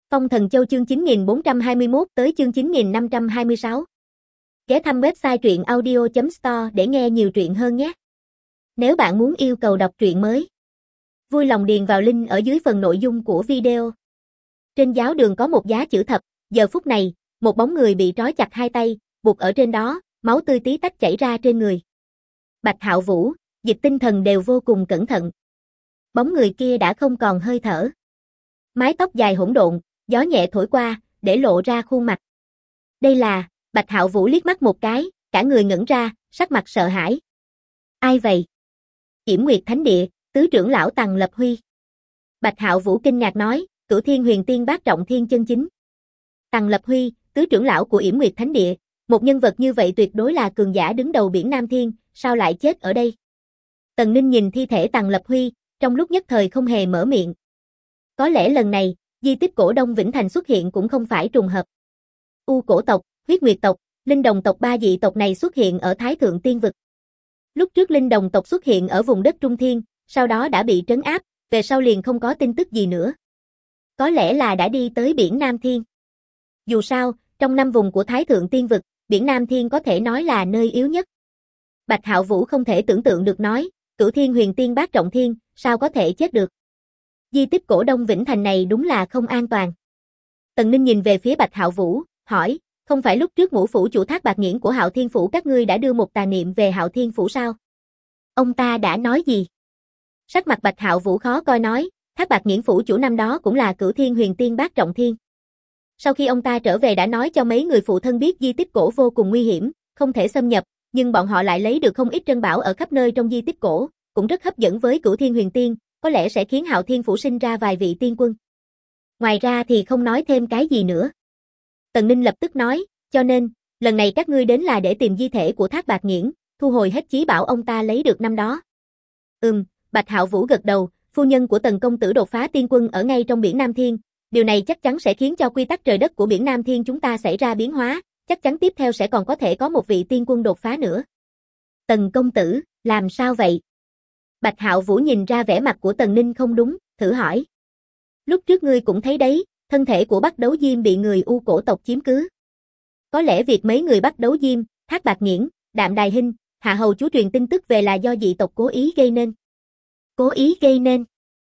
Phong Thần Châu chương 9421 tới chương 9526. Ghé thăm website truyện audio.store để nghe nhiều truyện hơn nhé. Nếu bạn muốn yêu cầu đọc truyện mới, vui lòng điền vào link ở dưới phần nội dung của video. Trên giáo đường có một giá chữ thập, giờ phút này, một bóng người bị trói chặt hai tay, buộc ở trên đó, máu tươi tí tách chảy ra trên người. Bạch Hạo Vũ, Dịch Tinh Thần đều vô cùng cẩn thận. Bóng người kia đã không còn hơi thở. Mái tóc dài hỗn độn, gió nhẹ thổi qua, để lộ ra khuôn mặt. Đây là, Bạch Hạo Vũ liếc mắt một cái, cả người ngẩn ra, sắc mặt sợ hãi. Ai vậy? Yểm Nguyệt Thánh Địa, tứ trưởng lão Tằng Lập Huy. Bạch Hạo Vũ kinh ngạc nói, Cửu Thiên Huyền Tiên Bát Trọng Thiên chân chính. Tằng Lập Huy, tứ trưởng lão của Yểm Nguyệt Thánh Địa, một nhân vật như vậy tuyệt đối là cường giả đứng đầu biển Nam Thiên, sao lại chết ở đây? Tần Ninh nhìn thi thể Tằng Lập Huy, trong lúc nhất thời không hề mở miệng. Có lẽ lần này, di tích cổ Đông Vĩnh Thành xuất hiện cũng không phải trùng hợp. U cổ tộc, huyết nguyệt tộc, linh đồng tộc ba dị tộc này xuất hiện ở Thái Thượng Tiên Vực. Lúc trước linh đồng tộc xuất hiện ở vùng đất Trung Thiên, sau đó đã bị trấn áp, về sau liền không có tin tức gì nữa. Có lẽ là đã đi tới biển Nam Thiên. Dù sao, trong 5 vùng của Thái Thượng Tiên Vực, biển Nam Thiên có thể nói là nơi yếu nhất. Bạch Hạo Vũ không thể tưởng tượng được nói, Cửu Thiên Huyền Tiên Bát Trọng Thiên, sao có thể chết được? Di tích cổ Đông Vĩnh Thành này đúng là không an toàn. Tần Ninh nhìn về phía Bạch Hạo Vũ, hỏi, không phải lúc trước Ngũ Phủ chủ Thác Bạt Nghiễn của Hạo Thiên Phủ các ngươi đã đưa một tà niệm về Hạo Thiên Phủ sao? Ông ta đã nói gì? Sắc mặt Bạch Hạo Vũ khó coi nói, Thác Bạt Nghiễn phủ chủ năm đó cũng là Cửu Thiên Huyền Tiên Bát Trọng Thiên. Sau khi ông ta trở về đã nói cho mấy người phụ thân biết di tích cổ vô cùng nguy hiểm, không thể xâm nhập, nhưng bọn họ lại lấy được không ít trân bảo ở khắp nơi trong di tích cổ, cũng rất hấp dẫn với Cửu Thiên Huyền Tiên, có lẽ sẽ khiến Hạo Thiên Phủ sinh ra vài vị tiên quân. Ngoài ra thì không nói thêm cái gì nữa. Tần Ninh lập tức nói, cho nên, lần này các ngươi đến là để tìm di thể của Thác Bạt Nghiễn, thu hồi hết chí bảo ông ta lấy được năm đó. Bạch Hạo Vũ gật đầu, phu nhân của Tần công tử đột phá tiên quân ở ngay trong biển Nam Thiên, điều này chắc chắn sẽ khiến cho quy tắc trời đất của biển Nam Thiên chúng ta xảy ra biến hóa, chắc chắn tiếp theo sẽ còn có thể có một vị tiên quân đột phá nữa. Tần công tử, làm sao vậy? Bạch Hạo Vũ nhìn ra vẻ mặt của Tần Ninh không đúng, thử hỏi. Lúc trước ngươi cũng thấy đấy, thân thể của Bắc Đấu Diêm bị người U cổ tộc chiếm cứ. Có lẽ việc mấy người Bắc Đấu Diêm, Thác Bạt Nghiễn, Đạm Đài Hinh, Hạ Hầu Chú truyền tin tức về là do dị tộc cố ý gây nên. Cố ý gây nên.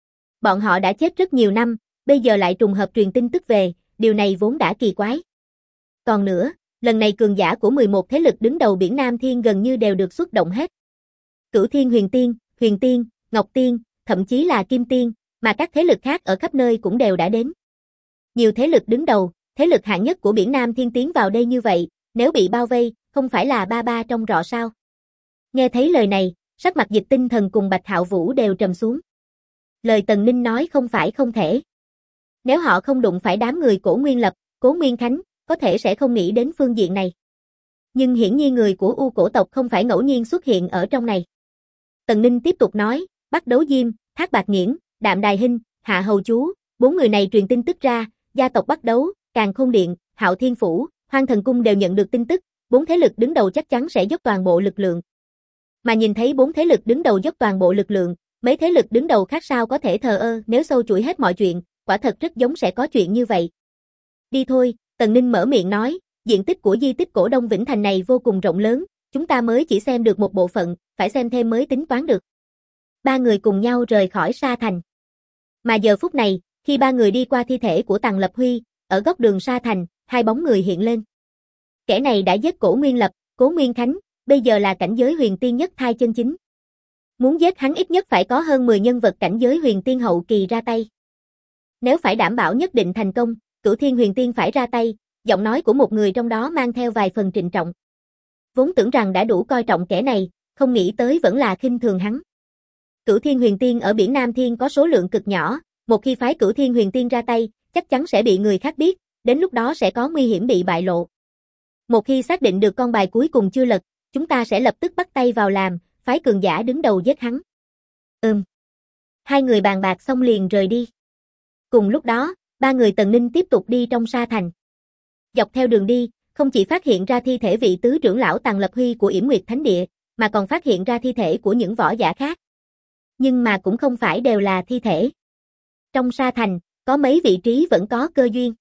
Bọn họ đã chết rất nhiều năm, bây giờ lại trùng hợp truyền tin tức về, điều này vốn đã kỳ quái. Còn nữa, lần này cường giả của 11 thế lực đứng đầu biển Nam Thiên gần như đều được xuất động hết. Cửu Thiên Huyền Tiên, Ngọc Tiên, thậm chí là Kim Tiên, mà các thế lực khác ở khắp nơi cũng đều đã đến. Nhiều thế lực đứng đầu, thế lực hạng nhất của biển Nam Thiên tiến vào đây như vậy, nếu bị bao vây, không phải là ba ba trong rọ sao? Nghe thấy lời này, sắc mặt Dịch Tinh Thần cùng Bạch Hạo Vũ đều trầm xuống. Lời Tần Ninh nói không phải không thể. Nếu họ không đụng phải đám người Cổ Nguyên Lập, Cố Nguyên Khánh, có thể sẽ không nghĩ đến phương diện này. Nhưng hiển nhiên người của U cổ tộc không phải ngẫu nhiên xuất hiện ở trong này. Tần Ninh tiếp tục nói, Bắc Đấu Diêm, Thác Bạt Nghiễn, Đạm Đài Hinh, Hạ Hầu Chú, 4 người này truyền tin tức ra, gia tộc Bắc Đấu, Càn Khôn Điện, Hạo Thiên Phủ, Hoang Thần Cung đều nhận được tin tức, 4 thế lực đứng đầu chắc chắn sẽ dốc toàn bộ lực lượng. Mà nhìn thấy 4 thế lực đứng đầu dốc toàn bộ lực lượng, mấy thế lực đứng đầu khác sao có thể thờ ơ, nếu sâu chuỗi hết mọi chuyện, quả thật rất giống sẽ có chuyện như vậy. Đi thôi, Tần Ninh mở miệng nói, diện tích của di tích cổ Đông Vĩnh Thành này vô cùng rộng lớn, chúng ta mới chỉ xem được một bộ phận, phải xem thêm mới tính toán được. Ba người cùng nhau rời khỏi Sa Thành. Mà giờ phút này, khi ba người đi qua thi thể của Tằng Lập Huy, ở góc đường Sa Thành, hai bóng người hiện lên. Kẻ này đã giết Cổ Nguyên Lập, Cố Nguyên Khánh, bây giờ là cảnh giới huyền tiên nhất thai chân chính. Muốn giết hắn ít nhất phải có hơn 10 nhân vật cảnh giới huyền tiên hậu kỳ ra tay. Nếu phải đảm bảo nhất định thành công, Cửu Thiên Huyền Tiên phải ra tay, giọng nói của một người trong đó mang theo vài phần trịnh trọng. Vốn tưởng rằng đã đủ coi trọng kẻ này, không nghĩ tới vẫn là khinh thường hắn. Cửu Thiên Huyền Tiên ở biển Nam Thiên có số lượng cực nhỏ, một khi phái Cửu Thiên Huyền Tiên ra tay, chắc chắn sẽ bị người khác biết, đến lúc đó sẽ có nguy hiểm bị bại lộ. Một khi xác định được con bài cuối cùng chưa lật, chúng ta sẽ lập tức bắt tay vào làm, phái cường giả đứng đầu giết hắn. Hai người bàn bạc xong liền rời đi. Cùng lúc đó, ba người Tần Ninh tiếp tục đi trong Sa Thành. Dọc theo đường đi, không chỉ phát hiện ra thi thể vị tứ trưởng lão Tằng Lập Huy của Yểm Nguyệt Thánh Địa, mà còn phát hiện ra thi thể của những võ giả khác. Nhưng mà cũng không phải đều là thi thể. Trong Sa Thành, có mấy vị trí vẫn có cơ duyên.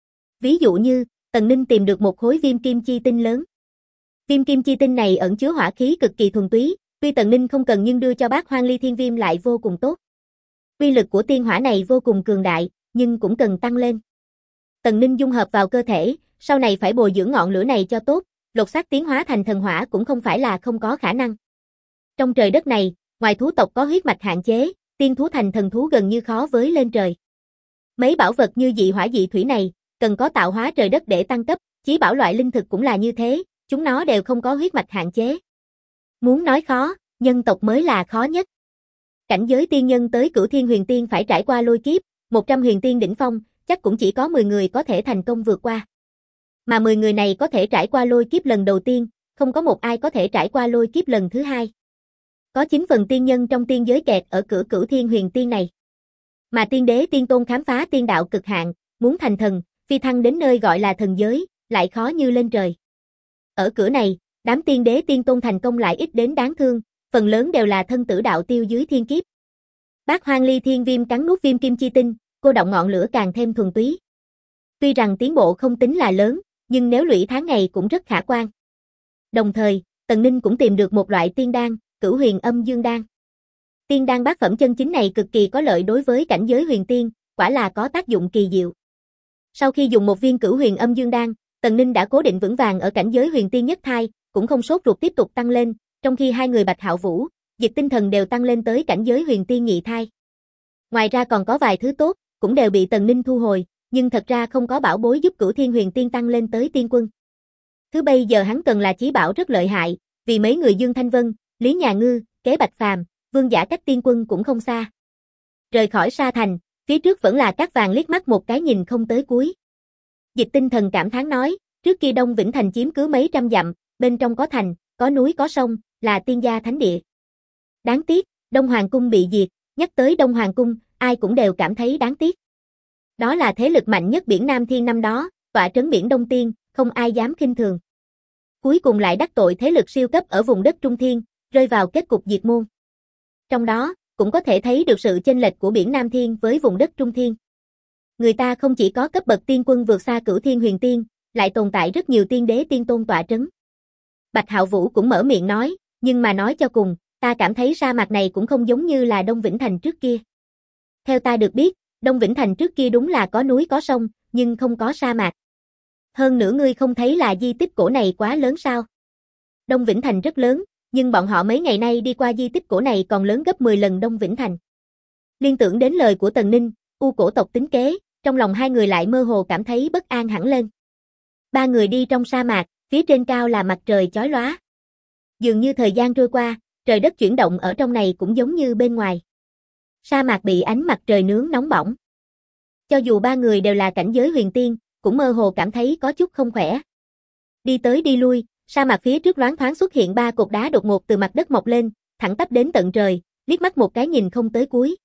Ví dụ như, Tần Ninh tìm được một khối viêm kim chi tinh lớn. Viêm kim chi tinh này ẩn chứa hỏa khí cực kỳ thuần túy, tuy Tần Ninh không cần nhưng đưa cho Bát Hoang Ly Thiên Viêm lại vô cùng tốt. Uy lực của tiên hỏa này vô cùng cường đại, nhưng cũng cần tăng lên. Tần Ninh dung hợp vào cơ thể, sau này phải bồi dưỡng ngọn lửa này cho tốt, lột xác tiến hóa thành thần hỏa cũng không phải là không có khả năng. Trong trời đất này, ngoài thú tộc có huyết mạch hạn chế, tiên thú thành thần thú gần như khó với lên trời. Mấy bảo vật như dị hỏa dị thủy này, cần có tạo hóa trời đất để tăng cấp, chí bảo loại linh thực cũng là như thế, chúng nó đều không có huyết mạch hạn chế. Muốn nói khó, nhân tộc mới là khó nhất. Cảnh giới tiên nhân tới Cửu Thiên Huyền Tiên phải trải qua lôi kiếp, 100 huyền tiên đỉnh phong, chắc cũng chỉ có 10 người có thể thành công vượt qua. Mà 10 người này có thể trải qua lôi kiếp lần đầu tiên, không có một ai có thể trải qua lôi kiếp lần thứ hai. Có 9 phần tiên nhân trong tiên giới kẹt ở cửa Cửu Thiên Huyền Tiên này. Mà tiên đế tiên tôn khám phá tiên đạo cực hạn, muốn thành thần, phi thăng đến nơi gọi là thần giới, lại khó như lên trời. Ở cửa này, đám tiên đế tiên tôn thành công lại ít đến đáng thương, phần lớn đều là thân tử đạo tiêu dưới thiên kiếp. Bát Hoang Ly Thiên Viêm cắn nuốt viêm kim chi tinh, cô động ngọn lửa càng thêm thuần túy. Tuy rằng tiến bộ không tính là lớn, nhưng nếu lũy tháng ngày cũng rất khả quan. Đồng thời, Tần Ninh cũng tìm được một loại tiên đan, Cửu Huyền Âm Dương Đan. Tiên đan bát phẩm chân chính này cực kỳ có lợi đối với cảnh giới huyền tiên, quả là có tác dụng kỳ diệu. Sau khi dùng một viên Cửu Huyền Âm Dương Đan, Tần Ninh đã cố định vững vàng ở cảnh giới huyền tiên nhất thai, cũng không sốt ruột tiếp tục tăng lên, trong khi hai người Bạch Hạo Vũ, Dịch Tinh Thần đều tăng lên tới cảnh giới huyền tiên nhị thai. Ngoài ra còn có vài thứ tốt, cũng đều bị Tần Ninh thu hồi, nhưng thật ra không có bảo bối giúp Cửu Thiên Huyền Tiên tăng lên tới tiên quân. Thứ bây giờ hắn cần là chí bảo rất lợi hại, vì mấy người Dương Thanh Vân, Lý Nhà Ngư, Kế Bạch Phàm, Vương Giả cách tiên quân cũng không xa. Rời khỏi Sa Thành, phía trước vẫn là Cát Vàng liếc mắt một cái nhìn không tới cuối. Dịch Tinh Thần cảm thán nói, trước kia Đông Vĩnh Thành chiếm cứ mấy trăm dặm, bên trong có thành, có núi có sông, là tiên gia thánh địa. Đáng tiếc, Đông Hoàng Cung bị diệt, nhắc tới Đông Hoàng Cung, ai cũng đều cảm thấy đáng tiếc. Đó là thế lực mạnh nhất biển Nam Thiên năm đó, tọa trấn biển Đông Tiên, không ai dám khinh thường. Cuối cùng lại đắc tội thế lực siêu cấp ở vùng đất Trung Thiên, rơi vào kết cục diệt môn. Trong đó, cũng có thể thấy được sự chênh lệch của biển Nam Thiên với vùng đất Trung Thiên. Người ta không chỉ có cấp bậc tiên quân vượt xa Cửu Thiên Huyền Tiên, lại tồn tại rất nhiều tiên đế tiên tôn tọa trấn. Bạch Hạo Vũ cũng mở miệng nói, nhưng mà nói cho cùng, ta cảm thấy sa mạc này cũng không giống như là Đông Vĩnh Thành trước kia. Theo ta được biết, Đông Vĩnh Thành trước kia đúng là có núi có sông, nhưng không có sa mạc. Hơn nữa ngươi không thấy là di tích cổ này quá lớn sao? Đông Vĩnh Thành rất lớn, nhưng bọn họ mấy ngày nay đi qua di tích cổ này còn lớn gấp 10 lần Đông Vĩnh Thành. Liên tưởng đến lời của Tần Ninh, U cổ tộc tính kế, trong lòng hai người lại mơ hồ cảm thấy bất an hẳn lên. Ba người đi trong sa mạc, phía trên cao là mặt trời chói lóa. Dường như thời gian trôi qua, trời đất chuyển động ở trong này cũng giống như bên ngoài. Sa mạc bị ánh mặt trời nướng nóng bỏng. Cho dù ba người đều là cảnh giới huyền tiên, cũng mơ hồ cảm thấy có chút không khỏe. Đi tới đi lui, sa mạc phía trước loáng thoáng xuất hiện ba cột đá đột ngột từ mặt đất mọc lên, thẳng tắp đến tận trời, liếc mắt một cái nhìn không tới cuối.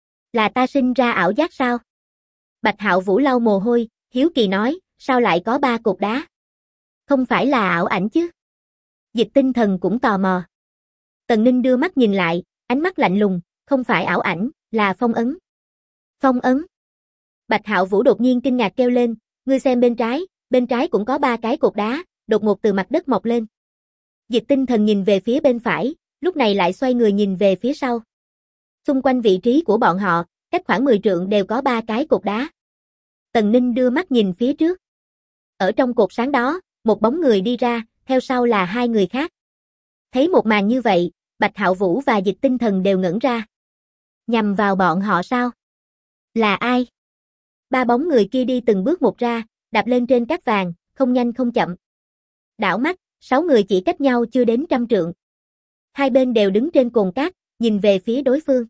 Là ta sinh ra ảo giác sao? Bạch Hạo Vũ lau mồ hôi, hiếu kỳ nói, sao lại có ba cột đá? Không phải là ảo ảnh chứ? Dịch Tinh Thần cũng tò mò. Tần Ninh đưa mắt nhìn lại, ánh mắt lạnh lùng, không phải ảo ảnh, là phong ấn. Phong ấn? Bạch Hạo Vũ đột nhiên kinh ngạc kêu lên, ngươi xem bên trái cũng có ba cái cột đá, đột ngột từ mặt đất mọc lên. Dịch Tinh Thần nhìn về phía bên phải, lúc này lại xoay người nhìn về phía sau. Xung quanh vị trí của bọn họ, cách khoảng 10 trượng đều có ba cái cột đá. Tần Ninh đưa mắt nhìn phía trước. Ở trong cột sáng đó, một bóng người đi ra, theo sau là hai người khác. Thấy một màn như vậy, Bạch Hạo Vũ và Dịch Tinh Thần đều ngẩn ra. Nhằm vào bọn họ sao? Là ai? Ba bóng người kia đi từng bước một ra, đạp lên trên cát vàng, không nhanh không chậm. Đảo mắt, 6 người chỉ cách nhau chưa đến 100 trượng. Hai bên đều đứng trên cồn cát, nhìn về phía đối phương.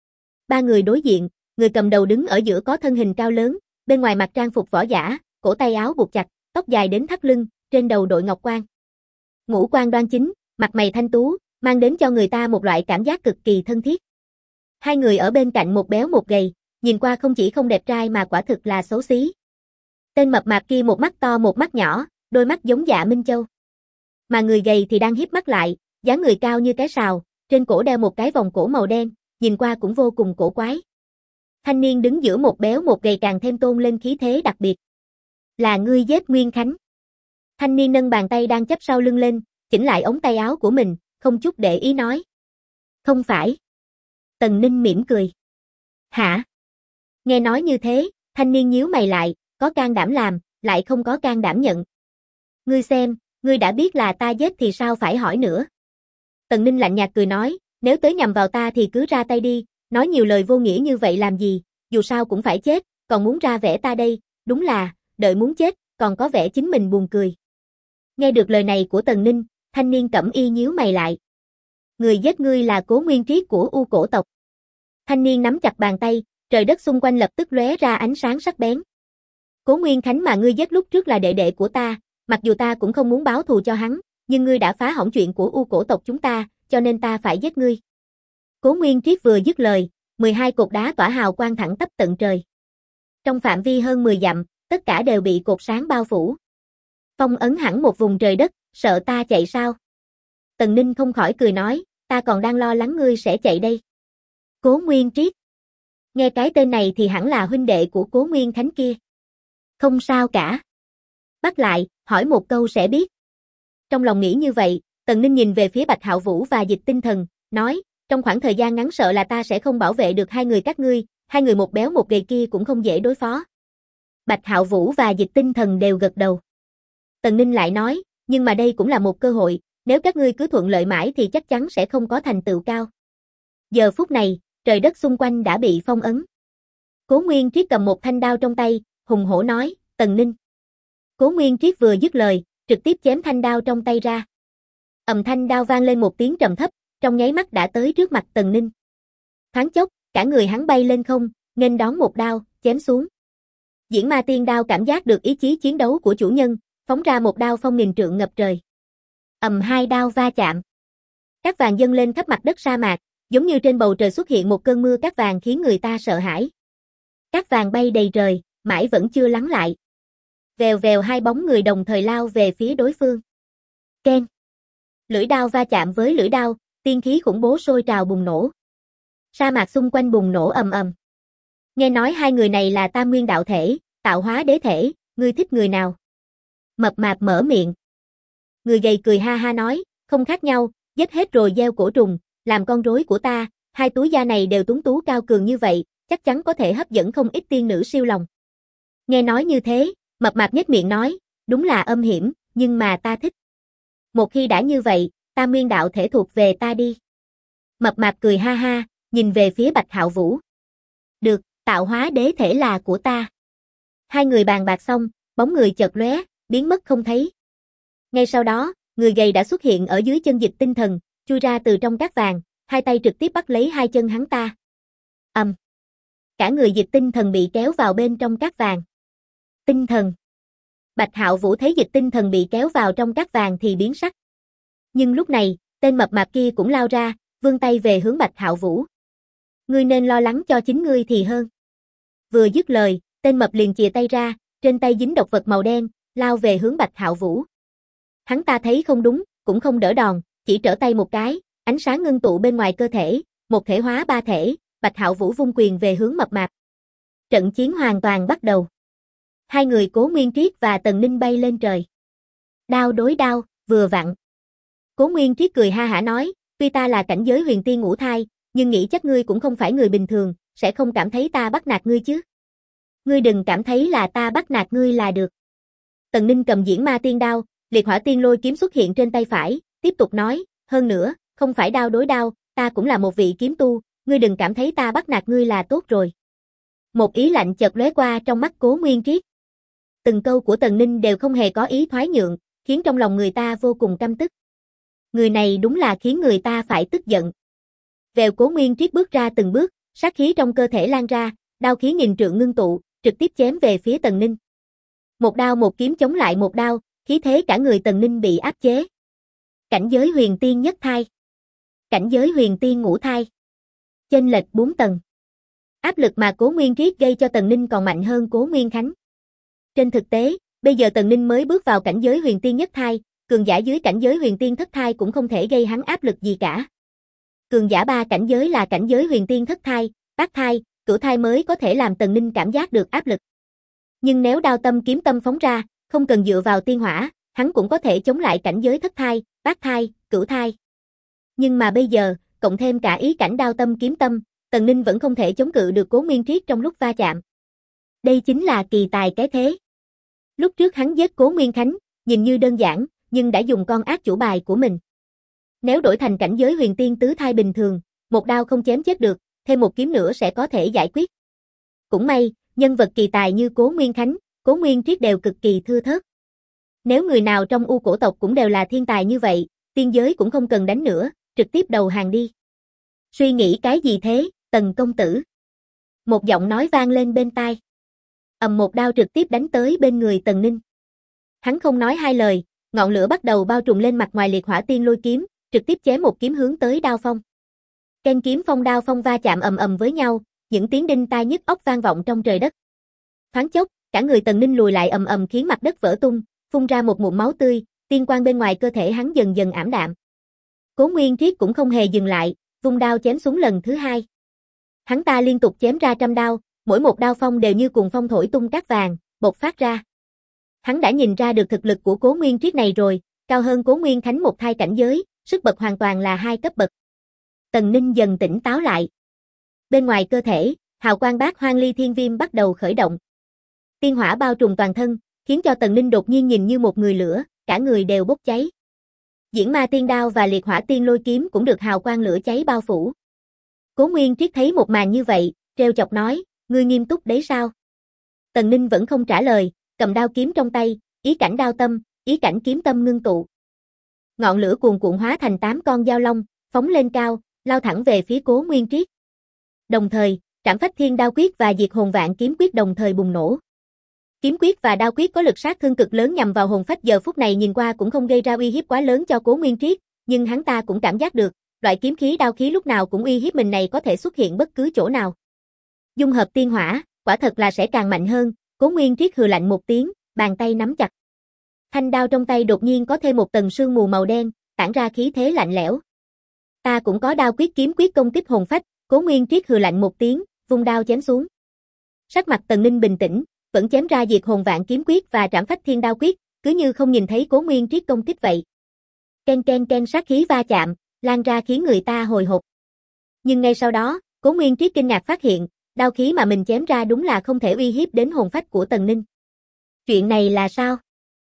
Ba người đối diện, người cầm đầu đứng ở giữa có thân hình cao lớn, bên ngoài mặc trang phục võ giả, cổ tay áo buộc chặt, tóc dài đến thắt lưng, trên đầu đội ngọc quan. Ngũ quan đoan chính, mặt mày thanh tú, mang đến cho người ta một loại cảm giác cực kỳ thân thiết. Hai người ở bên cạnh một béo một gầy, nhìn qua không chỉ không đẹp trai mà quả thực là xấu xí. Tên mập mạp kia một mắt to một mắt nhỏ, đôi mắt giống Dạ Minh Châu. Mà người gầy thì đang híp mắt lại, dáng người cao như cái sào, trên cổ đeo một cái vòng cổ màu đen, nhìn qua cũng vô cùng cổ quái. Thanh niên đứng giữa một béo một gầy càng thêm tôn lên khí thế đặc biệt. Là ngươi giết Nguyên Khánh. Thanh niên nâng bàn tay đang chắp sau lưng lên, chỉnh lại ống tay áo của mình, không chút để ý nói. Không phải. Tần Ninh mỉm cười. Hả? Nghe nói như thế, thanh niên nhíu mày lại, có can đảm làm, lại không có can đảm nhận. Ngươi xem, ngươi đã biết là ta giết thì sao phải hỏi nữa. Tần Ninh lạnh nhạt cười nói, nếu tới nhằm vào ta thì cứ ra tay đi, nói nhiều lời vô nghĩa như vậy làm gì, dù sao cũng phải chết, còn muốn ra vẻ ta đây, đúng là, đợi muốn chết, còn có vẻ chính mình buồn cười. Nghe được lời này của Tần Ninh, thanh niên Cẩm Y nhíu mày lại. Người giết ngươi là Cố Nguyên Triết của U Cổ tộc. Thanh niên nắm chặt bàn tay, trời đất xung quanh lập tức lóe ra ánh sáng sắc bén. Cố Nguyên Khánh mà ngươi giết lúc trước là đệ đệ của ta, mặc dù ta cũng không muốn báo thù cho hắn, nhưng ngươi đã phá hỏng chuyện của U Cổ tộc chúng ta, cho nên ta phải giết ngươi. Cố Nguyên Triết vừa dứt lời, 12 cột đá tỏa hào quang thẳng tắp tận trời. Trong phạm vi hơn 10 dặm, tất cả đều bị cột sáng bao phủ. Phong ấn hẳn một vùng trời đất, sợ ta chạy sao? Tần Ninh không khỏi cười nói, ta còn đang lo lắng ngươi sẽ chạy đây. Cố Nguyên Triết. Nghe cái tên này thì hẳn là huynh đệ của Cố Nguyên Khánh kia. Không sao cả. Bắt lại, hỏi một câu sẽ biết. Trong lòng nghĩ như vậy, Tần Ninh nhìn về phía Bạch Hạo Vũ và Dịch Tinh Thần, nói, trong khoảng thời gian ngắn sợ là ta sẽ không bảo vệ được hai người các ngươi, hai người một béo một gầy kia cũng không dễ đối phó. Bạch Hạo Vũ và Dịch Tinh Thần đều gật đầu. Tần Ninh lại nói, nhưng mà đây cũng là một cơ hội, nếu các ngươi cứ thuận lợi mãi thì chắc chắn sẽ không có thành tựu cao. Giờ phút này, trời đất xung quanh đã bị phong ấn. Cố Nguyên Triết cầm một thanh đao trong tay, hùng hổ nói, Tần Ninh. Cố Nguyên Triết vừa dứt lời, trực tiếp chém thanh đao trong tay ra. Thanh đao vang lên một tiếng trầm thấp, trong nháy mắt đã tới trước mặt Tần Ninh. Thoáng chốc, cả người hắn bay lên không, nghênh đón một đao, chém xuống. Diễn Ma Tiên đao cảm giác được ý chí chiến đấu của chủ nhân, phóng ra một đao phong nghìn trượng ngập trời. Hai đao va chạm. Cát vàng dâng lên khắp mặt đất sa mạc, giống như trên bầu trời xuất hiện một cơn mưa cát vàng khiến người ta sợ hãi. Cát vàng bay đầy trời, mãi vẫn chưa lắng lại. Vèo vèo hai bóng người đồng thời lao về phía đối phương. Keng. Lưỡi đao va chạm với lưỡi đao, tiên khí khủng bố sôi trào bùng nổ. Sa mạc xung quanh bùng nổ ầm ầm. Nghe nói hai người này là Tam Nguyên đạo thể, tạo hóa đế thể, ngươi thích người nào? Mập mạp mở miệng. Người gầy cười ha ha nói, không khác nhau, giết hết rồi gieo cổ trùng, làm con rối của ta, hai túi da này đều tuấn tú cao cường như vậy, chắc chắn có thể hấp dẫn không ít tiên nữ siêu lòng. Nghe nói như thế, mập mạp nhếch miệng nói, đúng là âm hiểm, nhưng mà ta thích. Một khi đã như vậy, Tam Nguyên đạo thể thuộc về ta đi. Mập mạp cười ha ha, nhìn về phía Bạch Hạo Vũ. Được, tạo hóa đế thể là của ta. Hai người bàn bạc xong, bóng người chợt lóe, biến mất không thấy. Ngay sau đó, người gầy đã xuất hiện ở dưới chân Dịch Tinh Thần, chui ra từ trong cát vàng, hai tay trực tiếp bắt lấy hai chân hắn ta. Cả người Dịch Tinh Thần bị kéo vào bên trong cát vàng. Tinh thần. Bạch Hạo Vũ thấy Dịch Tinh Thần bị kéo vào trong cát vàng thì biến sắc. Nhưng lúc này, tên mập mạp kia cũng lao ra, vươn tay về hướng Bạch Hạo Vũ. Ngươi nên lo lắng cho chính ngươi thì hơn. Vừa dứt lời, tên mập liền chìa tay ra, trên tay dính độc vật màu đen, lao về hướng Bạch Hạo Vũ. Hắn ta thấy không đúng, cũng không đỡ đòn, chỉ trở tay một cái, ánh sáng ngưng tụ bên ngoài cơ thể, một thể hóa ba thể, Bạch Hạo Vũ vung quyền về hướng mập mạp. Trận chiến hoàn toàn bắt đầu. Hai người Cố Nguyên Triết và Tần Ninh bay lên trời. Đao đối đao, vừa vặn. Cố Nguyên Triết cười ha hả nói, tuy ta là cảnh giới huyền tiên ngũ thai, nhưng nghĩ chắc ngươi cũng không phải người bình thường, sẽ không cảm thấy ta bắt nạt ngươi chứ. Ngươi đừng cảm thấy là ta bắt nạt ngươi là được. Tần Ninh cầm Diễn Ma Tiên đao, Liệt Hỏa Tiên Lôi kiếm xuất hiện trên tay phải, tiếp tục nói, hơn nữa, không phải đao đối đao, ta cũng là một vị kiếm tu, ngươi đừng cảm thấy ta bắt nạt ngươi là tốt rồi. Một ý lạnh chợt lóe qua trong mắt Cố Nguyên Triết. Từng câu của Tần Ninh đều không hề có ý thoái nhượng, khiến trong lòng người ta vô cùng căm tức. Người này đúng là khiến người ta phải tức giận. Vèo, Cố Nguyên Triết bước ra từng bước, sát khí trong cơ thể lan ra, đao khí nghìn trượng ngưng tụ, trực tiếp chém về phía Tần Ninh. Một đao một kiếm chống lại một đao, khí thế cả người Tần Ninh bị áp chế. Cảnh giới huyền tiên nhất thai. Cảnh giới huyền tiên ngũ thai. Chênh lệch 4 tầng. Áp lực mà Cố Nguyên Triết gây cho Tần Ninh còn mạnh hơn Cố Nguyên Khánh. Trên thực tế, bây giờ Tần Ninh mới bước vào cảnh giới huyền tiên nhất thai, cường giả dưới cảnh giới huyền tiên thất thai cũng không thể gây hắn áp lực gì cả. Cường giả ba cảnh giới là cảnh giới huyền tiên thất thai, bát thai, cửu thai mới có thể làm Tần Ninh cảm giác được áp lực. Nhưng nếu đao tâm kiếm tâm phóng ra, không cần dựa vào tiên hỏa, hắn cũng có thể chống lại cảnh giới thất thai, bát thai, cửu thai. Nhưng mà bây giờ, cộng thêm cả ý cảnh đao tâm kiếm tâm, Tần Ninh vẫn không thể chống cự được Cố Nguyên Triết trong lúc va chạm. Đây chính là kỳ tài cái thế. Lúc trước hắn giết Cố Nguyên Khánh, nhìn như đơn giản, nhưng đã dùng con ác chủ bài của mình. Nếu đổi thành cảnh giới huyền tiên tứ thai bình thường, một đao không chém chết được, thêm một kiếm nữa sẽ có thể giải quyết. Cũng may, nhân vật kỳ tài như Cố Nguyên Khánh, Cố Nguyên Triết đều cực kỳ thưa thớt. Nếu người nào trong U cổ tộc cũng đều là thiên tài như vậy, tiên giới cũng không cần đánh nữa, trực tiếp đầu hàng đi. Suy nghĩ cái gì thế, Tần công tử? Một giọng nói vang lên bên tai. Một đao trực tiếp đánh tới bên người Tần Ninh. Hắn không nói hai lời, ngọn lửa bắt đầu bao trùm lên mặt ngoài liệt hỏa tiên lôi kiếm, trực tiếp chém một kiếm hướng tới đao phong. Ken kiếm phong đao phong va chạm ầm ầm với nhau, những tiếng đinh tai nhức óc vang vọng trong trời đất. Thoáng chốc, cả người Tần Ninh lùi lại ầm ầm khiến mặt đất vỡ tung, phun ra một ngụm máu tươi, tiên quang bên ngoài cơ thể hắn dần dần ảm đạm. Cố Nguyên Triết cũng không hề dừng lại, vung đao chém xuống lần thứ hai. Hắn ta liên tục chém ra trăm đao, mỗi một đao phong đều như cuồng phong thổi tung cát vàng, bộc phát ra. Hắn đã nhìn ra được thực lực của Cố Nguyên Triết này rồi, cao hơn Cố Nguyên Khánh một thai cảnh giới, sức bật hoàn toàn là hai cấp bậc. Tần Ninh dần tỉnh táo lại. Bên ngoài cơ thể, hào quang bát hoang ly thiên viêm bắt đầu khởi động. Tiên hỏa bao trùm toàn thân, khiến cho Tần Ninh đột nhiên nhìn như một người lửa, cả người đều bốc cháy. Diễn ma tiên đao và liệt hỏa tiên lôi kiếm cũng được hào quang lửa cháy bao phủ. Cố Nguyên Triết thấy một màn như vậy, trêu chọc nói, ngươi nghiêm túc đấy sao? Tần Ninh vẫn không trả lời, cầm đao kiếm trong tay, ý cảnh đao tâm, ý cảnh kiếm tâm ngưng tụ. Ngọn lửa cuồn cuộn hóa thành 8 con dao long, phóng lên cao, lao thẳng về phía Cố Nguyên Triết. Đồng thời, Trảm Phách Thiên Đao Quyết và Diệt Hồn Vạn Kiếm Quyết đồng thời bùng nổ. Kiếm quyết và đao quyết có lực sát thương cực lớn nhằm vào hồn phách, giờ phút này nhìn qua cũng không gây ra uy hiếp quá lớn cho Cố Nguyên Triết, nhưng hắn ta cũng cảm giác được, loại kiếm khí đao khí lúc nào cũng uy hiếp mình này có thể xuất hiện bất cứ chỗ nào. Dung hợp tiên hỏa, quả thật là sẽ càng mạnh hơn, Cố Nguyên Triết hừ lạnh một tiếng, bàn tay nắm chặt. Thanh đao trong tay đột nhiên có thêm một tầng sương mù màu đen, tản ra khí thế lạnh lẽo. Ta cũng có đao quyết kiếm quyết công kích hồn phách, Cố Nguyên Triết hừ lạnh một tiếng, vung đao chém xuống. Sắc mặt Tần Ninh bình tĩnh, vẫn chém ra Diệt Hồn Vạn Kiếm Quyết và Trảm Phách Thiên Đao Quyết, cứ như không nhìn thấy Cố Nguyên Triết công kích vậy. Ken ken ken sát khí va chạm, lan ra khiến người ta hồi hộp. Nhưng ngay sau đó, Cố Nguyên Triết kinh ngạc phát hiện, đao khí mà mình chém ra đúng là không thể uy hiếp đến hồn phách của Tần Ninh. Chuyện này là sao?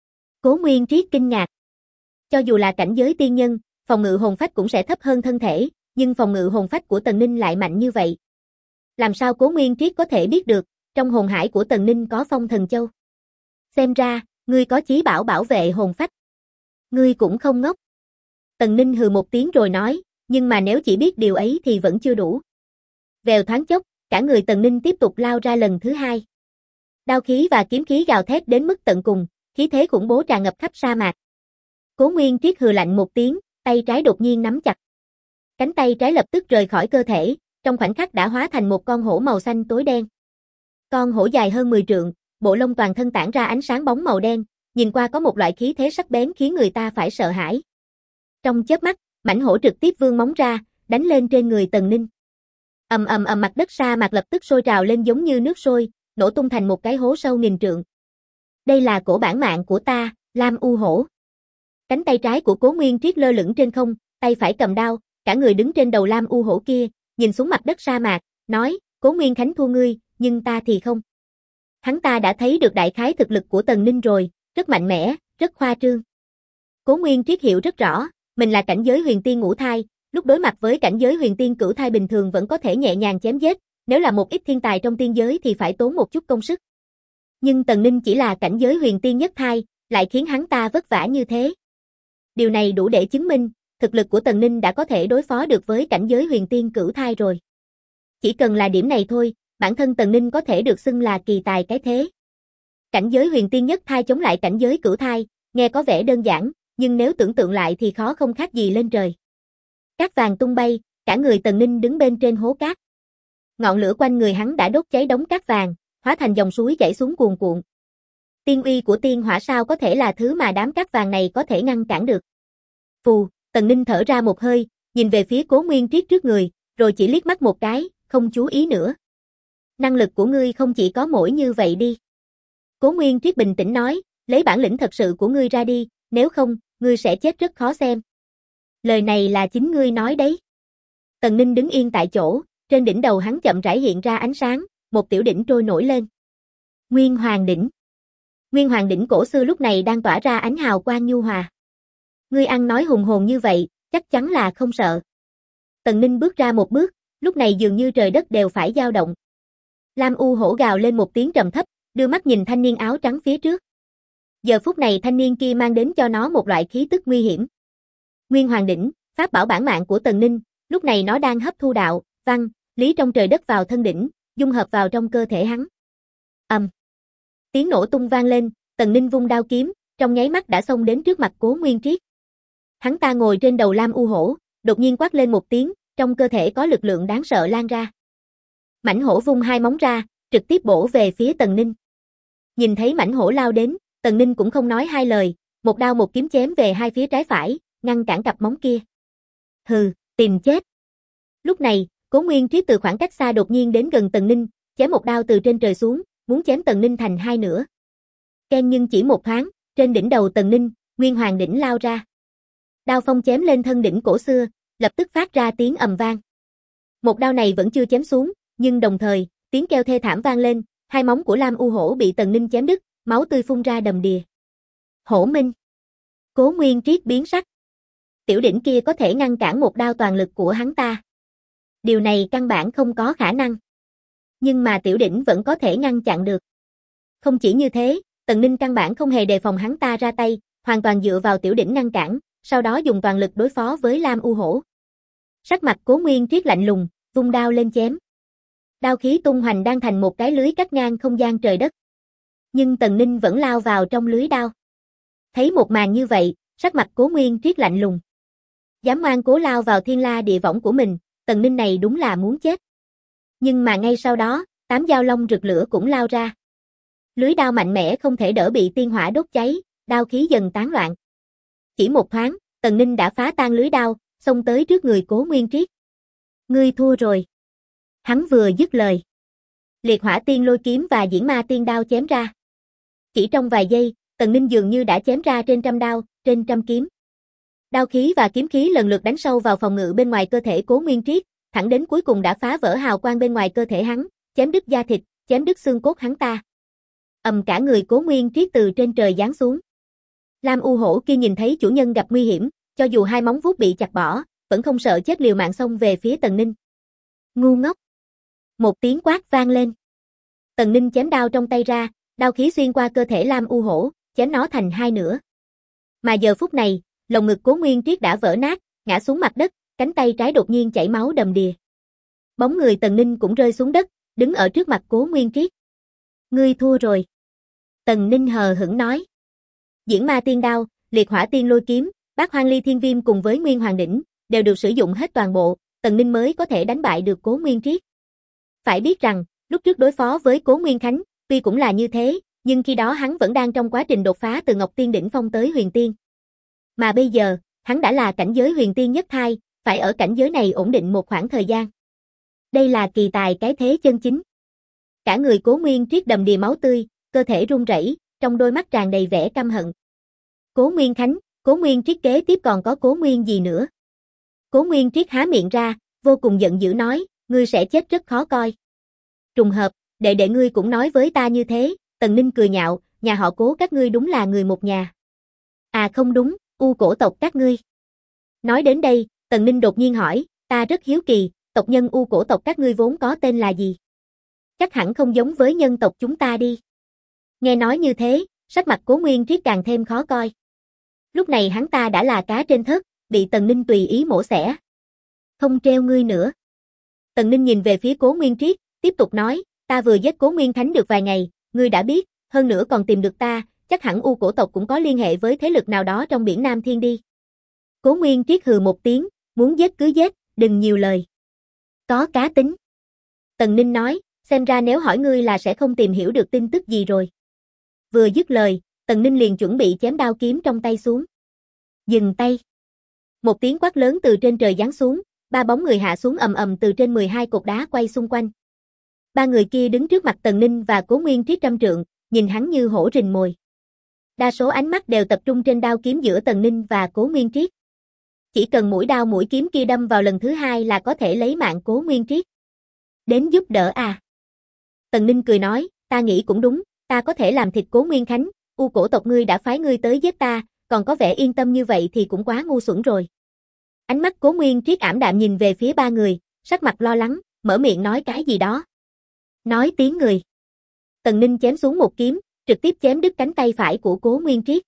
Cố Nguyên Triết kinh ngạc. Cho dù là cảnh giới tiên nhân, phòng ngự hồn phách cũng sẽ thấp hơn thân thể, nhưng phòng ngự hồn phách của Tần Ninh lại mạnh như vậy. Làm sao Cố Nguyên Triết có thể biết được, trong hồn hải của Tần Ninh có Phong Thần Châu? Xem ra, ngươi có chí bảo bảo vệ hồn phách. Ngươi cũng không ngốc. Tần Ninh hừ một tiếng rồi nói, nhưng mà nếu chỉ biết điều ấy thì vẫn chưa đủ. Vèo thoáng chốc, cả người Tần Ninh tiếp tục lao ra lần thứ hai. Đao khí và kiếm khí gào thét đến mức tận cùng, khí thế khủng bố tràn ngập khắp sa mạc. Cố Nguyên Triết hừ lạnh một tiếng, tay trái đột nhiên nắm chặt. Cánh tay trái lập tức rời khỏi cơ thể, trong khoảnh khắc đã hóa thành một con hổ màu xanh tối đen. Con hổ dài hơn 10 trượng, bộ lông toàn thân tản ra ánh sáng bóng màu đen, nhìn qua có một loại khí thế sắc bén khiến người ta phải sợ hãi. Trong chớp mắt, mãnh hổ trực tiếp vươn móng ra, đánh lên trên người Tần Ninh. Ầm ầm ầm, mặt đất sa mạc lập tức sôi trào lên giống như nước sôi, nổ tung thành một cái hố sâu nghìn trượng. Đây là cổ bản mạng của ta, Lam U Hổ. Cánh tay trái của Cố Nguyên Triết lơ lửng trên không, tay phải cầm đao, cả người đứng trên đầu Lam U Hổ kia, nhìn xuống mặt đất sa mạc, nói, Cố Nguyên Khánh thua ngươi, nhưng ta thì không. Hắn ta đã thấy được đại khái thực lực của Tần Ninh rồi, rất mạnh mẽ, rất khoa trương. Cố Nguyên Triết hiểu rất rõ, mình là cảnh giới huyền tiên ngũ thai, lúc đối mặt với cảnh giới huyền tiên cửu thai bình thường vẫn có thể nhẹ nhàng chém giết, nếu là một ít thiên tài trong tiên giới thì phải tốn một chút công sức. Nhưng Tần Ninh chỉ là cảnh giới huyền tiên nhất thai, lại khiến hắn ta vất vả như thế. Điều này đủ để chứng minh, thực lực của Tần Ninh đã có thể đối phó được với cảnh giới huyền tiên cửu thai rồi. Chỉ cần là điểm này thôi, bản thân Tần Ninh có thể được xưng là kỳ tài cái thế. Cảnh giới huyền tiên nhất thai chống lại cảnh giới cửu thai, nghe có vẻ đơn giản, nhưng nếu tưởng tượng lại thì khó không khác gì lên trời. Cát vàng tung bay, cả người Tần Ninh đứng bên trên hố cát. Ngọn lửa quanh người hắn đã đốt cháy đống cát vàng, hóa thành dòng suối chảy xuống cuồn cuộn. Tiên uy của tiên hỏa sao có thể là thứ mà đám cát vàng này có thể ngăn cản được. Phù, Tần Ninh thở ra một hơi, nhìn về phía Cố Nguyên Triết trước người, rồi chỉ liếc mắt một cái, không chú ý nữa. Năng lực của ngươi không chỉ có mỗi như vậy đi. Cố Nguyên Triết bình tĩnh nói, lấy bản lĩnh thật sự của ngươi ra đi, nếu không, ngươi sẽ chết rất khó xem. Lời này là chính ngươi nói đấy. Tần Ninh đứng yên tại chỗ, trên đỉnh đầu hắn chậm rãi hiện ra ánh sáng, một tiểu đỉnh trôi nổi lên. Nguyên Hoàng đỉnh. Nguyên Hoàng đỉnh cổ xưa lúc này đang tỏa ra ánh hào quang nhu hòa. Ngươi ăn nói hùng hồn như vậy, chắc chắn là không sợ. Tần Ninh bước ra một bước, lúc này dường như trời đất đều phải dao động. Lam U hổ gào lên một tiếng trầm thấp, đưa mắt nhìn thanh niên áo trắng phía trước. Giờ phút này thanh niên kia mang đến cho nó một loại khí tức nguy hiểm. Nguyên Hoàng đỉnh, pháp bảo bản mạng của Tần Ninh, lúc này nó đang hấp thu đạo, văn, lý trong trời đất vào thân đỉnh, dung hợp vào trong cơ thể hắn. Tiếng nổ tung vang lên, Tần Ninh vung đao kiếm, trong nháy mắt đã xông đến trước mặt Cố Nguyên Triết. Hắn ta ngồi trên đầu Lam U hổ, đột nhiên quát lên một tiếng, trong cơ thể có lực lượng đáng sợ lan ra. Mãnh hổ vung hai móng ra, trực tiếp bổ về phía Tần Ninh. Nhìn thấy mãnh hổ lao đến, Tần Ninh cũng không nói hai lời, một đao một kiếm chém về hai phía trái phải, ngăn cản cặp móng kia. Hừ, tìm chết. Lúc này, Cố Nguyên Triết từ khoảng cách xa đột nhiên đến gần Tần Ninh, chém một đao từ trên trời xuống, muốn chém Tần Ninh thành hai nửa. Ken nhưng chỉ một thoáng, trên đỉnh đầu Tần Ninh, Nguyên Hoàng đỉnh lao ra. Đao phong chém lên thân đỉnh cổ xưa, lập tức phát ra tiếng ầm vang. Một đao này vẫn chưa chém xuống, nhưng đồng thời, tiếng kêu thê thảm vang lên, hai móng của Lam U hổ bị Tần Ninh chém đứt, máu tươi phun ra đầm đìa. Hổ Minh. Cố Nguyên Triết biến sắc. Tiểu đỉnh kia có thể ngăn cản một đao toàn lực của hắn ta. Điều này căn bản không có khả năng. Nhưng mà tiểu đỉnh vẫn có thể ngăn chặn được. Không chỉ như thế, Tần Ninh căn bản không hề đề phòng hắn ta ra tay, hoàn toàn dựa vào tiểu đỉnh ngăn cản, sau đó dùng toàn lực đối phó với Lam U hổ. Sắc mặt Cố Nguyên Triết lạnh lùng, vung đao lên chém. Đao khí tung hoành đang thành một cái lưới cắt ngang không gian trời đất. Nhưng Tần Ninh vẫn lao vào trong lưới đao. Thấy một màn như vậy, sắc mặt Cố Nguyên Triết lạnh lùng. Dám ngoan cố lao vào thiên la địa võng của mình, Tần Ninh này đúng là muốn chết. Nhưng mà ngay sau đó, 8 dao long rực lửa cũng lao ra. Lưới đao mạnh mẽ không thể đỡ bị tiên hỏa đốt cháy, đao khí dần tán loạn. Chỉ một thoáng, Tần Ninh đã phá tan lưới đao, xông tới trước người Cố Nguyên Triết. Ngươi thua rồi. Hắn vừa dứt lời. Liệt hỏa tiên lôi kiếm và diễn ma tiên đao chém ra. Chỉ trong vài giây, Tần Ninh dường như đã chém ra trên trăm đao, trên trăm kiếm. Đao khí và kiếm khí lần lượt đánh sâu vào phòng ngự bên ngoài cơ thể Cố Nguyên Triết, thẳng đến cuối cùng đã phá vỡ hào quang bên ngoài cơ thể hắn, chém đứt da thịt, chém đứt xương cốt hắn ta. Cả người Cố Nguyên Triết từ trên trời giáng xuống. Lam U hổ kia nhìn thấy chủ nhân gặp nguy hiểm, cho dù hai móng vuốt bị chặt bỏ, vẫn không sợ chết liều mạng xông về phía Tần Ninh. Ngu ngốc. Một tiếng quát vang lên. Tần Ninh chém đao trong tay ra, đao khí xuyên qua cơ thể Lam U hổ, chém nó thành hai nửa. Mà giờ phút này, lồng ngực Cố Nguyên Triết đã vỡ nát, ngã xuống mặt đất, cánh tay trái đột nhiên chảy máu đầm đìa. Bóng người Tần Ninh cũng rơi xuống đất, đứng ở trước mặt Cố Nguyên Triết. Ngươi thua rồi. Tần Ninh hờ hững nói. Diễn ma tiên đao, liệt hỏa tiên lôi kiếm, bát hoang ly thiên viêm cùng với Nguyên Hoàng đỉnh, đều được sử dụng hết toàn bộ, Tần Ninh mới có thể đánh bại được Cố Nguyên Triết. Phải biết rằng, lúc trước đối phó với Cố Nguyên Khánh, tuy cũng là như thế, nhưng khi đó hắn vẫn đang trong quá trình đột phá từ Ngọc Tiên đỉnh phong tới Huyền Tiên. Mà bây giờ, hắn đã là cảnh giới Huyền Tiên nhất thai, phải ở cảnh giới này ổn định một khoảng thời gian. Đây là kỳ tài cái thế chân chính. Cả người Cố Nguyên Triết đầm đìa máu tươi, cơ thể run rẩy, trong đôi mắt tràn đầy vẻ căm hận. Cố Nguyên Khánh, Cố Nguyên Triết kế tiếp còn có Cố Nguyên gì nữa? Cố Nguyên Triết há miệng ra, vô cùng giận dữ nói, ngươi sẽ chết rất khó coi. Trùng hợp, đệ ngươi cũng nói với ta như thế, Tần Ninh cười nhạo, nhà họ Cố các ngươi đúng là người một nhà. À không đúng, U cổ tộc các ngươi. Nói đến đây, Tần Ninh đột nhiên hỏi, ta rất hiếu kỳ, tộc nhân U cổ tộc các ngươi vốn có tên là gì? Chắc hẳn không giống với nhân tộc chúng ta đi. Nghe nói như thế, sắc mặt Cố Nguyên Triết càng thêm khó coi. Lúc này hắn ta đã là cá trên thớt, bị Tần Ninh tùy ý mổ xẻ. Không treo ngươi nữa. Tần Ninh nhìn về phía Cố Nguyên Triết, tiếp tục nói, ta vừa giết Cố Nguyên Khánh được vài ngày, ngươi đã biết, hơn nữa còn tìm được ta, chắc hẳn U cổ tộc cũng có liên hệ với thế lực nào đó trong biển Nam Thiên đi. Cố Nguyên Triết hừ một tiếng, muốn giết cứ giết, đừng nhiều lời. Có cá tính. Tần Ninh nói, xem ra nếu hỏi ngươi là sẽ không tìm hiểu được tin tức gì rồi. Vừa dứt lời, Tần Ninh liền chuẩn bị chém đao kiếm trong tay xuống. Dừng tay. Một tiếng quát lớn từ trên trời giáng xuống, ba bóng người hạ xuống ầm ầm từ trên 12 cột đá quay xung quanh. Ba người kia đứng trước mặt Tần Ninh và Cố Nguyên Triết trăm trượng, nhìn hắn như hổ rình mồi. Đa số ánh mắt đều tập trung trên đao kiếm giữa Tần Ninh và Cố Nguyên Triết. Chỉ cần mũi đao mũi kiếm kia đâm vào lần thứ hai là có thể lấy mạng Cố Nguyên Triết. Đến giúp đỡ à? Tần Ninh cười nói, ta nghĩ cũng đúng, ta có thể làm thịt Cố Nguyên Khánh, U cổ tộc ngươi đã phái ngươi tới giết ta, còn có vẻ yên tâm như vậy thì cũng quá ngu xuẩn rồi. Ánh mắt Cố Nguyên Triết ảm đạm nhìn về phía ba người, sắc mặt lo lắng, mở miệng nói cái gì đó. Nói tiếng người. Tần Ninh chém xuống một kiếm, trực tiếp chém đứt cánh tay phải của Cố Nguyên Triết.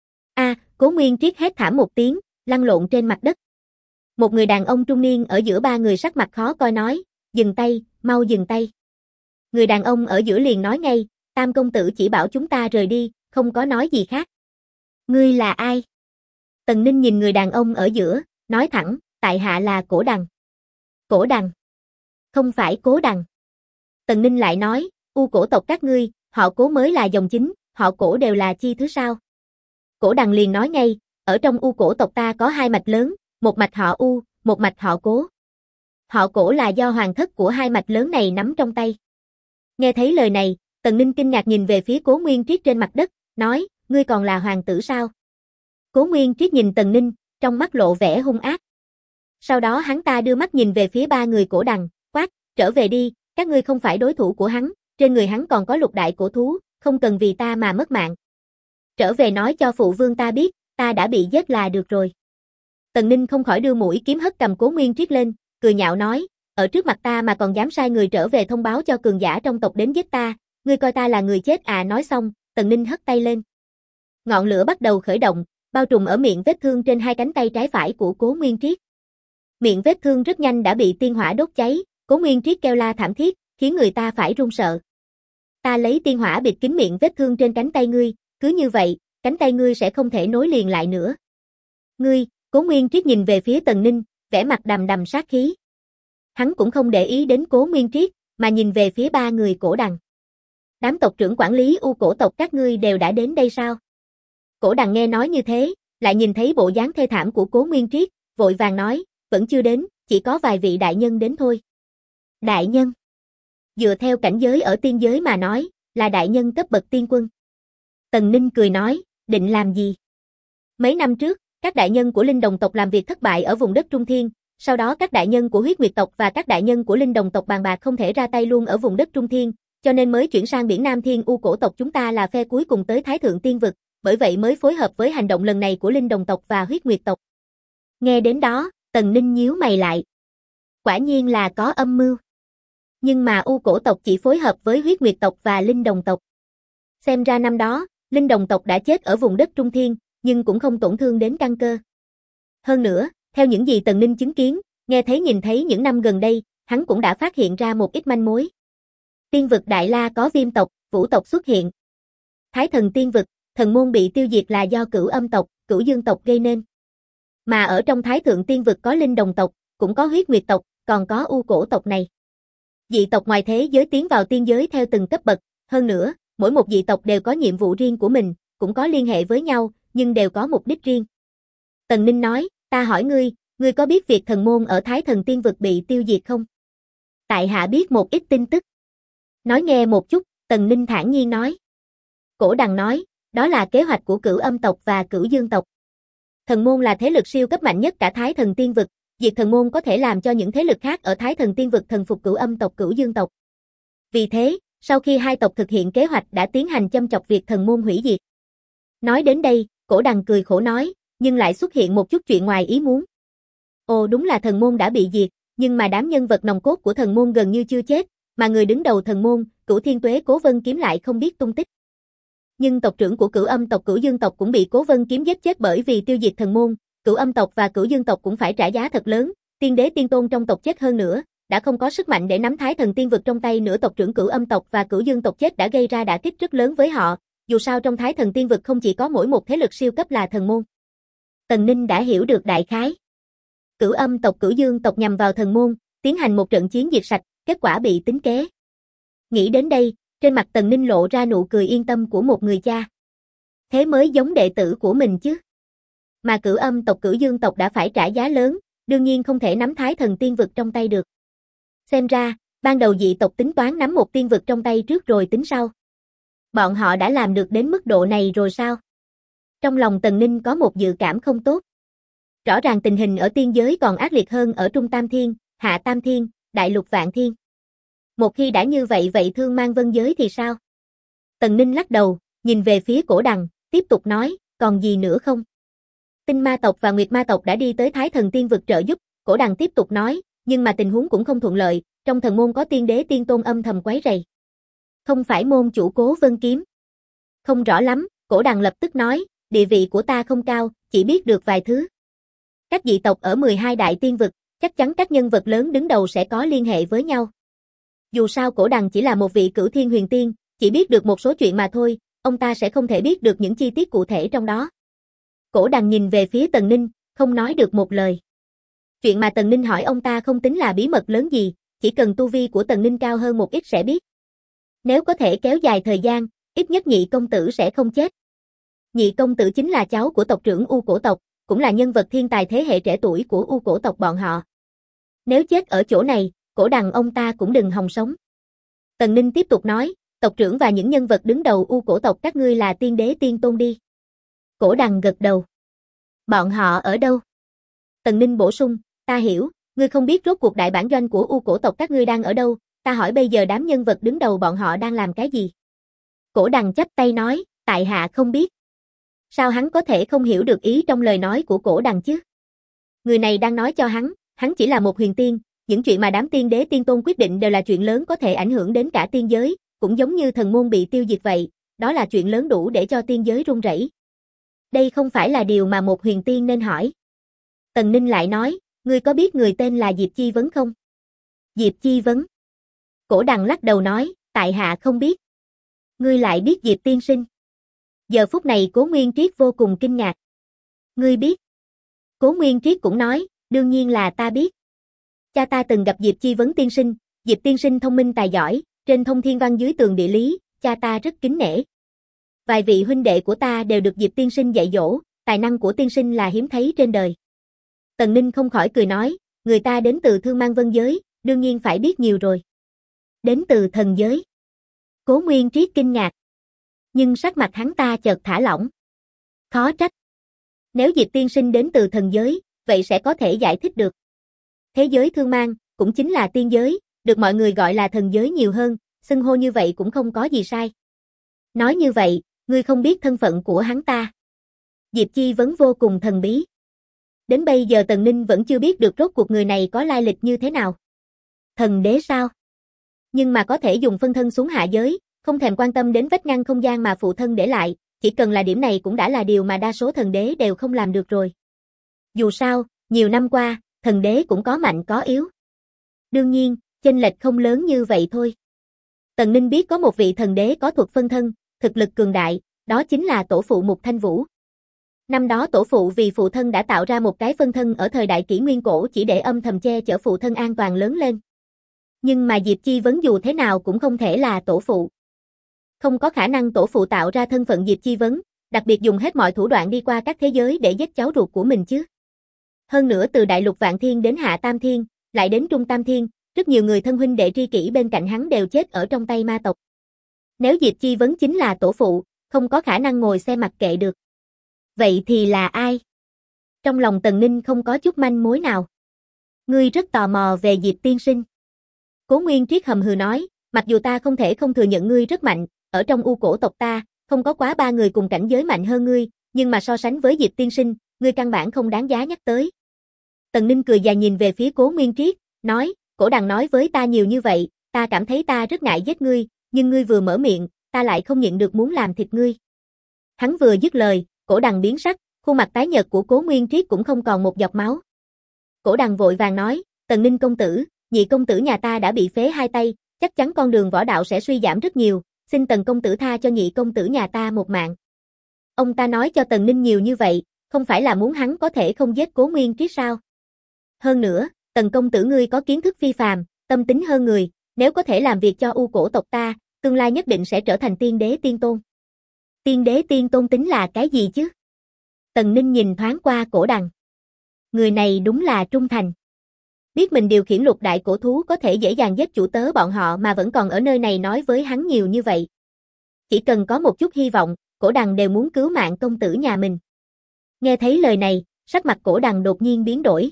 Cố Nguyên Triết hét thảm một tiếng, lăn lộn trên mặt đất. Một người đàn ông trung niên ở giữa ba người sắc mặt khó coi nói, dừng tay, mau dừng tay. Người đàn ông ở giữa liền nói ngay, Tam công tử chỉ bảo chúng ta rời đi, không có nói gì khác. Ngươi là ai? Tần Ninh nhìn người đàn ông ở giữa, nói thẳng, tại hạ là Cổ Đằng. Cổ Đằng? Không phải Cố Đằng. Tần Ninh lại nói, U cổ tộc các ngươi, họ Cố mới là dòng chính, họ Cổ đều là chi thứ sao? Cổ Đằng liền nói ngay, ở trong U cổ tộc ta có hai mạch lớn, một mạch họ U, một mạch họ Cố. Họ Cổ là do hoàng thất của hai mạch lớn này nắm trong tay. Nghe thấy lời này, Tần Ninh kinh ngạc nhìn về phía Cố Nguyên Triết trên mặt đất, nói, ngươi còn là hoàng tử sao? Cố Nguyên Triết nhìn Tần Ninh, trong mắt lộ vẻ hung ác. Sau đó hắn ta đưa mắt nhìn về phía ba người Cổ Đằng, quát, trở về đi, các ngươi không phải đối thủ của hắn, trên người hắn còn có lục đại cổ thú, không cần vì ta mà mất mạng. Trở về nói cho phụ vương ta biết, ta đã bị giết là được rồi. Tần Ninh không khỏi đưa mũi kiếm hất cầm Cố Nguyên Triết lên, cười nhạo nói, ở trước mặt ta mà còn dám sai người trở về thông báo cho cường giả trong tộc đến giết ta, ngươi coi ta là người chết à? Nói xong, Tần Ninh hất tay lên. Ngọn lửa bắt đầu khởi động, bao trùm ở miệng vết thương trên hai cánh tay trái phải của Cố Nguyên Triết. Miệng vết thương rất nhanh đã bị tiên hỏa đốt cháy, Cố Nguyên Triết kêu la thảm thiết, khiến người ta phải run sợ. Ta lấy tiên hỏa bịt kín miệng vết thương trên cánh tay ngươi, cứ như vậy, cánh tay ngươi sẽ không thể nối liền lại nữa. Ngươi, Cố Nguyên Triết nhìn về phía Tần Ninh, vẻ mặt đầm đầm sát khí. Hắn cũng không để ý đến Cố Nguyên Triết, mà nhìn về phía ba người Cổ Đằng. Đám tộc trưởng quản lý U cổ tộc các ngươi đều đã đến đây sao? Cổ Đằng nghe nói như thế, lại nhìn thấy bộ dáng thê thảm của Cố Nguyên Triết, vội vàng nói, vẫn chưa đến, chỉ có vài vị đại nhân đến thôi. Đại nhân? Dựa theo cảnh giới ở tiên giới mà nói, là đại nhân cấp bậc tiên quân. Tần Ninh cười nói, định làm gì? Mấy năm trước, các đại nhân của Linh Đồng tộc làm việc thất bại ở vùng đất Trung Thiên, sau đó các đại nhân của Huyết Nguyệt tộc và các đại nhân của Linh Đồng tộc bàn bạc không thể ra tay luôn ở vùng đất Trung Thiên, cho nên mới chuyển sang biển Nam Thiên. U cổ tộc chúng ta là phe cuối cùng tới Thái Thượng Tiên Vực, bởi vậy mới phối hợp với hành động lần này của Linh Đồng tộc và Huyết Nguyệt tộc. Nghe đến đó, Tần Ninh nhíu mày lại. Quả nhiên là có âm mưu. Nhưng mà U cổ tộc chỉ phối hợp với Huyết Nguyệt tộc và Linh Đồng tộc. Xem ra năm đó, Linh Đồng tộc đã chết ở vùng đất Trung Thiên, nhưng cũng không tổn thương đến căn cơ. Hơn nữa, theo những gì Tần Ninh chứng kiến, nghe thấy nhìn thấy những năm gần đây, hắn cũng đã phát hiện ra một ít manh mối. Tiên vực Đại La có Viêm tộc, Vũ tộc xuất hiện. Thái Thần Tiên vực, thần môn bị tiêu diệt là do Cửu Âm tộc, Cửu Dương tộc gây nên. Mà ở trong Thái Thượng Tiên vực có Linh Đồng tộc, cũng có Huyết Nguyệt tộc, còn có U cổ tộc này. Dị tộc ngoài thế giới tiến vào tiên giới theo từng cấp bậc, hơn nữa, mỗi một dị tộc đều có nhiệm vụ riêng của mình, cũng có liên hệ với nhau, nhưng đều có mục đích riêng. Tần Ninh nói, ta hỏi ngươi có biết việc thần môn ở Thái Thần Tiên vực bị tiêu diệt không? Tại hạ biết một ít tin tức. Nói nghe một chút, Tần Ninh thản nhiên nói. Cổ Đằng nói, đó là kế hoạch của Cửu Âm tộc và Cửu Dương tộc. Thần môn là thế lực siêu cấp mạnh nhất cả Thái Thần Tiên vực, diệt thần môn có thể làm cho những thế lực khác ở Thái Thần Tiên vực thần phục Cửu Âm tộc, Cửu Dương tộc. Vì thế, sau khi hai tộc thực hiện kế hoạch đã tiến hành châm chọc việc thần môn hủy diệt. Nói đến đây, Cổ Đằng cười khổ nói, nhưng lại xuất hiện một chút chuyện ngoài ý muốn. Ồ, đúng là thần môn đã bị diệt, nhưng mà đám nhân vật nòng cốt của thần môn gần như chưa chết, mà người đứng đầu thần môn, Cửu Thiên Tuế Cố Vân Kiếm lại không biết tung tích. Nhưng tộc trưởng của Cửu Âm tộc, Cửu Dương tộc cũng bị Cố Vân Kiếm giết chết bởi vì tiêu diệt thần môn, Cửu Âm tộc và Cửu Dương tộc cũng phải trả giá thật lớn, tiên đế tiên tôn trong tộc chết hơn nữa, đã không có sức mạnh để nắm Thái Thần Tiên vực trong tay nữa. Tộc trưởng Cửu Âm tộc và Cửu Dương tộc chết đã gây ra đả kích rất lớn với họ, dù sao trong Thái Thần Tiên vực không chỉ có mỗi một thế lực siêu cấp là thần môn. Tần Ninh đã hiểu được đại khái. Cửu Âm tộc, Cửu Dương tộc nhằm vào thần môn, tiến hành một trận chiến diệt sạch, kết quả bị tính kế. Nghĩ đến đây, trên mặt Tần Ninh lộ ra nụ cười yên tâm của một người cha. Thế mới giống đệ tử của mình chứ. Mà Cửu Âm tộc, Cửu Dương tộc đã phải trả giá lớn, đương nhiên không thể nắm Thái Thần Tiên vực trong tay được. Xem ra, Ban đầu dị tộc tính toán nắm một tiên vực trong tay trước rồi tính sau. Bọn họ đã làm được đến mức độ này rồi sao? Trong lòng Tần Ninh có một dự cảm không tốt. Rõ ràng tình hình ở tiên giới còn ác liệt hơn ở Trung Tam Thiên, Hạ Tam Thiên, Đại Lục Vạn Thiên. Một khi đã như vậy vậy Thương Mang Vân giới thì sao? Tần Ninh lắc đầu, nhìn về phía Cổ Đằng, tiếp tục nói, còn gì nữa không? Tinh ma tộc và Nguyệt ma tộc đã đi tới Thái Thần Tiên vực trợ giúp, Cổ Đằng tiếp tục nói, nhưng mà tình huống cũng không thuận lợi, trong thần môn có tiên đế tiên tôn âm thầm quấy rầy. Không phải môn chủ Cố Vân Kiếm. Không rõ lắm, Cổ Đằng lập tức nói, địa vị của ta không cao, chỉ biết được vài thứ. Các dị tộc ở 12 đại tiên vực, chắc chắn các nhân vật lớn đứng đầu sẽ có liên hệ với nhau. Dù sao Cổ Đằng chỉ là một vị cửu thiên huyền tiên, chỉ biết được một số chuyện mà thôi, ông ta sẽ không thể biết được những chi tiết cụ thể trong đó. Cổ Đằng nhìn về phía Tần Ninh, không nói được một lời. Chuyện mà Tần Ninh hỏi ông ta không tính là bí mật lớn gì, chỉ cần tu vi của Tần Ninh cao hơn một ít sẽ biết. Nếu có thể kéo dài thời gian, ít nhất Nhị công tử sẽ không chết. Nhị công tử chính là cháu của tộc trưởng U cổ tộc, cũng là nhân vật thiên tài thế hệ trẻ tuổi của U cổ tộc bọn họ. Nếu chết ở chỗ này, Cổ Đằng ông ta cũng đừng hòng sống. Tần Ninh tiếp tục nói, tộc trưởng và những nhân vật đứng đầu U cổ tộc các ngươi là tiên đế tiên tôn đi. Cổ Đằng gật đầu. Bọn họ ở đâu? Tần Ninh bổ sung, ta hiểu, ngươi không biết rốt cuộc đại bản doanh của U cổ tộc các ngươi đang ở đâu, ta hỏi bây giờ đám nhân vật đứng đầu bọn họ đang làm cái gì? Cổ Đằng chắp tay nói, tại hạ không biết. Sao hắn có thể không hiểu được ý trong lời nói của Cổ Đằng chứ? Người này đang nói cho hắn chỉ là một huyền tiên, những chuyện mà đám tiên đế tiên tôn quyết định đều là chuyện lớn có thể ảnh hưởng đến cả tiên giới, cũng giống như thần môn bị tiêu diệt vậy, đó là chuyện lớn đủ để cho tiên giới rung rẩy. Đây không phải là điều mà một huyền tiên nên hỏi. Tần Ninh lại nói, ngươi có biết người tên là Diệp Chi Vấn không? Diệp Chi Vấn. Cổ Đằng lắc đầu nói, tại hạ không biết. Ngươi lại biết Diệp tiên sinh. Giờ phút này Cố Nguyên Triết vô cùng kinh ngạc. Ngươi biết? Cố Nguyên Triết cũng nói, đương nhiên là ta biết. Cha ta từng gặp Diệp Chi Vấn tiên sinh, Diệp tiên sinh thông minh tài giỏi, trên thông thiên văn dưới tường địa lý, cha ta rất kính nể. Vài vị huynh đệ của ta đều được Diệp tiên sinh dạy dỗ, tài năng của tiên sinh là hiếm thấy trên đời. Tần Ninh không khỏi cười nói, người ta đến từ Thương Mang Vân giới, đương nhiên phải biết nhiều rồi. Đến từ thần giới. Cố Nguyên Triết kinh ngạc. Nhưng sắc mặt hắn ta chợt thả lỏng. Khó trách. Nếu Diệp tiên sinh đến từ thần giới, vậy sẽ có thể giải thích được. Thế giới Thương Mang, cũng chính là tiên giới, được mọi người gọi là thần giới nhiều hơn, xưng hô như vậy cũng không có gì sai. Nói như vậy, ngươi không biết thân phận của hắn ta. Diệp Chi Vấn vô cùng thần bí. Đến bây giờ Tần Ninh vẫn chưa biết được rốt cuộc người này có lai lịch như thế nào. Thần đế sao? Nhưng mà có thể dùng phân thân xuống hạ giới, không thèm quan tâm đến vách ngăn không gian mà phụ thân để lại, chỉ cần là điểm này cũng đã là điều mà đa số thần đế đều không làm được rồi. Dù sao, nhiều năm qua, thần đế cũng có mạnh có yếu. Đương nhiên, chênh lệch không lớn như vậy thôi. Tần Ninh biết có một vị thần đế có thuật phân thân, thực lực cường đại, đó chính là tổ phụ Mục Thanh Vũ. Năm đó tổ phụ vì phụ thân đã tạo ra một cái phân thân ở thời đại kỷ nguyên cổ chỉ để âm thầm che chở phụ thân an toàn lớn lên. Nhưng mà Diệp Chi Vấn dù thế nào cũng không thể là tổ phụ. Không có khả năng tổ phụ tạo ra thân phận Diệp Chi Vấn, đặc biệt dùng hết mọi thủ đoạn đi qua các thế giới để giết cháu ruột của mình chứ. Hơn nữa từ Đại Lục Vạn Thiên đến Hạ Tam Thiên, lại đến Trung Tam Thiên, rất nhiều người thân huynh đệ tri kỷ bên cạnh hắn đều chết ở trong tay ma tộc. Nếu Diệp Chi Vấn chính là tổ phụ, không có khả năng ngồi xem mặc kệ được. Vậy thì là ai? Trong lòng Tần Ninh không có chút manh mối nào. Ngươi rất tò mò về Diệp tiên sinh. Cố Nguyên Triết hầm hừ nói, mặc dù ta không thể không thừa nhận ngươi rất mạnh, ở trong U cổ tộc ta, không có quá 3 người cùng cảnh giới mạnh hơn ngươi, nhưng mà so sánh với Diệp tiên sinh, ngươi căn bản không đáng giá nhắc tới. Tần Ninh cười dài nhìn về phía Cố Nguyên Triết, nói, Cổ Đằng nói với ta nhiều như vậy, ta cảm thấy ta rất ngại giết ngươi, nhưng ngươi vừa mở miệng, ta lại không nhịn được muốn làm thịt ngươi. Hắn vừa dứt lời, Cổ Đằng biến sắc, khuôn mặt tái nhợt của Cố Nguyên Triết cũng không còn một giọt máu. Cổ Đằng vội vàng nói, Tần Ninh công tử, nhị công tử nhà ta đã bị phế 2 tay, chắc chắn con đường võ đạo sẽ suy giảm rất nhiều, xin Tần công tử tha cho nhị công tử nhà ta một mạng. Ông ta nói cho Tần Ninh nhiều như vậy, không phải là muốn hắn có thể không giết Cố Nguyên Triết sao? Hơn nữa, Tần công tử ngươi có kiến thức phi phàm, tâm tính hơn người, nếu có thể làm việc cho U cổ tộc ta, tương lai nhất định sẽ trở thành tiên đế tiên tôn. Tiên đế tiên tôn tính là cái gì chứ? Tần Ninh nhìn thoáng qua Cổ Đằng. Người này đúng là trung thành. Biết mình điều khiển lục đại cổ thú có thể dễ dàng giết chủ tớ bọn họ mà vẫn còn ở nơi này nói với hắn nhiều như vậy. Chỉ cần có một chút hy vọng, Cổ Đằng đều muốn cứu mạng công tử nhà mình. Nghe thấy lời này, sắc mặt Cổ Đằng đột nhiên biến đổi.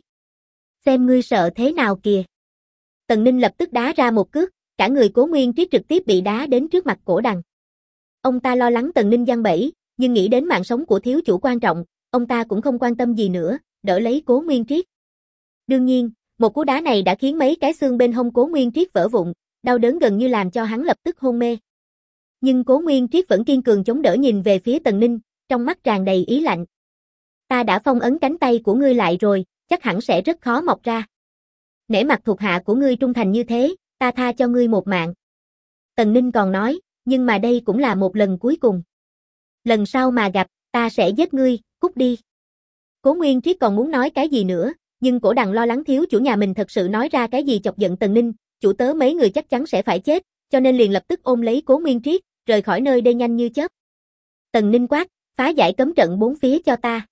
Xem ngươi sợ thế nào kìa. Tần Ninh lập tức đá ra một cước, cả người Cố Nguyên Triết trực tiếp bị đá đến trước mặt Cổ Đằng. Ông ta lo lắng Tần Ninh giăng bẫy, nhưng nghĩ đến mạng sống của thiếu chủ quan trọng, ông ta cũng không quan tâm gì nữa, đỡ lấy Cố Nguyên Triết. Đương nhiên, một cú đá này đã khiến mấy cái xương bên hông Cố Nguyên Triết vỡ vụn, đau đớn gần như làm cho hắn lập tức hôn mê. Nhưng Cố Nguyên Triết vẫn kiên cường chống đỡ nhìn về phía Tần Ninh, trong mắt tràn đầy ý lạnh. Ta đã phong ấn cánh tay của ngươi lại rồi, chắc hẳn sẽ rất khó mọc ra. Nể mặt thuộc hạ của ngươi trung thành như thế, ta tha cho ngươi một mạng. Tần Ninh còn nói, nhưng mà đây cũng là một lần cuối cùng. Lần sau mà gặp, ta sẽ giết ngươi, cút đi. Cố Nguyên Triết còn muốn nói cái gì nữa, nhưng Cổ Đằng lo lắng thiếu chủ nhà mình thật sự nói ra cái gì chọc giận Tần Ninh, chủ tớ mấy người chắc chắn sẽ phải chết, cho nên liền lập tức ôm lấy Cố Nguyên Triết, rời khỏi nơi đây nhanh như chớp. Tần Ninh quát, phá giải cấm trận bốn phía cho ta.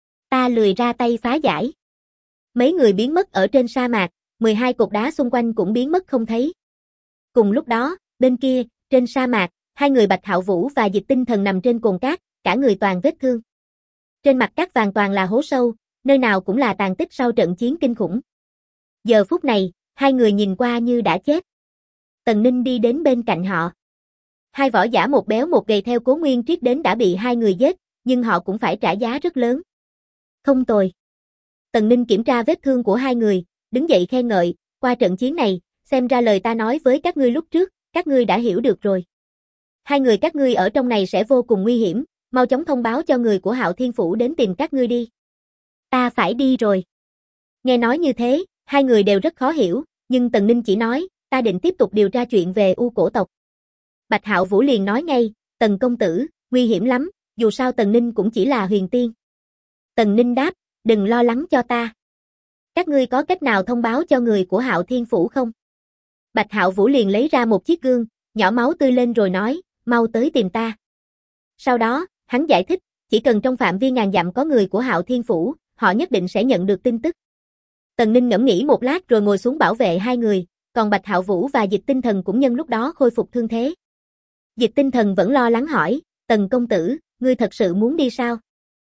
Ta lười ra tay phá giải. Mấy người biến mất ở trên sa mạc, 12 cột đá xung quanh cũng biến mất không thấy. Cùng lúc đó, bên kia, trên sa mạc, hai người Bạch Hạo Vũ và Dịch Tinh Thần nằm trên cồn cát, cả người toàn vết thương. Trên mặt cát vàng toàn là hố sâu, nơi nào cũng là tàn tích sau trận chiến kinh khủng. Giờ phút này, hai người nhìn qua như đã chết. Tần Ninh đi đến bên cạnh họ. Hai võ giả một béo một gầy theo Cố Nguyên Triết đến đã bị hai người giết, nhưng họ cũng phải trả giá rất lớn. Không tồi. Tần Ninh kiểm tra vết thương của hai người, đứng dậy khen ngợi, qua trận chiến này, xem ra lời ta nói với các ngươi lúc trước, các ngươi đã hiểu được rồi. Hai người các ngươi ở trong này sẽ vô cùng nguy hiểm, mau chóng thông báo cho người của Hạo Thiên Phủ đến tìm các ngươi đi. Ta phải đi rồi. Nghe nói như thế, hai người đều rất khó hiểu, nhưng Tần Ninh chỉ nói, ta định tiếp tục điều tra chuyện về U Cổ tộc. Bạch Hạo Vũ liền nói ngay, Tần công tử, nguy hiểm lắm, dù sao Tần Ninh cũng chỉ là huyền tiên. Tần Ninh đáp, đừng lo lắng cho ta. Các ngươi có cách nào thông báo cho người của Hạo Thiên Phủ không? Bạch Hạo Vũ liền lấy ra một chiếc gương, nhỏ máu tươi lên rồi nói, mau tới tìm ta. Sau đó, hắn giải thích, chỉ cần trong phạm vi ngàn dặm có người của Hạo Thiên Phủ, họ nhất định sẽ nhận được tin tức. Tần Ninh ngẫm nghĩ một lát rồi ngồi xuống bảo vệ hai người, còn Bạch Hạo Vũ và Dịch Tinh Thần cũng nhân lúc đó khôi phục thương thế. Dịch Tinh Thần vẫn lo lắng hỏi, Tần công tử, ngươi thật sự muốn đi sao?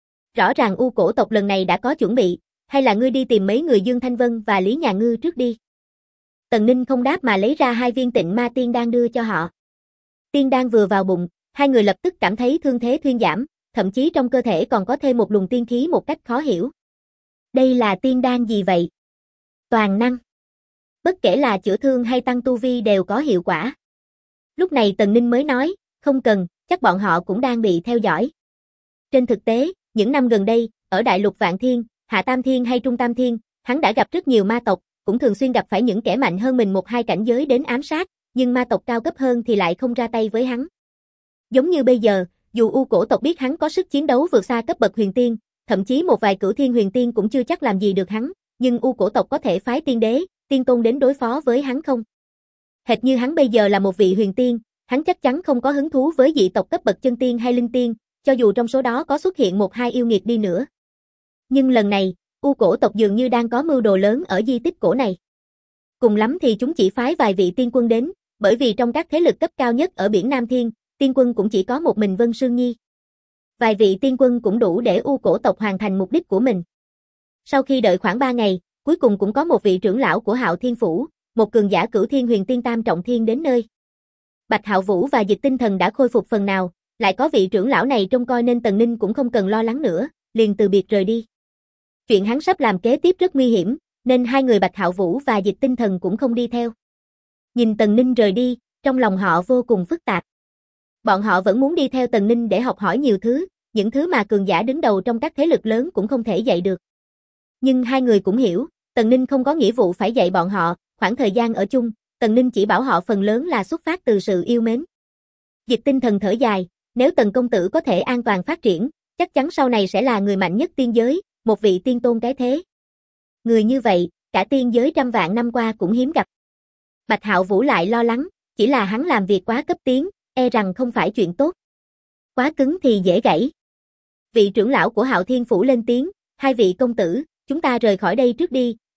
Rõ ràng U Cổ tộc lần này đã có chuẩn bị, hay là ngươi đi tìm mấy người Dương Thanh Vân và Lý Nhà Ngư trước đi? Tần Ninh không đáp mà lấy ra 2 viên Tịnh Ma Tiên đan đưa cho họ. Tiên đan vừa vào bụng, hai người lập tức cảm thấy thương thế thuyên giảm, thậm chí trong cơ thể còn có thêm một luồng tiên khí một cách khó hiểu. Đây là tiên đan gì vậy? Toàn năng. Bất kể là chữa thương hay tăng tu vi đều có hiệu quả. Lúc này Tần Ninh mới nói, không cần, chắc bọn họ cũng đang bị theo dõi. Trên thực tế, những năm gần đây, ở Đại Lục Vạn Thiên, Hạ Tam Thiên hay Trung Tam Thiên, hắn đã gặp rất nhiều ma tộc, cũng thường xuyên gặp phải những kẻ mạnh hơn mình 1-2 cảnh giới đến ám sát, nhưng ma tộc cao cấp hơn thì lại không ra tay với hắn. Giống như bây giờ, dù U Cổ tộc biết hắn có sức chiến đấu vượt xa cấp bậc huyền tiên, thậm chí một vài cửu thiên huyền tiên cũng chưa chắc làm gì được hắn, nhưng U Cổ tộc có thể phái tiên đế, tiên tôn đến đối phó với hắn không? Hệt như hắn bây giờ là một vị huyền tiên, hắn chắc chắn không có hứng thú với dị tộc cấp bậc chân tiên hay linh tiên, cho dù trong số đó có xuất hiện 1-2 yêu nghiệt đi nữa. Nhưng lần này, U Cổ tộc dường như đang có mưu đồ lớn ở di tích cổ này. Cùng lắm thì chúng chỉ phái vài vị tiên quân đến, bởi vì trong các thế lực cấp cao nhất ở biển Nam Thiên, tiên quân cũng chỉ có một mình Vân Sương Nhi. Vài vị tiên quân cũng đủ để U Cổ tộc hoàn thành mục đích của mình. Sau khi đợi khoảng 3 ngày, cuối cùng cũng có một vị trưởng lão của Hạo Thiên Phủ, một cường giả cửu thiên huyền tiên tam trọng thiên đến nơi. Bạch Hạo Vũ và Dịch Tinh Thần đã khôi phục phần nào, lại có vị trưởng lão này trông coi nên Tần Ninh cũng không cần lo lắng nữa, liền từ biệt rời đi. Chuyện hắn sắp làm kế tiếp rất nguy hiểm, nên hai người Bạch Hạo Vũ và Dịch Tinh Thần cũng không đi theo. Nhìn Tần Ninh rời đi, trong lòng họ vô cùng phức tạp. Bọn họ vẫn muốn đi theo Tần Ninh để học hỏi nhiều thứ, những thứ mà cường giả đứng đầu trong các thế lực lớn cũng không thể dạy được. Nhưng hai người cũng hiểu, Tần Ninh không có nghĩa vụ phải dạy bọn họ, khoảng thời gian ở chung, Tần Ninh chỉ bảo họ phần lớn là xuất phát từ sự yêu mến. Dịch Tinh Thần thở dài, nếu Tần công tử có thể an toàn phát triển, chắc chắn sau này sẽ là người mạnh nhất tiên giới, một vị tiên tôn cái thế. Người như vậy, cả tiên giới trăm vạn năm qua cũng hiếm gặp. Bạch Hạo Vũ lại lo lắng, chỉ là hắn làm việc quá cấp tiến, e rằng không phải chuyện tốt. Quá cứng thì dễ gãy. Vị trưởng lão của Hạo Thiên Phủ lên tiếng, hai vị công tử, chúng ta rời khỏi đây trước đi,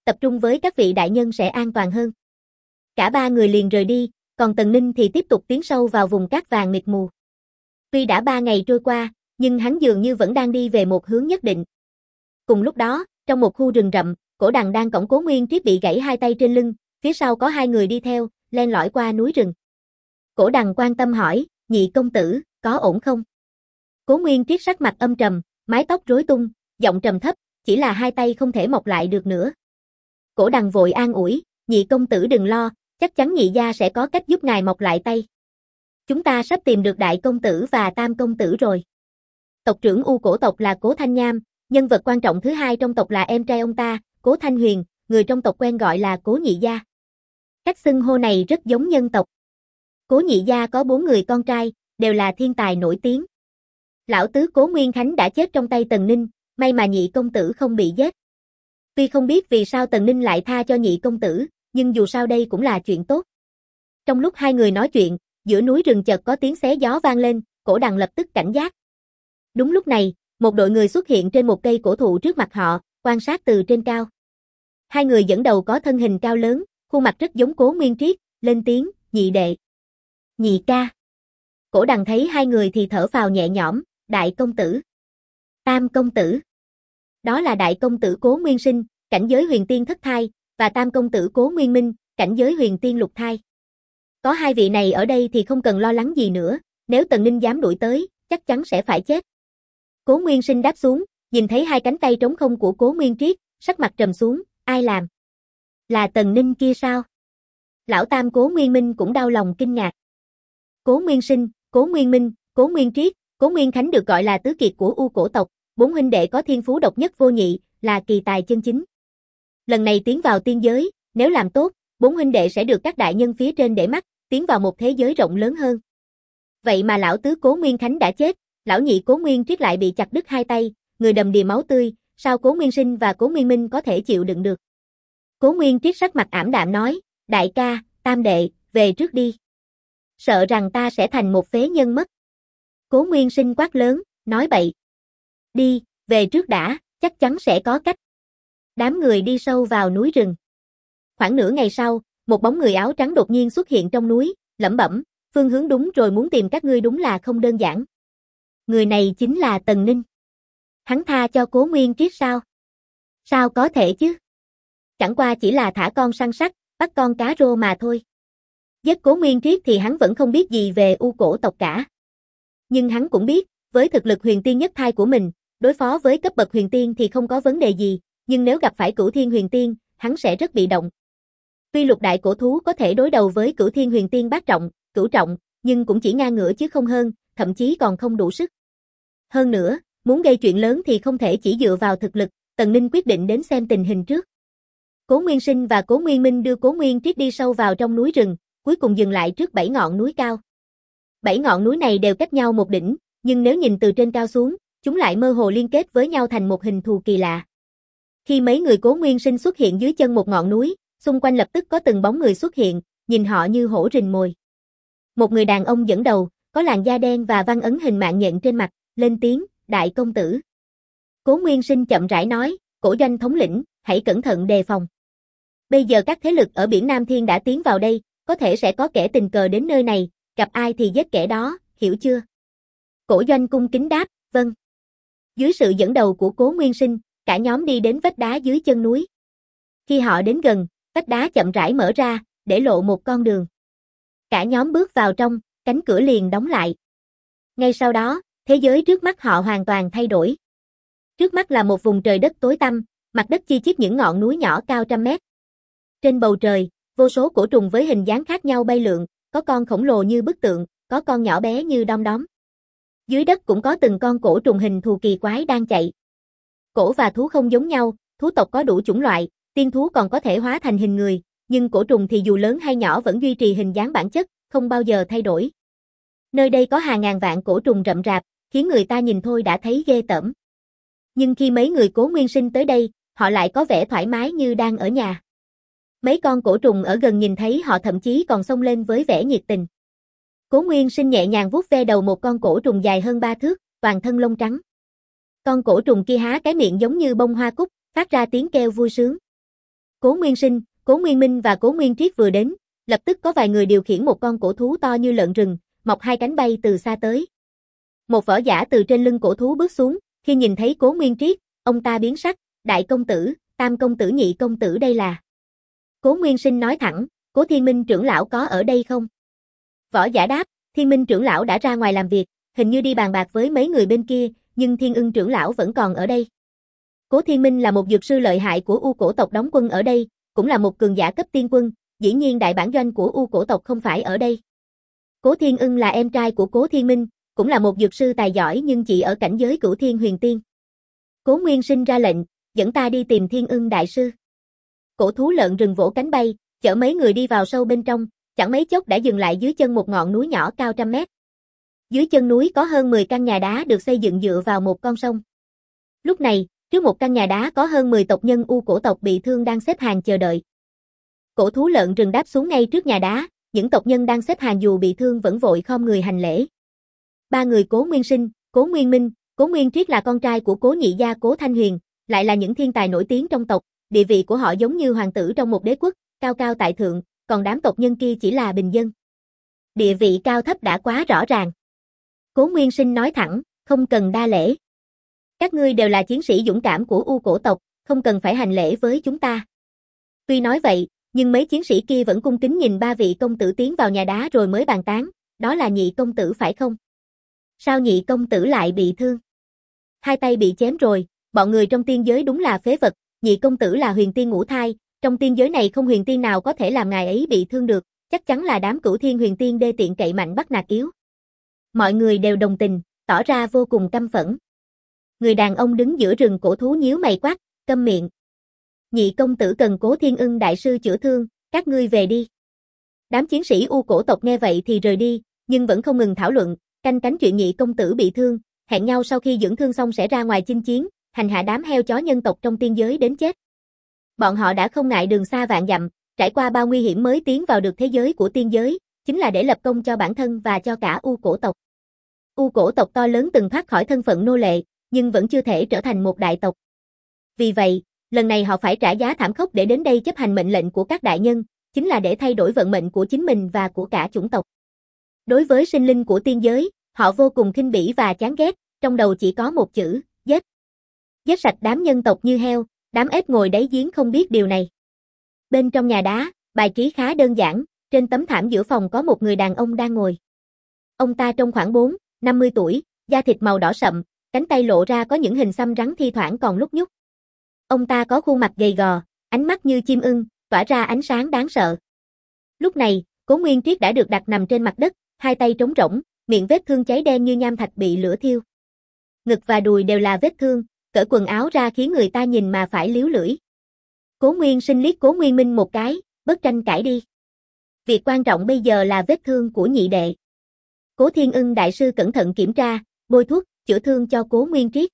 tập trung với các vị đại nhân sẽ an toàn hơn. Cả ba người liền rời đi, còn Tần Ninh thì tiếp tục tiến sâu vào vùng cát vàng mịt mù. Tuy đã 3 ngày trôi qua, nhưng hắn dường như vẫn đang đi về một hướng nhất định. Cùng lúc đó, trong một khu rừng rậm, Cổ Đằng đang cõng Cố Nguyên Triết bị gãy hai tay trên lưng, phía sau có 2 người đi theo, len lỏi qua núi rừng. Cổ Đằng quan tâm hỏi, nhị công tử, có ổn không? Cố Nguyên Triết sắc mặt âm trầm, mái tóc rối tung, giọng trầm thấp, chỉ là hai tay không thể mọc lại được nữa. Cổ Đằng vội an ủi, nhị công tử đừng lo, chắc chắn nhị gia sẽ có cách giúp ngài mọc lại tay. Chúng ta sắp tìm được đại công tử và tam công tử rồi. Tộc trưởng U Cổ tộc là Cố Thanh Nham, nhân vật quan trọng thứ hai trong tộc là em trai ông ta, Cố Thanh Huyền, người trong tộc quen gọi là Cố nhị gia. Cách xưng hô này rất giống nhân tộc. Cố nhị gia có 4 người con trai, đều là thiên tài nổi tiếng. Lão tứ Cố Nguyên Khánh đã chết trong tay Tần Ninh, may mà nhị công tử không bị giết. Tuy không biết vì sao Tần Ninh lại tha cho nhị công tử, nhưng dù sao đây cũng là chuyện tốt. Trong lúc hai người nói chuyện, giữa núi rừng chợt có tiếng xé gió vang lên, Cổ Đằng lập tức cảnh giác. Đúng lúc này, một đội người xuất hiện trên một cây cổ thụ trước mặt họ, quan sát từ trên cao. Hai người dẫn đầu có thân hình cao lớn, khuôn mặt rất giống Cố Nguyên Triết, lên tiếng, nhị đệ. Nhị ca. Cổ Đằng thấy hai người thì thở phào nhẹ nhõm, đại công tử. Tam công tử. Đó là đại công tử Cố Nguyên Sinh, cảnh giới huyền tiên thất thai, và tam công tử Cố Nguyên Minh, cảnh giới huyền tiên lục thai. Có hai vị này ở đây thì không cần lo lắng gì nữa, nếu Tần Ninh dám đuổi tới, chắc chắn sẽ phải chết. Cố Nguyên Sinh đáp xuống, nhìn thấy hai cánh tay trống không của Cố Nguyên Triết, sắc mặt trầm xuống, ai làm? Là Tần Ninh kia sao? Lão tam Cố Nguyên Minh cũng đau lòng kinh ngạc. Cố Nguyên Sinh, Cố Nguyên Minh, Cố Nguyên Triết, Cố Nguyên Khánh được gọi là tứ kiệt của U Cổ tộc, 4 huynh đệ có thiên phú độc nhất vô nhị, là kỳ tài chân chính. Lần này tiến vào tiên giới, nếu làm tốt, 4 huynh đệ sẽ được các đại nhân phía trên để mắt, tiến vào một thế giới rộng lớn hơn. Vậy mà lão tứ Cố Nguyên Khánh đã chết, lão nhị Cố Nguyên Triết lại bị chặt đứt hai tay, người đầm đìa máu tươi, sao Cố Nguyên Sinh và Cố Nguyên Minh có thể chịu đựng được? Cố Nguyên Triết sắc mặt ảm đạm nói, đại ca, tam đệ, về trước đi. Sợ rằng ta sẽ thành một phế nhân mất. Cố Nguyên Sinh quát lớn, nói bậy. Đi, về trước đã, chắc chắn sẽ có cách. Đám người đi sâu vào núi rừng. Khoảng nửa ngày sau, một bóng người áo trắng đột nhiên xuất hiện trong núi, lẩm bẩm, phương hướng đúng rồi, muốn tìm các ngươi đúng là không đơn giản. Người này chính là Tần Ninh. Hắn tha cho Cố Nguyên Triết sao? Sao có thể chứ? Chẳng qua chỉ là thả con săn sắt, bắt con cá rô mà thôi. Giết Cố Nguyên Triết thì hắn vẫn không biết gì về U Cổ tộc cả. Nhưng hắn cũng biết, với thực lực huyền tiên nhất thai của mình, đối phó với cấp bậc huyền tiên thì không có vấn đề gì, nhưng nếu gặp phải Cửu Thiên huyền tiên, hắn sẽ rất bị động. Tuy lục đại cổ thú có thể đối đầu với Cửu Thiên huyền tiên bát trọng, cửu trọng, nhưng cũng chỉ ngang ngửa chứ không hơn, thậm chí còn không đủ sức. Hơn nữa, muốn gây chuyện lớn thì không thể chỉ dựa vào thực lực, Tần Ninh quyết định đến xem tình hình trước. Cố Nguyên Sinh và Cố Nguyên Minh đưa Cố Nguyên Triết đi sâu vào trong núi rừng, cuối cùng dừng lại trước 7 ngọn núi cao. 7 ngọn núi này đều cách nhau một đỉnh, nhưng nếu nhìn từ trên cao xuống, chúng lại mơ hồ liên kết với nhau thành một hình thù kỳ lạ. Khi mấy người Cố Nguyên Sinh xuất hiện dưới chân một ngọn núi, xung quanh lập tức có từng bóng người xuất hiện, nhìn họ như hổ rình mồi. Một người đàn ông dẫn đầu, có làn da đen và văn ấn hình mạng nhện trên mặt, lên tiếng, đại công tử. Cố Nguyên Sinh chậm rãi nói, Cổ Doanh thống lĩnh, hãy cẩn thận đề phòng. Bây giờ các thế lực ở biển Nam Thiên đã tiến vào đây, có thể sẽ có kẻ tình cờ đến nơi này, gặp ai thì giết kẻ đó, hiểu chưa? Cổ Doanh cung kính đáp, vâng. Dưới sự dẫn đầu của Cố Nguyên Sinh, cả nhóm đi đến vách đá dưới chân núi. Khi họ đến gần, vách đá chậm rãi mở ra, để lộ một con đường. Cả nhóm bước vào trong, cánh cửa liền đóng lại. Ngay sau đó, thế giới trước mắt họ hoàn toàn thay đổi. Trước mắt là một vùng trời đất tối tăm, mặt đất chi chít những ngọn núi nhỏ cao trăm mét. Trên bầu trời, vô số cổ trùng với hình dáng khác nhau bay lượn, có con khổng lồ như bức tượng, có con nhỏ bé như đom đóm. Dưới đất cũng có từng con cổ trùng hình thù kỳ quái đang chạy. Cổ và thú không giống nhau, thú tộc có đủ chủng loại, tiên thú còn có thể hóa thành hình người, nhưng cổ trùng thì dù lớn hay nhỏ vẫn duy trì hình dáng bản chất, không bao giờ thay đổi. Nơi đây có hàng ngàn vạn cổ trùng rậm rạp, khiến người ta nhìn thôi đã thấy ghê tởm. Nhưng khi mấy người Cố Nguyên Sinh tới đây, họ lại có vẻ thoải mái như đang ở nhà. Mấy con cổ trùng ở gần nhìn thấy họ thậm chí còn xông lên với vẻ nhiệt tình. Cố Nguyên Sinh nhẹ nhàng vuốt ve đầu một con cổ trùng dài hơn 3 thước, toàn thân lông trắng. Con cổ trùng kia há cái miệng giống như bông hoa cúc, phát ra tiếng kêu vui sướng. Cố Nguyên Sinh, Cố Nguyên Minh và Cố Nguyên Triết vừa đến, lập tức có vài người điều khiển một con cổ thú to như lợn rừng, mọc hai cánh bay từ xa tới. Một võ giả từ trên lưng cổ thú bước xuống, khi nhìn thấy Cố Nguyên Triết, ông ta biến sắc, đại công tử, tam công tử, nhị công tử, đây là. Cố Nguyên Sinh nói thẳng, Cố Thiên Minh trưởng lão có ở đây không? Võ giả đáp, Thiên Minh trưởng lão đã ra ngoài làm việc, hình như đi bàn bạc với mấy người bên kia, nhưng Thiên Ưng trưởng lão vẫn còn ở đây. Cố Thiên Minh là một dược sư lợi hại của U cổ tộc đóng quân ở đây, cũng là một cường giả cấp tiên quân, dĩ nhiên đại bản doanh của U cổ tộc không phải ở đây. Cố Thiên Ưng là em trai của Cố Thiên Minh, cũng là một dược sư tài giỏi nhưng chỉ ở cảnh giới Cửu Thiên Huyền Tiên. Cố Nguyên Sinh ra lệnh, dẫn ta đi tìm Thiên Ưng đại sư. Cổ thú lợn rừng vỗ cánh bay, chở mấy người đi vào sâu bên trong, chẳng mấy chốc đã dừng lại dưới chân một ngọn núi nhỏ cao trăm mét. Dưới chân núi có hơn 10 căn nhà đá được xây dựng dựa vào một con sông. Lúc này, trước một căn nhà đá có hơn 10 tộc nhân U cổ tộc bị thương đang xếp hàng chờ đợi. Cổ thú lợn rừng đáp xuống ngay trước nhà đá, những tộc nhân đang xếp hàng dù bị thương vẫn vội khom người hành lễ. Ba người Cố Nguyên Sinh, Cố Nguyên Minh, Cố Nguyên Triết là con trai của Cố nhị gia Cố Thanh Huyền, lại là những thiên tài nổi tiếng trong tộc, địa vị của họ giống như hoàng tử trong một đế quốc, cao cao tại thượng, còn đám tộc nhân kia chỉ là bình dân. Địa vị cao thấp đã quá rõ ràng. Cố Nguyên Sinh nói thẳng, không cần đa lễ. Các ngươi đều là chiến sĩ dũng cảm của U cổ tộc, không cần phải hành lễ với chúng ta. Tuy nói vậy, nhưng mấy chiến sĩ kia vẫn cung kính nhìn ba vị công tử tiến vào nhà đá rồi mới bàn tán, đó là nhị công tử phải không? Sao nhị công tử lại bị thương? Hai tay bị chém rồi, bọn người trong tiên giới đúng là phế vật, nhị công tử là huyền tiên ngũ thai, trong tiên giới này không huyền tiên nào có thể làm ngài ấy bị thương được, chắc chắn là đám Cửu Thiên huyền tiên đê tiện cậy mạnh bắt nạt yếu. Mọi người đều đồng tình, tỏ ra vô cùng căm phẫn. Người đàn ông đứng giữa rừng cổ thú nhíu mày quát, câm miệng. Nhị công tử cần Cố Thiên Ưng đại sư chữa thương, các ngươi về đi. Đám chiến sĩ U cổ tộc nghe vậy thì rời đi, nhưng vẫn không ngừng thảo luận, canh cánh chuyện nhị công tử bị thương, hẹn nhau sau khi dưỡng thương xong sẽ ra ngoài chinh chiến, hành hạ đám heo chó nhân tộc trong tiên giới đến chết. Bọn họ đã không ngại đường xa vạn dặm, trải qua bao nguy hiểm mới tiến vào được thế giới của tiên giới, chính là để lập công cho bản thân và cho cả U cổ tộc. U cổ tộc to lớn từng thoát khỏi thân phận nô lệ, nhưng vẫn chưa thể trở thành một đại tộc. Vì vậy, lần này họ phải trả giá thảm khốc để đến đây chấp hành mệnh lệnh của các đại nhân, chính là để thay đổi vận mệnh của chính mình và của cả chủng tộc. Đối với sinh linh của tiên giới, họ vô cùng khinh bỉ và chán ghét, trong đầu chỉ có một chữ, giết. Giết sạch đám nhân tộc như heo, đám ếch ngồi đáy giếng không biết điều này. Bên trong nhà đá, bài trí khá đơn giản, trên tấm thảm giữa phòng có một người đàn ông đang ngồi. Ông ta trông khoảng 50 tuổi, da thịt màu đỏ sậm, cánh tay lộ ra có những hình xăm rắn thi thoảng còn lúc nhúc. Ông ta có khuôn mặt gầy gò, ánh mắt như chim ưng, tỏa ra ánh sáng đáng sợ. Lúc này, Cố Nguyên Triết đã được đặt nằm trên mặt đất, hai tay trống rỗng, miệng vết thương cháy đen như nham thạch bị lửa thiêu. Ngực và đùi đều là vết thương, cởi quần áo ra khiến người ta nhìn mà phải liếu lưỡi. Cố Nguyên Sinh liếc Cố Nguyên Minh một cái, bớt tranh cãi đi. Việc quan trọng bây giờ là vết thương của nhị đệ. Cố Thiên Ưng đại sư cẩn thận kiểm tra, bôi thuốc, chữa thương cho Cố Nguyên Triết.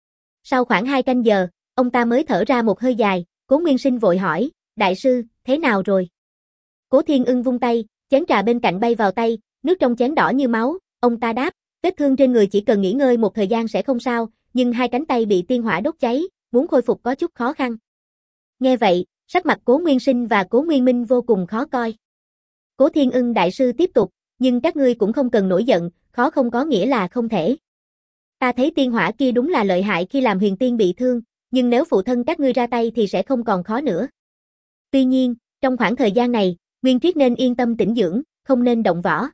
Sau khoảng 2 canh giờ, ông ta mới thở ra một hơi dài, Cố Nguyên Sinh vội hỏi, đại sư, thế nào rồi? Cố Thiên Ưng vung tay, chén trà bên cạnh bay vào tay, nước trong chén đỏ như máu, ông ta đáp, vết thương trên người chỉ cần nghỉ ngơi một thời gian sẽ không sao, nhưng hai cánh tay bị tiên hỏa đốt cháy, muốn khôi phục có chút khó khăn. Nghe vậy, sắc mặt Cố Nguyên Sinh và Cố Nguyên Minh vô cùng khó coi. Cố Thiên Ưng đại sư tiếp tục, nhưng các ngươi cũng không cần nổi giận, khó không có nghĩa là không thể. Ta thấy tiên hỏa kia đúng là lợi hại khi làm huyền tiên bị thương, nhưng nếu phụ thân các ngươi ra tay thì sẽ không còn khó nữa. Tuy nhiên, trong khoảng thời gian này, Nguyên Triết nên yên tâm tĩnh dưỡng, không nên động võ.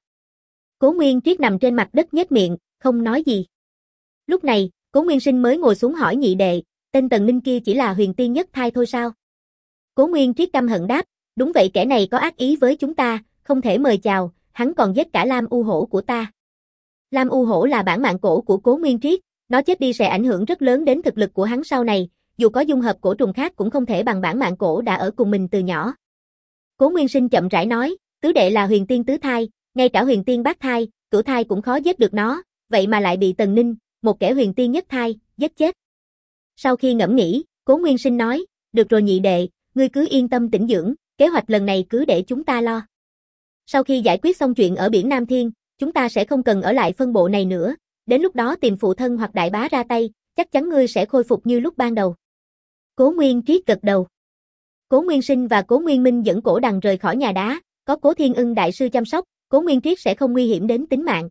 Cố Nguyên Triết nằm trên mặt đất nhếch miệng, không nói gì. Lúc này, Cố Nguyên Sinh mới ngồi xuống hỏi nhị đệ, tên Tần Ninh kia chỉ là huyền tiên nhất thai thôi sao? Cố Nguyên Triết căm hận đáp, đúng vậy, kẻ này có ác ý với chúng ta, không thể mời chào, hắn còn giết cả Lam U Hổ của ta. Lam U Hổ là bản mạng cổ của Cố Nguyên Triết, nó chết đi sẽ ảnh hưởng rất lớn đến thực lực của hắn sau này, dù có dung hợp cổ trùng khác cũng không thể bằng bản mạng cổ đã ở cùng mình từ nhỏ. Cố Nguyên Sinh chậm rãi nói, tứ đệ là huyền tiên tứ thai, ngay cả huyền tiên bát thai, cửu thai cũng khó giết được nó, vậy mà lại bị Tần Ninh, một kẻ huyền tiên nhất thai, giết chết. Sau khi ngẫm nghĩ, Cố Nguyên Sinh nói, được rồi nhị đệ, ngươi cứ yên tâm tĩnh dưỡng, kế hoạch lần này cứ để chúng ta lo. Sau khi giải quyết xong chuyện ở biển Nam Thiên, chúng ta sẽ không cần ở lại phân bộ này nữa, đến lúc đó tìm phụ thân hoặc đại bá ra tay, chắc chắn ngươi sẽ khôi phục như lúc ban đầu. Cố Nguyên Triết gật đầu. Cố Nguyên Sinh và Cố Nguyên Minh dẫn Cổ Đằng rời khỏi nhà đá, có Cố Thiên Ưng đại sư chăm sóc, Cố Nguyên Triết sẽ không nguy hiểm đến tính mạng.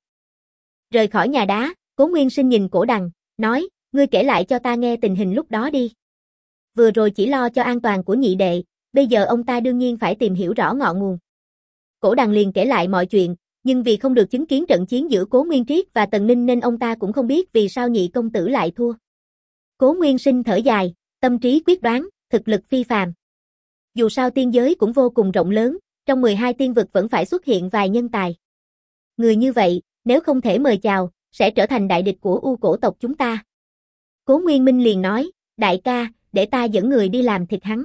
Rời khỏi nhà đá, Cố Nguyên Sinh nhìn Cổ Đằng, nói, ngươi kể lại cho ta nghe tình hình lúc đó đi. Vừa rồi chỉ lo cho an toàn của nhị đệ, bây giờ ông ta đương nhiên phải tìm hiểu rõ ngọn nguồn. Cổ Đằng liền kể lại mọi chuyện, nhưng vì không được chứng kiến trận chiến giữa Cố Nguyên Triết và Tần Ninh nên ông ta cũng không biết vì sao nhị công tử lại thua. Cố Nguyên Sinh thở dài, tâm trí quyết đoán, thực lực phi phàm. Dù sao tiên giới cũng vô cùng rộng lớn, trong 12 tiên vực vẫn phải xuất hiện vài nhân tài. Người như vậy, nếu không thể mời chào, sẽ trở thành đại địch của U Cổ tộc chúng ta. Cố Nguyên Minh liền nói, đại ca, để ta dẫn người đi làm thịt hắn.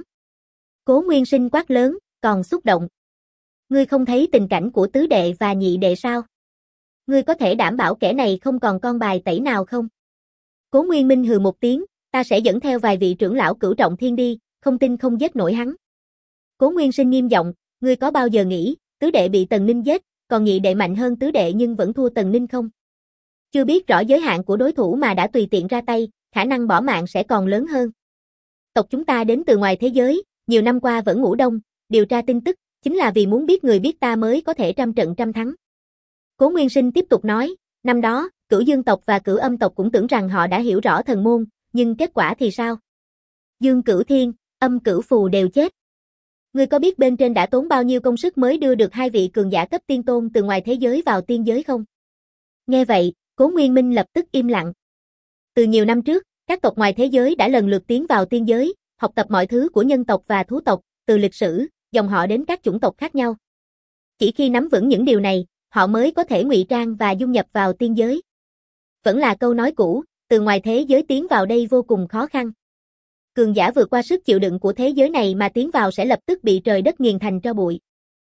Cố Nguyên Sinh quát lớn, còn xúc động. Ngươi không thấy tình cảnh của tứ đệ và nhị đệ sao? Ngươi có thể đảm bảo kẻ này không còn con bài tẩy nào không? Cố Nguyên Minh hừ một tiếng, ta sẽ dẫn theo vài vị trưởng lão cửu trọng thiên đi, không tin không giết nổi hắn. Cố Nguyên Sinh nghiêm giọng, ngươi có bao giờ nghĩ, tứ đệ bị Tần Ninh giết, còn nhị đệ mạnh hơn tứ đệ nhưng vẫn thua Tần Ninh không? Chưa biết rõ giới hạn của đối thủ mà đã tùy tiện ra tay, khả năng bỏ mạng sẽ còn lớn hơn. Tộc chúng ta đến từ ngoài thế giới, nhiều năm qua vẫn ngủ đông, điều tra tin tức, chính là vì muốn biết người biết ta mới có thể trăm trận trăm thắng. Cố Nguyên Sinh tiếp tục nói, năm đó, Cửu Dương tộc và Cửu Âm tộc cũng tưởng rằng họ đã hiểu rõ thần môn, nhưng kết quả thì sao? Dương Cửu Thiên, Âm Cửu Phù đều chết. Ngươi có biết bên trên đã tốn bao nhiêu công sức mới đưa được hai vị cường giả cấp tiên tôn từ ngoài thế giới vào tiên giới không? Nghe vậy, Cố Nguyên Minh lập tức im lặng. Từ nhiều năm trước, các tộc ngoài thế giới đã lần lượt tiến vào tiên giới, học tập mọi thứ của nhân tộc và thú tộc, từ lịch sử, dòng họ đến các chủng tộc khác nhau. Chỉ khi nắm vững những điều này, họ mới có thể ngụy trang và dung nhập vào tiên giới. Vẫn là câu nói cũ, từ ngoài thế giới tiến vào đây vô cùng khó khăn. Cường giả vượt qua sức chịu đựng của thế giới này mà tiến vào sẽ lập tức bị trời đất nghiền thành tro bụi.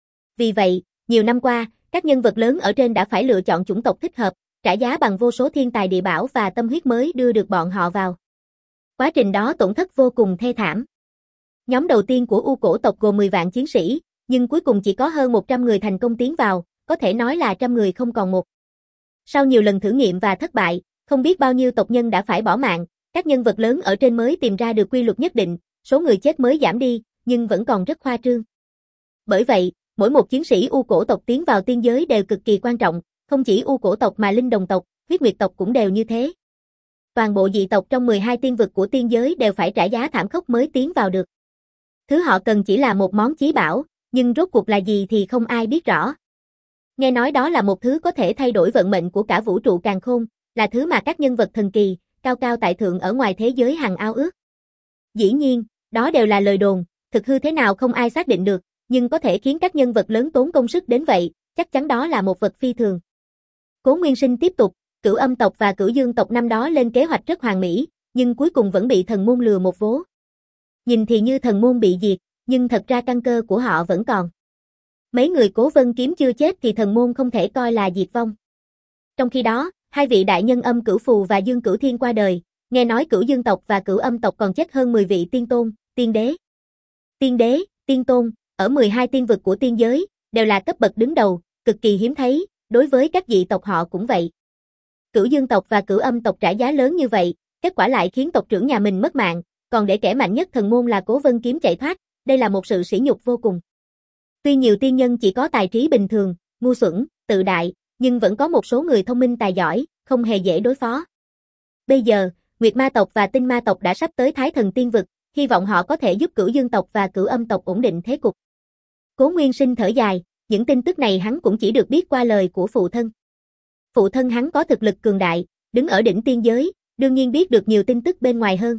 Vì vậy, nhiều năm qua, các nhân vật lớn ở trên đã phải lựa chọn chủng tộc thích hợp, trả giá bằng vô số thiên tài địa bảo và tâm huyết mới đưa được bọn họ vào. Quá trình đó tổn thất vô cùng thê thảm. Nhóm đầu tiên của U Cổ tộc gồm 10 vạn chiến sĩ, nhưng cuối cùng chỉ có hơn 100 người thành công tiến vào, có thể nói là trăm người không còn một. Sau nhiều lần thử nghiệm và thất bại, không biết bao nhiêu tộc nhân đã phải bỏ mạng, các nhân vật lớn ở trên mới tìm ra được quy luật nhất định, số người chết mới giảm đi, nhưng vẫn còn rất khoa trương. Bởi vậy, mỗi một chiến sĩ U Cổ tộc tiến vào tiên giới đều cực kỳ quan trọng, không chỉ U Cổ tộc mà Linh Đồng tộc, Huyết Nguyệt tộc cũng đều như thế. Toàn bộ dị tộc trong 12 tiên vực của tiên giới đều phải trả giá thảm khốc mới tiến vào được. Thứ họ cần chỉ là một món chí bảo, nhưng rốt cuộc là gì thì không ai biết rõ. Nghe nói đó là một thứ có thể thay đổi vận mệnh của cả vũ trụ càn khôn, là thứ mà các nhân vật thần kỳ, cao cao tại thượng ở ngoài thế giới hằng ao ước. Dĩ nhiên, đó đều là lời đồn, thực hư thế nào không ai xác định được, nhưng có thể khiến các nhân vật lớn tốn công sức đến vậy, chắc chắn đó là một vật phi thường. Cố Nguyên Sinh tiếp tục, Cửu Âm tộc và Cửu Dương tộc năm đó lên kế hoạch rất hoàn mỹ, nhưng cuối cùng vẫn bị thần môn lừa một vố. Nhìn thì như thần môn bị diệt, nhưng thật ra căn cơ của họ vẫn còn. Mấy người Cố Vân Kiếm chưa chết thì thần môn không thể coi là diệt vong. Trong khi đó, hai vị đại nhân Âm Cửu Phù và Dương Cửu Thiên qua đời, nghe nói Cửu Dương tộc và Cửu Âm tộc còn chết hơn 10 vị tiên tôn, tiên đế. Tiên đế, tiên tôn, ở 12 tiên vực của tiên giới, đều là cấp bậc đứng đầu, cực kỳ hiếm thấy, đối với các dị tộc họ cũng vậy. Cửu Dương tộc và Cửu Âm tộc trả giá lớn như vậy, kết quả lại khiến tộc trưởng nhà mình mất mạng, còn để kẻ mạnh nhất thần môn là Cố Vân Kiếm chạy thoát, đây là một sự sỉ nhục vô cùng. Tuy nhiều tiên nhân chỉ có tài trí bình thường, ngu xuẩn, tự đại, nhưng vẫn có một số người thông minh tài giỏi, không hề dễ đối phó. Bây giờ, Nguyệt Ma tộc và Tinh Ma tộc đã sắp tới Thái Thần Tiên vực, hy vọng họ có thể giúp Cửu Dương tộc và Cửu Âm tộc ổn định thế cục. Cố Nguyên Sinh thở dài, những tin tức này hắn cũng chỉ được biết qua lời của phụ thân. Phụ thân hắn có thực lực cường đại, đứng ở đỉnh tiên giới, đương nhiên biết được nhiều tin tức bên ngoài hơn.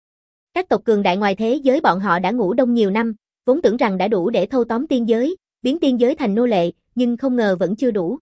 Các tộc cường đại ngoài thế giới bọn họ đã ngủ đông nhiều năm, vốn tưởng rằng đã đủ để thâu tóm tiên giới, biến tiên giới thành nô lệ, nhưng không ngờ vẫn chưa đủ.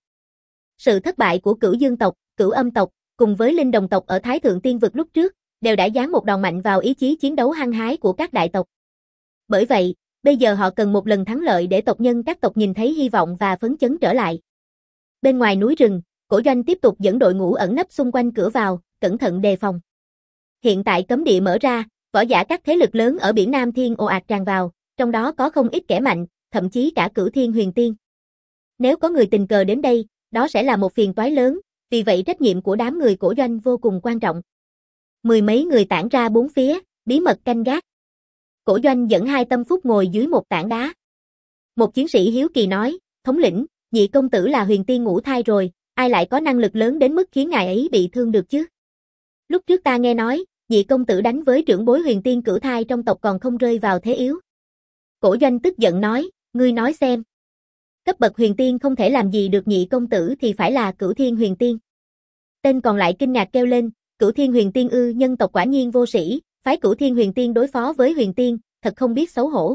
Sự thất bại của Cửu Dương tộc, Cửu Âm tộc, cùng với Linh Đồng tộc ở Thái Thượng Tiên vực lúc trước, đều đã giáng một đòn mạnh vào ý chí chiến đấu hăng hái của các đại tộc. Bởi vậy, bây giờ họ cần một lần thắng lợi để tộc nhân các tộc nhìn thấy hy vọng và phấn chấn trở lại. Bên ngoài núi rừng, Cổ Doanh tiếp tục dẫn đội ngũ ẩn nấp xung quanh cửa vào, cẩn thận đề phòng. Hiện tại cấm địa mở ra, võ giả các thế lực lớn ở biển Nam Thiên ồ ạt tràn vào, trong đó có không ít kẻ mạnh, thậm chí cả Cửu Thiên Huyền Tiên. Nếu có người tình cờ đến đây, đó sẽ là một phiền toái lớn, vì vậy trách nhiệm của đám người Cổ Doanh vô cùng quan trọng. Mười mấy người tản ra bốn phía, bí mật canh gác. Cổ Doanh dẫn hai tâm phúc ngồi dưới một tảng đá. Một chiến sĩ hiếu kỳ nói, thống lĩnh, nhị công tử là huyền tiên ngũ thai rồi, ai lại có năng lực lớn đến mức khiến ngài ấy bị thương được chứ? Lúc trước ta nghe nói, nhị công tử đánh với trưởng bối huyền tiên cửu thai trong tộc còn không rơi vào thế yếu. Cổ Doanh tức giận nói, ngươi nói xem. Cấp bậc huyền tiên không thể làm gì được nhị công tử thì phải là cửu thiên huyền tiên. Tên còn lại kinh ngạc kêu lên, cửu thiên huyền tiên ư, nhân tộc quả nhiên vô sĩ, phái cửu thiên huyền tiên đối phó với huyền tiên, thật không biết xấu hổ.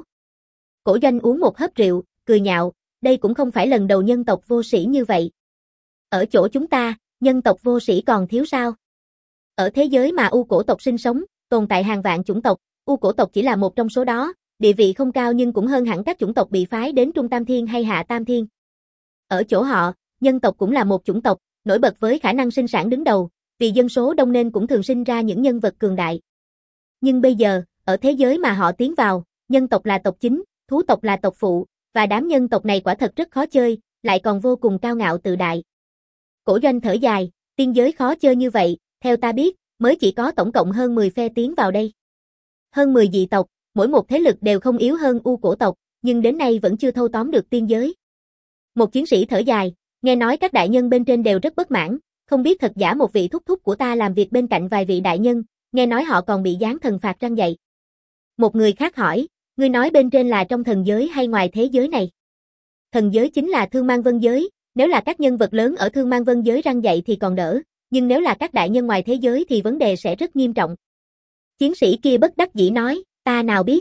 Cổ Doanh uống một hớp rượu, cười nhạo, đây cũng không phải lần đầu nhân tộc vô sĩ như vậy. Ở chỗ chúng ta, nhân tộc vô sĩ còn thiếu sao? Ở thế giới mà U cổ tộc sinh sống, tồn tại hàng vạn chủng tộc, U cổ tộc chỉ là một trong số đó, địa vị không cao nhưng cũng hơn hẳn các chủng tộc bị phái đến Trung Tam Thiên hay Hạ Tam Thiên. Ở chỗ họ, nhân tộc cũng là một chủng tộc, nổi bật với khả năng sinh sản đứng đầu, vì dân số đông nên cũng thường sinh ra những nhân vật cường đại. Nhưng bây giờ, ở thế giới mà họ tiến vào, nhân tộc là tộc chính, thú tộc là tộc phụ, và đám nhân tộc này quả thật rất khó chơi, lại còn vô cùng cao ngạo tự đại. Cổ Doanh thở dài, tiên giới khó chơi như vậy, theo ta biết, mới chỉ có tổng cộng hơn 10 phe tiến vào đây. Hơn 10 dị tộc, mỗi một thế lực đều không yếu hơn U cổ tộc, nhưng đến nay vẫn chưa thâu tóm được tiên giới. Một chiến sĩ thở dài, nghe nói các đại nhân bên trên đều rất bất mãn, không biết thật giả một vị thúc thúc của ta làm việc bên cạnh vài vị đại nhân, nghe nói họ còn bị giáng thần phạt răng dạy. Một người khác hỏi, ngươi nói bên trên là trong thần giới hay ngoài thế giới này? Thần giới chính là Thương Mang Vân giới, nếu là các nhân vật lớn ở Thương Mang Vân giới răng dạy thì còn đỡ, nhưng nếu là các đại nhân ngoài thế giới thì vấn đề sẽ rất nghiêm trọng. Chiến sĩ kia bất đắc dĩ nói, ta nào biết.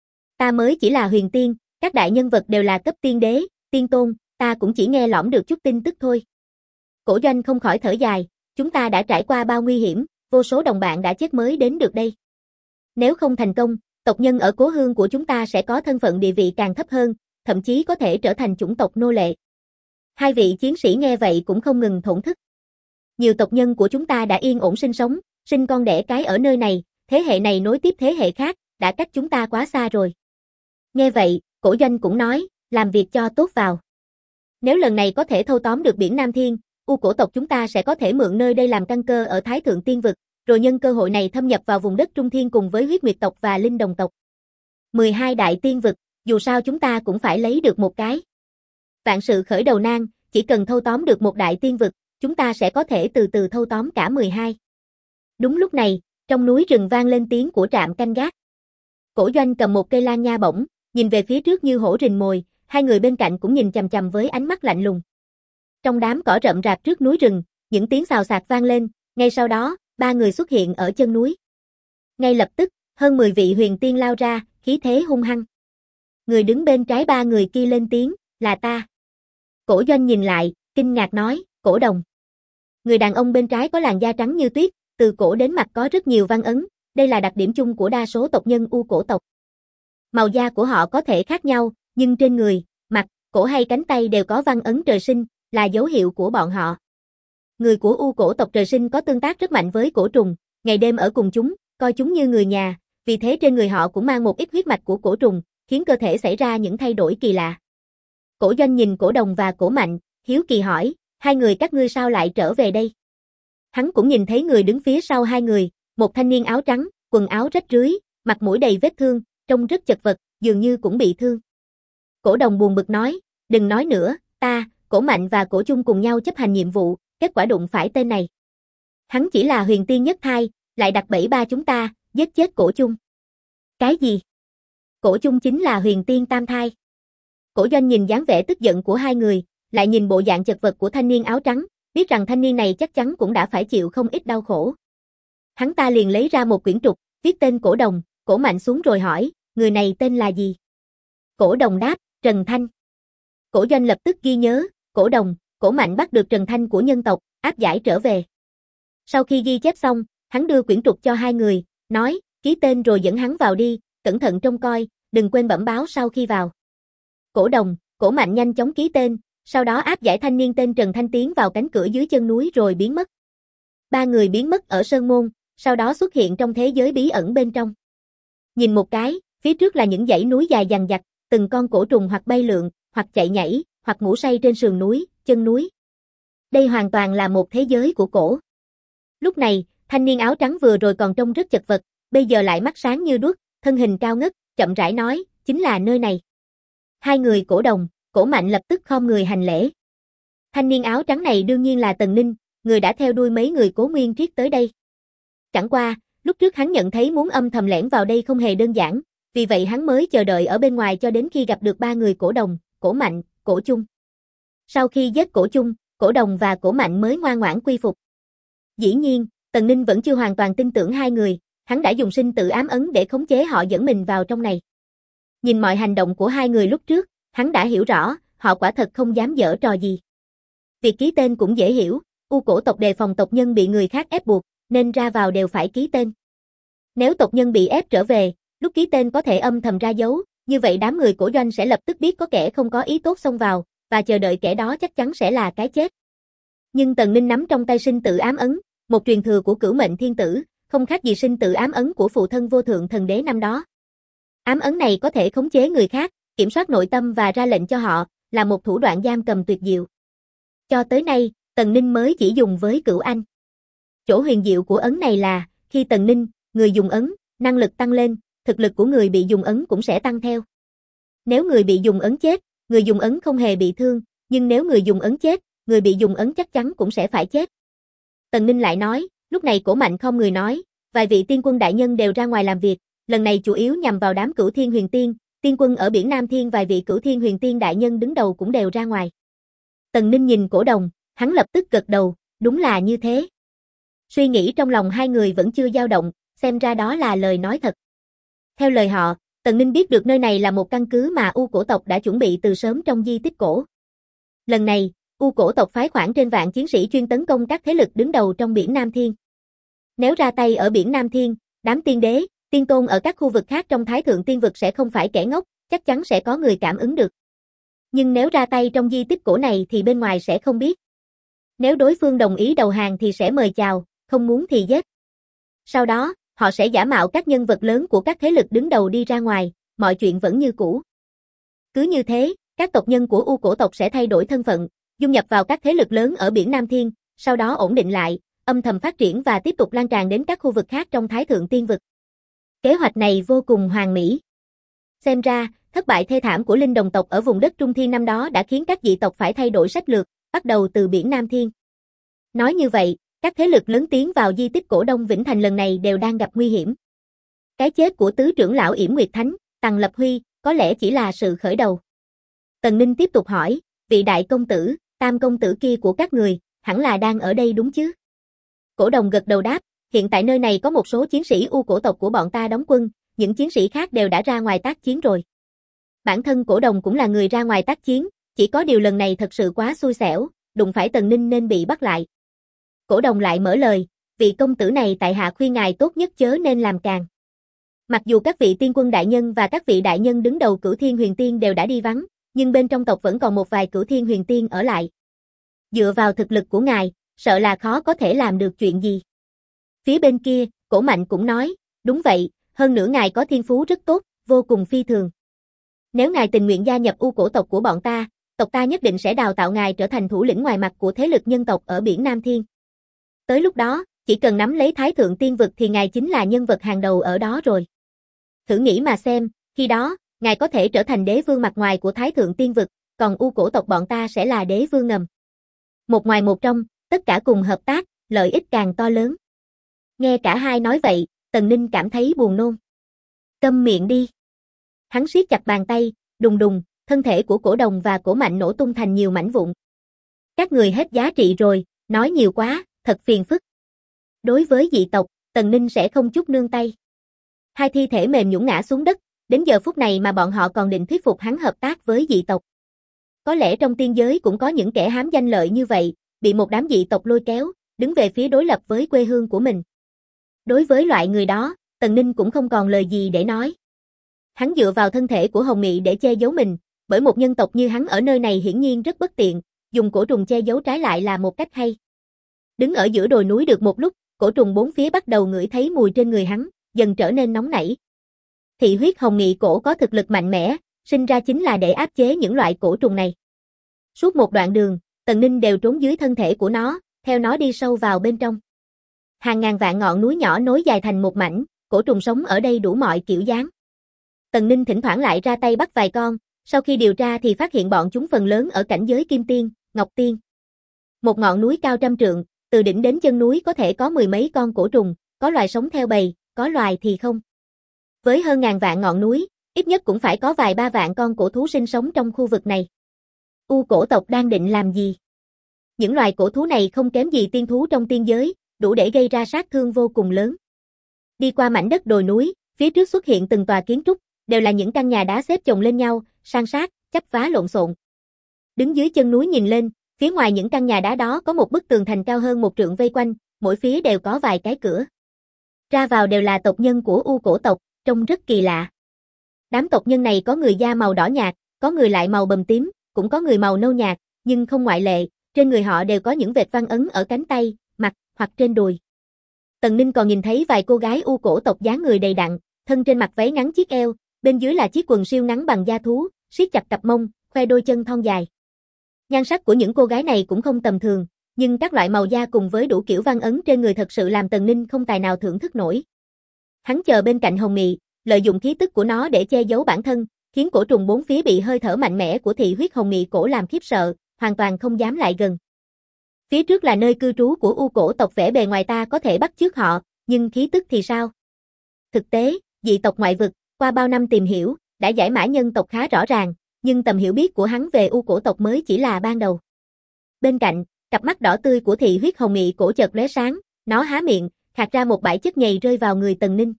Ta mới chỉ là huyền tiên, các đại nhân vật đều là cấp tiên đế, tiên tôn, ta cũng chỉ nghe lỏm được chút tin tức thôi. Cổ Doanh không khỏi thở dài, chúng ta đã trải qua bao nguy hiểm, vô số đồng bạn đã chết mới đến được đây. Nếu không thành công, tộc nhân ở cố hương của chúng ta sẽ có thân phận địa vị càng thấp hơn, thậm chí có thể trở thành chủng tộc nô lệ. Hai vị chiến sĩ nghe vậy cũng không ngừng thổn thức. Nhiều tộc nhân của chúng ta đã yên ổn sinh sống, sinh con đẻ cái ở nơi này, thế hệ này nối tiếp thế hệ khác, đã cách chúng ta quá xa rồi. Nghe vậy, Cổ Doanh cũng nói, làm việc cho tốt vào. Nếu lần này có thể thâu tóm được biển Nam Thiên, U cổ tộc chúng ta sẽ có thể mượn nơi đây làm căn cơ ở Thái Thượng Tiên Vực, rồi nhân cơ hội này thâm nhập vào vùng đất Trung Thiên cùng với Huyết Nguyệt tộc và Linh Đồng tộc. 12 đại tiên vực, dù sao chúng ta cũng phải lấy được một cái. Vạn sự khởi đầu nan, chỉ cần thâu tóm được một đại tiên vực, chúng ta sẽ có thể từ từ thâu tóm cả 12. Đúng lúc này, trong núi rừng vang lên tiếng của trạm canh gác. Cổ Doanh cầm một cây lan nha bổng, nhìn về phía trước như hổ rình mồi, hai người bên cạnh cũng nhìn chằm chằm với ánh mắt lạnh lùng. Trong đám cỏ rậm rạp trước núi rừng, những tiếng xào xạc vang lên, ngay sau đó, ba người xuất hiện ở chân núi. Ngay lập tức, hơn 10 vị huyền tiên lao ra, khí thế hung hăng. Người đứng bên trái ba người kia lên tiếng, là ta. Cổ Doanh nhìn lại, kinh ngạc nói, Cổ Đồng. Người đàn ông bên trái có làn da trắng như tuyết, từ cổ đến mặt có rất nhiều văn ấn, đây là đặc điểm chung của đa số tộc nhân U cổ tộc. Màu da của họ có thể khác nhau, nhưng trên người, mặt, cổ hay cánh tay đều có văn ấn trời sinh, là dấu hiệu của bọn họ. Người của U cổ tộc trời sinh có tương tác rất mạnh với cổ trùng, ngày đêm ở cùng chúng, coi chúng như người nhà, vì thế trên người họ cũng mang một ít huyết mạch của cổ trùng, khiến cơ thể xảy ra những thay đổi kỳ lạ. Cổ Doanh nhìn Cổ Đồng và Cổ Mạnh, hiếu kỳ hỏi, hai người các ngươi sao lại trở về đây? Hắn cũng nhìn thấy người đứng phía sau hai người, một thanh niên áo trắng, quần áo rách rưới, mặt mũi đầy vết thương, trông rất chật vật, dường như cũng bị thương. Cổ Đồng buồn bực nói, đừng nói nữa, ta, Cổ Mạnh và Cổ Chung cùng nhau chấp hành nhiệm vụ, kết quả đụng phải tên này. Hắn chỉ là huyền tiên nhất thai, lại đặt bẫy ba chúng ta, giết chết Cổ Chung. Cái gì? Cổ Chung chính là huyền tiên tam thai. Cổ Doanh nhìn dáng vẻ tức giận của hai người, lại nhìn bộ dạng chật vật của thanh niên áo trắng, biết rằng thanh niên này chắc chắn cũng đã phải chịu không ít đau khổ. Hắn ta liền lấy ra một quyển trục, viết tên Cổ Đồng, Cổ Mạnh xuống rồi hỏi, người này tên là gì? Cổ Đồng đáp, Trần Thanh. Cổ Doanh lập tức ghi nhớ, Cổ Đồng, Cổ Mạnh bắt được Trần Thanh của nhân tộc, áp giải trở về. Sau khi ghi chép xong, hắn đưa quyển trục cho hai người, nói, ký tên rồi dẫn hắn vào đi, cẩn thận trông coi, đừng quên bẩm báo sau khi vào. Cổ Đồng, Cổ Mạnh nhanh chóng ký tên, sau đó áp giải thanh niên tên Trần Thanh tiến vào cánh cửa dưới chân núi rồi biến mất. Ba người biến mất ở sơn môn, sau đó xuất hiện trong thế giới bí ẩn bên trong. Nhìn một cái, phía trước là những dãy núi dài dằng dặc, từng con cổ trùng hoặc bay lượn, hoặc chạy nhảy, hoặc ngủ say trên sườn núi, chân núi. Đây hoàn toàn là một thế giới của cổ. Lúc này, thanh niên áo trắng vừa rồi còn trông rất chật vật, bây giờ lại mắt sáng như đuốc, thân hình cao ngất, chậm rãi nói, chính là nơi này. Hai người Cổ Đồng, Cổ Mạnh lập tức khom người hành lễ. Thanh niên áo trắng này đương nhiên là Tần Ninh, người đã theo đuôi mấy người Cố Nguyên Triết tới đây. Chẳng qua, lúc trước hắn nhận thấy muốn âm thầm lẻn vào đây không hề đơn giản, vì vậy hắn mới chờ đợi ở bên ngoài cho đến khi gặp được ba người Cổ Đồng, Cổ Mạnh, Cổ Chung. Sau khi giết Cổ Chung, Cổ Đồng và Cổ Mạnh mới ngoan ngoãn quy phục. Dĩ nhiên, Tần Ninh vẫn chưa hoàn toàn tin tưởng hai người, hắn đã dùng sinh tử ám ấn để khống chế họ dẫn mình vào trong này. Nhìn mọi hành động của hai người lúc trước, hắn đã hiểu rõ, họ quả thật không dám giở trò gì. Việc ký tên cũng dễ hiểu, U Cổ tộc đề phòng tộc nhân bị người khác ép buộc, nên ra vào đều phải ký tên. Nếu tộc nhân bị ép trở về, lúc ký tên có thể âm thầm ra dấu, như vậy đám người Cổ Doanh sẽ lập tức biết có kẻ không có ý tốt xông vào, và chờ đợi kẻ đó chắc chắn sẽ là cái chết. Nhưng Tần Ninh nắm trong tay sinh tử ám ấn, một truyền thừa của Cửu Mệnh Thiên Tử, không khác gì sinh tử ám ấn của phụ thân Vô Thượng Thần Đế năm đó. Ám ấn này có thể khống chế người khác, kiểm soát nội tâm và ra lệnh cho họ, là một thủ đoạn giam cầm tuyệt diệu. Cho tới nay, Tần Ninh mới chỉ dùng với Cửu Anh. Chỗ huyền diệu của ấn này là, khi Tần Ninh, người dùng ấn, năng lực tăng lên, thực lực của người bị dùng ấn cũng sẽ tăng theo. Nếu người bị dùng ấn chết, người dùng ấn không hề bị thương, nhưng nếu người dùng ấn chết, người bị dùng ấn chắc chắn cũng sẽ phải chết. Tần Ninh lại nói, lúc này Cổ Mạnh không người nói, vài vị tiên quân đại nhân đều ra ngoài làm việc, lần này chủ yếu nhằm vào đám Cửu Thiên Huyền Tiên, tiên quân ở biển Nam Thiên vài vị Cửu Thiên Huyền Tiên đại nhân đứng đầu cũng đều ra ngoài. Tần Ninh nhìn Cổ Đồng, hắn lập tức gật đầu, đúng là như thế. Suy nghĩ trong lòng hai người vẫn chưa dao động, xem ra đó là lời nói thật. Theo lời họ, Tần Ninh biết được nơi này là một căn cứ mà U Cổ tộc đã chuẩn bị từ sớm trong di tích cổ. Lần này, U Cổ tộc phái khoảng trên vạn chiến sĩ chuyên tấn công các thế lực đứng đầu trong biển Nam Thiên. Nếu ra tay ở biển Nam Thiên, đám tiên đế, tiên tôn ở các khu vực khác trong Thái Thượng Tiên vực sẽ không phải kẻ ngốc, chắc chắn sẽ có người cảm ứng được. Nhưng nếu ra tay trong di tích cổ này thì bên ngoài sẽ không biết. Nếu đối phương đồng ý đầu hàng thì sẽ mời chào, không muốn thì giết. Sau đó, họ sẽ giả mạo các nhân vật lớn của các thế lực đứng đầu đi ra ngoài, mọi chuyện vẫn như cũ. Cứ như thế, các tộc nhân của U Cổ tộc sẽ thay đổi thân phận, dung nhập vào các thế lực lớn ở biển Nam Thiên, sau đó ổn định lại, âm thầm phát triển và tiếp tục lan tràn đến các khu vực khác trong Thái Thượng Tiên vực. Kế hoạch này vô cùng hoàn mỹ. Xem ra, thất bại thê thảm của linh đồng tộc ở vùng đất Trung Thiên năm đó đã khiến các dị tộc phải thay đổi sách lược, bắt đầu từ biển Nam Thiên. Nói như vậy, các thế lực lớn tiến vào di tích cổ Đông Vĩnh Thành lần này đều đang gặp nguy hiểm. Cái chết của tứ trưởng lão Yểm Nguyệt Thánh, Tằng Lập Huy, có lẽ chỉ là sự khởi đầu. Tần Ninh tiếp tục hỏi, vị đại công tử, tam công tử kia của các người, hẳn là đang ở đây đúng chứ? Cổ Đồng gật đầu đáp, hiện tại nơi này có một số chiến sĩ U cổ tộc của bọn ta đóng quân, những chiến sĩ khác đều đã ra ngoài tác chiến rồi. Bản thân Cổ Đồng cũng là người ra ngoài tác chiến, chỉ có điều lần này thật sự quá xui xẻo, đụng phải Tần Ninh nên bị bắt lại. Cổ Đồng lại mở lời, vị công tử này tại hạ khuyên ngài tốt nhất chớ nên làm càng. Mặc dù các vị tiên quân đại nhân và các vị đại nhân đứng đầu Cửu Thiên Huyền Tiên đều đã đi vắng, nhưng bên trong tộc vẫn còn một vài Cửu Thiên Huyền Tiên ở lại. Dựa vào thực lực của ngài, sợ là khó có thể làm được chuyện gì. Phía bên kia, Cổ Mạnh cũng nói, đúng vậy, hơn nữa ngài có thiên phú rất tốt, vô cùng phi thường. Nếu ngài tình nguyện gia nhập U cổ tộc của bọn ta, tộc ta nhất định sẽ đào tạo ngài trở thành thủ lĩnh ngoài mặt của thế lực nhân tộc ở biển Nam Thiên. Tới lúc đó, chỉ cần nắm lấy Thái Thượng Tiên vực thì ngài chính là nhân vật hàng đầu ở đó rồi. Thử nghĩ mà xem, khi đó, ngài có thể trở thành đế vương mặt ngoài của Thái Thượng Tiên vực, còn U cổ tộc bọn ta sẽ là đế vương ngầm. Một ngoài một trong, tất cả cùng hợp tác, lợi ích càng to lớn. Nghe cả hai nói vậy, Tần Ninh cảm thấy buồn nôn. Câm miệng đi. Hắn siết chặt bàn tay, đùng đùng, thân thể của Cổ Đồng và Cổ Mạnh nổ tung thành nhiều mảnh vụn. Các người hết giá trị rồi, nói nhiều quá, thật phiền phức. Đối với dị tộc, Tần Ninh sẽ không chút nương tay. Hai thi thể mềm nhũn ngã xuống đất, đến giờ phút này mà bọn họ còn định thuyết phục hắn hợp tác với dị tộc. Có lẽ trong tiên giới cũng có những kẻ hám danh lợi như vậy, bị một đám dị tộc lôi kéo, đứng về phía đối lập với quê hương của mình. Đối với loại người đó, Tần Ninh cũng không còn lời gì để nói. Hắn dựa vào thân thể của Hồng Mị để che giấu mình, bởi một nhân tộc như hắn ở nơi này hiển nhiên rất bất tiện, dùng cổ trùng che giấu trái lại là một cách hay. Đứng ở giữa đồi núi được một lúc, cổ trùng bốn phía bắt đầu ngửi thấy mùi trên người hắn, dần trở nên nóng nảy. Thị huyết Hồng Mị cổ có thực lực mạnh mẽ, sinh ra chính là để áp chế những loại cổ trùng này. Suốt một đoạn đường, Tần Ninh đều trốn dưới thân thể của nó, theo nó đi sâu vào bên trong. Hàng ngàn vạn ngọn núi nhỏ nối dài thành một mảnh, cổ trùng sống ở đây đủ mọi kiểu dáng. Tần Ninh thỉnh thoảng lại ra tay bắt vài con, sau khi điều tra thì phát hiện bọn chúng phần lớn ở cảnh giới Kim Tiên, Ngọc Tiên. Một ngọn núi cao trăm trượng, từ đỉnh đến chân núi có thể có mười mấy con cổ trùng, có loài sống theo bầy, có loài thì không. Với hơn ngàn vạn ngọn núi, ít nhất cũng phải có vài ba vạn con cổ thú sinh sống trong khu vực này. U cổ tộc đang định làm gì? Những loài cổ thú này không kém gì tiên thú trong tiên giới, đủ để gây ra sát thương vô cùng lớn. Đi qua mảnh đất đồi núi, phía trước xuất hiện từng tòa kiến trúc, đều là những căn nhà đá xếp chồng lên nhau, san sát, chắp vá lộn xộn. Đứng dưới chân núi nhìn lên, phía ngoài những căn nhà đá đó có một bức tường thành cao hơn một trượng vây quanh, mỗi phía đều có vài cái cửa. Ra vào đều là tộc nhân của U cổ tộc, trông rất kỳ lạ. Đám tộc nhân này có người da màu đỏ nhạt, có người lại màu bầm tím, cũng có người màu nâu nhạt, nhưng không ngoại lệ, trên người họ đều có những vệt văn ấn ở cánh tay, mặt hoặc trên đùi. Tần Ninh còn nhìn thấy vài cô gái U cổ tộc dáng người đầy đặn, thân trên mặc váy ngắn chiếc eo, bên dưới là chiếc quần siêu ngắn bằng da thú, siết chặt cặp mông, khoe đôi chân thon dài. Nhan sắc của những cô gái này cũng không tầm thường, nhưng các loại màu da cùng với đủ kiểu văn ấn trên người thật sự làm Tần Ninh không tài nào thưởng thức nổi. Hắn chờ bên cạnh Hồng Mị, lợi dụng khí tức của nó để che giấu bản thân, khiến cổ trùng bốn phía bị hơi thở mạnh mẽ của thị huyết Hồng Mị cổ làm khiếp sợ, hoàn toàn không dám lại gần. Phía trước là nơi cư trú của U cổ tộc, vẻ bề ngoài ta có thể bắt chước họ, nhưng khí tức thì sao? Thực tế, dị tộc ngoại vực, qua bao năm tìm hiểu, đã giải mã nhân tộc khá rõ ràng, nhưng tầm hiểu biết của hắn về U cổ tộc mới chỉ là ban đầu. Bên cạnh, cặp mắt đỏ tươi của thị huyết Hồng Mị cổ chợt lóe sáng, nó há miệng, khạc ra một bãi chất nhầy rơi vào người Tần Ninh.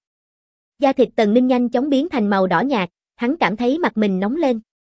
Da thịt Tần Ninh nhanh chóng biến thành màu đỏ nhạt, hắn cảm thấy mặt mình nóng lên.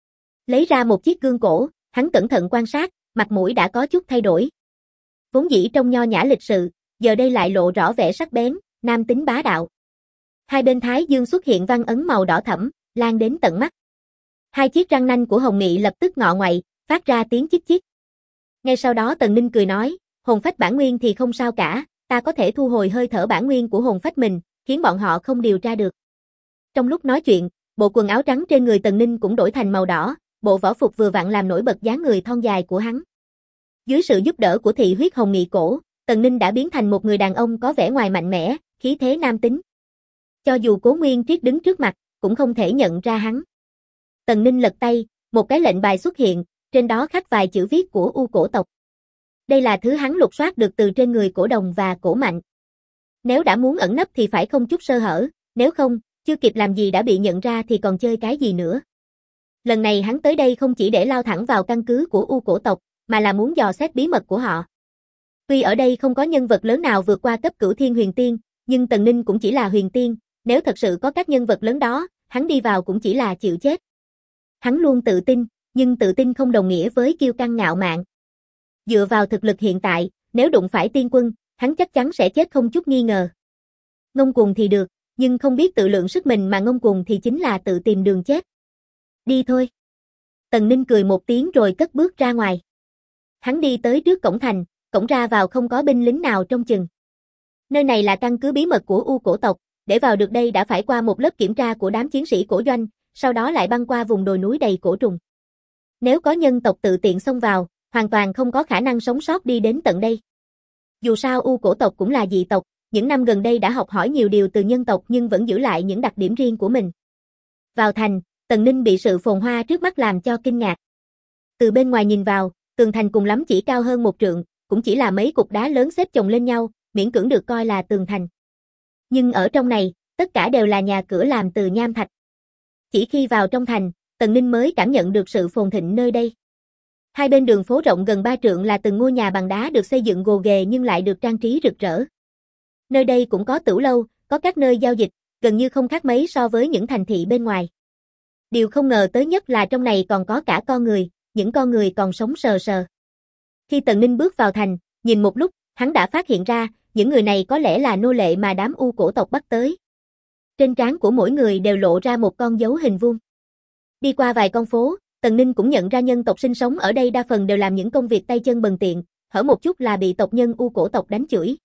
Lấy ra một chiếc gương cổ, hắn cẩn thận quan sát, mặt mũi đã có chút thay đổi. Vốn dĩ trông nho nhã lịch sự, giờ đây lại lộ rõ vẻ sắc bén, nam tính bá đạo. Hai bên thái dương xuất hiện văn ấn màu đỏ thẫm, lan đến tận mắt. Hai chiếc răng nanh của Hồng Mị lập tức ngọ ngoậy, phát ra tiếng chích chích. Ngay sau đó Tần Ninh cười nói, hồn phách bản nguyên thì không sao cả, ta có thể thu hồi hơi thở bản nguyên của hồn phách mình, khiến bọn họ không điều tra được. Trong lúc nói chuyện, bộ quần áo trắng trên người Tần Ninh cũng đổi thành màu đỏ, bộ võ phục vừa vặn làm nổi bật dáng người thon dài của hắn. Dưới sự giúp đỡ của thị huyết Hồng Mị cổ, Tần Ninh đã biến thành một người đàn ông có vẻ ngoài mạnh mẽ, khí thế nam tính. Cho dù Cố Nguyên Triết đứng trước mặt, cũng không thể nhận ra hắn. Tần Ninh lật tay, một cái lệnh bài xuất hiện, trên đó khắc vài chữ viết của U cổ tộc. Đây là thứ hắn lục soát được từ trên người Cổ Đồng và Cổ Mạnh. Nếu đã muốn ẩn nấp thì phải không chút sơ hở, nếu không, chưa kịp làm gì đã bị nhận ra thì còn chơi cái gì nữa. Lần này hắn tới đây không chỉ để lao thẳng vào căn cứ của U cổ tộc, mà là muốn dò xét bí mật của họ. Tuy ở đây không có nhân vật lớn nào vượt qua cấp Cửu Thiên Huyền Tiên, nhưng Tần Ninh cũng chỉ là huyền tiên, nếu thật sự có các nhân vật lớn đó, hắn đi vào cũng chỉ là chịu chết. Hắn luôn tự tin, nhưng tự tin không đồng nghĩa với kiêu căng ngạo mạn. Dựa vào thực lực hiện tại, nếu đụng phải tiên quân, hắn chắc chắn sẽ chết không chút nghi ngờ. Ngông cuồng thì được, nhưng không biết tự lượng sức mình mà ngông cuồng thì chính là tự tìm đường chết. Đi thôi. Tần Ninh cười một tiếng rồi cất bước ra ngoài. Hắn đi tới trước cổng thành, cổng ra vào không có binh lính nào trông chừng. Nơi này là căn cứ bí mật của U cổ tộc, để vào được đây đã phải qua một lớp kiểm tra của đám chiến sĩ cổ doanh, sau đó lại băng qua vùng đồi núi đầy cổ trùng. Nếu có nhân tộc tự tiện xông vào, hoàn toàn không có khả năng sống sót đi đến tận đây. Dù sao U cổ tộc cũng là dị tộc, những năm gần đây đã học hỏi nhiều điều từ nhân tộc nhưng vẫn giữ lại những đặc điểm riêng của mình. Vào thành, Tần Ninh bị sự phồn hoa trước mắt làm cho kinh ngạc. Từ bên ngoài nhìn vào, tường thành cùng lắm chỉ cao hơn một trượng, cũng chỉ là mấy cục đá lớn xếp chồng lên nhau, miễn cưỡng được coi là tường thành. Nhưng ở trong này, tất cả đều là nhà cửa làm từ nham thạch. Chỉ khi vào trong thành, Tần Ninh mới cảm nhận được sự phồn thịnh nơi đây. Hai bên đường phố rộng gần 3 trượng là từng ngôi nhà bằng đá được xây dựng gồ ghề nhưng lại được trang trí rực rỡ. Nơi đây cũng có tửu lâu, có các nơi giao dịch, gần như không khác mấy so với những thành thị bên ngoài. Điều không ngờ tới nhất là trong này còn có cả con người, những con người còn sống sờ sờ. Khi Tần Ninh bước vào thành, nhìn một lúc, hắn đã phát hiện ra, những người này có lẽ là nô lệ mà đám U cổ tộc bắt tới. Trên trán của mỗi người đều lộ ra một con dấu hình vuông. Đi qua vài con phố, Tần Ninh cũng nhận ra nhân tộc sinh sống ở đây đa phần đều làm những công việc tay chân bần tiện, hở một chút là bị tộc nhân U cổ tộc đánh chửi.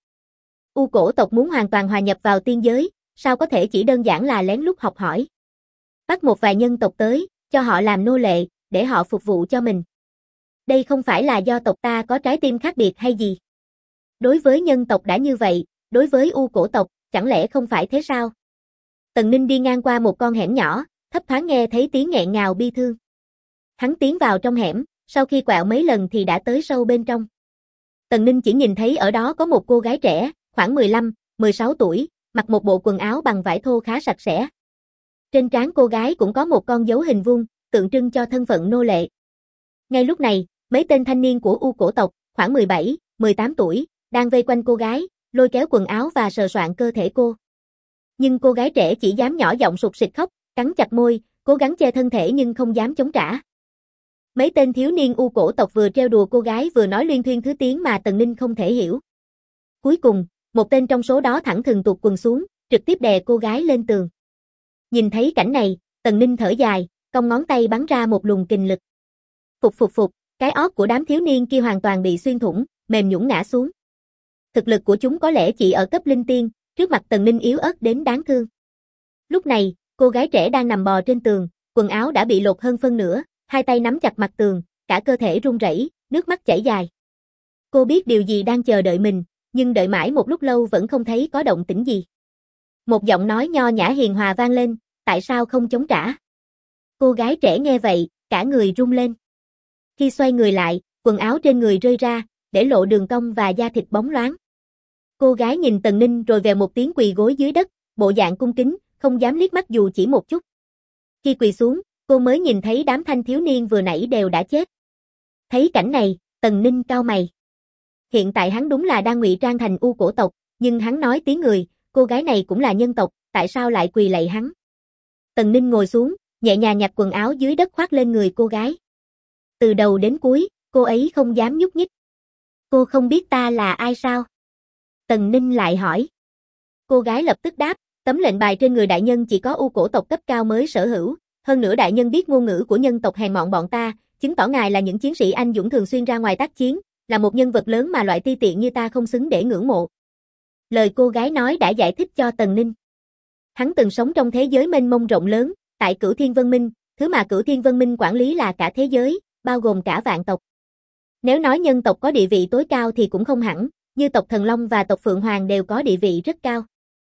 U cổ tộc muốn hoàn toàn hòa nhập vào tiên giới, sao có thể chỉ đơn giản là lén lút học hỏi. Bắt một vài nhân tộc tới, cho họ làm nô lệ, để họ phục vụ cho mình. Đây không phải là do tộc ta có trái tim khác biệt hay gì. Đối với nhân tộc đã như vậy, đối với U cổ tộc, chẳng lẽ không phải thế sao? Tần Ninh đi ngang qua một con hẻm nhỏ, thấp thoáng nghe thấy tiếng nghẹn ngào bi thương. Hắn tiến vào trong hẻm, sau khi quẹo mấy lần thì đã tới sâu bên trong. Tần Ninh chỉ nhìn thấy ở đó có một cô gái trẻ, khoảng 15, 16 tuổi, mặc một bộ quần áo bằng vải thô khá sạch sẽ. Trên trán cô gái cũng có một con dấu hình vuông, tượng trưng cho thân phận nô lệ. Ngay lúc này, mấy tên thanh niên của U cổ tộc, khoảng 17, 18 tuổi, đang vây quanh cô gái, lôi kéo quần áo và sờ soạng cơ thể cô. Nhưng cô gái trẻ chỉ dám nhỏ giọng sụt sịt khóc, cắn chặt môi, cố gắng che thân thể nhưng không dám chống trả. Mấy tên thiếu niên U cổ tộc vừa trêu đùa cô gái vừa nói luyên thuyên thứ tiếng mà Tần Ninh không thể hiểu. Cuối cùng, một tên trong số đó thẳng thừng tụt quần xuống, trực tiếp đè cô gái lên tường. Nhìn thấy cảnh này, Tần Ninh thở dài, cong ngón tay bắn ra một luồng kình lực. Phục, cái ót của đám thiếu niên kia hoàn toàn bị xuyên thủng, mềm nhũn ngã xuống. Thực lực của chúng có lẽ chỉ ở cấp linh tiên, trước mặt Tần Ninh yếu ớt đến đáng thương. Lúc này, cô gái trẻ đang nằm bò trên tường, quần áo đã bị lột hơn phân nửa, hai tay nắm chặt mặt tường, cả cơ thể run rẩy, nước mắt chảy dài. Cô biết điều gì đang chờ đợi mình, nhưng đợi mãi một lúc lâu vẫn không thấy có động tĩnh gì. Một giọng nói nho nhã hiền hòa vang lên, tại sao không chống trả? Cô gái trẻ nghe vậy, cả người run lên. Khi xoay người lại, quần áo trên người rơi ra, để lộ đường cong và da thịt bóng loáng. Cô gái nhìn Tần Ninh rồi vèo một tiếng quỳ gối dưới đất, bộ dạng cung kính, không dám liếc mắt dù chỉ một chút. Khi quỳ xuống, cô mới nhìn thấy đám thanh thiếu niên vừa nãy đều đã chết. Thấy cảnh này, Tần Ninh cau mày. Hiện tại hắn đúng là đang ngụy trang thành U cổ tộc, nhưng hắn nói tiếng người, cô gái này cũng là nhân tộc, tại sao lại quỳ lạy hắn? Tần Ninh ngồi xuống, nhẹ nhàng nhặt quần áo dưới đất khoác lên người cô gái. Từ đầu đến cuối, cô ấy không dám nhúc nhích. Cô không biết ta là ai sao? Tần Ninh lại hỏi. Cô gái lập tức đáp, tấm lệnh bài trên người đại nhân chỉ có U cổ tộc cấp cao mới sở hữu, hơn nữa đại nhân biết ngôn ngữ của nhân tộc hèn mọn bọn ta, chứng tỏ ngài là những chiến sĩ anh dũng thường xuyên ra ngoài tác chiến, là một nhân vật lớn mà loại ti tiện như ta không xứng để ngưỡng mộ. Lời cô gái nói đã giải thích cho Tần Ninh. Hắn từng sống trong thế giới mênh mông rộng lớn, tại Cửu Thiên Vân Minh, thứ mà Cửu Thiên Vân Minh quản lý là cả thế giới, bao gồm cả vạn tộc. Nếu nói nhân tộc có địa vị tối cao thì cũng không hẳn, như tộc Thần Long và tộc Phượng Hoàng đều có địa vị rất cao.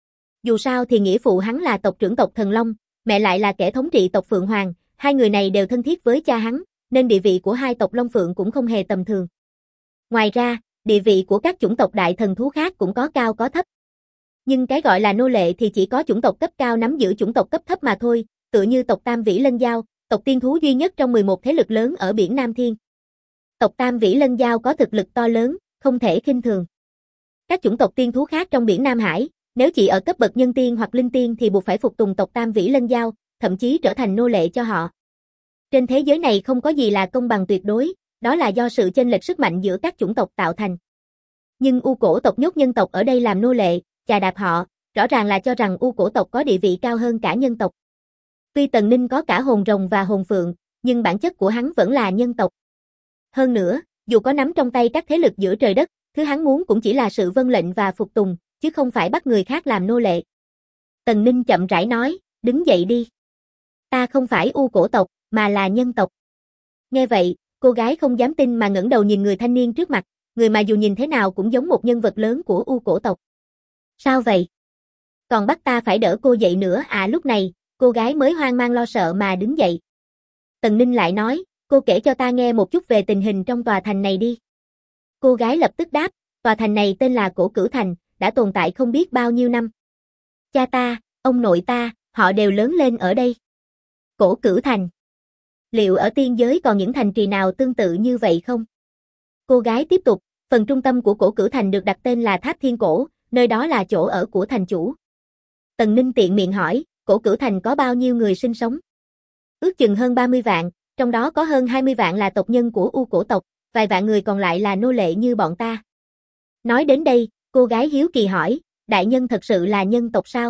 Dù sao thì nghĩa phụ hắn là tộc trưởng tộc Thần Long, mẹ lại là kẻ thống trị tộc Phượng Hoàng, hai người này đều thân thiết với cha hắn, nên địa vị của hai tộc Long Phượng cũng không hề tầm thường. Ngoài ra, địa vị của các chủng tộc đại thần thú khác cũng có cao có thấp. Nhưng cái gọi là nô lệ thì chỉ có chủng tộc cấp cao nắm giữ chủng tộc cấp thấp mà thôi, tựa như tộc Tam Vĩ Lân Giao, tộc tiên thú duy nhất trong 11 thế lực lớn ở biển Nam Thiên. Tộc Tam Vĩ Lân Giao có thực lực to lớn, không thể khinh thường. Các chủng tộc tiên thú khác trong biển Nam Hải, nếu chỉ ở cấp bậc nhân tiên hoặc linh tiên thì buộc phải phục tùng tộc Tam Vĩ Lân Giao, thậm chí trở thành nô lệ cho họ. Trên thế giới này không có gì là công bằng tuyệt đối, đó là do sự chênh lệch sức mạnh giữa các chủng tộc tạo thành. Nhưng U cổ tộc nhốt nhân tộc ở đây làm nô lệ, chà đạp họ, rõ ràng là cho rằng U cổ tộc có địa vị cao hơn cả nhân tộc. Tuy Tần Ninh có cả hồn rồng và hồn phượng, nhưng bản chất của hắn vẫn là nhân tộc. Hơn nữa, dù có nắm trong tay các thế lực giữa trời đất, thứ hắn muốn cũng chỉ là sự vâng lệnh và phục tùng, chứ không phải bắt người khác làm nô lệ. Tần Ninh chậm rãi nói, đứng dậy đi. Ta không phải U cổ tộc, mà là nhân tộc. Nghe vậy, cô gái không dám tin mà ngẩng đầu nhìn người thanh niên trước mặt, người mà dù nhìn thế nào cũng giống một nhân vật lớn của U cổ tộc. Sao vậy? Còn bắt ta phải đỡ cô dậy nữa à? Lúc này, cô gái mới hoang mang lo sợ mà đứng dậy. Tần Ninh lại nói, cô kể cho ta nghe một chút về tình hình trong tòa thành này đi. Cô gái lập tức đáp, tòa thành này tên là Cổ Cửu Thành, đã tồn tại không biết bao nhiêu năm. Cha ta, ông nội ta, họ đều lớn lên ở đây. Cổ Cửu Thành. Liệu ở tiên giới còn những thành trì nào tương tự như vậy không? Cô gái tiếp tục, phần trung tâm của Cổ Cửu Thành được đặt tên là Tháp Thiên Cổ, nơi đó là chỗ ở của thành chủ. Tần Ninh tiện miệng hỏi, Cổ Cửu Thành có bao nhiêu người sinh sống? Ước chừng hơn 30 vạn, trong đó có hơn 20 vạn là tộc nhân của U cổ tộc, vài vạn người còn lại là nô lệ như bọn ta. Nói đến đây, cô gái hiếu kỳ hỏi, đại nhân thật sự là nhân tộc sao?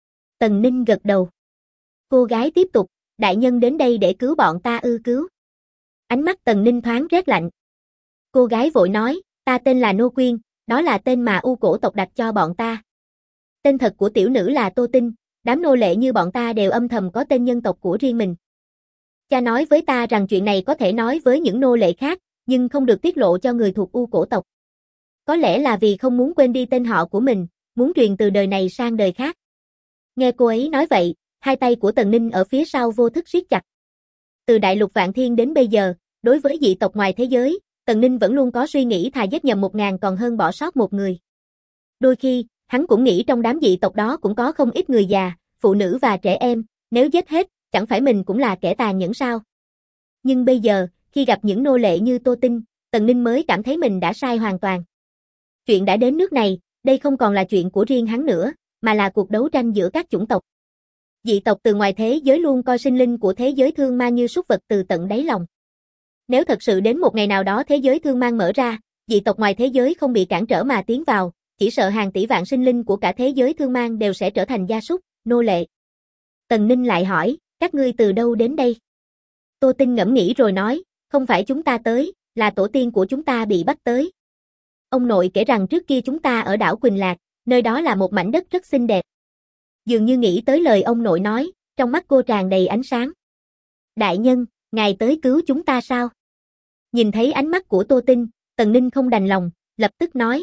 Tần Ninh gật đầu. Cô gái tiếp tục, đại nhân đến đây để cứu bọn ta ư? Cứu? Ánh mắt Tần Ninh thoáng rét lạnh. Cô gái vội nói, ta tên là Nô Quyên, đó là tên mà U cổ tộc đặt cho bọn ta. Tên thật của tiểu nữ là Tô Tinh, đám nô lệ như bọn ta đều âm thầm có tên nhân tộc của riêng mình. Cha nói với ta rằng chuyện này có thể nói với những nô lệ khác, nhưng không được tiết lộ cho người thuộc U cổ tộc. Có lẽ là vì không muốn quên đi tên họ của mình, muốn truyền từ đời này sang đời khác. Nghe cô ấy nói vậy, Hai tay của Tần Ninh ở phía sau vô thức siết chặt. Từ đại lục Vạn Thiên đến bây giờ, đối với dị tộc ngoài thế giới, Tần Ninh vẫn luôn có suy nghĩ thà giết nhầm 1000 còn hơn bỏ sót một người. Đôi khi, hắn cũng nghĩ trong đám dị tộc đó cũng có không ít người già, phụ nữ và trẻ em, nếu giết hết, chẳng phải mình cũng là kẻ tàn nhẫn sao? Nhưng bây giờ, khi gặp những nô lệ như Tô Tinh, Tần Ninh mới cảm thấy mình đã sai hoàn toàn. Chuyện đã đến nước này, đây không còn là chuyện của riêng hắn nữa, mà là cuộc đấu tranh giữa các chủng tộc. Dị tộc từ ngoài thế giới luôn coi sinh linh của thế giới thương mang như súc vật từ tận đáy lòng. Nếu thật sự đến một ngày nào đó thế giới thương mang mở ra, dị tộc ngoài thế giới không bị cản trở mà tiến vào, chỉ sợ hàng tỷ vạn sinh linh của cả thế giới thương mang đều sẽ trở thành gia súc, nô lệ. Tần Ninh lại hỏi, các ngươi từ đâu đến đây? Tô Tinh ngẫm nghĩ rồi nói, không phải chúng ta tới, là tổ tiên của chúng ta bị bắt tới. Ông nội kể rằng trước kia chúng ta ở đảo Quỳnh Lạc, nơi đó là một mảnh đất rất xinh đẹp. Dường như nghĩ tới lời ông nội nói, trong mắt cô tràn đầy ánh sáng. Đại nhân, ngài tới cứu chúng ta sao? Nhìn thấy ánh mắt của Tô Tinh, Tần Ninh không đành lòng, lập tức nói,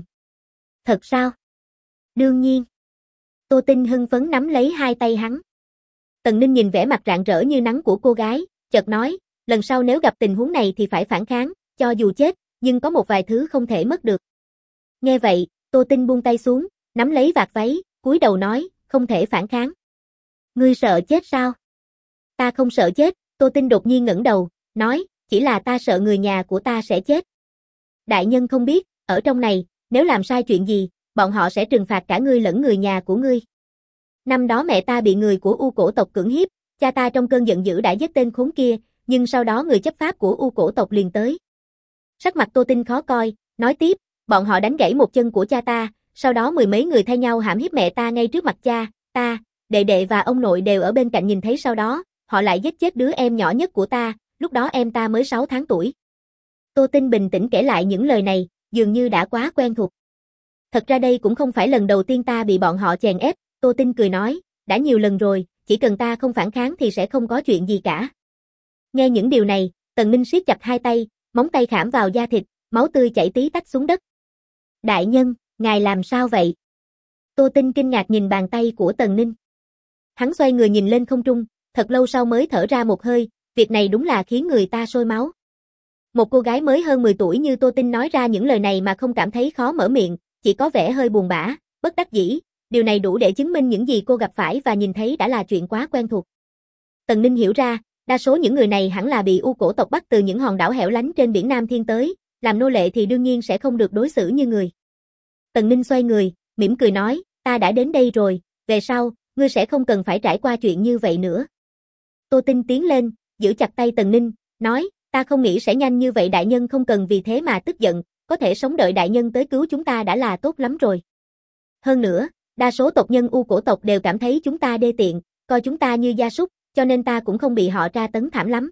Thật sao? Đương nhiên. Tô Tinh hưng phấn nắm lấy hai tay hắn. Tần Ninh nhìn vẻ mặt rạng rỡ như nắng của cô gái, chợt nói, lần sau nếu gặp tình huống này thì phải phản kháng, cho dù chết, nhưng có một vài thứ không thể mất được. Nghe vậy, Tô Tinh buông tay xuống, nắm lấy vạt váy, cúi đầu nói, không thể phản kháng. Ngươi sợ chết sao? Ta không sợ chết, Tô Tinh đột nhiên ngẩng đầu, nói, chỉ là ta sợ người nhà của ta sẽ chết. Đại nhân không biết, ở trong này, nếu làm sai chuyện gì, bọn họ sẽ trừng phạt cả ngươi lẫn người nhà của ngươi. Năm đó mẹ ta bị người của U cổ tộc cưỡng hiếp, cha ta trong cơn giận dữ đã giết tên khốn kia, nhưng sau đó người chấp pháp của U cổ tộc liền tới. Sắc mặt Tô Tinh khó coi, nói tiếp, bọn họ đánh gãy một chân của cha ta, sau đó mười mấy người thay nhau hãm hiếp mẹ ta ngay trước mặt cha, ta, đệ đệ và ông nội đều ở bên cạnh nhìn thấy, sau đó, họ lại giết chết đứa em nhỏ nhất của ta, lúc đó em ta mới 6 tháng tuổi. Tô Tinh bình tĩnh kể lại những lời này, dường như đã quá quen thuộc. Thật ra đây cũng không phải lần đầu tiên ta bị bọn họ chèn ép, Tô Tinh cười nói, đã nhiều lần rồi, chỉ cần ta không phản kháng thì sẽ không có chuyện gì cả. Nghe những điều này, Tần Ninh siết chặt hai tay, móng tay khảm vào da thịt, máu tươi chảy tí tách xuống đất. Đại nhân, ngài làm sao vậy? Tô Tinh kinh ngạc nhìn bàn tay của Tần Ninh. Hắn xoay người nhìn lên không trung, thật lâu sau mới thở ra một hơi, việc này đúng là khiến người ta sôi máu. Một cô gái mới hơn 10 tuổi như Tô Tinh nói ra những lời này mà không cảm thấy khó mở miệng, chỉ có vẻ hơi buồn bã, bất đắc dĩ, điều này đủ để chứng minh những gì cô gặp phải và nhìn thấy đã là chuyện quá quen thuộc. Tần Ninh hiểu ra, đa số những người này hẳn là bị U cổ tộc bắt từ những hòn đảo hẻo lánh trên biển Nam Thiên tới, làm nô lệ thì đương nhiên sẽ không được đối xử như người. Tần Ninh xoay người, mỉm cười nói, ta đã đến đây rồi, về sau, ngươi sẽ không cần phải trải qua chuyện như vậy nữa. Tô Tinh tiến lên, giữ chặt tay Tần Ninh, nói, ta không nghĩ sẽ nhanh như vậy, đại nhân không cần vì thế mà tức giận, có thể sống đợi đại nhân tới cứu chúng ta đã là tốt lắm rồi. Hơn nữa, đa số tộc nhân U cổ tộc đều cảm thấy chúng ta đê tiện, coi chúng ta như gia súc, cho nên ta cũng không bị họ tra tấn thảm lắm.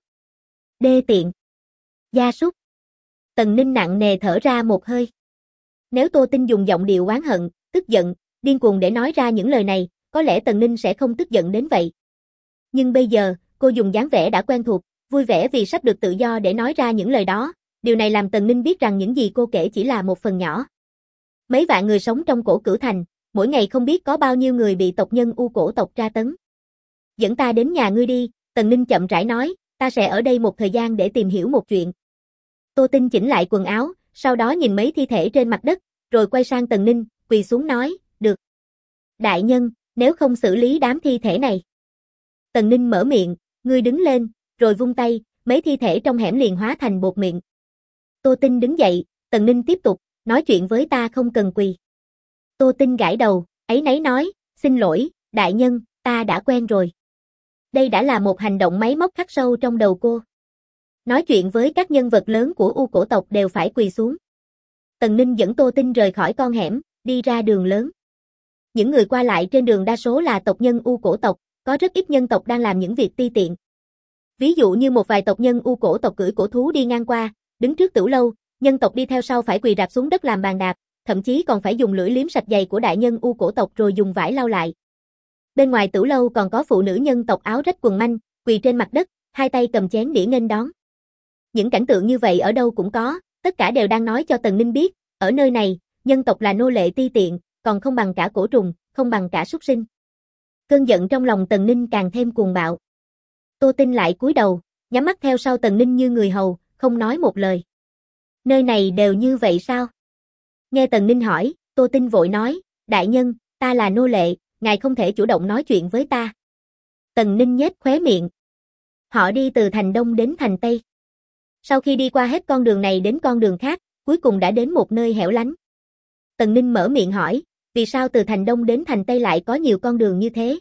Đê tiện. Gia súc. Tần Ninh nặng nề thở ra một hơi. Nếu Tô Tinh dùng giọng điệu oán hận, tức giận, điên cuồng để nói ra những lời này, có lẽ Tần Ninh sẽ không tức giận đến vậy. Nhưng bây giờ, cô dùng dáng vẻ đã quen thuộc, vui vẻ vì sắp được tự do để nói ra những lời đó, điều này làm Tần Ninh biết rằng những gì cô kể chỉ là một phần nhỏ. Mấy vạn người sống trong cổ Cửu Thành, mỗi ngày không biết có bao nhiêu người bị tộc nhân U cổ tộc tra tấn. Dẫn ta đến nhà ngươi đi, Tần Ninh chậm rãi nói, ta sẽ ở đây một thời gian để tìm hiểu một chuyện. Tô Tinh chỉnh lại quần áo, sau đó nhìn mấy thi thể trên mặt đất, rồi quay sang Tần Ninh, quỳ xuống nói, được. Đại nhân, nếu không xử lý đám thi thể này. Tần Ninh mở miệng, ngươi đứng lên, rồi vung tay, mấy thi thể trong hẻm liền hóa thành bột mịn. Tô Tinh đứng dậy, Tần Ninh tiếp tục, nói chuyện với ta không cần quỳ. Tô Tinh gãi đầu, áy náy nói, xin lỗi, đại nhân, ta đã quen rồi. Đây đã là một hành động máy móc khắc sâu trong đầu cô. Nói chuyện với các nhân vật lớn của U cổ tộc đều phải quỳ xuống. Tần Ninh dẫn Tô Tinh rời khỏi con hẻm, đi ra đường lớn. Những người qua lại trên đường đa số là tộc nhân U cổ tộc, có rất ít nhân tộc đang làm những việc ti tiện. Ví dụ như một vài tộc nhân U cổ tộc cưỡi cổ thú đi ngang qua, đứng trước tửu lâu, nhân tộc đi theo sau phải quỳ rạp xuống đất làm bàn đạp, thậm chí còn phải dùng lưỡi liếm sạch giày của đại nhân U cổ tộc rồi dùng vải lau lại. Bên ngoài tửu lâu còn có phụ nữ nhân tộc áo rách quần manh, quỳ trên mặt đất, hai tay cầm chén đĩa nghênh đón. Những cảnh tượng như vậy ở đâu cũng có, tất cả đều đang nói cho Tần Ninh biết, ở nơi này, nhân tộc là nô lệ ti tiện, còn không bằng cả cổ trùng, không bằng cả súc sinh. Cơn giận trong lòng Tần Ninh càng thêm cuồng bạo. Tô Tinh lại cúi đầu, nhắm mắt theo sau Tần Ninh như người hầu, không nói một lời. Nơi này đều như vậy sao? Nghe Tần Ninh hỏi, Tô Tinh vội nói, đại nhân, ta là nô lệ, ngài không thể chủ động nói chuyện với ta. Tần Ninh nhếch khóe miệng. Họ đi từ thành Đông đến thành Tây. Sau khi đi qua hết con đường này đến con đường khác, cuối cùng đã đến một nơi hẻo lánh. Tần Ninh mở miệng hỏi, vì sao từ thành Đông đến thành Tây lại có nhiều con đường như thế?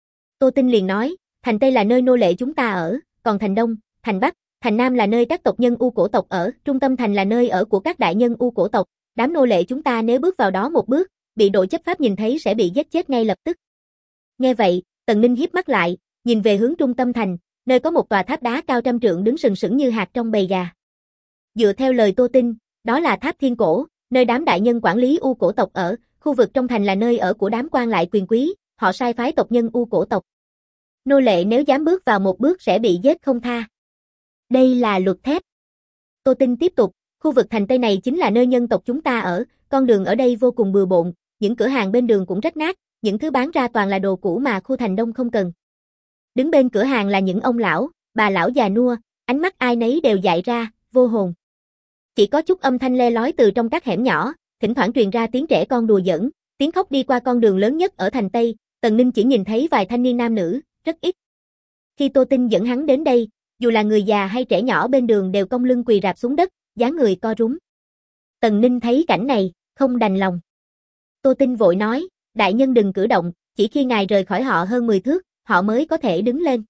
Tô Tinh liền nói, thành Tây là nơi nô lệ chúng ta ở, còn thành Đông, thành Bắc, thành Nam là nơi các tộc nhân U cổ tộc ở, trung tâm thành là nơi ở của các đại nhân U cổ tộc, đám nô lệ chúng ta nếu bước vào đó một bước, bị đội chấp pháp nhìn thấy sẽ bị giết chết ngay lập tức. Nghe vậy, Tần Ninh híp mắt lại, nhìn về hướng trung tâm thành, nơi có một tòa tháp đá cao trăm trượng đứng sừng sững như hạt trong bầy gà. Dựa theo lời Tô Tinh, đó là tháp Thiên Cổ, nơi đám đại nhân quản lý U cổ tộc ở, khu vực trong thành là nơi ở của đám quan lại quyền quý, họ sai phái tộc nhân U cổ tộc. Nô lệ nếu dám bước vào một bước sẽ bị giết không tha. Đây là luật thép. Tô Tinh tiếp tục, khu vực thành Tây này chính là nơi nhân tộc chúng ta ở, con đường ở đây vô cùng bừa bộn, những cửa hàng bên đường cũng rách nát, những thứ bán ra toàn là đồ cũ mà khu thành Đông không cần. Đứng bên cửa hàng là những ông lão, bà lão già nua, ánh mắt ai nấy đều dại ra, vô hồn. Chỉ có chút âm thanh le lói từ trong các hẻm nhỏ, thỉnh thoảng truyền ra tiếng trẻ con đùa giỡn, tiếng khóc đi qua con đường lớn nhất ở thành Tây, Tần Ninh chỉ nhìn thấy vài thanh niên nam nữ, rất ít. Khi Tô Tinh dẫn hắn đến đây, dù là người già hay trẻ nhỏ bên đường đều cong lưng quỳ rạp xuống đất, dáng người co rúm. Tần Ninh thấy cảnh này, không đành lòng. Tô Tinh vội nói, đại nhân đừng cử động, chỉ khi ngài rời khỏi họ hơn 10 thước, họ mới có thể đứng lên.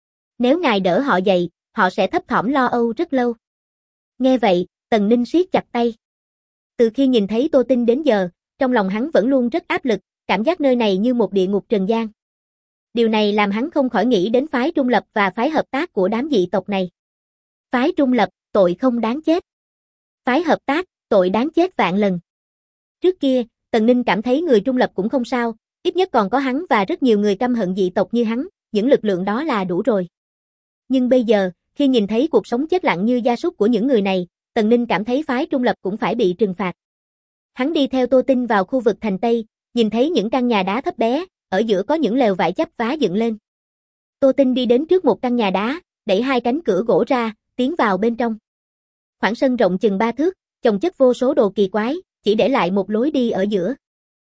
Nếu ngài đỡ họ dậy, họ sẽ thấp thỏm lo âu rất lâu. Nghe vậy, Tần Ninh siết chặt tay. Từ khi nhìn thấy Tô Tinh đến giờ, trong lòng hắn vẫn luôn rất áp lực, cảm giác nơi này như một địa ngục trần gian. Điều này làm hắn không khỏi nghĩ đến phái trung lập và phái hợp tác của đám dị tộc này. Phái trung lập, tội không đáng chết. Phái hợp tác, tội đáng chết vạn lần. Trước kia, Tần Ninh cảm thấy người trung lập cũng không sao, ít nhất còn có hắn và rất nhiều người căm hận dị tộc như hắn, những lực lượng đó là đủ rồi. Nhưng bây giờ, khi nhìn thấy cuộc sống chết lặng như gia súc của những người này, Tần Ninh cảm thấy phái trung lập cũng phải bị trừng phạt. Hắn đi theo Tô Tinh vào khu vực thành Tây, nhìn thấy những căn nhà đá thấp bé, ở giữa có những lều vải chắp vá dựng lên. Tô Tinh đi đến trước một căn nhà đá, đẩy hai cánh cửa gỗ ra, tiến vào bên trong. Khoảng sân rộng chừng 3 thước, chồng chất vô số đồ kỳ quái, chỉ để lại một lối đi ở giữa.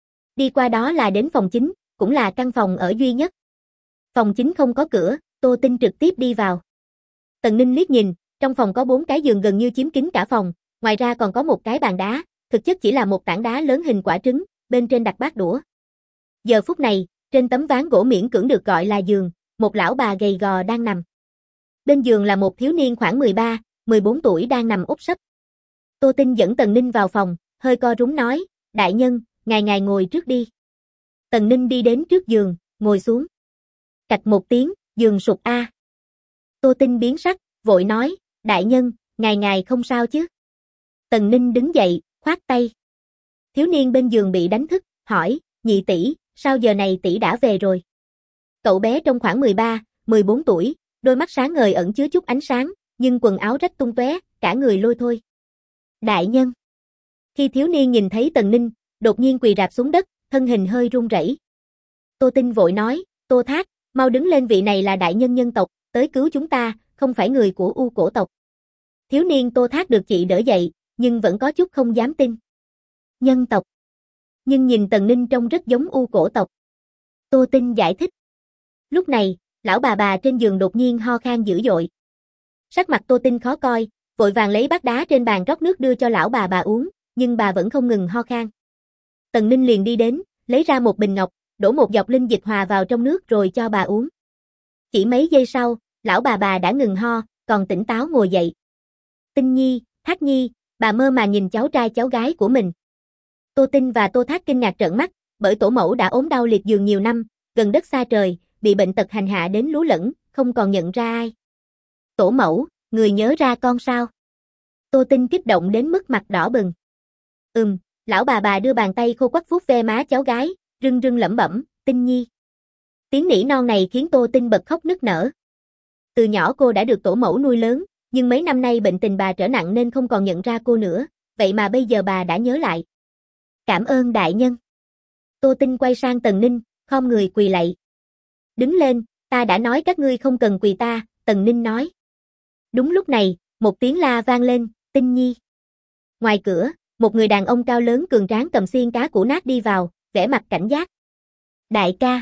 Đi qua đó là đến phòng chính, cũng là căn phòng ở duy nhất. Phòng chính không có cửa, Tô Tinh trực tiếp đi vào. Tần Ninh liếc nhìn, trong phòng có 4 cái giường gần như chiếm kín cả phòng, ngoài ra còn có một cái bàn đá, thực chất chỉ là một tảng đá lớn hình quả trứng, bên trên đặt bát đũa. Giờ phút này, trên tấm ván gỗ miễn cưỡng được gọi là giường, một lão bà gầy gò đang nằm. Bên giường là một thiếu niên khoảng 13, 14 tuổi đang nằm úp sấp. Tô Tinh dẫn Tần Ninh vào phòng, hơi co rúm nói, đại nhân, ngài ngồi trước đi. Tần Ninh đi đến trước giường, ngồi xuống. Cạch một tiếng, giường sụp a. Tô Tinh biến sắc, vội nói, đại nhân, ngài không sao chứ? Tần Ninh đứng dậy, khoát tay. Thiếu niên bên giường bị đánh thức, hỏi, nhị tỷ, sao giờ này tỷ đã về rồi? Cậu bé trong khoảng 13, 14 tuổi, đôi mắt sáng ngời ẩn chứa chút ánh sáng, nhưng quần áo rách tung tóe, cả người lôi thôi. Đại nhân. Khi thiếu niên nhìn thấy Tần Ninh, đột nhiên quỳ rạp xuống đất, thân hình hơi run rẩy. Tô Tinh vội nói, Tô Thác, mau đứng lên, vị này là đại nhân nhân tộc, tới cứu chúng ta, không phải người của U cổ tộc. Thiếu niên Tô Thác được chị đỡ dậy, nhưng vẫn có chút không dám tin. Nhân tộc. Nhưng nhìn Tần Ninh trông rất giống U cổ tộc. Tô Tinh giải thích. Lúc này, lão bà trên giường đột nhiên ho khan dữ dội. Sắc mặt Tô Tinh khó coi, vội vàng lấy bát đá trên bàn rót nước đưa cho lão bà uống, nhưng bà vẫn không ngừng ho khan. Tần Ninh liền đi đến, lấy ra một bình ngọc, đổ một giọt linh dịch hòa vào trong nước rồi cho bà uống. Chỉ mấy giây sau, lão bà đã ngừng ho, còn tỉnh táo ngồi dậy. Tinh Nhi, Thác Nhi, bà mơ màng nhìn cháu trai cháu gái của mình. Tô Tinh và Tô Thác kinh ngạc trợn mắt, bởi tổ mẫu đã ốm đau liệt giường nhiều năm, gần đất xa trời, bị bệnh tật hành hạ đến lú lẫn, không còn nhận ra ai. Tổ mẫu, người nhớ ra con sao? Tô Tinh kích động đến mức mặt đỏ bừng. Lão bà đưa bàn tay khô quắt vuốt ve má cháu gái, rưng rưng lẩm bẩm, Tinh Nhi. Tiếng nỉ non này khiến Tô Tinh bật khóc nức nở. Từ nhỏ cô đã được tổ mẫu nuôi lớn, nhưng mấy năm nay bệnh tình bà trở nặng nên không còn nhận ra cô nữa, vậy mà bây giờ bà đã nhớ lại. Cảm ơn đại nhân. Tô Tinh quay sang Tần Ninh, khom người quỳ lạy. Đứng lên, ta đã nói các ngươi không cần quỳ ta, Tần Ninh nói. Đúng lúc này, một tiếng la vang lên, Tinh Nhi. Ngoài cửa, một người đàn ông cao lớn cường tráng cầm xiên cá củ nát đi vào, vẻ mặt cảnh giác. Đại ca.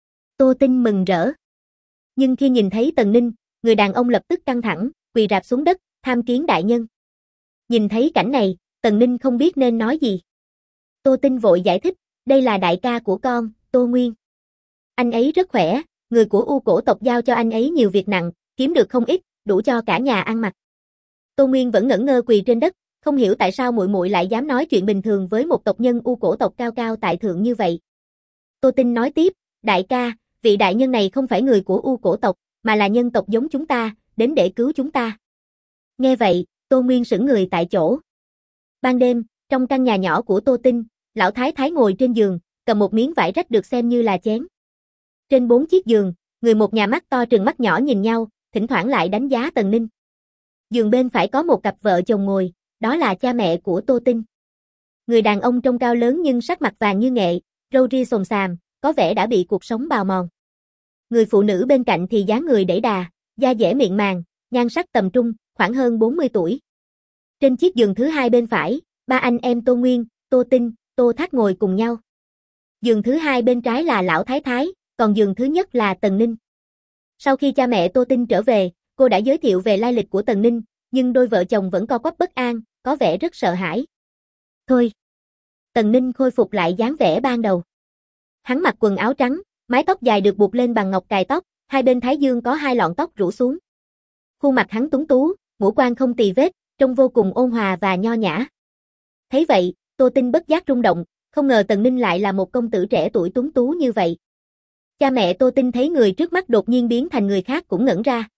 Tô Tinh mừng rỡ. Nhưng khi nhìn thấy Tần Ninh, người đàn ông lập tức căng thẳng, quỳ rạp xuống đất, tham kiến đại nhân. Nhìn thấy cảnh này, Tần Ninh không biết nên nói gì. Tô Tinh vội giải thích, đây là đại ca của con, Tô Nguyên. Anh ấy rất khỏe, người của U cổ tộc giao cho anh ấy nhiều việc nặng, kiếm được không ít, đủ cho cả nhà ăn mặc. Tô Nguyên vẫn ngẩn ngơ quỳ trên đất, không hiểu tại sao muội muội lại dám nói chuyện bình thường với một tộc nhân U cổ tộc cao cao tại thượng như vậy. Tô Tinh nói tiếp, đại ca, vị đại nhân này không phải người của U cổ tộc, mà là nhân tộc giống chúng ta, đến để cứu chúng ta. Nghe vậy, Tô Nguyên sững người tại chỗ. Ban đêm, trong căn nhà nhỏ của Tô Tinh, lão thái thái ngồi trên giường, cầm một miếng vải rách được xem như là chén. Trên 4 chiếc giường, người một nhà mắt to trừng mắt nhỏ nhìn nhau, thỉnh thoảng lại đánh giá Tần Ninh. Giường bên phải có một cặp vợ chồng ngồi, đó là cha mẹ của Tô Tinh. Người đàn ông trông cao lớn nhưng sắc mặt vàng như nghệ, râu ria xồm xàm, có vẻ đã bị cuộc sống bào mòn. Người phụ nữ bên cạnh thì dáng người đẩy đà, da dẻ mịn màng, nhan sắc tầm trung, khoảng hơn 40 tuổi. Trên chiếc giường thứ hai bên phải, ba anh em Tô Nguyên, Tô Tinh, Tô Thác ngồi cùng nhau. Giường thứ hai bên trái là lão thái thái, còn giường thứ nhất là Tần Ninh. Sau khi cha mẹ Tô Tinh trở về, cô đã giới thiệu về lai lịch của Tần Ninh, nhưng đôi vợ chồng vẫn co quắp bất an, có vẻ rất sợ hãi. Thôi. Tần Ninh khôi phục lại dáng vẻ ban đầu. Hắn mặc quần áo trắng, mái tóc dài được buộc lên bằng ngọc cài tóc, hai bên thái dương có hai lọn tóc rủ xuống. Khuôn mặt hắn tuấn tú, ngũ quan không tì vết, trông vô cùng ôn hòa và nho nhã. Thấy vậy, Tô Tinh bất giác rung động, không ngờ Tần Ninh lại là một công tử trẻ tuổi tuấn tú như vậy. Cha mẹ Tô Tinh thấy người trước mắt đột nhiên biến thành người khác cũng ngẩn ra.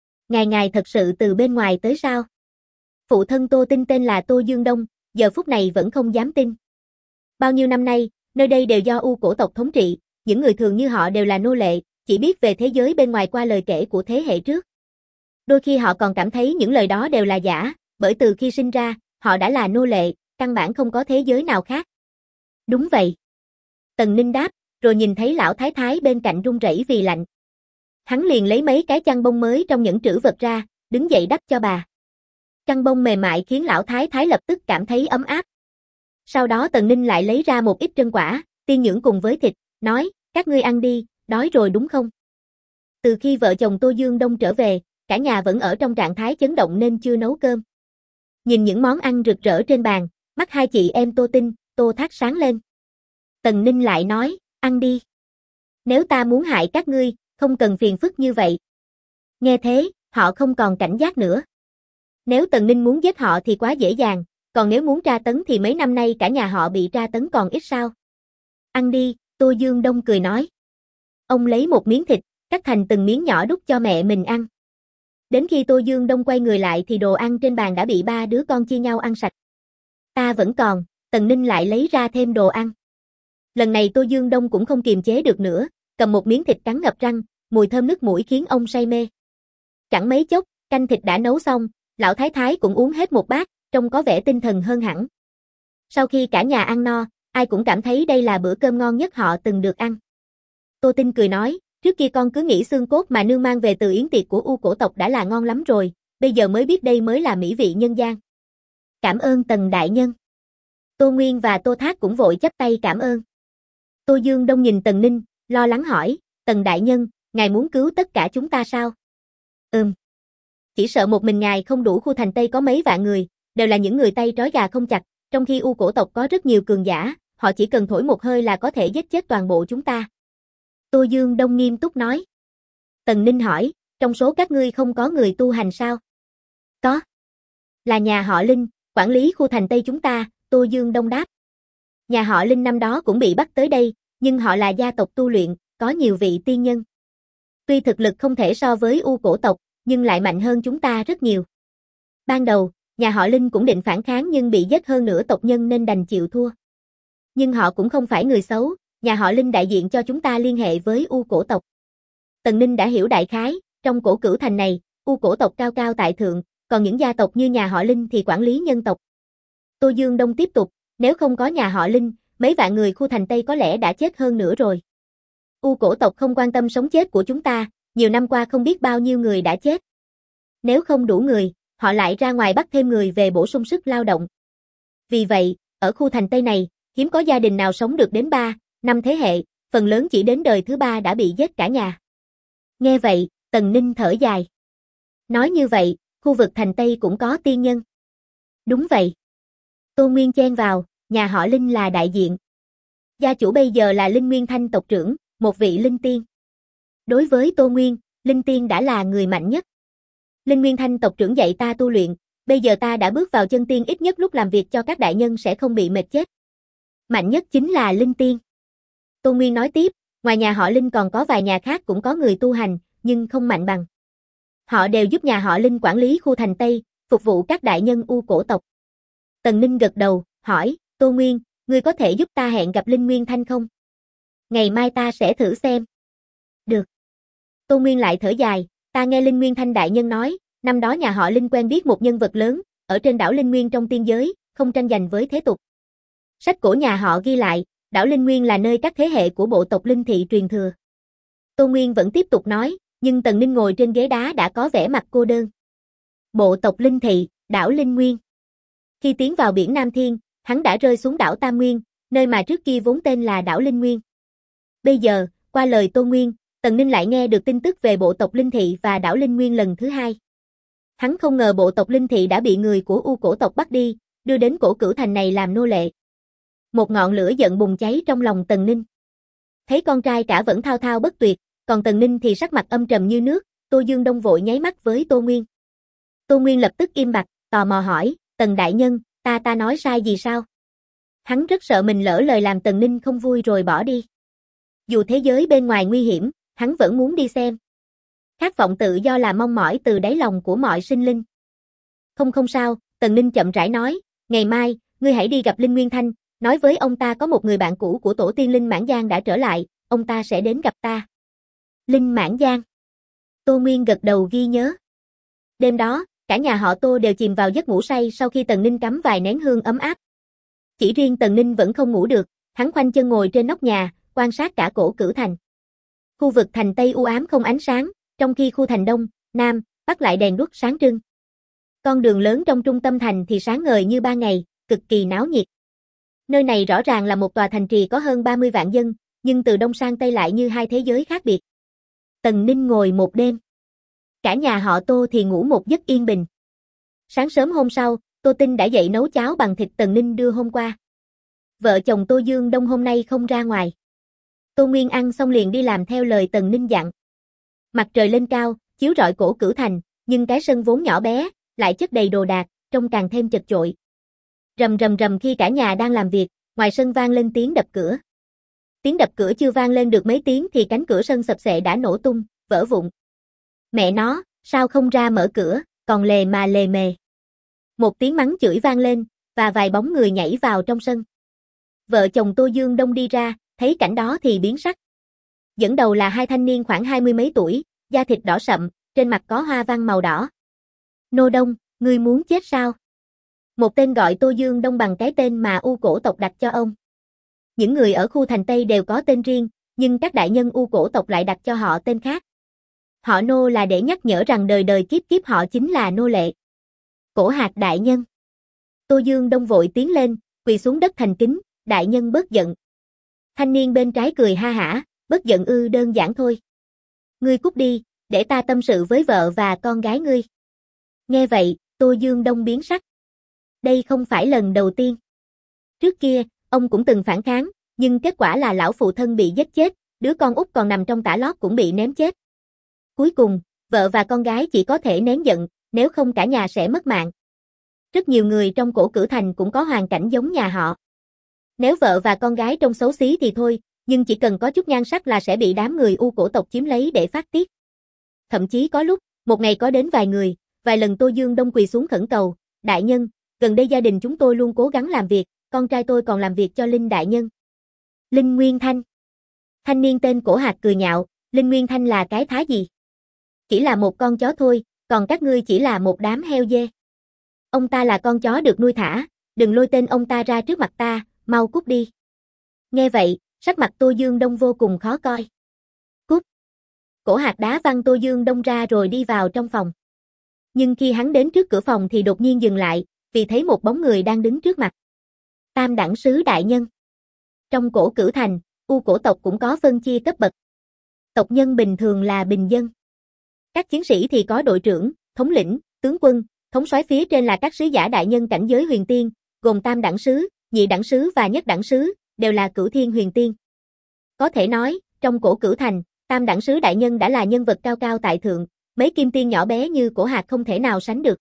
Ngài thật sự từ bên ngoài tới sao? Phụ thân Tô Tinh tên là Tô Dương Đông, giờ phút này vẫn không dám tin. Bao nhiêu năm nay, nơi đây đều do U cổ tộc thống trị, những người thường như họ đều là nô lệ, chỉ biết về thế giới bên ngoài qua lời kể của thế hệ trước. Đôi khi họ còn cảm thấy những lời đó đều là giả, bởi từ khi sinh ra, họ đã là nô lệ, căn bản không có thế giới nào khác. Đúng vậy. Tần Ninh đáp, rồi nhìn thấy lão thái thái bên cạnh run rẩy vì lạnh. Hắn liền lấy mấy cái chăn bông mới trong những trữ vật ra, đứng dậy đắp cho bà. Chăn bông mềm mại khiến lão thái thái lập tức cảm thấy ấm áp. Sau đó Tần Ninh lại lấy ra một ít trân quả, tiên nhưỡng cùng với thịt, nói, các ngươi ăn đi, đói rồi đúng không? Từ khi vợ chồng Tô Dương Đông trở về, cả nhà vẫn ở trong trạng thái chấn động nên chưa nấu cơm. Nhìn những món ăn rực rỡ trên bàn, mắt hai chị em Tô Tinh, Tô Thác sáng lên. Tần Ninh lại nói, ăn đi. Nếu ta muốn hại các ngươi, không cần phiền phức như vậy. Nghe thế, họ không còn cảnh giác nữa. Nếu Tần Ninh muốn giết họ thì quá dễ dàng, còn nếu muốn tra tấn thì mấy năm nay cả nhà họ bị tra tấn còn ít sao. Ăn đi, Tô Dương Đông cười nói. Ông lấy một miếng thịt, cắt thành từng miếng nhỏ đút cho mẹ mình ăn. Đến khi Tô Dương Đông quay người lại thì đồ ăn trên bàn đã bị ba đứa con chia nhau ăn sạch. Ta vẫn còn, Tần Ninh lại lấy ra thêm đồ ăn. Lần này Tô Dương Đông cũng không kiềm chế được nữa, cầm một miếng thịt cắn ngập răng, mùi thơm nước mũi khiến ông say mê. Chẳng mấy chốc, canh thịt đã nấu xong, lão thái thái cũng uống hết một bát, trông có vẻ tinh thần hơn hẳn. Sau khi cả nhà ăn no, ai cũng cảm thấy đây là bữa cơm ngon nhất họ từng được ăn. Tô Tinh cười nói, trước kia con cứ nghĩ xương cốt mà nương mang về từ yến tiệc của U cổ tộc đã là ngon lắm rồi, bây giờ mới biết đây mới là mỹ vị nhân gian. Cảm ơn Tần đại nhân. Tô Nguyên và Tô Thác cũng vội chắp tay cảm ơn. Tô Dương Đông nhìn Tần Ninh, lo lắng hỏi, Tần đại nhân, ngài muốn cứu tất cả chúng ta sao? Chỉ sợ một mình ngài không đủ, khu thành Tây có mấy vạn người, đều là những người tay trói gà không chặt, trong khi U cổ tộc có rất nhiều cường giả, họ chỉ cần thổi một hơi là có thể giết chết toàn bộ chúng ta. Tô Dương Đông nghiêm túc nói. Tần Ninh hỏi, trong số các ngươi không có người tu hành sao? Có. Là nhà họ Linh, quản lý khu thành Tây chúng ta, Tô Dương Đông đáp. Nhà họ Linh năm đó cũng bị bắt tới đây, nhưng họ là gia tộc tu luyện, có nhiều vị tiên nhân. Tuy thực lực không thể so với U cổ tộc, nhưng lại mạnh hơn chúng ta rất nhiều. Ban đầu, nhà họ Linh cũng định phản kháng nhưng bị giết hơn nửa tộc nhân nên đành chịu thua. Nhưng họ cũng không phải người xấu, nhà họ Linh đại diện cho chúng ta liên hệ với U cổ tộc. Tần Ninh đã hiểu đại khái, trong cổ cửu thành này, U cổ tộc cao cao tại thượng, còn những gia tộc như nhà họ Linh thì quản lý nhân tộc. Tô Dương Đông tiếp tục, nếu không có nhà họ Linh, mấy vạn người khu thành Tây có lẽ đã chết hơn nữa rồi. U cổ tộc không quan tâm sống chết của chúng ta, nhiều năm qua không biết bao nhiêu người đã chết. Nếu không đủ người, họ lại ra ngoài bắt thêm người về bổ sung sức lao động. Vì vậy, ở khu thành Tây này, hiếm có gia đình nào sống được đến 3, 5 thế hệ, phần lớn chỉ đến đời thứ 3 đã bị giết cả nhà. Nghe vậy, Tần Ninh thở dài. Nói như vậy, khu vực thành Tây cũng có tiên nhân. Đúng vậy. Tô Nguyên chen vào, nhà họ Linh là đại diện. Gia chủ bây giờ là Linh Nguyên Thanh tộc trưởng, một vị linh tiên. Đối với Tô Nguyên, linh tiên đã là người mạnh nhất. Linh Nguyên Thanh tộc trưởng dạy ta tu luyện, bây giờ ta đã bước vào chân tiên, ít nhất lúc làm việc cho các đại nhân sẽ không bị mệt chết. Mạnh nhất chính là linh tiên. Tô Nguyên nói tiếp, ngoài nhà họ Linh còn có vài nhà khác cũng có người tu hành, nhưng không mạnh bằng. Họ đều giúp nhà họ Linh quản lý khu thành Tây, phục vụ các đại nhân U cổ tộc. Tần Ninh gật đầu, hỏi, Tô Nguyên, ngươi có thể giúp ta hẹn gặp Linh Nguyên Thanh không? Ngày mai ta sẽ thử xem. Được. Tô Nguyên lại thở dài, ta nghe Linh Nguyên Thanh đại nhân nói, năm đó nhà họ Linh quen biết một nhân vật lớn, ở trên đảo Linh Nguyên trong tiên giới, không tranh giành với thế tục. Sách cổ nhà họ ghi lại, đảo Linh Nguyên là nơi các thế hệ của bộ tộc Linh Thị truyền thừa. Tô Nguyên vẫn tiếp tục nói, nhưng Tần Ninh ngồi trên ghế đá đã có vẻ mặt cô đơn. Bộ tộc Linh Thị, đảo Linh Nguyên. Khi tiến vào biển Nam Thiên, hắn đã rơi xuống đảo Tam Nguyên, nơi mà trước kia vốn tên là đảo Linh Nguyên. Bây giờ, qua lời Tô Nguyên, Tần Ninh lại nghe được tin tức về bộ tộc Linh Thị và đảo Linh Nguyên lần thứ hai. Hắn không ngờ bộ tộc Linh Thị đã bị người của U cổ tộc bắt đi, đưa đến cổ Cửu Thành này làm nô lệ. Một ngọn lửa giận bùng cháy trong lòng Tần Ninh. Thấy con trai cả vẫn thao thao bất tuyệt, còn Tần Ninh thì sắc mặt âm trầm như nước, Tô Dương Đông vội nháy mắt với Tô Nguyên. Tô Nguyên lập tức im bặt, tò mò hỏi, Tần đại nhân, ta nói sai gì sao? Hắn rất sợ mình lỡ lời làm Tần Ninh không vui rồi bỏ đi. Dù thế giới bên ngoài nguy hiểm, hắn vẫn muốn đi xem. Khát vọng tự do là mong mỏi từ đáy lòng của mọi sinh linh. Không sao, Tần Ninh chậm rãi nói, ngày mai, ngươi hãy đi gặp Linh Nguyên Thanh, nói với ông ta có một người bạn cũ của tổ tiên Linh Mãn Giang đã trở lại, ông ta sẽ đến gặp ta. Linh Mãn Giang. Tô Nguyên gật đầu ghi nhớ. Đêm đó, cả nhà họ Tô đều chìm vào giấc ngủ say sau khi Tần Ninh cắm vài nén hương ấm áp. Chỉ riêng Tần Ninh vẫn không ngủ được, hắn khoanh chân ngồi trên nóc nhà, quan sát cả cổ Cửu Thành. Khu vực thành Tây u ám không ánh sáng, trong khi khu thành Đông, Nam, Bắc lại đèn đuốc sáng trưng. Con đường lớn trong trung tâm thành thì sáng ngời như ban ngày, cực kỳ náo nhiệt. Nơi này rõ ràng là một tòa thành trì có hơn 30 vạn dân, nhưng từ Đông sang Tây lại như hai thế giới khác biệt. Tần Ninh ngồi một đêm. Cả nhà họ Tô thì ngủ một giấc yên bình. Sáng sớm hôm sau, Tô Tinh đã dậy nấu cháo bằng thịt Tần Ninh đưa hôm qua. Vợ chồng Tô Dương Đông hôm nay không ra ngoài. Tô Nguyên ăn xong liền đi làm theo lời Tần Ninh dặn. Mặt trời lên cao, chiếu rọi cổ Cửu Thành, nhưng cái sân vốn nhỏ bé, lại chất đầy đồ đạc, trông càng thêm chật chội. Rầm rầm rầm khi cả nhà đang làm việc, ngoài sân vang lên tiếng đập cửa. Tiếng đập cửa chưa vang lên được mấy tiếng thì cánh cửa sân sập xệ đã nổ tung, vỡ vụn. Mẹ nó, sao không ra mở cửa, còn lề mà lề mề. Một tiếng mắng chửi vang lên, và vài bóng người nhảy vào trong sân. Vợ chồng Tô Dương Đông đi ra, thấy cảnh đó thì biến sắc. Dẫn đầu là hai thanh niên khoảng 20 mấy tuổi, da thịt đỏ sậm, trên mặt có hoa văn màu đỏ. Nô Đông, ngươi muốn chết sao? Một tên gọi Tô Dương Đông bằng cái tên mà U cổ tộc đặt cho ông. Những người ở khu thành Tây đều có tên riêng, nhưng các đại nhân U cổ tộc lại đặt cho họ tên khác. Họ Nô là để nhắc nhở rằng đời đời kiếp kiếp họ chính là nô lệ. Cổ Hạc đại nhân. Tô Dương Đông vội tiến lên, quỳ xuống đất thành kính, đại nhân bớt giận. Thanh niên bên trái cười ha hả, bớt giận ư, đơn giản thôi. Ngươi cút đi, để ta tâm sự với vợ và con gái ngươi. Nghe vậy, Tô Dương Đông biến sắc. Đây không phải lần đầu tiên. Trước kia, ông cũng từng phản kháng, nhưng kết quả là lão phụ thân bị giết chết, đứa con út còn nằm trong tã lót cũng bị ném chết. Cuối cùng, vợ và con gái chỉ có thể nén giận, nếu không cả nhà sẽ mất mạng. Rất nhiều người trong cổ Cửu Thành cũng có hoàn cảnh giống nhà họ. Nếu vợ và con gái trông xấu xí thì thôi, nhưng chỉ cần có chút nhan sắc là sẽ bị đám người U cổ tộc chiếm lấy để phát tiết. Thậm chí có lúc, một ngày có đến vài người, vài lần Tô Dương Đông quỳ xuống khẩn cầu, đại nhân, gần đây gia đình chúng tôi luôn cố gắng làm việc, con trai tôi còn làm việc cho Linh đại nhân. Linh Nguyên Thanh. Thanh niên tên Cổ Hạc cười nhạo, Linh Nguyên Thanh là cái thá gì? Chỉ là một con chó thôi, còn các ngươi chỉ là một đám heo dê. Ông ta là con chó được nuôi thả, đừng lôi tên ông ta ra trước mặt ta, mau cút đi. Nghe vậy, sắc mặt Tô Dương Đông vô cùng khó coi. Cổ Hạc đá văng Tô Dương Đông ra rồi đi vào trong phòng. Nhưng khi hắn đến trước cửa phòng thì đột nhiên dừng lại, vì thấy một bóng người đang đứng trước mặt. Tam đẳng sứ đại nhân. Trong Cổ Cửu Thành, U cổ tộc cũng có phân chia cấp bậc. Tộc nhân bình thường là bình dân. Các chiến sĩ thì có đội trưởng, thống lĩnh, tướng quân, thống soái, phía trên là các sứ giả đại nhân cảnh giới huyền tiên, gồm tam đẳng sứ, nhị đẳng sứ và nhất đẳng sứ, đều là cửu thiên huyền tiên. Có thể nói, trong Cổ Cửu Thành, tam đẳng sứ đại nhân đã là nhân vật cao cao tại thượng, mấy kim tiên nhỏ bé như Cổ Hạc không thể nào sánh được.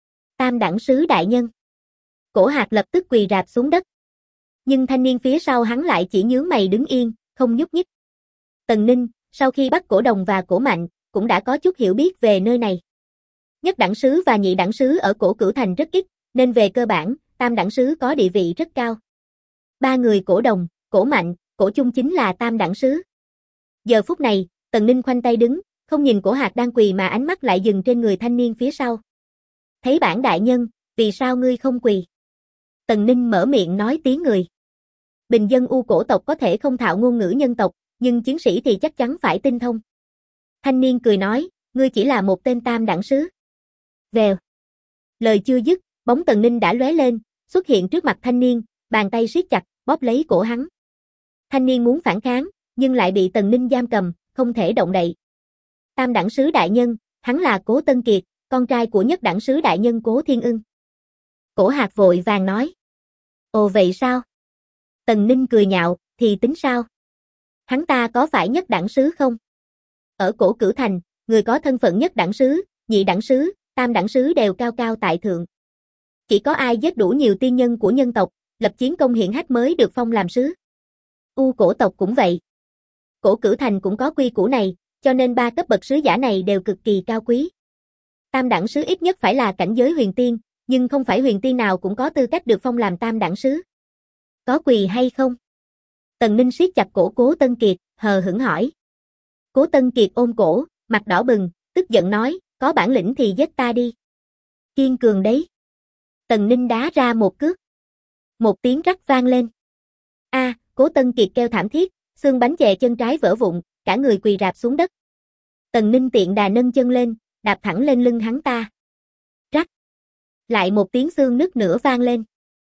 Tam đẳng sứ đại nhân. Cổ Hạc lập tức quỳ rạp xuống đất. Nhưng thanh niên phía sau hắn lại chỉ nhướng mày đứng yên, không nhúc nhích. Tần Ninh, sau khi bắt Cổ Đồng và Cổ Mạnh, cũng đã có chút hiểu biết về nơi này. Nhất đẳng sứ và nhị đẳng sứ ở Cổ Cửu Thành rất ít, nên về cơ bản, tam đẳng sứ có địa vị rất cao. Ba người Cổ Đồng, Cổ Mạnh, Cổ Chung chính là tam đẳng sứ. Giờ phút này, Tần Ninh khoanh tay đứng, không nhìn Cổ Hạc đang quỳ mà ánh mắt lại dừng trên người thanh niên phía sau. Thấy bản đại nhân, vì sao ngươi không quỳ? Tần Ninh mở miệng nói tiếng người. Bình dân U cổ tộc có thể không thạo ngôn ngữ nhân tộc, nhưng chiến sĩ thì chắc chắn phải tinh thông. Thanh niên cười nói, ngươi chỉ là một tên tam đẳng sứ. Vèo. Lời chưa dứt, bóng Tần Ninh đã lóe lên, xuất hiện trước mặt thanh niên, bàn tay siết chặt, bóp lấy cổ hắn. Thanh niên muốn phản kháng, nhưng lại bị Tần Ninh giam cầm, không thể động đậy. Tam đẳng sứ đại nhân, hắn là Cố Tân Kiệt, con trai của nhất đẳng sứ đại nhân Cố Thiên Ưng. Cổ Hạc vội vàng nói. Ồ vậy sao? Tần Ninh cười nhạo, thì tính sao? Hắn ta có phải nhất đẳng sứ không? Ở Cổ Cửu Thành, người có thân phận nhất đẳng sứ, nhị đẳng sứ, tam đẳng sứ đều cao cao tại thượng. Chỉ có ai giết đủ nhiều tiên nhân của nhân tộc, lập chiến công hiển hách mới được phong làm sứ. U cổ tộc cũng vậy. Cổ Cửu Thành cũng có quy củ này, cho nên ba cấp bậc sứ giả này đều cực kỳ cao quý. Tam đẳng sứ ít nhất phải là cảnh giới huyền tiên, nhưng không phải huyền tiên nào cũng có tư cách được phong làm tam đẳng sứ. Có quỳ hay không? Tần Ninh siết chặt cổ Cố Tân Kiệt, hờ hững hỏi. Cố Tân Kiệt ôm cổ, mặt đỏ bừng, tức giận nói, có bản lĩnh thì giết ta đi. Kiên cường đấy. Tần Ninh đá ra một cước. Một tiếng rắc vang lên. Cố Tân Kiệt kêu thảm thiết, xương bánh chè chân trái vỡ vụn, cả người quỳ rạp xuống đất. Tần Ninh tiện đà nâng chân lên, đạp thẳng lên lưng hắn ta. Rắc. Lại một tiếng xương nứt nửa vang lên.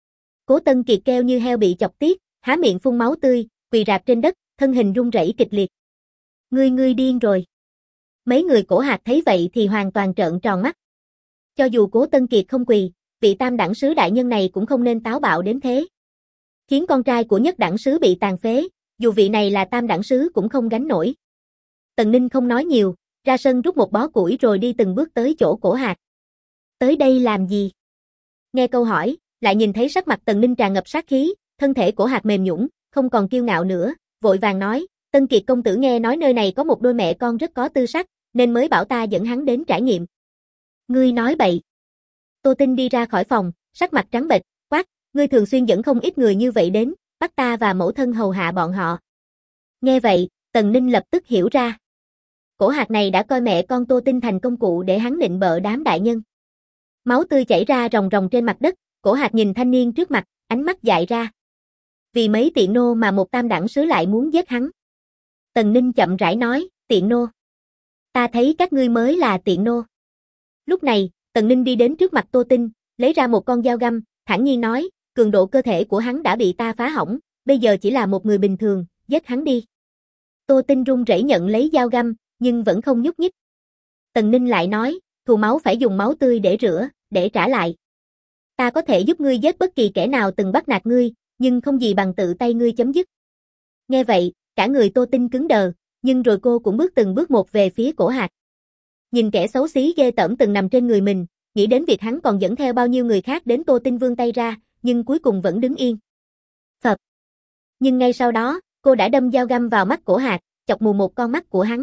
Cố Tân Kiệt kêu như heo bị chọc tiết, há miệng phun máu tươi, quỳ rạp trên đất, thân hình run rẩy kịch liệt. Ngươi điên rồi. Mấy người Cổ Hạc thấy vậy thì hoàn toàn trợn tròn mắt. Cho dù Cố Tân Kiệt không quỳ, vị tam đẳng sứ đại nhân này cũng không nên táo bạo đến thế. Khiến con trai của nhất đẳng sứ bị tàn phế, dù vị này là tam đẳng sứ cũng không gánh nổi. Tần Ninh không nói nhiều, ra sân rút một bó củi rồi đi từng bước tới chỗ Cổ Hạc. Tới đây làm gì? Nghe câu hỏi, lại nhìn thấy sắc mặt Tần Ninh tràn ngập sát khí, thân thể Cổ Hạc mềm nhũn, không còn kiêu ngạo nữa, vội vàng nói, Tân Kiệt công tử nghe nói nơi này có một đôi mẹ con rất có tư sắc, nên mới bảo ta dẫn hắn đến trải nghiệm. Ngươi nói bậy. Tô Tinh đi ra khỏi phòng, sắc mặt trắng bệch, quát, ngươi thường xuyên dẫn không ít người như vậy đến, bắt ta và mẫu thân hầu hạ bọn họ. Nghe vậy, Tần Ninh lập tức hiểu ra. Cổ Hạc này đã coi mẹ con Tô Tinh thành công cụ để hắn nịnh bợ đám đại nhân. Máu tươi chảy ra ròng ròng trên mặt đất, Cổ Hạc nhìn thanh niên trước mặt, ánh mắt dại ra. Vì mấy tiện nô mà một tam đẳng sứ lại muốn giết hắn. Tần Ninh chậm rãi nói, tiện nô. Ta thấy các ngươi mới là tiện nô. Lúc này, Tần Ninh đi đến trước mặt Tô Tinh, lấy ra một con dao găm, thản nhiên nói, cường độ cơ thể của hắn đã bị ta phá hỏng, bây giờ chỉ là một người bình thường, giết hắn đi. Tô Tinh run rẩy nhận lấy dao găm, nhưng vẫn không nhúc nhích. Tần Ninh lại nói, thù máu phải dùng máu tươi để rửa, để trả lại. Ta có thể giúp ngươi giết bất kỳ kẻ nào từng bắt nạt ngươi, nhưng không gì bằng tự tay ngươi chấm dứt. Nghe vậy, cả người Tô Tinh cứng đờ, nhưng rồi cô cũng bước từng bước một về phía Cổ Hạc. Nhìn kẻ xấu xí ghê tởm từng nằm trên người mình, nghĩ đến việc hắn còn dẫn theo bao nhiêu người khác đến, Tô Tinh vươn tay ra, nhưng cuối cùng vẫn đứng yên. Phập. Nhưng ngay sau đó, cô đã đâm dao găm vào mắt Cổ Hạc, chọc mù một con mắt của hắn.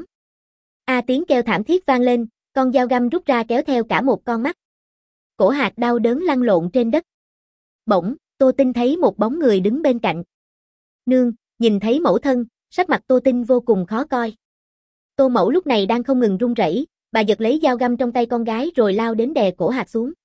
Tiếng kêu thảm thiết vang lên, con dao găm rút ra kéo theo cả một con mắt. Cổ Hạc đau đớn lăn lộn trên đất. Bỗng, Tô Tinh thấy một bóng người đứng bên cạnh. Nương, nhìn thấy mẫu thân, sắc mặt Tô Tinh vô cùng khó coi. Tô mẫu lúc này đang không ngừng run rẩy, bà giật lấy dao găm trong tay con gái rồi lao đến đè Cổ Hạc xuống.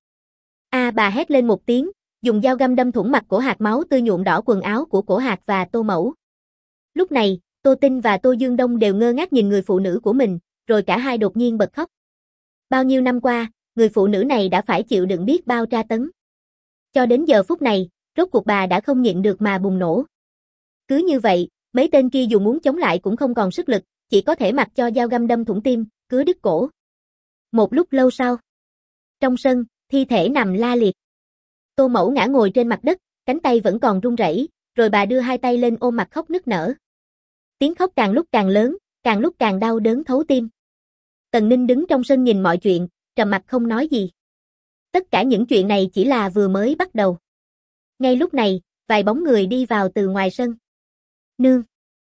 Bà hét lên một tiếng, dùng dao găm đâm thủng mặt Cổ Hạc, máu tươi nhuộm đỏ quần áo của Cổ Hạc và Tô mẫu. Lúc này, Tô Tinh và Tô Dương Đông đều ngơ ngác nhìn người phụ nữ của mình, rồi cả hai đột nhiên bật khóc. Bao nhiêu năm qua, người phụ nữ này đã phải chịu đựng biết bao tra tấn. Cho đến giờ phút này, rốt cuộc bà đã không nhịn được mà bùng nổ. Cứ như vậy, mấy tên kia dù muốn chống lại cũng không còn sức lực, chỉ có thể mặc cho dao găm đâm thủng tim, cứa đứt cổ. Một lúc lâu sau, trong sân, thi thể nằm la liệt. Tô Mẫu ngã ngồi trên mặt đất, cánh tay vẫn còn run rẩy, rồi bà đưa hai tay lên ôm mặt khóc nức nở. Tiếng khóc càng lúc càng lớn, càng lúc càng đau đớn thấu tim. Tần Ninh đứng trong sân nhìn mọi chuyện, trầm mặc không nói gì. Tất cả những chuyện này chỉ là vừa mới bắt đầu. Ngay lúc này, vài bóng người đi vào từ ngoài sân. Nương.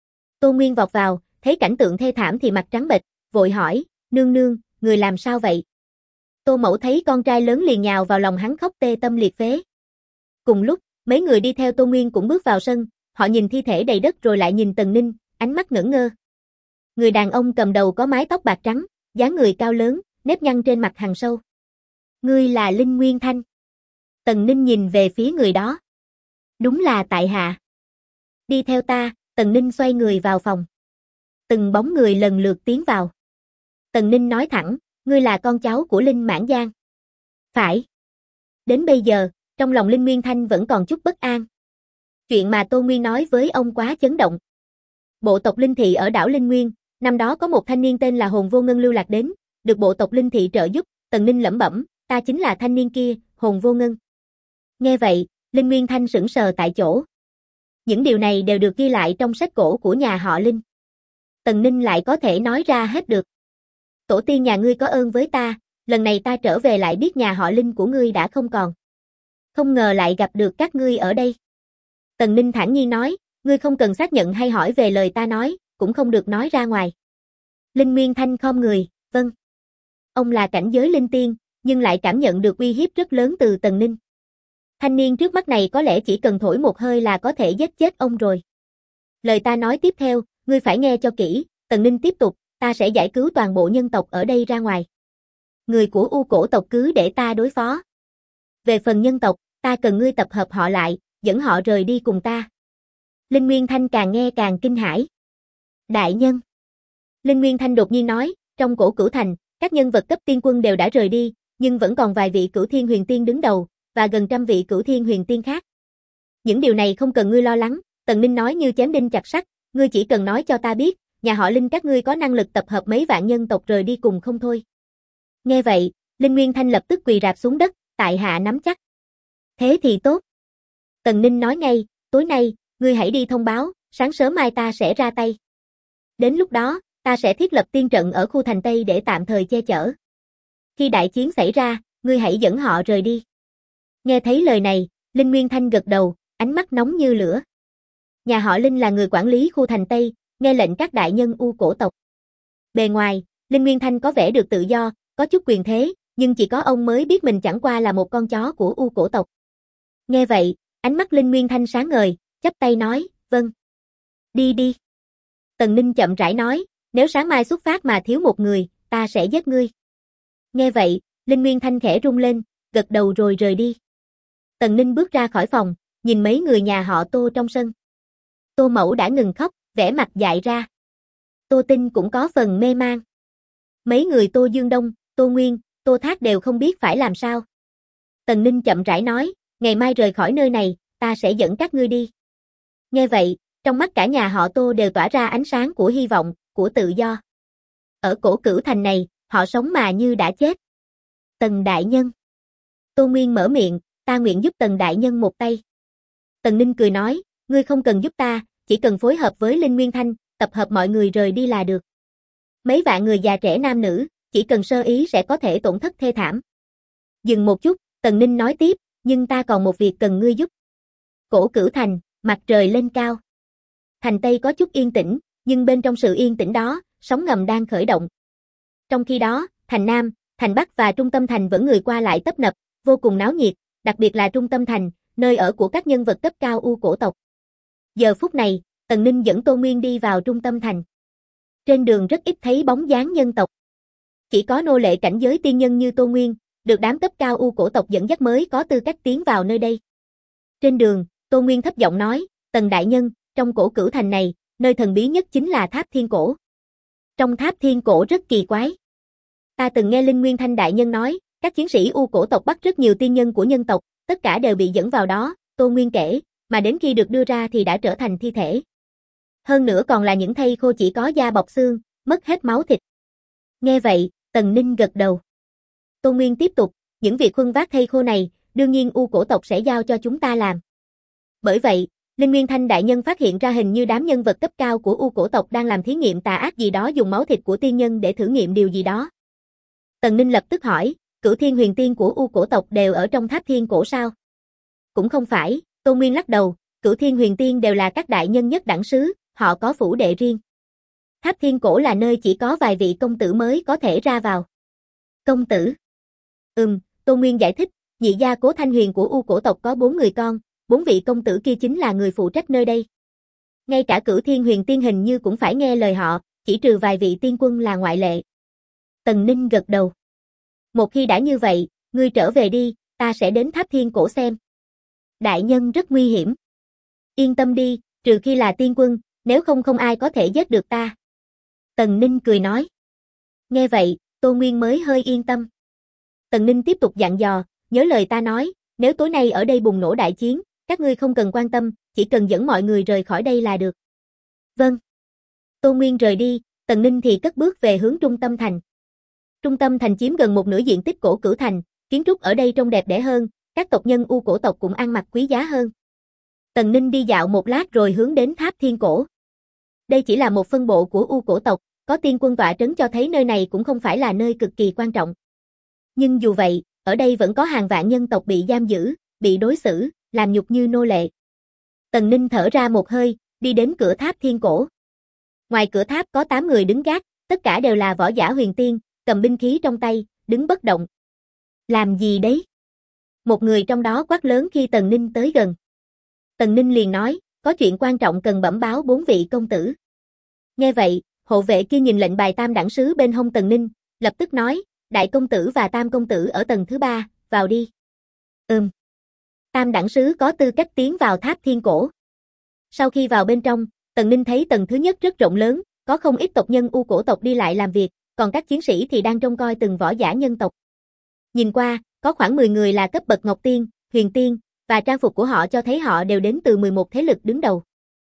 Tô Nguyên vọt vào, thấy cảnh tượng thê thảm thì mặt trắng bệch, vội hỏi, nương nương, người làm sao vậy? Tô Mẫu thấy con trai lớn liền nhào vào lòng hắn khóc tê tâm liệt phế. Cùng lúc, mấy người đi theo Tô Nguyên cũng bước vào sân, họ nhìn thi thể đầy đất rồi lại nhìn Tần Ninh, ánh mắt ngẩn ngơ. Người đàn ông cầm đầu có mái tóc bạc trắng, dáng người cao lớn, nếp nhăn trên mặt hằn sâu. Ngươi là Linh Nguyên Thanh. Tần Ninh nhìn về phía người đó. Đúng là tại hạ. Đi theo ta, Tần Ninh xoay người vào phòng. Từng bóng người lần lượt tiến vào. Tần Ninh nói thẳng, ngươi là con cháu của Linh Mãn Giang. Phải. Đến bây giờ, trong lòng Linh Nguyên Thanh vẫn còn chút bất an. Chuyện mà Tô Nguyên nói với ông quá chấn động. Bộ tộc Linh Thị ở đảo Linh Nguyên, năm đó có một thanh niên tên là Hồn Vô Ngân lưu lạc đến, được bộ tộc Linh Thị trợ giúp, Tần Ninh lẩm bẩm, ta chính là thanh niên kia, Hồn Vô Ngân. Nghe vậy, Linh Nguyên Thanh sững sờ tại chỗ. Những điều này đều được ghi lại trong sách cổ của nhà họ Linh. Tần Ninh lại có thể nói ra hết được. Tổ tiên nhà ngươi có ơn với ta, lần này ta trở về lại biết nhà họ Linh của ngươi đã không còn. Không ngờ lại gặp được các ngươi ở đây. Tần Ninh thản nhiên nói, ngươi không cần xác nhận hay hỏi về lời ta nói, cũng không được nói ra ngoài. Linh Nguyên Thanh khom người, vâng. Ông là cảnh giới linh tiên, nhưng lại cảm nhận được uy hiếp rất lớn từ Tần Ninh. Thanh niên trước mắt này có lẽ chỉ cần thổi một hơi là có thể giết chết ông rồi. Lời ta nói tiếp theo, ngươi phải nghe cho kỹ, Tần Ninh tiếp tục, ta sẽ giải cứu toàn bộ nhân tộc ở đây ra ngoài. Người của U Cổ tộc cứ để ta đối phó. Về phần nhân tộc, ta cần ngươi tập hợp họ lại, dẫn họ rời đi cùng ta. Linh Nguyên Thanh càng nghe càng kinh hãi. Đại nhân. Linh Nguyên Thanh đột nhiên nói, trong Cổ Cửu Thành, các nhân vật cấp tiên quân đều đã rời đi, nhưng vẫn còn vài vị Cửu Thiên Huyền Tiên đứng đầu, và gần trăm vị Cửu Thiên Huyền Tiên khác. Những điều này không cần ngươi lo lắng, Tần Ninh nói như chém đinh chặt sắt, ngươi chỉ cần nói cho ta biết, nhà họ Linh các ngươi có năng lực tập hợp mấy vạn nhân tộc rời đi cùng không thôi. Nghe vậy, Linh Nguyên Thanh lập tức quỳ rạp xuống đất, tại hạ nắm chắc. Thế thì tốt. Tần Ninh nói ngay, tối nay, ngươi hãy đi thông báo, sáng sớm mai ta sẽ ra tay. Đến lúc đó, ta sẽ thiết lập tiên trận ở khu thành Tây để tạm thời che chở. Khi đại chiến xảy ra, ngươi hãy dẫn họ rời đi. Nghe thấy lời này, Linh Nguyên Thanh gật đầu, ánh mắt nóng như lửa. Nhà họ Linh là người quản lý khu thành Tây, nghe lệnh các đại nhân U Cổ tộc. Bề ngoài, Linh Nguyên Thanh có vẻ được tự do, có chút quyền thế, nhưng chỉ có ông mới biết mình chẳng qua là một con chó của U Cổ tộc. Nghe vậy, ánh mắt Linh Nguyên Thanh sáng ngời, chắp tay nói, vâng. Đi đi. Tần Ninh chậm rãi nói, nếu sáng mai xuất phát mà thiếu một người, ta sẽ giết ngươi. Nghe vậy, Linh Nguyên Thanh khẽ rung lên, gật đầu rồi rời đi. Tần Ninh bước ra khỏi phòng, nhìn mấy người nhà họ Tô trong sân. Tô Mẫu đã ngừng khóc, vẻ mặt dại ra. Tô Tinh cũng có phần mê man. Mấy người Tô Dương Đông, Tô Nguyên, Tô Thác đều không biết phải làm sao. Tần Ninh chậm rãi nói, ngày mai rời khỏi nơi này, ta sẽ dẫn các ngươi đi. Nghe vậy, trong mắt cả nhà họ Tô đều tỏa ra ánh sáng của hy vọng, của tự do. Ở Cổ Cửu Thành này, họ sống mà như đã chết. Tần đại nhân. Tô Nguyên mở miệng, ta nguyện giúp Tần đại nhân một tay. Tần Ninh cười nói, ngươi không cần giúp ta, chỉ cần phối hợp với Linh Nguyên Thanh, tập hợp mọi người rời đi là được. Mấy vạn người già trẻ nam nữ, chỉ cần sơ ý sẽ có thể tổn thất thê thảm. Dừng một chút, Tần Ninh nói tiếp, nhưng ta còn một việc cần ngươi giúp. Cổ Cửu Thành, mặt trời lên cao. Thành Tây có chút yên tĩnh, nhưng bên trong sự yên tĩnh đó, sóng ngầm đang khởi động. Trong khi đó, thành Nam, thành Bắc và trung tâm thành vẫn người qua lại tấp nập, vô cùng náo nhiệt, đặc biệt là trung tâm thành, nơi ở của các nhân vật cấp cao U Cổ tộc. Giờ phút này, Tần Ninh dẫn Tô Nguyên đi vào trung tâm thành. Trên đường rất ít thấy bóng dáng nhân tộc. Chỉ có nô lệ cảnh giới tiên nhân như Tô Nguyên, được đám cấp cao U Cổ tộc dẫn dắt mới có tư cách tiến vào nơi đây. Trên đường, Tô Nguyên thấp giọng nói, Tần đại nhân, trong Cổ Cửu Thành này, nơi thần bí nhất chính là Tháp Thiên Cổ. Trong tháp thiên cổ rất kỳ quái. Ta từng nghe Linh Nguyên Thanh đại nhân nói, các chiến sĩ U cổ tộc bắt rất nhiều tiên nhân của nhân tộc, tất cả đều bị dẫn vào đó, Tô Nguyên kể, mà đến khi được đưa ra thì đã trở thành thi thể. Hơn nữa còn là những thây khô chỉ có da bọc xương, mất hết máu thịt. Nghe vậy, Tần Ninh gật đầu. Tô Nguyên tiếp tục, những việc khuân vác thây khô này, đương nhiên U cổ tộc sẽ giao cho chúng ta làm. Bởi vậy, Linh Nguyên Thanh đại nhân phát hiện ra hình như đám nhân vật cấp cao của U cổ tộc đang làm thí nghiệm tà ác gì đó, dùng máu thịt của tiên nhân để thử nghiệm điều gì đó. Tần Ninh lập tức hỏi, Cửu Thiên Huyền Tiên của U cổ tộc đều ở trong tháp thiên cổ sao? Cũng không phải, Tô Nguyên lắc đầu, Cửu Thiên Huyền Tiên đều là các đại nhân nhất đẳng sứ, họ có phủ đệ riêng. Tháp thiên cổ là nơi chỉ có vài vị công tử mới có thể ra vào. Công tử? Tô Nguyên giải thích, nhị gia Cố Thanh Huyền của U cổ tộc có 4 người con, 4 vị công tử kia chính là người phụ trách nơi đây. Ngay cả Cửu Thiên Huyền Tiên hình như cũng phải nghe lời họ, chỉ trừ vài vị tiên quân là ngoại lệ. Tần Ninh gật đầu. Một khi đã như vậy, ngươi trở về đi, ta sẽ đến tháp thiên cổ xem. Đại nhân rất nguy hiểm. Yên tâm đi, trừ khi là tiên quân, nếu không không ai có thể giết được ta. Tần Ninh cười nói. Nghe vậy, Tô Nguyên mới hơi yên tâm. Tần Ninh tiếp tục dặn dò, nhớ lời ta nói, nếu tối nay ở đây bùng nổ đại chiến, các ngươi không cần quan tâm, chỉ cần dẫn mọi người rời khỏi đây là được. Vâng. Tô Nguyên rời đi, Tần Ninh thì cất bước về hướng trung tâm thành. Trung tâm thành chiếm gần một nửa diện tích cổ Cửu thành, kiến trúc ở đây trông đẹp đẽ hơn, các tộc nhân U cổ tộc cũng ăn mặc quý giá hơn. Tần Ninh đi dạo một lát rồi hướng đến tháp thiên cổ. Đây chỉ là một phân bộ của U cổ tộc, có tiên quân tọa trấn cho thấy nơi này cũng không phải là nơi cực kỳ quan trọng. Nhưng dù vậy, ở đây vẫn có hàng vạn nhân tộc bị giam giữ, bị đối xử, làm nhục như nô lệ. Tần Ninh thở ra một hơi, đi đến cửa tháp thiên cổ. Ngoài cửa tháp có 8 người đứng gác, tất cả đều là võ giả huyền tiên, cầm binh khí trong tay, đứng bất động. Làm gì đấy? Một người trong đó quát lớn khi Tần Ninh tới gần. Tần Ninh liền nói, có chuyện quan trọng cần bẩm báo 4 vị công tử. Nghe vậy, hộ vệ kia nhìn lệnh bài tam đẳng sứ bên hông Tần Ninh, lập tức nói, đại công tử và tam công tử ở tầng thứ 3, vào đi. Tam đẳng sứ có tư cách tiến vào tháp thiên cổ. Sau khi vào bên trong, Tần Ninh thấy tầng thứ nhất rất rộng lớn, có không ít tộc nhân U cổ tộc đi lại làm việc, còn các chiến sĩ thì đang trông coi từng võ giả nhân tộc. Nhìn qua, có khoảng 10 người là cấp bậc Ngọc Tiên, Huyền Tiên, và trang phục của họ cho thấy họ đều đến từ 11 thế lực đứng đầu.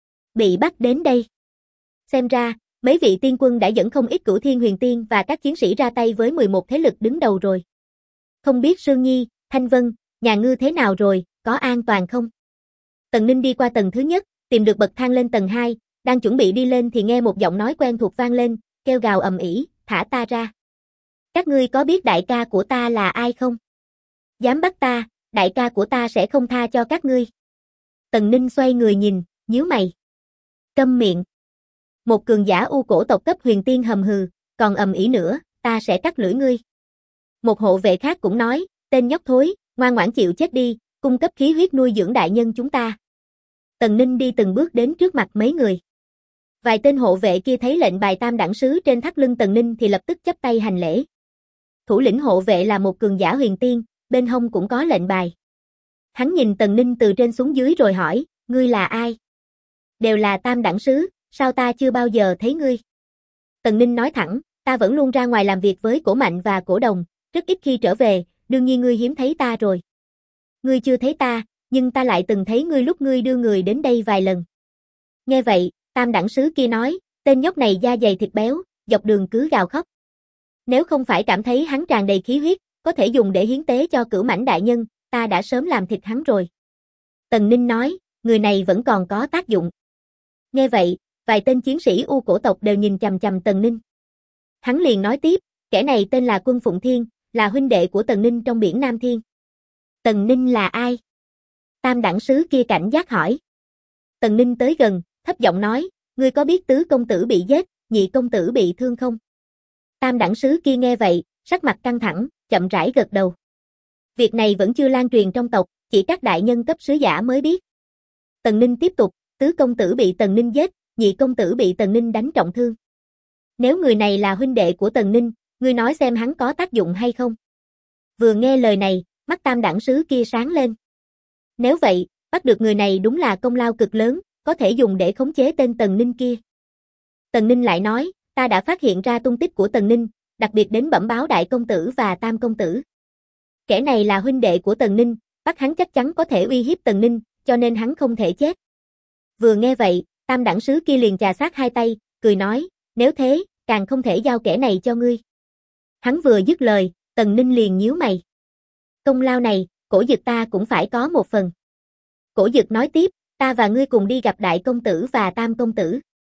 Bị bắt đến đây. Xem ra, mấy vị tiên quân đã dẫn không ít Cửu Thiên Huyền Tiên và các chiến sĩ ra tay với 11 thế lực đứng đầu rồi. Không biết Sương Nhi, Thanh Vân, nhà ngươi thế nào rồi, có an toàn không? Tần Ninh đi qua tầng thứ nhất, tìm được bậc thang lên tầng 2, đang chuẩn bị đi lên thì nghe một giọng nói quen thuộc vang lên, kêu gào ầm ĩ, thả ta ra. Các ngươi có biết đại ca của ta là ai không? Dám bắt ta, đại ca của ta sẽ không tha cho các ngươi. Tần Ninh xoay người nhìn, nhíu mày. Câm miệng. Một cường giả U cổ tộc cấp huyền tiên hầm hừ, còn ầm ĩ nữa, ta sẽ cắt lưỡi ngươi. Một hộ vệ khác cũng nói, tên nhóc thối, ngoan ngoãn chịu chết đi, cung cấp khí huyết nuôi dưỡng đại nhân chúng ta. Tần Ninh đi từng bước đến trước mặt mấy người. Vài tên hộ vệ kia thấy lệnh bài tam đẳng sứ trên thắt lưng Tần Ninh thì lập tức chắp tay hành lễ. Thủ lĩnh hộ vệ là một cường giả huyền tiên, bên hông cũng có lệnh bài. Hắn nhìn Tần Ninh từ trên xuống dưới rồi hỏi, ngươi là ai? Đều là tam đẳng sứ, sao ta chưa bao giờ thấy ngươi? Tần Ninh nói thẳng, ta vẫn luôn ra ngoài làm việc với Cổ Mạnh và Cổ Đồng, rất ít khi trở về, đương nhiên ngươi hiếm thấy ta rồi. Ngươi chưa thấy ta, nhưng ta lại từng thấy ngươi lúc ngươi đưa người đến đây vài lần. Nghe vậy, tam đẳng sứ kia nói, tên nhóc này da dày thịt béo, dọc đường cứ gào khóc. Nếu không phải cảm thấy hắn tràn đầy khí huyết, có thể dùng để hiến tế cho Cửu Mãnh đại nhân, ta đã sớm làm thịt hắn rồi. Tần Ninh nói, người này vẫn còn có tác dụng. Nghe vậy, vài tên chiến sĩ U cổ tộc đều nhìn chằm chằm Tần Ninh. Hắn liền nói tiếp, kẻ này tên là Quân Phụng Thiên, là huynh đệ của Tần Ninh trong biển Nam Thiên. Tần Ninh là ai? Tam đẳng sứ kia cảnh giác hỏi. Tần Ninh tới gần, thấp giọng nói, ngươi có biết tứ công tử bị giết, nhị công tử bị thương không? Tam đẳng sứ kia nghe vậy, sắc mặt căng thẳng, chậm rãi gật đầu. Việc này vẫn chưa lan truyền trong tộc, chỉ các đại nhân cấp sứ giả mới biết. Tần Ninh tiếp tục, tứ công tử bị Tần Ninh giết, nhị công tử bị Tần Ninh đánh trọng thương. Nếu người này là huynh đệ của Tần Ninh, ngươi nói xem hắn có tác dụng hay không? Vừa nghe lời này, mắt tam đẳng sứ kia sáng lên. Nếu vậy, bắt được người này đúng là công lao cực lớn, có thể dùng để khống chế tên Tần Ninh kia. Tần Ninh lại nói, ta đã phát hiện ra tung tích của Tần Ninh, đặc biệt đến bẩm báo đại công tử và tam công tử. Kẻ này là huynh đệ của Tần Ninh, bắt hắn chắc chắn có thể uy hiếp Tần Ninh, cho nên hắn không thể chết. Vừa nghe vậy, tam đẳng sứ kia liền chà sát hai tay, cười nói, nếu thế, càng không thể giao kẻ này cho ngươi. Hắn vừa dứt lời, Tần Ninh liền nhíu mày. Công lao này, Cổ Dực ta cũng phải có một phần. Cổ Dực nói tiếp, ta và ngươi cùng đi gặp đại công tử và tam công tử.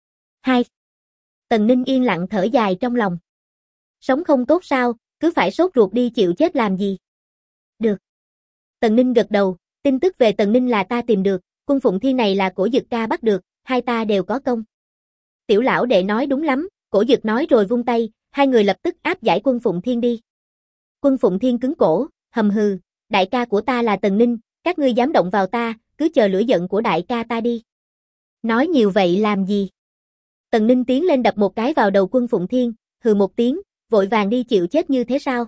2. Tần Ninh yên lặng thở dài trong lòng. Sống không tốt sao, cứ phải sốt ruột đi chịu chết làm gì. Được. Tần Ninh gật đầu, tin tức về Tần Ninh là ta tìm được, Quân Phụng Thiên này là Cổ Dực ca bắt được, hai ta đều có công. Tiểu lão đệ nói đúng lắm, Cổ Dực nói rồi vung tay, hai người lập tức áp giải Quân Phụng Thiên đi. Quân Phụng Thiên cứng cổ, hầm hừ, đại ca của ta là Tần Ninh, các ngươi dám động vào ta, cứ chờ lửa giận của đại ca ta đi. Nói nhiều vậy làm gì? Tần Ninh tiến lên đập một cái vào đầu Quân Phụng Thiên, hừ một tiếng, vội vàng đi chịu chết như thế sao?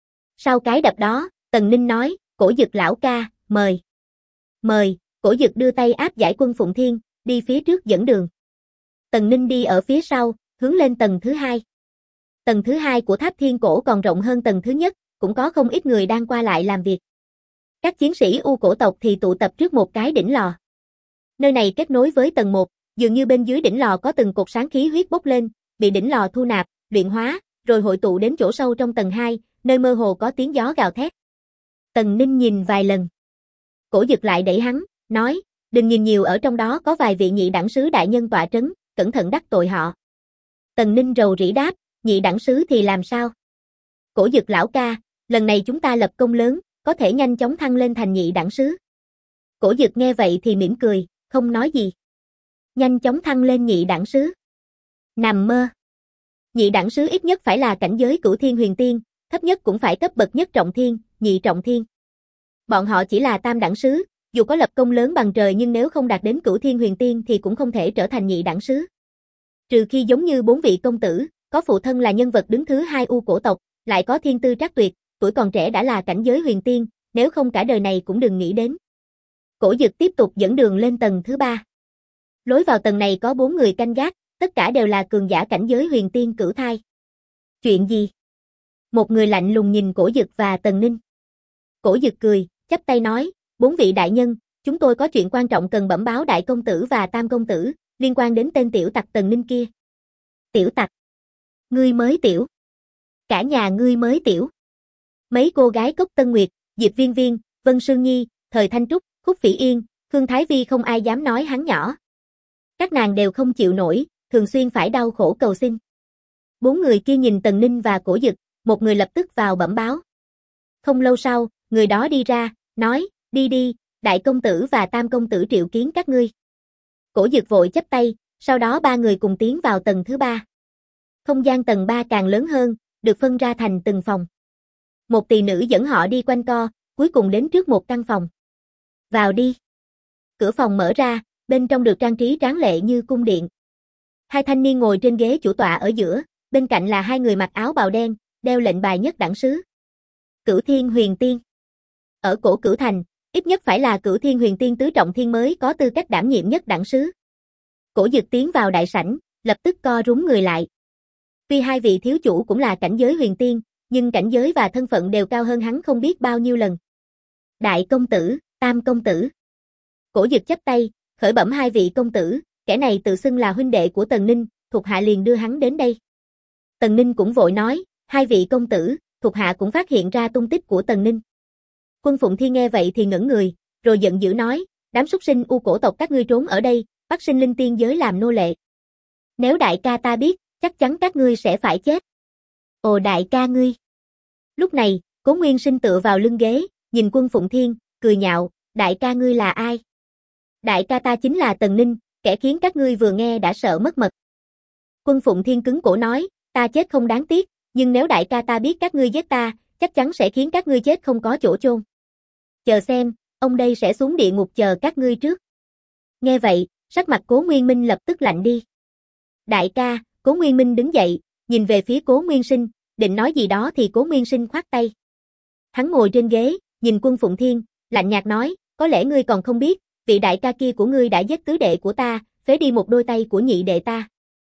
Sau cái đập đó, Tần Ninh nói, Cổ Dực lão ca, mời. Mời, Cổ Dực đưa tay áp giải Quân Phụng Thiên, đi phía trước dẫn đường. Tần Ninh đi ở phía sau, hướng lên tầng thứ 2. Tầng thứ 2 của tháp thiên cổ còn rộng hơn tầng thứ nhất, cũng có không ít người đang qua lại làm việc. Các chiến sĩ U cổ tộc thì tụ tập trước một cái đỉnh lò. Nơi này kết nối với tầng 1, dường như bên dưới đỉnh lò có từng cột sáng khí huyết bốc lên, bị đỉnh lò thu nạp, luyện hóa, rồi hội tụ đến chỗ sâu trong tầng 2, nơi mơ hồ có tiếng gió gào thét. Tần Ninh nhìn vài lần. Cổ Dực lại đẩy hắn, nói, đừng nhìn nhiều, ở trong đó có vài vị nhị đẳng sứ đại nhân tọa trấn, cẩn thận đắc tội họ. Tần Ninh rầu rĩ đáp, nhị đẳng sứ thì làm sao? Cổ Dực lão ca, lần này chúng ta lập công lớn, có thể nhanh chóng thăng lên thành nhị đẳng sứ. Cổ Dực nghe vậy thì mỉm cười, không nói gì. Nhanh chóng thăng lên nhị đẳng sứ. Nằm mơ. Nhị đẳng sứ ít nhất phải là cảnh giới cửu thiên huyền tiên, thấp nhất cũng phải cấp bậc nhất trọng thiên, nhị trọng thiên. Bọn họ chỉ là tam đẳng sứ, dù có lập công lớn bằng trời nhưng nếu không đạt đến cửu thiên huyền tiên thì cũng không thể trở thành nhị đẳng sứ. Trừ khi giống như bốn vị công tử, có phụ thân là nhân vật đứng thứ 2 U cổ tộc, lại có thiên tư trác tuyệt, tuổi còn trẻ đã là cảnh giới huyền tiên, nếu không cả đời này cũng đừng nghĩ đến. Cổ Dực tiếp tục dẫn đường lên tầng thứ 3. Lối vào tầng này có 4 người canh gác, tất cả đều là cường giả cảnh giới huyền tiên cửu thai. Chuyện gì? Một người lạnh lùng nhìn Cổ Dực và Tần Ninh. Cổ Dực cười, chắp tay nói, 4 vị đại nhân, chúng tôi có chuyện quan trọng cần bẩm báo đại công tử và tam công tử, liên quan đến tên tiểu tặc Tần Ninh kia. Tiểu tặc? Ngươi mới tiểu? Cả nhà ngươi mới tiểu? Mấy cô gái Cốc Tân Nguyệt, Diệp Viên Viên, Vân Sương Nhi, Thời Thanh Trúc, Khúc Phỉ Yên, Khương Thái Vi không ai dám nói hắn nhỏ. Các nàng đều không chịu nổi, thường xuyên phải đau khổ cầu xin. 4 người kia nhìn Tần Ninh và Cổ Dực, một người lập tức vào bẩm báo. Không lâu sau, người đó đi ra, nói, đi đi, đại công tử và tam công tử triệu kiến các ngươi. Cổ Dực vội chắp tay, sau đó 3 người cùng tiến vào tầng thứ 3. Không gian tầng 3 càng lớn hơn, được phân ra thành từng phòng. Một tỳ nữ dẫn họ đi quanh co, cuối cùng đến trước một căn phòng. Vào đi. Cửa phòng mở ra, bên trong được trang trí tráng lệ như cung điện. 2 thanh niên ngồi trên ghế chủ tọa ở giữa, bên cạnh là 2 người mặc áo bào đen, đeo lệnh bài nhất đẳng sứ. Cửu Thiên Huyền Tiên. Ở cổ Cửu Thành, ít nhất phải là Cửu Thiên Huyền Tiên tứ trọng thiên mới có tư cách đảm nhiệm nhất đẳng sứ. Cổ Dực tiến vào đại sảnh, lập tức co rúm người lại. Tuy 2 vị thiếu chủ cũng là cảnh giới huyền tiên, nhưng cảnh giới và thân phận đều cao hơn hắn không biết bao nhiêu lần. Đại công tử, tam công tử. Cổ Dực chắp tay, khởi bẩm 2 vị công tử, kẻ này tự xưng là huynh đệ của Tần Ninh, thuộc hạ liền đưa hắn đến đây. Tần Ninh cũng vội nói, 2 vị công tử, thuộc hạ cũng phát hiện ra tung tích của Tần Ninh. Quân Phụng Thiên nghe vậy thì ngẩn người, rồi giận dữ nói, đám súc sinh U cổ tộc các ngươi trốn ở đây, bắt sinh linh tiên giới làm nô lệ. Nếu đại ca ta biết, chắc chắn các ngươi sẽ phải chết. Ồ đại ca ngươi. Lúc này, Cố Nguyên Sinh tựa vào lưng ghế, nhìn Quân Phụng Thiên, cười nhạo, đại ca ngươi là ai? Đại ca ta chính là Tần Ninh, kẻ khiến các ngươi vừa nghe đã sợ mất mật. Quân Phụng Thiên cứng cổ nói, ta chết không đáng tiếc, nhưng nếu đại ca ta biết các ngươi giết ta, chắc chắn sẽ khiến các ngươi chết không có chỗ chôn. Chờ xem, ông đây sẽ xuống địa ngục chờ các ngươi trước. Nghe vậy, sắc mặt Cố Nguyên Minh lập tức lạnh đi. Đại ca, Cố Nguyên Minh đứng dậy, nhìn về phía Cố Nguyên Sinh, định nói gì đó thì Cố Nguyên Sinh khoát tay. Hắn ngồi trên ghế, nhìn Quân Phụng Thiên, lạnh nhạt nói, có lẽ ngươi còn không biết, vị đại ca kia của ngươi đã giết tứ đệ của ta, phế đi một đôi tay của nhị đệ ta.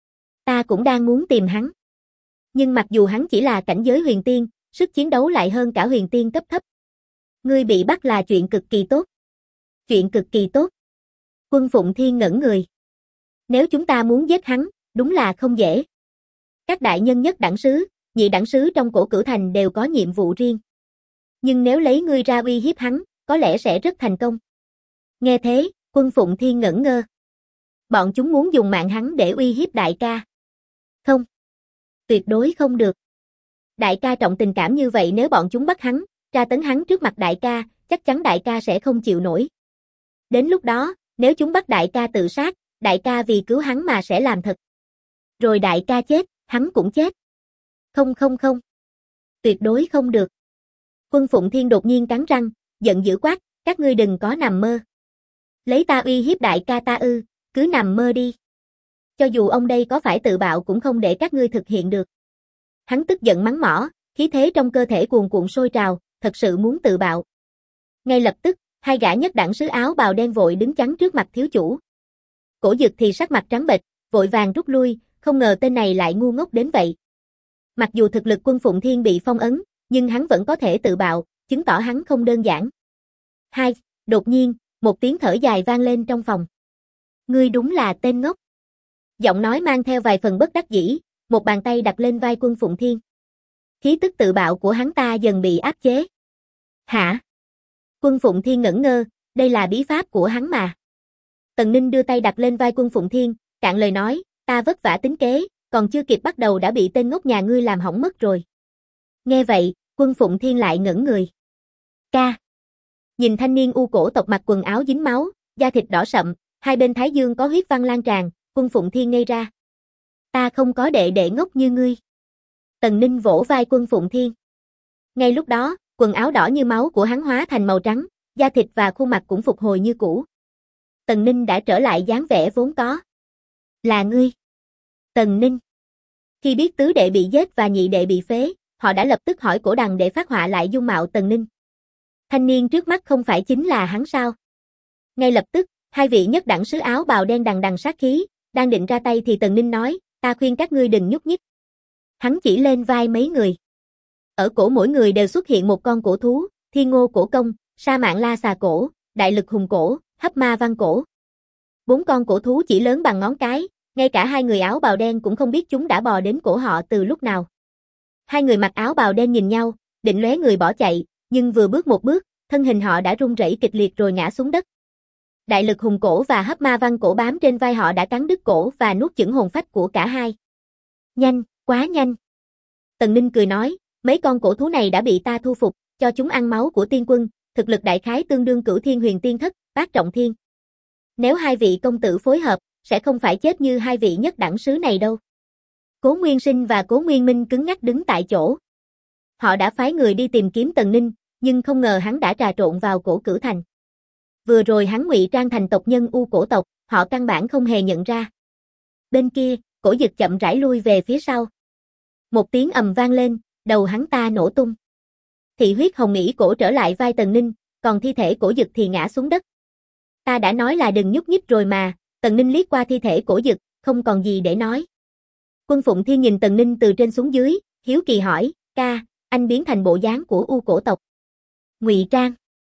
Ta cũng đang muốn tìm hắn. Nhưng mặc dù hắn chỉ là cảnh giới huyền tiên, sức chiến đấu lại hơn cả huyền tiên cấp thấp. Ngươi bị bắt là chuyện cực kỳ tốt. Chuyện cực kỳ tốt. Quân Phụng Thiên ngẩn người. Nếu chúng ta muốn giết hắn, đúng là không dễ. Các đại nhân nhất đẳng sứ, nhị đẳng sứ trong Cổ Cửu Thành đều có nhiệm vụ riêng. Nhưng nếu lấy ngươi ra uy hiếp hắn, có lẽ sẽ rất thành công. Nghe thế, Quân Phụng Thiên ngẩn ngơ. Bọn chúng muốn dùng mạng hắn để uy hiếp đại ca. Không. Tuyệt đối không được. Đại ca trọng tình cảm như vậy, nếu bọn chúng bắt hắn, tra tấn hắn trước mặt đại ca, chắc chắn đại ca sẽ không chịu nổi. Đến lúc đó, nếu chúng bắt đại ca tự sát, đại ca vì cứu hắn mà sẽ làm thật. Rồi đại ca chết, hắn cũng chết. Không không không. Tuyệt đối không được. Quân Phụng Thiên đột nhiên cắn răng, giận dữ quát, các ngươi đừng có nằm mơ. Lấy ta uy hiếp đại ca ta ư, cứ nằm mơ đi. Cho dù ông đây có phải tự bạo cũng không để các ngươi thực hiện được. Hắn tức giận mắng mỏ, khí thế trong cơ thể cuồn cuộn sôi trào, thật sự muốn tự bạo. Ngay lập tức, hai gã nhất đẳng sứ áo bào đen vội đứng chắn trước mặt thiếu chủ. Cổ Dực thì sắc mặt trắng bệch, vội vàng rút lui, không ngờ tên này lại ngu ngốc đến vậy. Mặc dù thực lực Quân Phụng Thiên bị phong ấn, nhưng hắn vẫn có thể tự bạo, chứng tỏ hắn không đơn giản. Đột nhiên, một tiếng thở dài vang lên trong phòng. Ngươi đúng là tên ngốc. Giọng nói mang theo vài phần bất đắc dĩ, một bàn tay đặt lên vai Quân Phụng Thiên. Khí tức tự bạo của hắn ta dần bị áp chế. Hả? Quân Phụng Thiên ngẩn ngơ, đây là bí pháp của hắn mà. Tần Ninh đưa tay đặt lên vai Quân Phụng Thiên, cạn lời nói, ta vất vả tính kế, còn chưa kịp bắt đầu đã bị tên ngốc nhà ngươi làm hỏng mất rồi. Nghe vậy, Quân Phụng Thiên lại ngẩn người. Ca. Nhìn thanh niên U cổ tộc mặc quần áo dính máu, da thịt đỏ sậm, hai bên thái dương có huyết văn lan tràn, Quân Phụng Thiên ngây ra. Ta không có đệ đệ ngốc như ngươi. Tần Ninh vỗ vai Quân Phụng Thiên. Ngay lúc đó, quần áo đỏ như máu của hắn hóa thành màu trắng, da thịt và khuôn mặt cũng phục hồi như cũ. Tần Ninh đã trở lại dáng vẻ vốn có. Là ngươi. Tần Ninh. Khi biết tứ đệ bị giết và nhị đệ bị phế, họ đã lập tức hỏi cổ đằng để phát họa lại dung mạo Tần Ninh. Thanh niên trước mắt không phải chính là hắn sao? Ngay lập tức, hai vị nhất đẳng sứ áo bào đen đằng đằng sát khí, đang định ra tay thì Tần Ninh nói, ta khuyên các ngươi đừng nhúc nhích. Hắn chỉ lên vai mấy người. Ở cổ mỗi người đều xuất hiện một con cổ thú, Thiên Ngô cổ công, Sa Mạn La xà cổ, Đại Lực hùng cổ, Hấp Ma văn cổ. 4 con cổ thú chỉ lớn bằng ngón cái, ngay cả hai người áo bào đen cũng không biết chúng đã bò đến cổ họ từ lúc nào. Hai người mặc áo bào đen nhìn nhau, định lóe người bỏ chạy, nhưng vừa bước một bước, thân hình họ đã rung rẩy kịch liệt rồi ngã xuống đất. Đại Lực hùng cổ và Hấp Ma văn cổ bám trên vai họ đã cắn đứt cổ và nuốt chửng hồn phách của cả hai. Nhanh, quá nhanh. Tần Ninh cười nói, mấy con cổ thú này đã bị ta thu phục, cho chúng ăn máu của tiên quân, thực lực đại khái tương đương Cửu Thiên Huyền Tiên Thất, Bát Trọng Thiên. Nếu hai vị công tử phối hợp, sẽ không phải chết như hai vị nhất đẳng sứ này đâu. Cố Nguyên Sinh và Cố Nguyên Minh cứng ngắc đứng tại chỗ. Họ đã phái người đi tìm kiếm Tần Ninh, nhưng không ngờ hắn đã trà trộn vào Cổ Cửu Thành. Vừa rồi hắn ngụy trang thành tộc nhân U cổ tộc, họ căn bản không hề nhận ra. Bên kia, Cổ Dực chậm rãi lui về phía sau. Một tiếng ầm vang lên, đầu hắn ta nổ tung. Thị huyết hồng nghĩ cổ trở lại vai Tần Ninh, còn thi thể Cổ Dực thì ngã xuống đất. Ta đã nói là đừng nhúc nhích rồi mà, Tần Ninh liếc qua thi thể Cổ Dực, không còn gì để nói. Quân Phụng Thiên nhìn Tần Ninh từ trên xuống dưới, hiếu kỳ hỏi, ca, anh biến thành bộ dáng của U cổ tộc. Ngụy trang.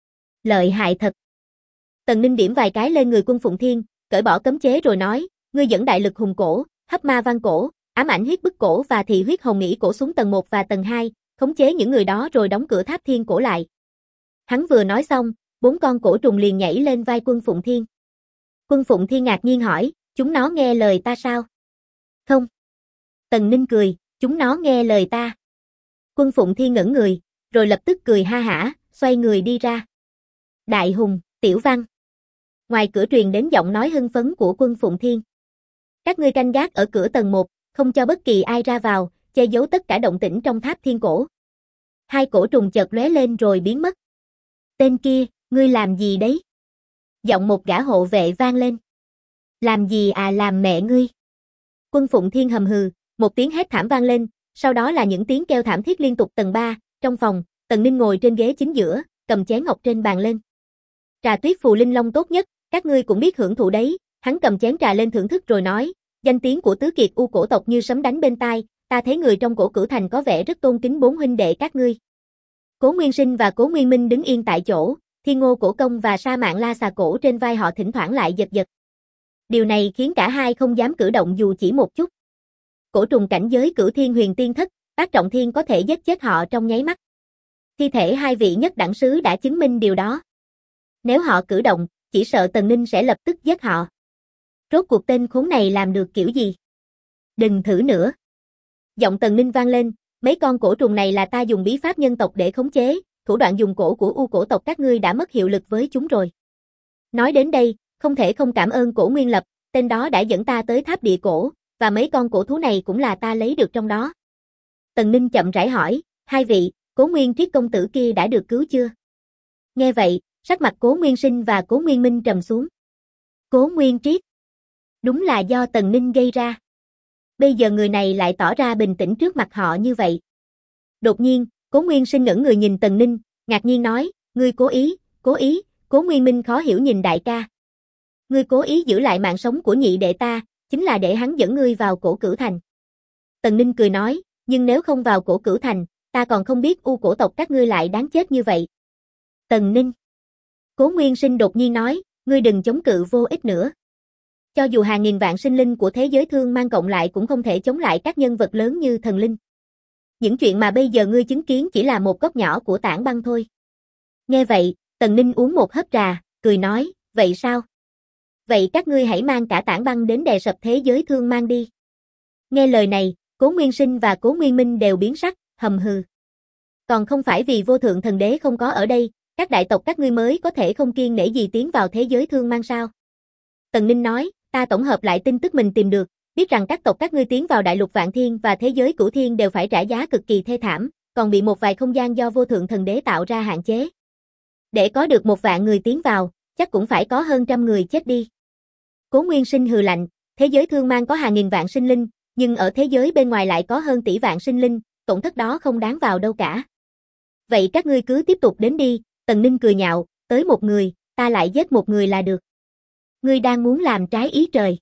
Lợi hại thật. Tần Ninh điểm vài cái lên người Quân Phụng Thiên, cởi bỏ cấm chế rồi nói, ngươi dẫn Đại Lực hùng cổ, Hấp Ma văn cổ, Ám ảnh huyết bức cổ và thị huyết hồng nghĩ cổ xuống tầng 1 và tầng 2, khống chế những người đó rồi đóng cửa tháp thiên cổ lại. Hắn vừa nói xong, 4 con cổ trùng liền nhảy lên vai Quân Phụng Thiên. Quân Phụng Thiên ngạc nhiên hỏi, chúng nó nghe lời ta sao? Không. Tần Ninh cười, chúng nó nghe lời ta. Quân Phụng Thiên ngẩn người, rồi lập tức cười ha hả, xoay người đi ra. Đại Hùng, Tiểu Văn. Ngoài cửa truyền đến giọng nói hưng phấn của Quân Phụng Thiên. Các ngươi canh gác ở cửa tầng 1, không cho bất kỳ ai ra vào, che giấu tất cả động tĩnh trong tháp thiên cổ. Hai cổ trùng chợt lóe lên rồi biến mất. Tên kia, ngươi làm gì đấy? Giọng một gã hộ vệ vang lên. Làm gì à, làm mẹ ngươi? Quân Phụng Thiên hầm hừ, một tiếng hét thảm vang lên, sau đó là những tiếng kêu thảm thiết liên tục. Tầng 3, trong phòng, Tần Ninh ngồi trên ghế chính giữa, cầm chén ngọc trên bàn lên. Trà tuyết phù linh long tốt nhất, các ngươi cũng biết hưởng thụ đấy. Hắn cầm chén trà lên thưởng thức rồi nói, Danh tiếng của tứ kiệt U cổ tộc như sấm đánh bên tai, ta thấy người trong cổ Cửu Thành có vẻ rất tôn kính bốn huynh đệ các ngươi. Cố Nguyên Sinh và Cố Nguyên Minh đứng yên tại chỗ, Thiên Ngô Cổ Công và Sa Mạn La Xà Cổ trên vai họ thỉnh thoảng lại giật giật. Điều này khiến cả hai không dám cử động dù chỉ một chút. Cổ trùng cảnh giới Cửu Thiên Huyền Tiên Thất, Bát Trọng Thiên có thể giết chết họ trong nháy mắt. Thi thể hai vị nhất đẳng sứ đã chứng minh điều đó. Nếu họ cử động, chỉ sợ Tần Ninh sẽ lập tức giết họ. Rốt cuộc tên khốn này làm được kiểu gì? Đừng thử nữa. Giọng Tần Ninh vang lên, mấy con cổ trùng này là ta dùng bí pháp nhân tộc để khống chế, thủ đoạn dùng cổ của U cổ tộc các ngươi đã mất hiệu lực với chúng rồi. Nói đến đây, không thể không cảm ơn Cổ Nguyên Lập, tên đó đã dẫn ta tới tháp địa cổ, và mấy con cổ thú này cũng là ta lấy được trong đó. Tần Ninh chậm rãi hỏi, hai vị, Cố Nguyên Triết công tử kia đã được cứu chưa? Nghe vậy, sắc mặt Cố Nguyên Sinh và Cố Nguyên Minh trầm xuống. Cố Nguyên Triết. Đúng là do Tần Ninh gây ra. Bây giờ người này lại tỏ ra bình tĩnh trước mặt họ như vậy. Đột nhiên, Cố Nguyên Sinh ngẩng người nhìn Tần Ninh, ngạc nhiên nói, ngươi cố ý, Cố Nguyên Minh khó hiểu nhìn đại ca. Ngươi cố ý giữ lại mạng sống của nhị đệ ta, chính là để hắn dẫn ngươi vào cổ Cửu Thành. Tần Ninh cười nói, nhưng nếu không vào cổ Cửu Thành, ta còn không biết U cổ tộc các ngươi lại đáng chết như vậy. Tần Ninh. Cố Nguyên Sinh đột nhiên nói, ngươi đừng chống cự vô ích nữa. Cho dù hàng nghìn vạn sinh linh của thế giới thương mang cộng lại cũng không thể chống lại các nhân vật lớn như thần linh. Những chuyện mà bây giờ ngươi chứng kiến chỉ là một góc nhỏ của tảng băng thôi. Nghe vậy, Tần Ninh uống một hớp trà, cười nói, vậy sao? Vậy các ngươi hãy mang cả tảng băng đến đè sập thế giới thương mang đi. Nghe lời này, Cố Nguyên Sinh và Cố Nguyên Minh đều biến sắc, hầm hừ. Còn không phải vì vô thượng thần đế không có ở đây, các đại tộc các ngươi mới có thể không kiêng nể gì tiến vào thế giới thương mang sao? Tần Ninh nói, ta tổng hợp lại tin tức mình tìm được, biết rằng các tộc các ngươi tiến vào đại lục Vạn Thiên và thế giới Cửu Thiên đều phải trả giá cực kỳ thê thảm, còn bị một vài không gian do vô thượng thần đế tạo ra hạn chế. Để có được 1.000 người tiến vào, chắc cũng phải có hơn 100 người chết đi. Cố Nguyên Sinh hừ lạnh, thế giới thương mang có hàng nghìn vạn sinh linh, nhưng ở thế giới bên ngoài lại có hơn tỷ vạn sinh linh, tổn thất đó không đáng vào đâu cả. Vậy các ngươi cứ tiếp tục đến đi, Tần Ninh cười nhạo, tới một người, ta lại giết một người là được. Ngươi đang muốn làm trái ý trời.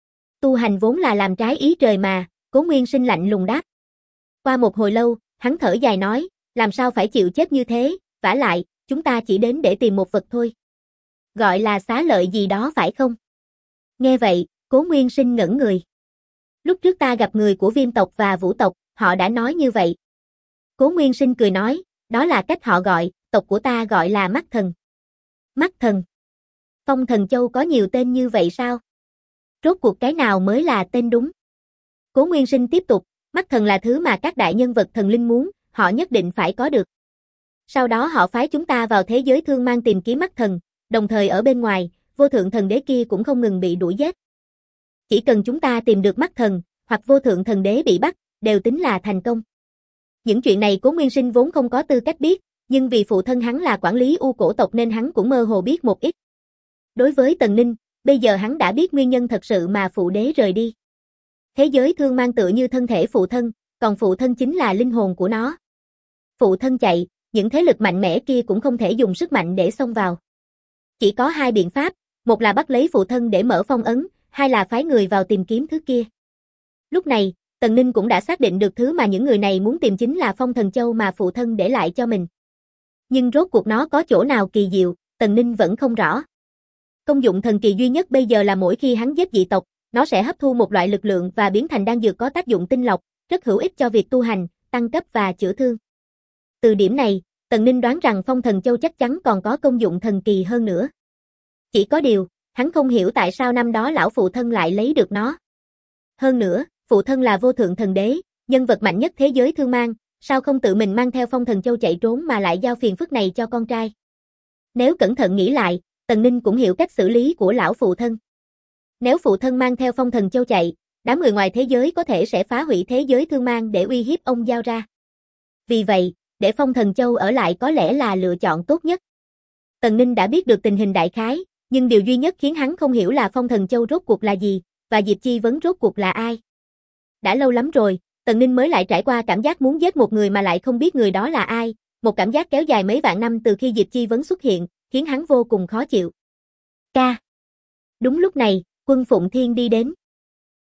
Tu hành vốn là làm trái ý trời mà, Cố Nguyên Sinh lạnh lùng đáp. Qua một hồi lâu, hắn thở dài nói, làm sao phải chịu chết như thế, vả lại, chúng ta chỉ đến để tìm một vật thôi. Gọi là xá lợi gì đó phải không? Nghe vậy, Cố Nguyên Sinh ngẩn người. Lúc trước ta gặp người của Viêm tộc và Vũ tộc, họ đã nói như vậy. Cố Nguyên Sinh cười nói, đó là cách họ gọi, tộc của ta gọi là Mắt Thần. Mắt Thần. Phong Thần Châu có nhiều tên như vậy sao? Rốt cuộc cái nào mới là tên đúng? Cố Nguyên Sinh tiếp tục, Mắt Thần là thứ mà các đại nhân vật thần linh muốn, họ nhất định phải có được. Sau đó họ phái chúng ta vào thế giới thương mang tìm kiếm Mắt Thần, đồng thời ở bên ngoài, vô thượng thần đế kia cũng không ngừng bị đuổi giết. Chỉ cần chúng ta tìm được Mắt Thần, hoặc vô thượng thần đế bị bắt, đều tính là thành công. Những chuyện này Cố Nguyên Sinh vốn không có tư cách biết, nhưng vì phụ thân hắn là quản lý U cổ tộc nên hắn cũng mơ hồ biết một ít. Đối với Tần Ninh, bây giờ hắn đã biết nguyên nhân thật sự mà phụ đế rời đi. Thế giới thương mang tựa như thân thể phụ thân, còn phụ thân chính là linh hồn của nó. Phụ thân chạy, những thế lực mạnh mẽ kia cũng không thể dùng sức mạnh để xông vào. Chỉ có hai biện pháp, một là bắt lấy phụ thân để mở phong ấn, hai là phái người vào tìm kiếm thứ kia. Lúc này, Tần Ninh cũng đã xác định được thứ mà những người này muốn tìm chính là Phong Thần Châu mà phụ thân để lại cho mình. Nhưng rốt cuộc nó có chỗ nào kỳ diệu, Tần Ninh vẫn không rõ. Công dụng thần kỳ duy nhất bây giờ là mỗi khi hắn giết dị tộc, nó sẽ hấp thu một loại lực lượng và biến thành đan dược có tác dụng tinh lọc, rất hữu ích cho việc tu hành, tăng cấp và chữa thương. Từ điểm này, Tần Ninh đoán rằng Phong Thần Châu chắc chắn còn có công dụng thần kỳ hơn nữa. Chỉ có điều, hắn không hiểu tại sao năm đó lão phụ thân lại lấy được nó. Hơn nữa, phụ thân là vô thượng thần đế, nhân vật mạnh nhất thế giới thương mang, sao không tự mình mang theo Phong Thần Châu chạy trốn mà lại giao phiền phức này cho con trai. Nếu cẩn thận nghĩ lại, Tần Ninh cũng hiểu cách xử lý của lão phụ thân. Nếu phụ thân mang theo Phong Thần Châu chạy, đám người ngoài thế giới có thể sẽ phá hủy thế giới thương mang để uy hiếp ông giao ra. Vì vậy, để Phong Thần Châu ở lại có lẽ là lựa chọn tốt nhất. Tần Ninh đã biết được tình hình đại khái, nhưng điều duy nhất khiến hắn không hiểu là Phong Thần Châu rốt cuộc là gì, và Diệp Chi Vấn rốt cuộc là ai. Đã lâu lắm rồi, Tần Ninh mới lại trải qua cảm giác muốn giết một người mà lại không biết người đó là ai, một cảm giác kéo dài mấy vạn năm từ khi Diệp Chi Vấn xuất hiện, khiến hắn vô cùng khó chịu. Ca. Đúng lúc này, Quân Phụng Thiên đi đến.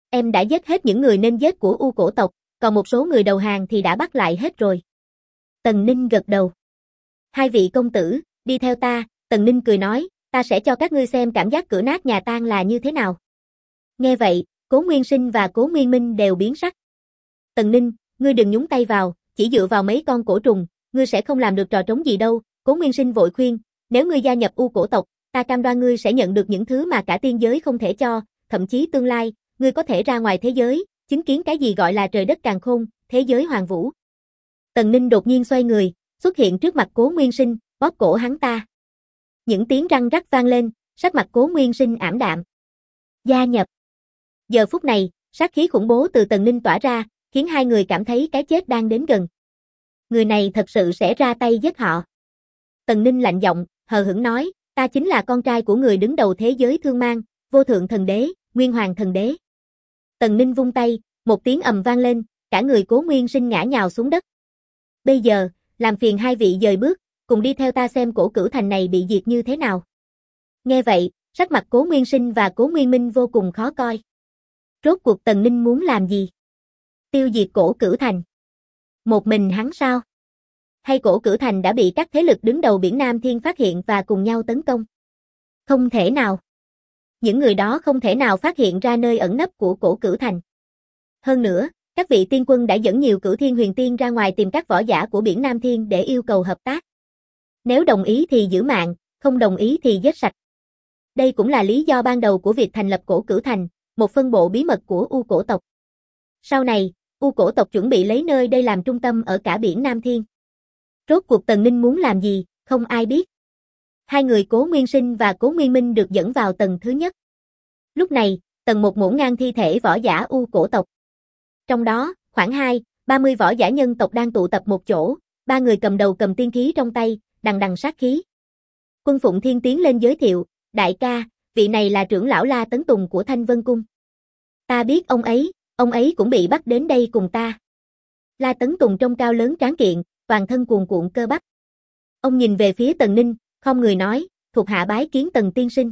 Em đã giết hết những người nên giết của U cổ tộc, còn một số người đầu hàng thì đã bắt lại hết rồi. Tần Ninh gật đầu. Hai vị công tử, đi theo ta, Tần Ninh cười nói, ta sẽ cho các ngươi xem cảm giác cửa nát nhà tan là như thế nào. Nghe vậy, Cố Nguyên Sinh và Cố Nguyên Minh đều biến sắc. Tần Ninh, ngươi đừng nhúng tay vào, chỉ dựa vào mấy con cổ trùng, ngươi sẽ không làm được trò trống gì đâu. Cố Nguyên Sinh vội khuyên, nếu ngươi gia nhập U cổ tộc, ta cam đoan ngươi sẽ nhận được những thứ mà cả tiên giới không thể cho, thậm chí tương lai, ngươi có thể ra ngoài thế giới, chứng kiến cái gì gọi là trời đất càn khôn, thế giới hoàn vũ. Tần Ninh đột nhiên xoay người, xuất hiện trước mặt Cố Nguyên Sinh, bóp cổ hắn ta. Những tiếng răng rắc vang lên, sắc mặt Cố Nguyên Sinh ảm đạm. Gia nhập. Giờ phút này, sát khí khủng bố từ Tần Ninh tỏa ra, khiến hai người cảm thấy cái chết đang đến gần. Người này thật sự sẽ ra tay giết họ. Tần Ninh lạnh giọng, hờ hững nói, ta chính là con trai của người đứng đầu thế giới Thương Mang, Vô Thượng Thần Đế, Nguyên Hoàng Thần Đế. Tần Ninh vung tay, một tiếng ầm vang lên, cả người Cố Nguyên Sinh ngã nhào xuống đất. Bây giờ, làm phiền hai vị dời bước, cùng đi theo ta xem cổ cửu thành này bị diệt như thế nào. Nghe vậy, sắc mặt Cố Nguyên Sinh và Cố Nguyên Minh vô cùng khó coi. Rốt cuộc Tần Ninh muốn làm gì? Tiêu diệt cổ cửu thành. Một mình hắn sao? Hay cổ cửu thành đã bị các thế lực đứng đầu biển Nam Thiên phát hiện và cùng nhau tấn công? Không thể nào. Những người đó không thể nào phát hiện ra nơi ẩn nấp của cổ cửu thành. Hơn nữa, các vị tiên quân đã dẫn nhiều cửu thiên huyền tiên ra ngoài tìm các võ giả của biển Nam Thiên để yêu cầu hợp tác. Nếu đồng ý thì giữ mạng, không đồng ý thì giết sạch. Đây cũng là lý do ban đầu của việc thành lập cổ cửu thành, một phân bộ bí mật của U cổ tộc. Sau này, U cổ tộc chuẩn bị lấy nơi đây làm trung tâm ở cả biển Nam Thiên. Rốt cuộc Tần Ninh muốn làm gì, không ai biết. Hai người Cố Nguyên Sinh và Cố Nguyên Minh được dẫn vào tầng thứ nhất. Lúc này, tầng 1 ngổn ngang thi thể võ giả U cổ tộc. Trong đó, khoảng 30 võ giả nhân tộc đang tụ tập một chỗ, ba người cầm đầu cầm tiên khí trong tay, đằng đằng sát khí. Quân Phụng Thiên tiến lên giới thiệu, đại ca, vị này là trưởng lão La Tấn Tùng của Thanh Vân Cung. Ta biết ông ấy cũng bị bắt đến đây cùng ta. La Tấn Tùng trông cao lớn tráng kiện, toàn thân cuồn cuộn cơ bắp. Ông nhìn về phía Tần Ninh, không người nói, thuộc hạ bái kiến Tần tiên sinh.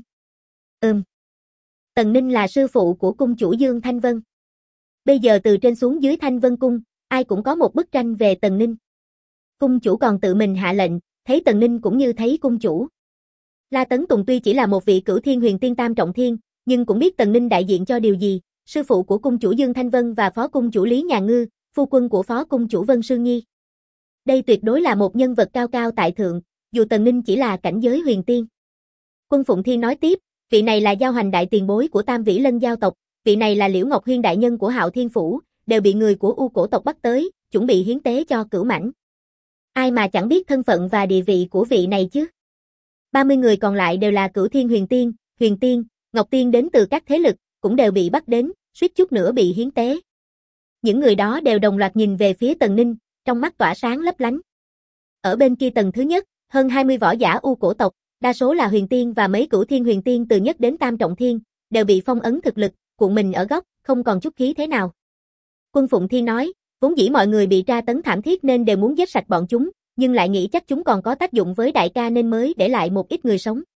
Tần Ninh là sư phụ của cung chủ Dương Thanh Vân. Bây giờ từ trên xuống dưới Thanh Vân Cung, ai cũng có một bức tranh về Tần Ninh. Cung chủ còn tự mình hạ lệnh, thấy Tần Ninh cũng như thấy cung chủ. La Tấn Tùng tuy chỉ là một vị cửu thiên huyền tiên tam trọng thiên, nhưng cũng biết Tần Ninh đại diện cho điều gì, sư phụ của cung chủ Dương Thanh Vân và phó cung chủ Lý Nhà Ngư, phu quân của phó cung chủ Vân Sương Nhi. Đây tuyệt đối là một nhân vật cao cao tại thượng, dù Tần Ninh chỉ là cảnh giới huyền tiên. Quân Phụng Thiên nói tiếp, vị này là giao hành đại tiền bối của Tam Vĩ Lân giao tộc, vị này là Liễu Ngọc Huyên đại nhân của Hạo Thiên Phủ, đều bị người của U cổ tộc bắt tới, chuẩn bị hiến tế cho Cửu Mãnh. Ai mà chẳng biết thân phận và địa vị của vị này chứ? 30 người còn lại đều là cửu thiên huyền tiên, Ngọc Tiên đến từ các thế lực, cũng đều bị bắt đến, suýt chút nữa bị hiến tế. Những người đó đều đồng loạt nhìn về phía Tần Ninh, trong mắt tỏa sáng lấp lánh. Ở bên kia tầng thứ nhất, hơn 20 võ giả U cổ tộc, đa số là huyền tiên và mấy cửu thiên huyền tiên từ nhất đến tam trọng thiên, đều bị phong ấn thực lực, cuộn mình ở góc, không còn chút khí thế nào. Quân Phụng Thiên nói, vốn dĩ mọi người bị tra tấn thảm thiết nên đều muốn giết sạch bọn chúng, nhưng lại nghĩ chắc chúng còn có tác dụng với đại ca nên mới để lại một ít người sống.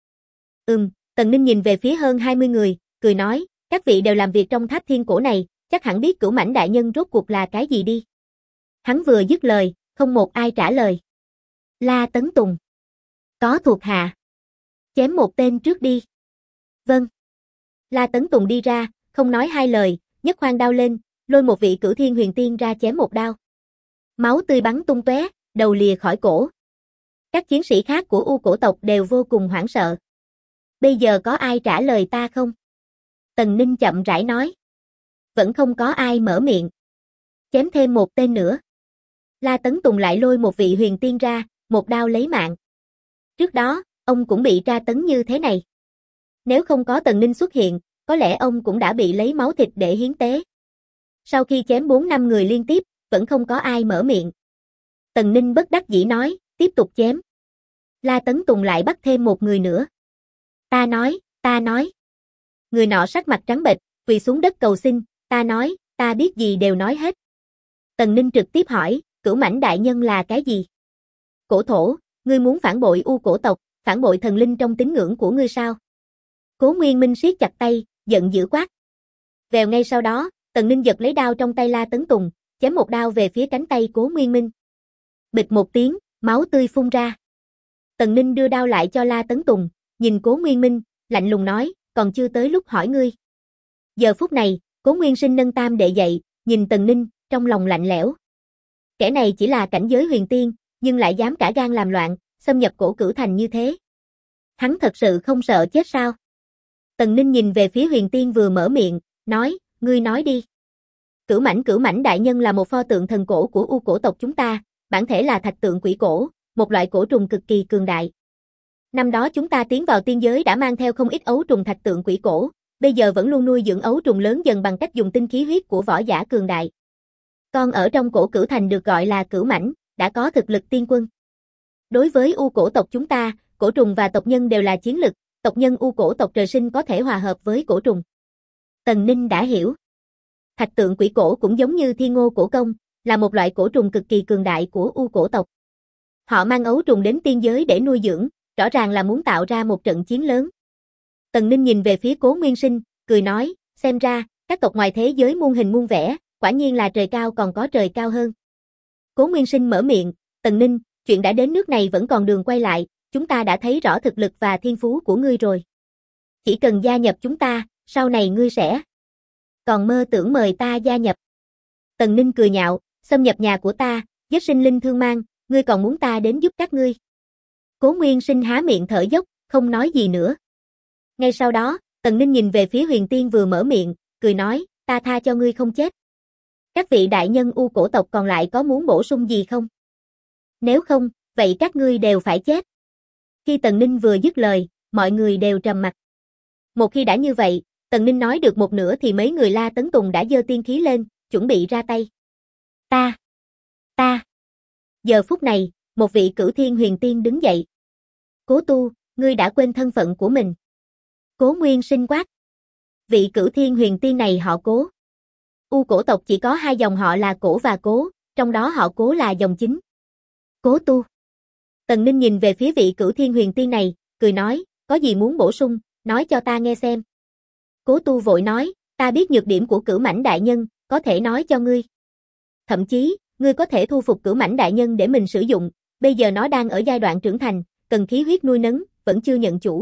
Tần Ninh nhìn về phía hơn 20 người, cười nói, các vị đều làm việc trong tháp thiên cổ này, chắc hẳn biết Cửu Mãnh đại nhân rốt cuộc là cái gì đi. Hắn vừa dứt lời, không một ai trả lời. La Tấn Tùng. Có thuộc hạ. Chém một tên trước đi. Vâng. La Tấn Tùng đi ra, không nói hai lời, nhấc khoan đao lên, lôi một vị cửu thiên huyền tiên ra chém một đao. Máu tươi bắn tung tóe, đầu lìa khỏi cổ. Các chiến sĩ khác của U cổ tộc đều vô cùng hoảng sợ. Bây giờ có ai trả lời ta không? Tần Ninh chậm rãi nói. Vẫn không có ai mở miệng. Chém thêm một tên nữa. La Tấn Tùng lại lôi một vị huyền tiên ra, một đao lấy mạng. Trước đó, ông cũng bị tra tấn như thế này. Nếu không có Tần Ninh xuất hiện, có lẽ ông cũng đã bị lấy máu thịt để hiến tế. Sau khi chém 4-5 người liên tiếp, vẫn không có ai mở miệng. Tần Ninh bất đắc dĩ nói, tiếp tục chém. La Tấn Tùng lại bắt thêm một người nữa. Ta nói. Người nọ sắc mặt trắng bệch, quỳ xuống đất cầu xin, ta nói, ta biết gì đều nói hết. Tần Ninh trực tiếp hỏi, Cửu Mãnh đại nhân là cái gì? Cổ thổ, ngươi muốn phản bội U cổ tộc, phản bội thần linh trong tín ngưỡng của ngươi sao? Cố Nguyên Minh siết chặt tay, giận dữ quát. Vèo ngay sau đó, Tần Ninh giật lấy đao trong tay La Tấn Tùng, chém một đao về phía cánh tay Cố Nguyên Minh. Bịch một tiếng, máu tươi phun ra. Tần Ninh đưa đao lại cho La Tấn Tùng, nhìn Cố Nguyên Minh, lạnh lùng nói, còn chưa tới lúc hỏi ngươi. Giờ phút này, Cố Nguyên Sinh nâng tam đệ dậy, nhìn Tần Ninh, trong lòng lạnh lẽo. Kẻ này chỉ là cảnh giới huyền tiên, nhưng lại dám cả gan làm loạn, xâm nhập Cổ Cửu Thành như thế. Hắn thật sự không sợ chết sao? Tần Ninh nhìn về phía huyền tiên vừa mở miệng, nói, ngươi nói đi. Cửu Mãnh đại nhân là một pho tượng thần cổ của U cổ tộc chúng ta, bản thể là thạch tượng quỷ cổ, một loại cổ trùng cực kỳ cường đại. Năm đó chúng ta tiến vào tiên giới đã mang theo không ít ấu trùng thạch tượng quỷ cổ, bây giờ vẫn luôn nuôi dưỡng ấu trùng lớn dần bằng cách dùng tinh khí huyết của võ giả cường đại. Con ở trong Cổ Cửu Thành được gọi là Cửu Mãnh, đã có thực lực tiên quân. Đối với U cổ tộc chúng ta, cổ trùng và tộc nhân đều là chiến lực, tộc nhân U cổ tộc trời sinh có thể hòa hợp với cổ trùng. Tần Ninh đã hiểu. Thạch tượng quỷ cổ cũng giống như Thiên Ngô cổ công, là một loại cổ trùng cực kỳ cường đại của U cổ tộc. Họ mang ấu trùng đến tiên giới để nuôi dưỡng, rõ ràng là muốn tạo ra một trận chiến lớn. Tần Ninh nhìn về phía Cố Nguyên Sinh, cười nói, xem ra, các tộc ngoài thế giới muôn hình muôn vẻ, quả nhiên là trời cao còn có trời cao hơn. Cố Nguyên Sinh mở miệng, Tần Ninh, chuyện đã đến nước này vẫn còn đường quay lại, chúng ta đã thấy rõ thực lực và thiên phú của ngươi rồi. Chỉ cần gia nhập chúng ta, sau này ngươi sẽ còn mơ tưởng mời ta gia nhập. Tần Ninh cười nhạo, xâm nhập nhà của ta, giết sinh linh thương mang, ngươi còn muốn ta đến giúp các ngươi. Cố Nguyên Sinh há miệng thở dốc, không nói gì nữa. Ngay sau đó, Tần Ninh nhìn về phía huyền tiên vừa mở miệng, cười nói, ta tha cho ngươi không chết. Các vị đại nhân U cổ tộc còn lại có muốn bổ sung gì không? Nếu không, vậy các ngươi đều phải chết. Khi Tần Ninh vừa dứt lời, mọi người đều trầm mặc. Một khi đã như vậy, Tần Ninh nói được một nửa thì mấy người La Tấn Tùng đã giơ tiên khí lên, chuẩn bị ra tay. Ta. Giờ phút này, một vị Cửu Thiên huyền tiên đứng dậy. Cố Tu, ngươi đã quên thân phận của mình. Cố Nguyên Sinh quát. Vị Cửu Thiên huyền tiên này họ Cố. U cổ tộc chỉ có hai dòng họ là Cổ và Cố, trong đó họ Cố là dòng chính. Cố Tu. Tần Ninh nhìn về phía vị Cửu Thiên huyền tiên này, cười nói, có gì muốn bổ sung, nói cho ta nghe xem. Cố Tu vội nói, ta biết nhược điểm của Cửu Mãnh đại nhân, có thể nói cho ngươi. Thậm chí, ngươi có thể thu phục Cửu Mãnh đại nhân để mình sử dụng, bây giờ nó đang ở giai đoạn trưởng thành, cần khí huyết nuôi nấng, vẫn chưa nhận chủ.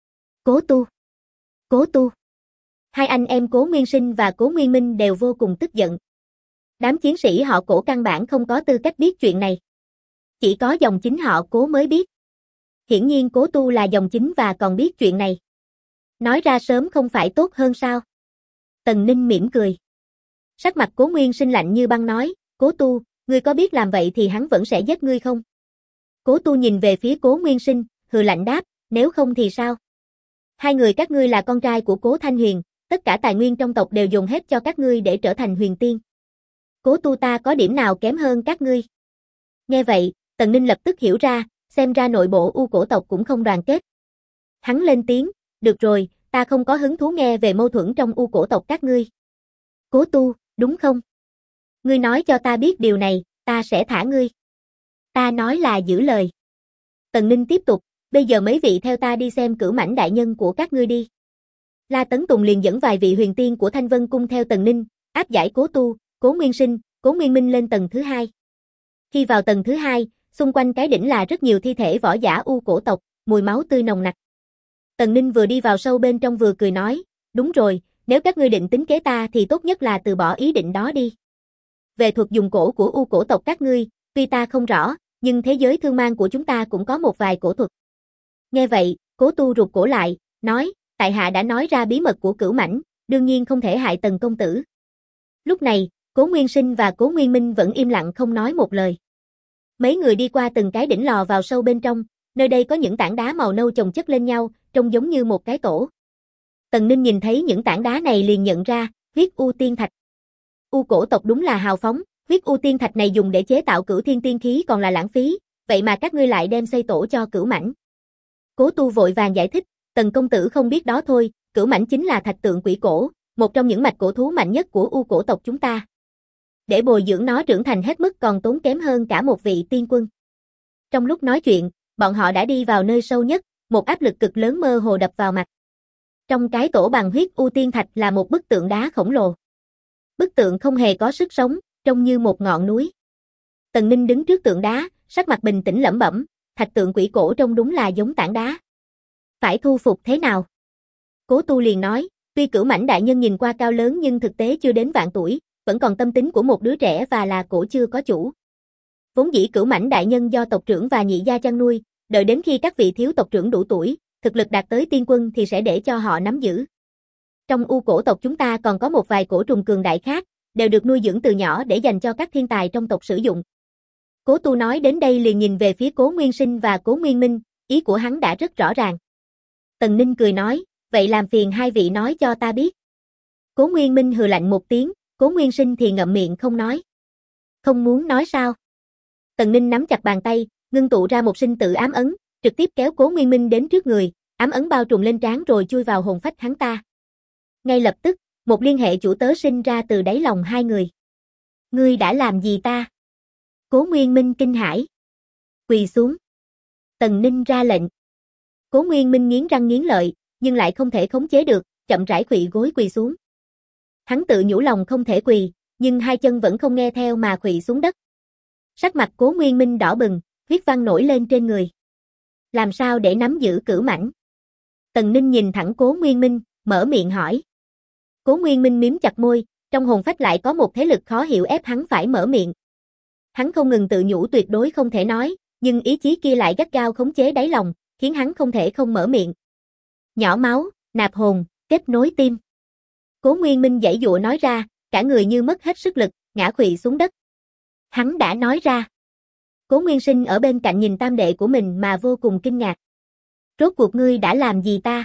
Cố Tu. Hai anh em Cố Nguyên Sinh và Cố Nguyên Minh đều vô cùng tức giận. Đám chiến sĩ họ Cổ căn bản không có tư cách biết chuyện này. Chỉ có dòng chính họ Cố mới biết. Hiển nhiên Cố Tu là dòng chính và còn biết chuyện này. Nói ra sớm không phải tốt hơn sao? Tần Ninh mỉm cười. Sắc mặt Cố Nguyên Sinh lạnh như băng nói, Cố Tu, ngươi có biết làm vậy thì hắn vẫn sẽ giết ngươi không? Cố Tu nhìn về phía Cố Nguyên Sinh, hừ lạnh đáp, nếu không thì sao? Hai người các ngươi là con trai của Cố Thanh Huyền, tất cả tài nguyên trong tộc đều dồn hết cho các ngươi để trở thành huyền tiên. Cố Tu ta có điểm nào kém hơn các ngươi? Nghe vậy, Tần Ninh lập tức hiểu ra, xem ra nội bộ U cổ tộc cũng không đoàn kết. Hắn lên tiếng, được rồi, ta không có hứng thú nghe về mâu thuẫn trong U cổ tộc các ngươi. Cố Tu, đúng không? Ngươi nói cho ta biết điều này, ta sẽ thả ngươi. Ta nói là giữ lời. Tần Ninh tiếp tục, bây giờ mấy vị theo ta đi xem Cửu Mãnh đại nhân của các ngươi đi. La Tấn Tùng liền dẫn vài vị huyền tiên của Thanh Vân Cung theo Tần Ninh, áp giải Cố Tu, Cố Nguyên Sinh, Cố Nguyên Minh lên tầng thứ hai. Khi vào tầng thứ hai, xung quanh cái đỉnh là rất nhiều thi thể võ giả U cổ tộc, mùi máu tươi nồng nặc. Tần Ninh vừa đi vào sâu bên trong vừa cười nói, đúng rồi, nếu các ngươi định tính kế ta thì tốt nhất là từ bỏ ý định đó đi. Về thuật dùng cổ của U cổ tộc các ngươi, tuy ta không rõ, nhưng thế giới thương mang của chúng ta cũng có một vài cổ thuật. Nghe vậy, Cố Tu rụt cổ lại, nói, tại hạ đã nói ra bí mật của Cửu Mãnh, đương nhiên không thể hại Tần công tử. Lúc này, Cố Nguyên Sinh và Cố Nguyên Minh vẫn im lặng không nói một lời. Mấy người đi qua từng cái đỉnh lò vào sâu bên trong, nơi đây có những tảng đá màu nâu chồng chất lên nhau, trông giống như một cái tổ. Tần Ninh nhìn thấy những tảng đá này liền nhận ra, huyết U tiên thạch. U cổ tộc đúng là hào phóng, huyết U tiên thạch này dùng để chế tạo Cửu Thiên tiên khí còn là lãng phí, vậy mà các ngươi lại đem xây tổ cho Cửu Mãnh. Cố Tu vội vàng giải thích, Tần công tử không biết đó thôi, Cửu Mãnh chính là thạch tượng quỷ cổ, một trong những mạch cổ thú mạnh nhất của U cổ tộc chúng ta. Để bồi dưỡng nó trưởng thành hết mức còn tốn kém hơn cả một vị tiên quân. Trong lúc nói chuyện, bọn họ đã đi vào nơi sâu nhất, một áp lực cực lớn mơ hồ đập vào mặt. Trong cái tổ bằng huyết U Tiên Thạch là một bức tượng đá khổng lồ. Bức tượng không hề có sức sống, trông như một ngọn núi. Tần Ninh đứng trước tượng đá, sắc mặt bình tĩnh lẩm bẩm, thạch tượng quỷ cổ trông đúng là giống tảng đá. Phải thu phục thế nào? Cố Tu liền nói, tuy Cửu Mãnh đại nhân nhìn qua cao lớn nhưng thực tế chưa đến vạn tuổi, vẫn còn tâm tính của một đứa trẻ và là cổ chưa có chủ. Vốn dĩ Cửu Mãnh đại nhân do tộc trưởng và nhị gia chăn nuôi, đợi đến khi các vị thiếu tộc trưởng đủ tuổi, thực lực đạt tới tiên quân thì sẽ để cho họ nắm giữ. Trong U cổ tộc chúng ta còn có một vài cổ trùng cường đại khác, đều được nuôi dưỡng từ nhỏ để dành cho các thiên tài trong tộc sử dụng. Cố Tu nói đến đây liền nhìn về phía Cố Nguyên Sinh và Cố Nguyên Minh, ý của hắn đã rất rõ ràng. Tần Ninh cười nói, vậy làm phiền hai vị nói cho ta biết. Cố Nguyên Minh hừ lạnh một tiếng, Cố Nguyên Sinh thì ngậm miệng không nói. Không muốn nói sao? Tần Ninh nắm chặt bàn tay, ngưng tụ ra một sinh tử ám ấn, trực tiếp kéo Cố Nguyên Minh đến trước người, ám ấn bao trùm lên trán rồi chui vào hồn phách hắn ta. Ngay lập tức, một liên hệ chủ tớ sinh ra từ đáy lòng hai người. Ngươi đã làm gì ta? Cố Nguyên Minh kinh hãi. Quỳ xuống. Tần Ninh ra lệnh. Cố Nguyên Minh nghiến răng nghiến lợi, nhưng lại không thể khống chế được, chậm rãi khuỵu gối quỳ xuống. Hắn tự nhủ lòng không thể quỳ, nhưng hai chân vẫn không nghe theo mà khuỵu xuống đất. Sắc mặt Cố Nguyên Minh đỏ bừng, huyết văn nổi lên trên người. Làm sao để nắm giữ Cửu Mãnh? Tần Ninh nhìn thẳng Cố Nguyên Minh, mở miệng hỏi. Cố Nguyên Minh mím chặt môi, trong hồn phách lại có một thế lực khó hiểu ép hắn phải mở miệng. Hắn không ngừng tự nhủ tuyệt đối không thể nói, nhưng ý chí kia lại gắt gao khống chế đáy lòng, khiến hắn không thể không mở miệng. Nhỏ máu, nạp hồn, kết nối tim. Cố Nguyên Minh giãy giụa nói ra, cả người như mất hết sức lực, ngã khuỵu xuống đất. Hắn đã nói ra. Cố Nguyên Sinh ở bên cạnh nhìn tam đệ của mình mà vô cùng kinh ngạc. Rốt cuộc ngươi đã làm gì ta?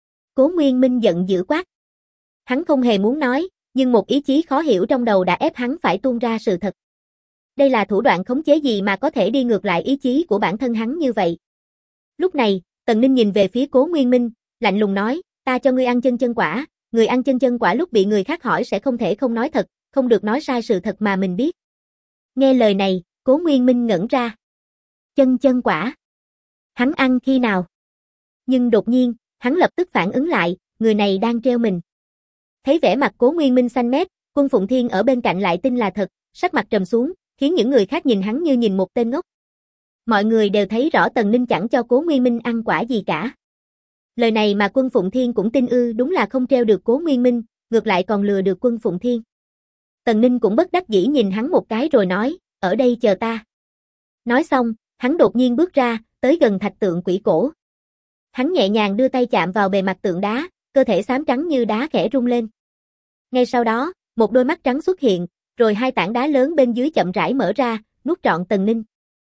Cố Nguyên Minh giận dữ quát. Hắn không hề muốn nói, nhưng một ý chí khó hiểu trong đầu đã ép hắn phải tuôn ra sự thật. Đây là thủ đoạn khống chế gì mà có thể đi ngược lại ý chí của bản thân hắn như vậy? Lúc này, Tần Ninh nhìn về phía Cố Nguyên Minh, lạnh lùng nói, ta cho ngươi ăn chân chân quả, người ăn chân chân quả lúc bị người khác hỏi sẽ không thể không nói thật, không được nói sai sự thật mà mình biết. Nghe lời này, Cố Nguyên Minh ngẩn ra. Chân chân quả? Hắn ăn khi nào? Nhưng đột nhiên, hắn lập tức phản ứng lại, người này đang trêu mình. Thấy vẻ mặt Cố Nguyên Minh xanh mét, Quân Phụng Thiên ở bên cạnh lại tin là thật, sắc mặt trầm xuống, khiến những người khác nhìn hắn như nhìn một tên ngốc. Mọi người đều thấy rõ Tần Ninh chẳng cho Cố Nguyên Minh ăn quả gì cả. Lời này mà Quân Phụng Thiên cũng tin ư, đúng là không trêu được Cố Nguyên Minh, ngược lại còn lừa được Quân Phụng Thiên. Tần Ninh cũng bất đắc dĩ nhìn hắn một cái rồi nói, ở đây chờ ta. Nói xong, hắn đột nhiên bước ra, tới gần thạch tượng quỷ cổ. Hắn nhẹ nhàng đưa tay chạm vào bề mặt tượng đá, cơ thể xám trắng như đá khẽ rung lên. Ngay sau đó, một đôi mắt trắng xuất hiện, rồi hai tảng đá lớn bên dưới chậm rãi mở ra, nuốt trọn Tần Ninh.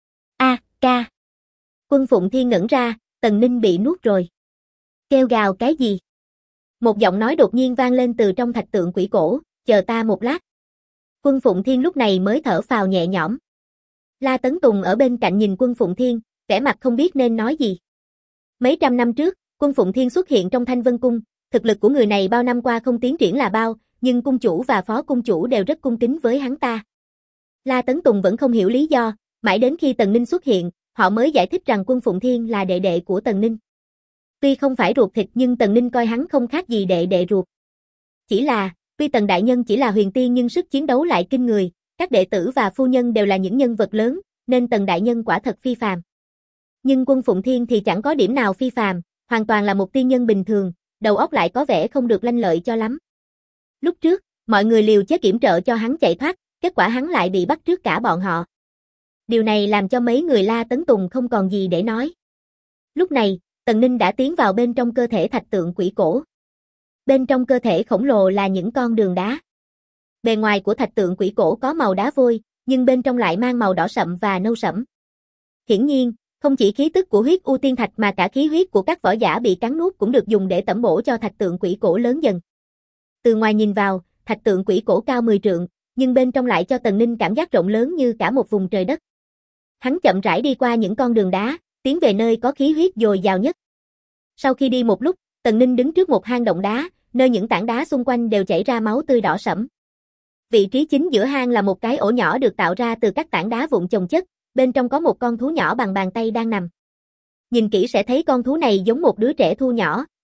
Ca. Quân Phụng Thiên ngẩn ra, Tần Ninh bị nuốt rồi. Kêu gào cái gì? Một giọng nói đột nhiên vang lên từ trong thạch tượng quỷ cổ, chờ ta một lát. Quân Phụng Thiên lúc này mới thở phào nhẹ nhõm. La Tấn Tùng ở bên cạnh nhìn Quân Phụng Thiên, vẻ mặt không biết nên nói gì. Mấy trăm năm trước, Quân Phụng Thiên xuất hiện trong Thanh Vân Cung, thực lực của người này bao năm qua không tiến triển là bao, nhưng cung chủ và phó cung chủ đều rất cung kính với hắn ta. La Tấn Tùng vẫn không hiểu lý do, mãi đến khi Tần Ninh xuất hiện, họ mới giải thích rằng Quân Phụng Thiên là đệ đệ của Tần Ninh. Tuy không phải ruột thịt nhưng Tần Ninh coi hắn không khác gì đệ đệ ruột. Chỉ là, tuy Tần đại nhân chỉ là huyền tiên nhưng sức chiến đấu lại kinh người, các đệ tử và phu nhân đều là những nhân vật lớn, nên Tần đại nhân quả thật phi phàm. Nhưng Quân Phụng Thiên thì chẳng có điểm nào phi phàm, hoàn toàn là một tiên nhân bình thường, đầu óc lại có vẻ không được lanh lợi cho lắm. Lúc trước, mọi người liều chết yểm trợ cho hắn chạy thoát, kết quả hắn lại bị bắt trước cả bọn họ. Điều này làm cho mấy người La Tấn Tùng không còn gì để nói. Lúc này, Tần Ninh đã tiến vào bên trong cơ thể thạch tượng quỷ cổ. Bên trong cơ thể khổng lồ là những con đường đá. Bề ngoài của thạch tượng quỷ cổ có màu đá vôi, nhưng bên trong lại mang màu đỏ sậm và nâu sẫm. Hiển nhiên, không chỉ khí tức của huyết U Tiên Thạch mà cả khí huyết của các võ giả bị cắn nuốt cũng được dùng để tẩm bổ cho thạch tượng quỷ cổ lớn dần. Từ ngoài nhìn vào, thạch tượng quỷ cổ cao 10 trượng, nhưng bên trong lại cho Tần Ninh cảm giác rộng lớn như cả một vùng trời đất. Hắn chậm rãi đi qua những con đường đá, tiến về nơi có khí huyết dồi dào nhất. Sau khi đi một lúc, Tần Ninh đứng trước một hang động đá, nơi những tảng đá xung quanh đều chảy ra máu tươi đỏ sẫm. Vị trí chính giữa hang là một cái ổ nhỏ được tạo ra từ các tảng đá vụn chồng chất, bên trong có một con thú nhỏ bằng bàn tay đang nằm. Nhìn kỹ sẽ thấy con thú này giống một đứa trẻ thu nhỏ,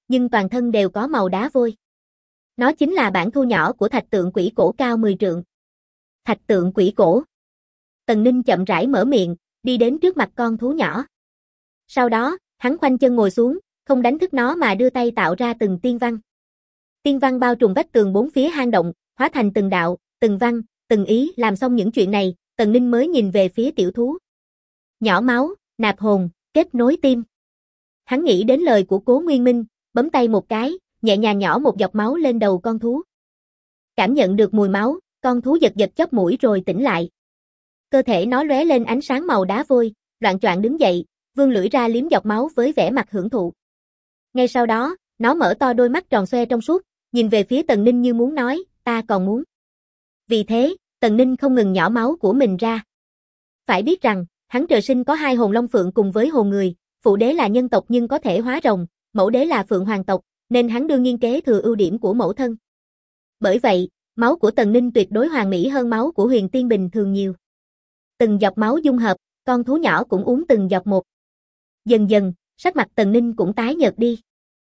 nhưng toàn thân đều có màu đá vôi. Nó chính là bản thu nhỏ của thạch tượng quỷ cổ cao 10 trượng. Thạch tượng quỷ cổ. Tần Ninh chậm rãi mở miệng, đi đến trước mặt con thú nhỏ. Sau đó, hắn khoanh chân ngồi xuống, không đánh thức nó mà đưa tay tạo ra từng tiên văn. Tiên văn bao trùm vách tường bốn phía hang động, hóa thành từng đạo, từng văn, từng ý. Làm xong những chuyện này, Tần Ninh mới nhìn về phía tiểu thú. Nhỏ máu, nạp hồn, kết nối tim. Hắn nghĩ đến lời của Cố Nguyên Minh, bấm tay một cái, nhẹ nhàng nhỏ một giọt máu lên đầu con thú. Cảm nhận được mùi máu, con thú giật giật chóp mũi rồi tỉnh lại. Cơ thể nó lóe lên ánh sáng màu đá vôi, loạng choạng đứng dậy, vươn lưỡi ra liếm giọt máu với vẻ mặt hưởng thụ. Ngay sau đó, nó mở to đôi mắt tròn xoe trong suốt, nhìn về phía Tần Ninh như muốn nói, ta còn muốn. Vì thế, Tần Ninh không ngừng nhỏ máu của mình ra. Phải biết rằng, hắn trời sinh có 2 hồn long phượng cùng với hồn người, phụ đế là nhân tộc nhưng có thể hóa rồng, mẫu đế là phượng hoàng tộc, nên hắn đương nhiên kế thừa ưu điểm của mẫu thân. Bởi vậy, máu của Tần Ninh tuyệt đối hoàn mỹ hơn máu của huyền tiên bình thường nhiều. Từng giọt máu dung hợp, con thú nhỏ cũng uống từng giọt một. Dần dần, sắc mặt Tần Ninh cũng tái nhợt đi.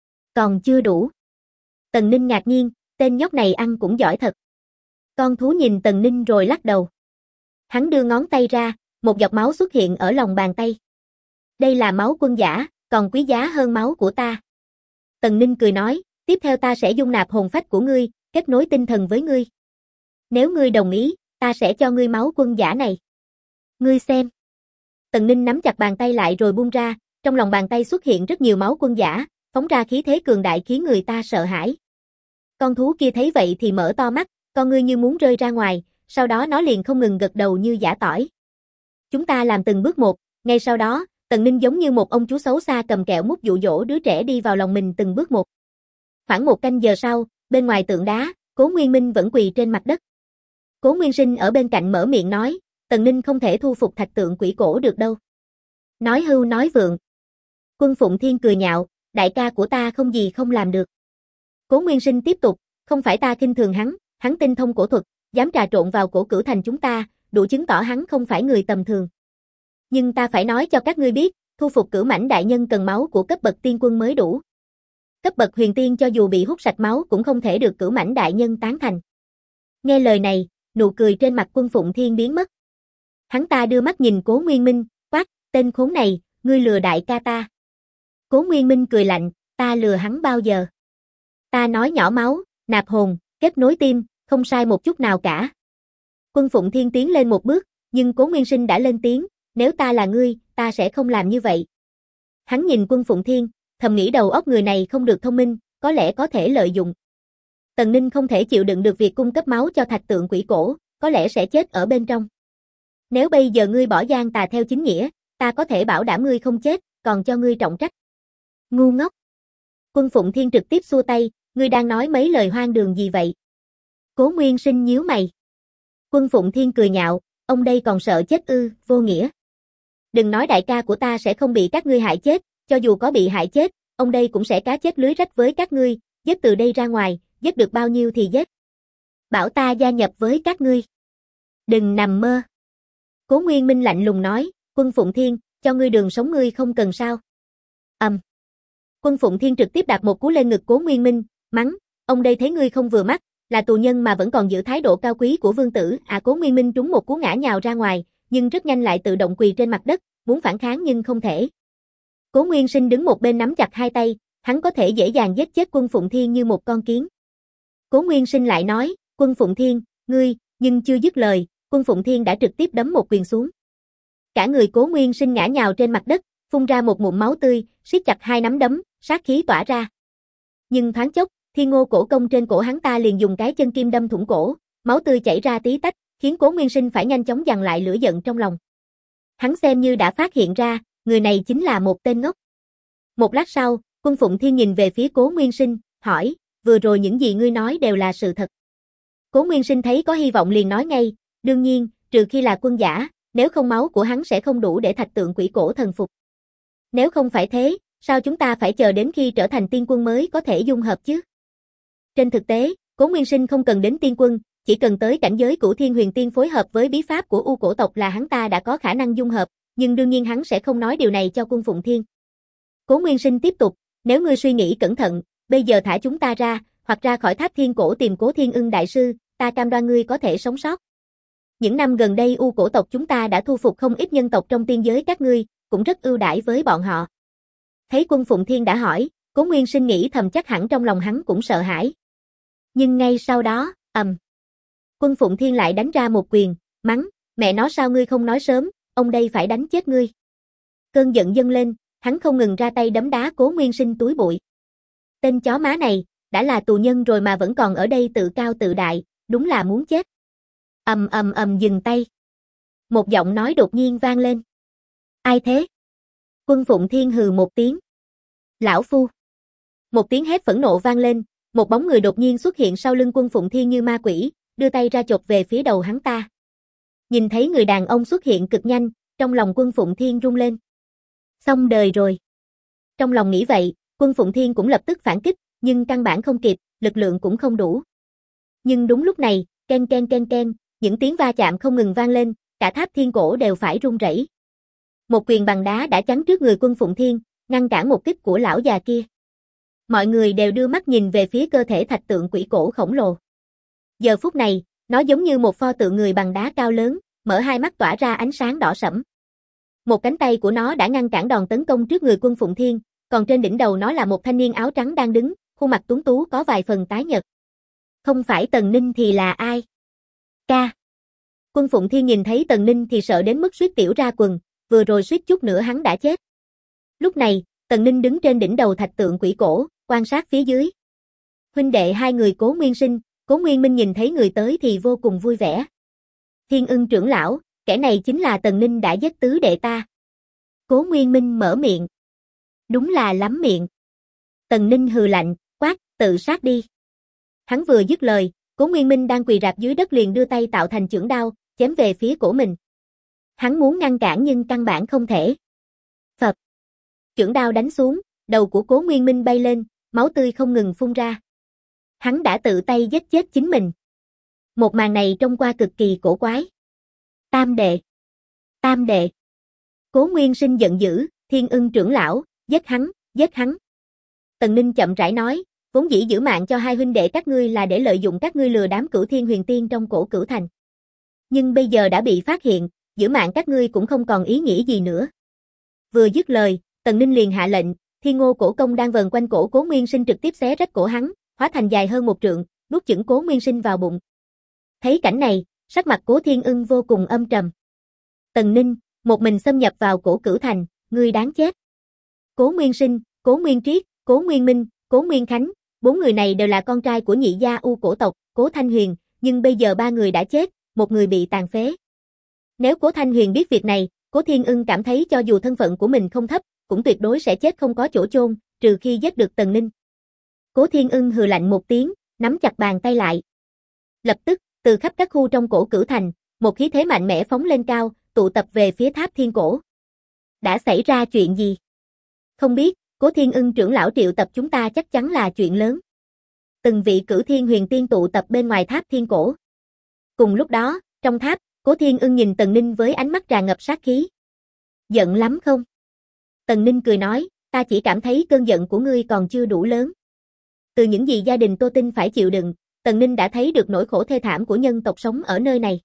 Còn chưa đủ. Tần Ninh ngạc nhiên, tên nhóc này ăn cũng giỏi thật. Con thú nhìn Tần Ninh rồi lắc đầu. Hắn đưa ngón tay ra, một giọt máu xuất hiện ở lòng bàn tay. Đây là máu quân giả, còn quý giá hơn máu của ta. Tần Ninh cười nói, tiếp theo ta sẽ dung nạp hồn phách của ngươi, kết nối tinh thần với ngươi. Nếu ngươi đồng ý, ta sẽ cho ngươi máu quân giả này. Ngươi xem. Tần Ninh nắm chặt bàn tay lại rồi buông ra, trong lòng bàn tay xuất hiện rất nhiều máu quân giả, phóng ra khí thế cường đại khiến người ta sợ hãi. Con thú kia thấy vậy thì mở to mắt, con ngươi như muốn rơi ra ngoài, sau đó nó liền không ngừng gật đầu như giã tỏi. Chúng ta làm từng bước một, ngay sau đó, Tần Ninh giống như một ông chú xấu xa cầm kẹo mút dụ dỗ đứa trẻ đi vào lòng mình từng bước một. Khoảng 1 canh giờ sau, bên ngoài tượng đá, Cố Nguyên Minh vẫn quỳ trên mặt đất. Cố Nguyên Sinh ở bên cạnh mở miệng nói, Tần Ninh không thể thu phục thạch tượng quỷ cổ được đâu. Nói hưu nói vượng. Quân Phụng Thiên cười nhạo, đại ca của ta không gì không làm được. Cố Nguyên Sinh tiếp tục, không phải ta khinh thường hắn tinh thông cổ thuật, dám trà trộn vào cổ cửu thành chúng ta, đủ chứng tỏ hắn không phải người tầm thường. Nhưng ta phải nói cho các ngươi biết, thu phục Cửu Mãnh đại nhân cần máu của cấp bậc tiên quân mới đủ. Cấp bậc huyền tiên cho dù bị hút sạch máu cũng không thể được Cửu Mãnh đại nhân tán thành. Nghe lời này, nụ cười trên mặt Quân Phụng Thiên biến mất. Hắn ta đưa mắt nhìn Cố Nguyên Minh, quát, tên khốn này, ngươi lừa đại ca ta. Cố Nguyên Minh cười lạnh, ta lừa hắn bao giờ? Ta nói nhỏ máu, nạp hồn, kết nối tim, không sai một chút nào cả. Quân Phụng Thiên tiến lên một bước, nhưng Cố Nguyên Sinh đã lên tiếng, nếu ta là ngươi, ta sẽ không làm như vậy. Hắn nhìn Quân Phụng Thiên, thầm nghĩ đầu óc người này không được thông minh, có lẽ có thể lợi dụng. Tần Ninh không thể chịu đựng được việc cung cấp máu cho thạch tượng quỷ cổ, có lẽ sẽ chết ở bên trong. Nếu bây giờ ngươi bỏ gian tà theo chính nghĩa, ta có thể bảo đảm ngươi không chết, còn cho ngươi trọng trách. Ngu ngốc. Quân Phụng Thiên trực tiếp xua tay, ngươi đang nói mấy lời hoang đường gì vậy? Cố Nguyên Sinh nhíu mày. Quân Phụng Thiên cười nhạo, ông đây còn sợ chết ư, vô nghĩa. Đừng nói đại ca của ta sẽ không bị các ngươi hại chết, cho dù có bị hại chết, ông đây cũng sẽ cá chết lưới rách với các ngươi, giết từ đây ra ngoài, giết được bao nhiêu thì giết. Bảo ta gia nhập với các ngươi. Đừng nằm mơ. Cố Nguyên Minh lạnh lùng nói, Quân Phụng Thiên, cho ngươi đường sống ngươi không cần sao. Quân Phụng Thiên trực tiếp đạp một cú lên ngực Cố Nguyên Minh, mắng, ông đây thấy ngươi không vừa mắt, là tù nhân mà vẫn còn giữ thái độ cao quý của vương tử. Cố Nguyên Minh trúng một cú ngã nhào ra ngoài, nhưng rất nhanh lại tự động quỳ trên mặt đất, muốn phản kháng nhưng không thể. Cố Nguyên Sinh đứng một bên nắm chặt hai tay, hắn có thể dễ dàng giết chết Quân Phụng Thiên như một con kiến. Cố Nguyên Sinh lại nói, Quân Phụng Thiên, ngươi, nhưng chưa dứt lời, Quân Phụng Thiên đã trực tiếp đấm một quyền xuống. Cả người Cố Nguyên Sinh ngã nhào trên mặt đất, phun ra một ngụm máu tươi, siết chặt hai nắm đấm, sát khí tỏa ra. Nhưng thoáng chốc, Thiên Ngô cổ công trên cổ hắn ta liền dùng cái chân kim đâm thủng cổ, máu tươi chảy ra tí tách, khiến Cố Nguyên Sinh phải nhanh chóng dằn lại lửa giận trong lòng. Hắn xem như đã phát hiện ra, người này chính là một tên ngốc. Một lát sau, Quân Phụng Thiên nhìn về phía Cố Nguyên Sinh, hỏi, vừa rồi những gì ngươi nói đều là sự thật. Cố Nguyên Sinh thấy có hy vọng liền nói ngay, đương nhiên, trừ khi là quân giả, nếu không máu của hắn sẽ không đủ để thạch tượng quỷ cổ thần phục. Nếu không phải thế, sao chúng ta phải chờ đến khi trở thành tiên quân mới có thể dung hợp chứ? Trên thực tế, Cố Nguyên Sinh không cần đến tiên quân, chỉ cần tới cảnh giới Cửu Thiên Huyền Tiên phối hợp với bí pháp của U cổ tộc là hắn ta đã có khả năng dung hợp, nhưng đương nhiên hắn sẽ không nói điều này cho Quân Phụng Thiên. Cố Nguyên Sinh tiếp tục, Nếu ngươi suy nghĩ cẩn thận, bây giờ thả chúng ta ra, hoặc ra khỏi tháp thiên cổ tìm Cố Thiên Ưng đại sư, ta cam đoan ngươi có thể sống sót. Những năm gần đây U cổ tộc chúng ta đã thu phục không ít nhân tộc trong tiên giới các ngươi, cũng rất ưu đãi với bọn họ. Thấy Quân Phụng Thiên đã hỏi, Cố Nguyên Sinh nghĩ thầm chắc hẳn trong lòng hắn cũng sợ hãi. Nhưng ngay sau đó, Quân Phụng Thiên lại đánh ra một quyền, mắng, mẹ nó sao ngươi không nói sớm, ông đây phải đánh chết ngươi. Cơn giận dâng lên, hắn không ngừng ra tay đấm đá Cố Nguyên Sinh túi bụi. Tên chó má này, đã là tù nhân rồi mà vẫn còn ở đây tự cao tự đại, đúng là muốn chết. Dừng tay. Một giọng nói đột nhiên vang lên. Ai thế? Quân Phụng Thiên hừ một tiếng. Lão phu. Một tiếng hét phẫn nộ vang lên, một bóng người đột nhiên xuất hiện sau lưng Quân Phụng Thiên như ma quỷ, đưa tay ra chộp về phía đầu hắn ta. Nhìn thấy người đàn ông xuất hiện cực nhanh, trong lòng Quân Phụng Thiên rung lên. Xong đời rồi. Trong lòng nghĩ vậy, Quân Phụng Thiên cũng lập tức phản kích, nhưng căn bản không kịp, lực lượng cũng không đủ. Nhưng đúng lúc này, ken ken ken ken, những tiếng va chạm không ngừng vang lên, cả tháp thiên cổ đều phải rung rẩy. Một quyền bằng đá đã chắn trước người Quân Phụng Thiên, ngăn cản một kích của lão già kia. Mọi người đều đưa mắt nhìn về phía cơ thể thạch tượng quỷ cổ khổng lồ. Giờ phút này, nó giống như một pho tượng người bằng đá cao lớn, mở hai mắt tỏa ra ánh sáng đỏ sẫm. Một cánh tay của nó đã ngăn cản đòn tấn công trước người Quân Phụng Thiên, còn trên đỉnh đầu nó là một thanh niên áo trắng đang đứng, khuôn mặt tuấn tú có vài phần tái nhợt. Không phải Tần Ninh thì là ai? Ca. Quân Phụng Thiên nhìn thấy Tần Ninh thì sợ đến mức suýt tiểu ra quần, vừa rồi suýt chút nữa hắn đã chết. Lúc này, Tần Ninh đứng trên đỉnh đầu thạch tượng quỷ cổ, quan sát phía dưới. Huynh đệ hai người Cố Nguyên Sinh, Cố Nguyên Minh nhìn thấy người tới thì vô cùng vui vẻ. Thiên Ưng trưởng lão, kẻ này chính là Tần Ninh đã giết tứ đệ ta. Cố Nguyên Minh mở miệng. Đúng là lắm miệng. Tần Ninh hừ lạnh, quát, tự sát đi. Hắn vừa dứt lời, Cố Nguyên Minh đang quỳ rạp dưới đất liền đưa tay tạo thành chưởng đao, chém về phía cổ mình. Hắn muốn ngăn cản nhưng căn bản không thể. Phập. Chưởng đao đánh xuống, đầu của Cố Nguyên Minh bay lên, máu tươi không ngừng phun ra. Hắn đã tự tay giết chết chính mình. Một màn này trông qua cực kỳ cổ quái. Tam đệ. Tam đệ. Cố Nguyên Sinh giận dữ, Thiên Ưng trưởng lão, giết hắn, giết hắn. Tần Ninh chậm rãi nói, vốn dĩ giữ mạng cho hai huynh đệ các ngươi là để lợi dụng các ngươi lừa đám Cửu Thiên Huyền Tiên trong cổ Cửu Thành. Nhưng bây giờ đã bị phát hiện, giữ mạng các ngươi cũng không còn ý nghĩa gì nữa. Vừa dứt lời, Tần Ninh liền hạ lệnh, Thiên Ngô cổ công đang vờn quanh cổ Cố Nguyên Sinh trực tiếp xé rách cổ hắn, hóa thành dài hơn 1 trượng, nuốt chửng Cố Nguyên Sinh vào bụng. Thấy cảnh này, sắc mặt Cố Thiên Ưng vô cùng âm trầm. Tần Ninh, một mình xâm nhập vào cổ Cửu Thành, ngươi đáng chết. Cố Nguyên Sinh, Cố Nguyên Triết, Cố Nguyên Minh, Cố Nguyên Khánh, 4 người này đều là con trai của nhị gia U cổ tộc, Cố Thanh Huyền, nhưng bây giờ 3 người đã chết, một người bị tàn phế. Nếu Cố Thanh Huyền biết việc này, Cố Thiên Ưng cảm thấy cho dù thân phận của mình không thấp, cũng tuyệt đối sẽ chết không có chỗ chôn, trừ khi giết được Tần Ninh. Cố Thiên Ưng hừ lạnh một tiếng, nắm chặt bàn tay lại. Lập tức, từ khắp các khu trong cổ Cửu Thành, một khí thế mạnh mẽ phóng lên cao, tụ tập về phía tháp thiên cổ. Đã xảy ra chuyện gì? Không biết, Cố Thiên Ưng trưởng lão triệu tập chúng ta chắc chắn là chuyện lớn. Từng vị Cửu Thiên Huyền Tiên tụ tập bên ngoài tháp thiên cổ. Cùng lúc đó, trong tháp, Cố Thiên Ưng nhìn Tần Ninh với ánh mắt tràn ngập sát khí. Giận lắm không? Tần Ninh cười nói, ta chỉ cảm thấy cơn giận của ngươi còn chưa đủ lớn. Từ những gì gia đình Tô Tinh phải chịu đựng, Tần Ninh đã thấy được nỗi khổ thê thảm của nhân tộc sống ở nơi này.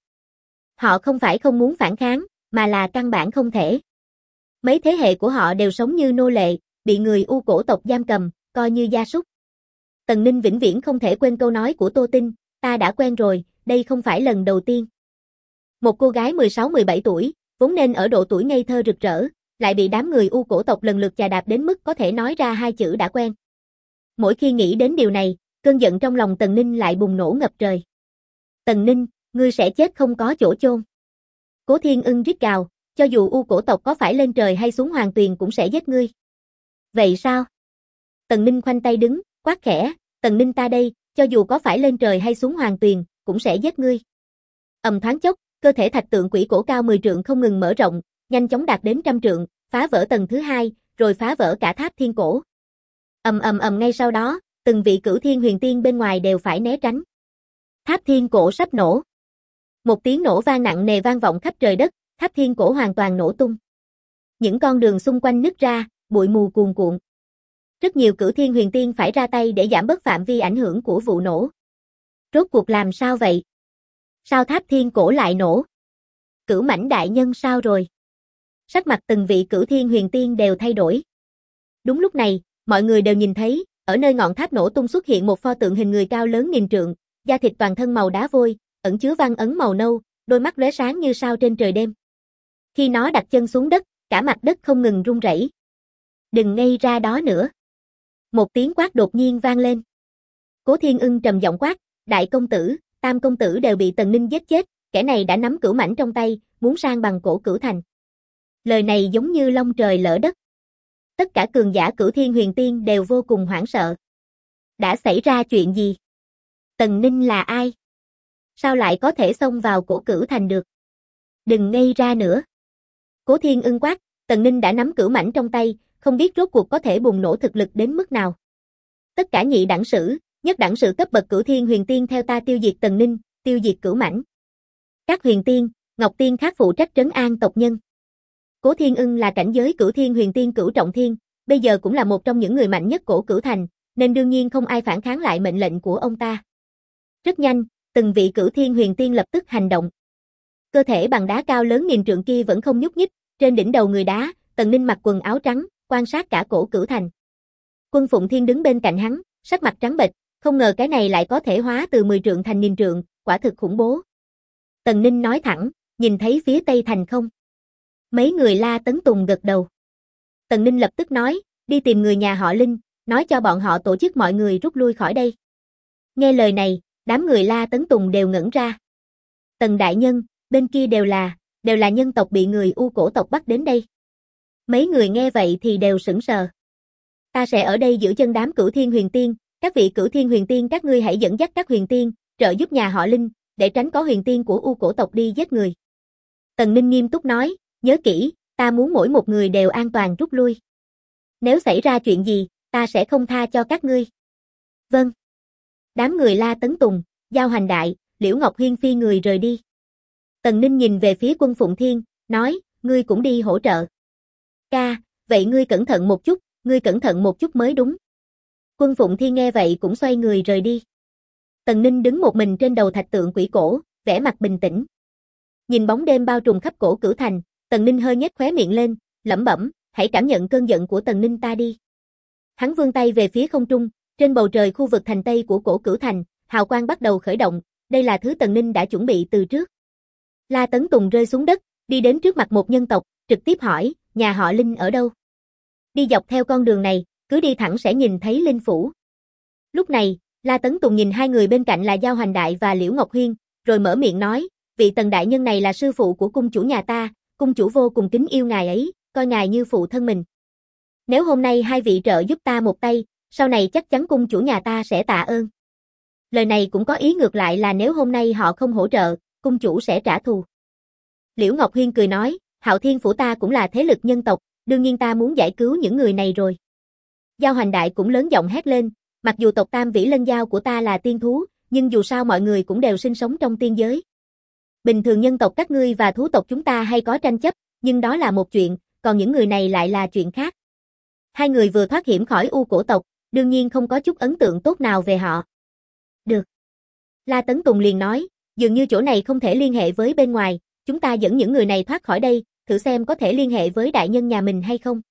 Họ không phải không muốn phản kháng, mà là căn bản không thể. Mấy thế hệ của họ đều sống như nô lệ, bị người U cổ tộc giam cầm, coi như gia súc. Tần Ninh vĩnh viễn không thể quên câu nói của Tô Tinh, ta đã quen rồi, đây không phải lần đầu tiên. Một cô gái 16-17 tuổi, vốn nên ở độ tuổi ngây thơ rực rỡ, lại bị đám người U cổ tộc lần lượt chà đạp đến mức có thể nói ra 2 chữ đã quen. Mỗi khi nghĩ đến điều này, cơn giận trong lòng Tần Ninh lại bùng nổ ngập trời. Tần Ninh, ngươi sẽ chết không có chỗ chôn. Cố Thiên Ưng rít gào, cho dù U cổ tộc có phải lên trời hay xuống hoàng tuyền cũng sẽ giết ngươi. Vậy sao? Tần Ninh khoanh tay đứng, quát khẽ, Tần Ninh ta đây, cho dù có phải lên trời hay xuống hoàng tuyền, cũng sẽ giết ngươi. Thoáng chốc, cơ thể thạch tượng quỷ cổ cao 10 trượng không ngừng mở rộng, nhanh chóng đạt đến 100 trượng, phá vỡ tầng thứ 2, rồi phá vỡ cả tháp thiên cổ. Ngay sau đó, từng vị Cửu Thiên Huyền Tiên bên ngoài đều phải né tránh. Tháp thiên cổ sắp nổ. Một tiếng nổ vang nặng nề vang vọng khắp trời đất, tháp thiên cổ hoàn toàn nổ tung. Những con đường xung quanh nứt ra, bụi mù cuồn cuộn. Rất nhiều Cửu Thiên Huyền Tiên phải ra tay để giảm bớt phạm vi ảnh hưởng của vụ nổ. Rốt cuộc làm sao vậy? Sao tháp thiên cổ lại nổ? Cửu Mãnh đại nhân sao rồi? Sắc mặt từng vị Cửu Thiên Huyền Tiên đều thay đổi. Đúng lúc này, mọi người đều nhìn thấy, ở nơi ngọn tháp nổ tung xuất hiện một pho tượng hình người cao lớn nghìn trượng, da thịt toàn thân màu đá vôi, ẩn chứa văn ấn màu nâu, đôi mắt lóe sáng như sao trên trời đêm. Khi nó đặt chân xuống đất, cả mặt đất không ngừng rung rẩy. Đừng ngây ra đó nữa. Một tiếng quát đột nhiên vang lên. Cố Thiên Ưng trầm giọng quát, đại công tử, tam công tử đều bị Tần Ninh giết chết, kẻ này đã nắm Cửu Mãnh trong tay, muốn sang bằng cổ Cửu Thành. Lời này giống như long trời lỡ đất. Tất cả cường giả Cửu Thiên Huyền Tiên đều vô cùng hoảng sợ. Đã xảy ra chuyện gì? Tần Ninh là ai? Sao lại có thể xông vào cổ Cửu Thành được? Đừng ngây ra nữa. Cố Thiên Ưng quát, Tần Ninh đã nắm Cửu Mãnh trong tay, không biết rốt cuộc có thể bùng nổ thực lực đến mức nào. Tất cả nhị đẳng sử, nhất đẳng sử cấp bậc Cửu Thiên Huyền Tiên theo ta tiêu diệt Tần Ninh, tiêu diệt Cửu Mãnh. Các huyền tiên, Ngọc Tiên khác phụ trách trấn an tộc nhân. Cố Thiên Ưng là cảnh giới Cửu Thiên Huyền Tiên cửu trọng thiên, bây giờ cũng là một trong những người mạnh nhất cổ Cửu Thành, nên đương nhiên không ai phản kháng lại mệnh lệnh của ông ta. Rất nhanh, từng vị Cửu Thiên Huyền Tiên lập tức hành động. Cơ thể bằng đá cao lớn nghìn trượng kia vẫn không nhúc nhích, trên đỉnh đầu người đá, Tần Ninh mặc quần áo trắng, quan sát cả cổ Cửu Thành. Quân Phụng Thiên đứng bên cạnh hắn, sắc mặt trắng bệch, không ngờ cái này lại có thể hóa từ 10 trượng thành nghìn trượng, quả thực khủng bố. Tần Ninh nói thẳng, nhìn thấy phía Tây Thành không? Mấy người La Tấn Tùng gật đầu. Tần Ninh lập tức nói, đi tìm người nhà họ Linh, nói cho bọn họ tổ chức mọi người rút lui khỏi đây. Nghe lời này, đám người La Tấn Tùng đều ngẩn ra. Tần đại nhân, bên kia đều là nhân tộc bị người U cổ tộc bắt đến đây. Mấy người nghe vậy thì đều sững sờ. Ta sẽ ở đây giữ chân đám Cửu Thiên Huyền Tiên, các vị Cửu Thiên Huyền Tiên các ngươi hãy dẫn dắt các huyền tiên, trợ giúp nhà họ Linh, để tránh có huyền tiên của U cổ tộc đi giết người. Tần Ninh nghiêm túc nói, nhớ kỹ, ta muốn mỗi một người đều an toàn rút lui. Nếu xảy ra chuyện gì, ta sẽ không tha cho các ngươi. Vâng. Đám người La Tấn Tùng, Giao Hành Đại, Liễu Ngọc Huyên phi người rời đi. Tần Ninh nhìn về phía Quân Phụng Thiên, nói, ngươi cũng đi hỗ trợ. Ca, vậy ngươi cẩn thận một chút mới đúng. Quân Phụng Thiên nghe vậy cũng xoay người rời đi. Tần Ninh đứng một mình trên đầu thạch tượng quỷ cổ, vẻ mặt bình tĩnh. Nhìn bóng đêm bao trùm khắp cổ Cửu Thành, Tần Ninh hơi nhếch khóe miệng lên, lẩm bẩm, hãy cảm nhận cơn giận của Tần Ninh ta đi. Hắn vươn tay về phía không trung, trên bầu trời khu vực thành Tây của cổ Cửu Thành, hào quang bắt đầu khởi động, đây là thứ Tần Ninh đã chuẩn bị từ trước. La Tấn Tùng rơi xuống đất, đi đến trước mặt một nhân tộc, trực tiếp hỏi, nhà họ Linh ở đâu? Đi dọc theo con đường này, cứ đi thẳng sẽ nhìn thấy Linh Phủ. Lúc này, La Tấn Tùng nhìn hai người bên cạnh là Giao Hành Đại và Liễu Ngọc Huyên, rồi mở miệng nói, vị Tần đại nhân này là sư phụ của cung chủ nhà ta, cung chủ vô cùng kính yêu ngài ấy, coi ngài như phụ thân mình. Nếu hôm nay hai vị trợ giúp ta một tay, sau này chắc chắn cung chủ nhà ta sẽ tạ ơn. Lời này cũng có ý ngược lại là nếu hôm nay họ không hỗ trợ, cung chủ sẽ trả thù. Liễu Ngọc Huyên cười nói, Hạo Thiên phủ ta cũng là thế lực nhân tộc, đương nhiên ta muốn giải cứu những người này rồi. Giao Hành Đại cũng lớn giọng hét lên, mặc dù tộc Tam Vĩ Lân Giao của ta là tiên thú, nhưng dù sao mọi người cũng đều sinh sống trong tiên giới. Bình thường nhân tộc các ngươi và thú tộc chúng ta hay có tranh chấp, nhưng đó là một chuyện, còn những người này lại là chuyện khác. Hai người vừa thoát hiểm khỏi U cổ tộc, đương nhiên không có chút ấn tượng tốt nào về họ. Được. La Tấn Tùng liền nói, dường như chỗ này không thể liên hệ với bên ngoài, chúng ta dẫn những người này thoát khỏi đây, thử xem có thể liên hệ với đại nhân nhà mình hay không.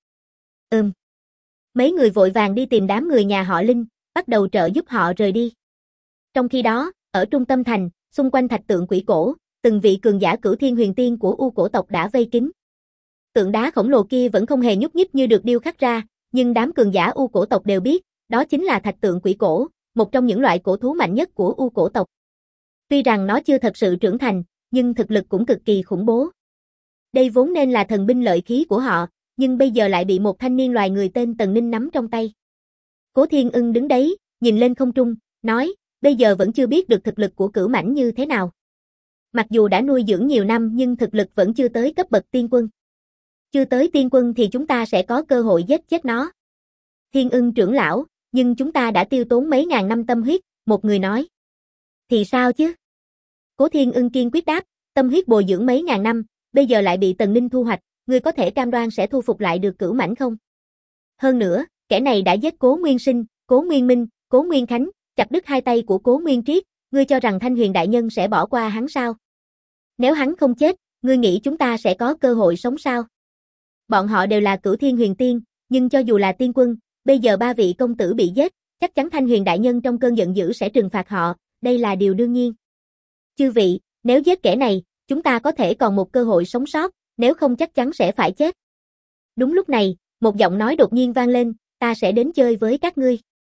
Mấy người vội vàng đi tìm đám người nhà họ Linh, bắt đầu trợ giúp họ rời đi. Trong khi đó, ở trung tâm thành, xung quanh thạch tượng quỷ cổ, từng vị cường giả Cửu Thiên Huyền Tiên của U cổ tộc đã vây kín. Tượng đá khổng lồ kia vẫn không hề nhúc nhích như được điêu khắc ra, nhưng đám cường giả U cổ tộc đều biết, đó chính là thạch tượng quỷ cổ, một trong những loại cổ thú mạnh nhất của U cổ tộc. Tuy rằng nó chưa thật sự trưởng thành, nhưng thực lực cũng cực kỳ khủng bố. Đây vốn nên là thần binh lợi khí của họ, nhưng bây giờ lại bị một thanh niên loài người tên Tần Ninh nắm trong tay. Cố Thiên Ưng đứng đấy, nhìn lên không trung, nói, bây giờ vẫn chưa biết được thực lực của Cửu Mãnh như thế nào. Mặc dù đã nuôi dưỡng nhiều năm nhưng thực lực vẫn chưa tới cấp bậc tiên quân. Chưa tới tiên quân thì chúng ta sẽ có cơ hội giết chết nó. Thiên Ưng trưởng lão, nhưng chúng ta đã tiêu tốn mấy ngàn năm tâm huyết, một người nói. Thì sao chứ? Cố Thiên Ưng kiên quyết đáp, tâm huyết bồi dưỡng mấy ngàn năm, bây giờ lại bị Tần Ninh thu hoạch, ngươi có thể cam đoan sẽ thu phục lại được Cửu Mãnh không? Hơn nữa, kẻ này đã giết Cố Nguyên Sinh, Cố Nguyên Minh, Cố Nguyên Khánh, chặt đứt hai tay của Cố Nguyên Triết, ngươi cho rằng Thanh Huyền đại nhân sẽ bỏ qua hắn sao? Nếu hắn không chết, ngươi nghĩ chúng ta sẽ có cơ hội sống sao? Bọn họ đều là Cửu Thiên Huyền Tiên, nhưng cho dù là tiên quân, bây giờ ba vị công tử bị giết, chắc chắn Thanh Huyền đại nhân trong cơn giận dữ sẽ trừng phạt họ, đây là điều đương nhiên. Chư vị, nếu giết kẻ này, chúng ta có thể còn một cơ hội sống sót, nếu không chắc chắn sẽ phải chết. Đúng lúc này, một giọng nói đột nhiên vang lên, ta sẽ đến chơi với các ngươi.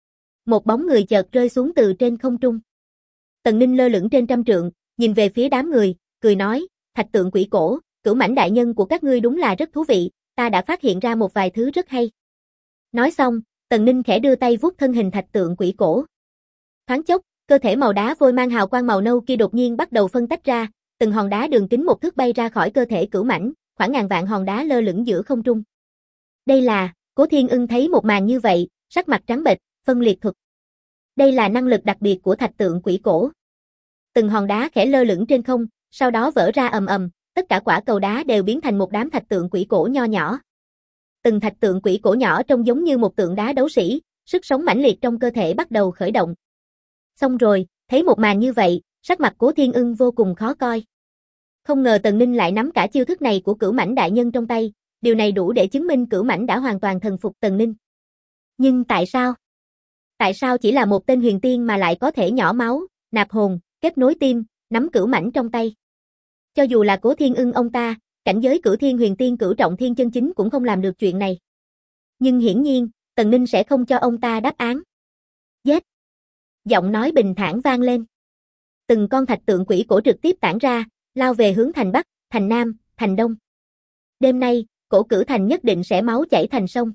Một bóng người chợt rơi xuống từ trên không trung. Tần Ninh lơ lửng trên trăm trượng, nhìn về phía đám người, cười nói, Thạch Tượng Quỷ Cổ, Cửu Mãnh đại nhân của các ngươi đúng là rất thú vị, ta đã phát hiện ra một vài thứ rất hay. Nói xong, Tần Ninh khẽ đưa tay vuốt thân hình Thạch Tượng Quỷ Cổ. Thoáng chốc, cơ thể màu đá vôi mang hào quang màu nâu kia đột nhiên bắt đầu phân tách ra, từng hòn đá đường kính 1 thước bay ra khỏi cơ thể Cửu Mãnh, khoảng ngàn vạn hòn đá lơ lửng giữa không trung. Đây là, Cố Thiên Ưng thấy một màn như vậy, sắc mặt trắng bệch, phân liệt thuật. Đây là năng lực đặc biệt của Thạch Tượng Quỷ Cổ. Từng hòn đá khẽ lơ lửng trên không, sau đó vỡ ra ầm ầm, tất cả quả cầu đá đều biến thành một đám thạch tượng quỷ cổ nho nhỏ. Từng thạch tượng quỷ cổ nhỏ trông giống như một tượng đá đấu sĩ, sức sống mãnh liệt trong cơ thể bắt đầu khởi động. Xong rồi, thấy một màn như vậy, sắc mặt Cố Thiên Ưng vô cùng khó coi. Không ngờ Tần Ninh lại nắm cả chiêu thức này của Cửu Mãnh đại nhân trong tay, điều này đủ để chứng minh Cửu Mãnh đã hoàn toàn thần phục Tần Ninh. Nhưng tại sao? Tại sao chỉ là một tên huyền tiên mà lại có thể nhỏ máu, nạp hồn, kết nối tim, nắm Cửu Mãnh trong tay? Cho dù là Cố Thiên Ưng ông ta, cảnh giới Cửu Thiên Huyền Tiên cửu trọng thiên chân chính cũng không làm được chuyện này. Nhưng hiển nhiên, Tần Ninh sẽ không cho ông ta đáp án. Giết! Giọng nói bình thản vang lên. Từng con thạch tượng quỷ cổ trực tiếp tản ra, lao về hướng thành Bắc, thành Nam, thành Đông. Đêm nay, Cổ Cửu Thành nhất định sẽ máu chảy thành sông.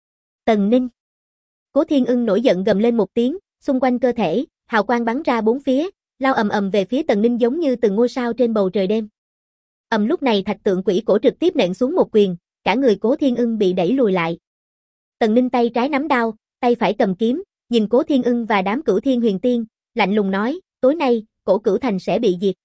Tần Ninh! Cố Thiên Ưng nổi giận gầm lên một tiếng, xung quanh cơ thể, hào quang bắn ra bốn phía, lao ầm ầm về phía Tần Ninh giống như từng ngôi sao trên bầu trời đêm. Lúc này thạch tượng quỷ cổ trực tiếp nện xuống một quyền, cả người Cố Thiên Ưng bị đẩy lùi lại. Tần Ninh tay trái nắm đao, tay phải cầm kiếm, nhìn Cố Thiên Ưng và đám Cửu Thiên Huyền Tiên, lạnh lùng nói, tối nay, Cổ Cửu Thành sẽ bị diệt.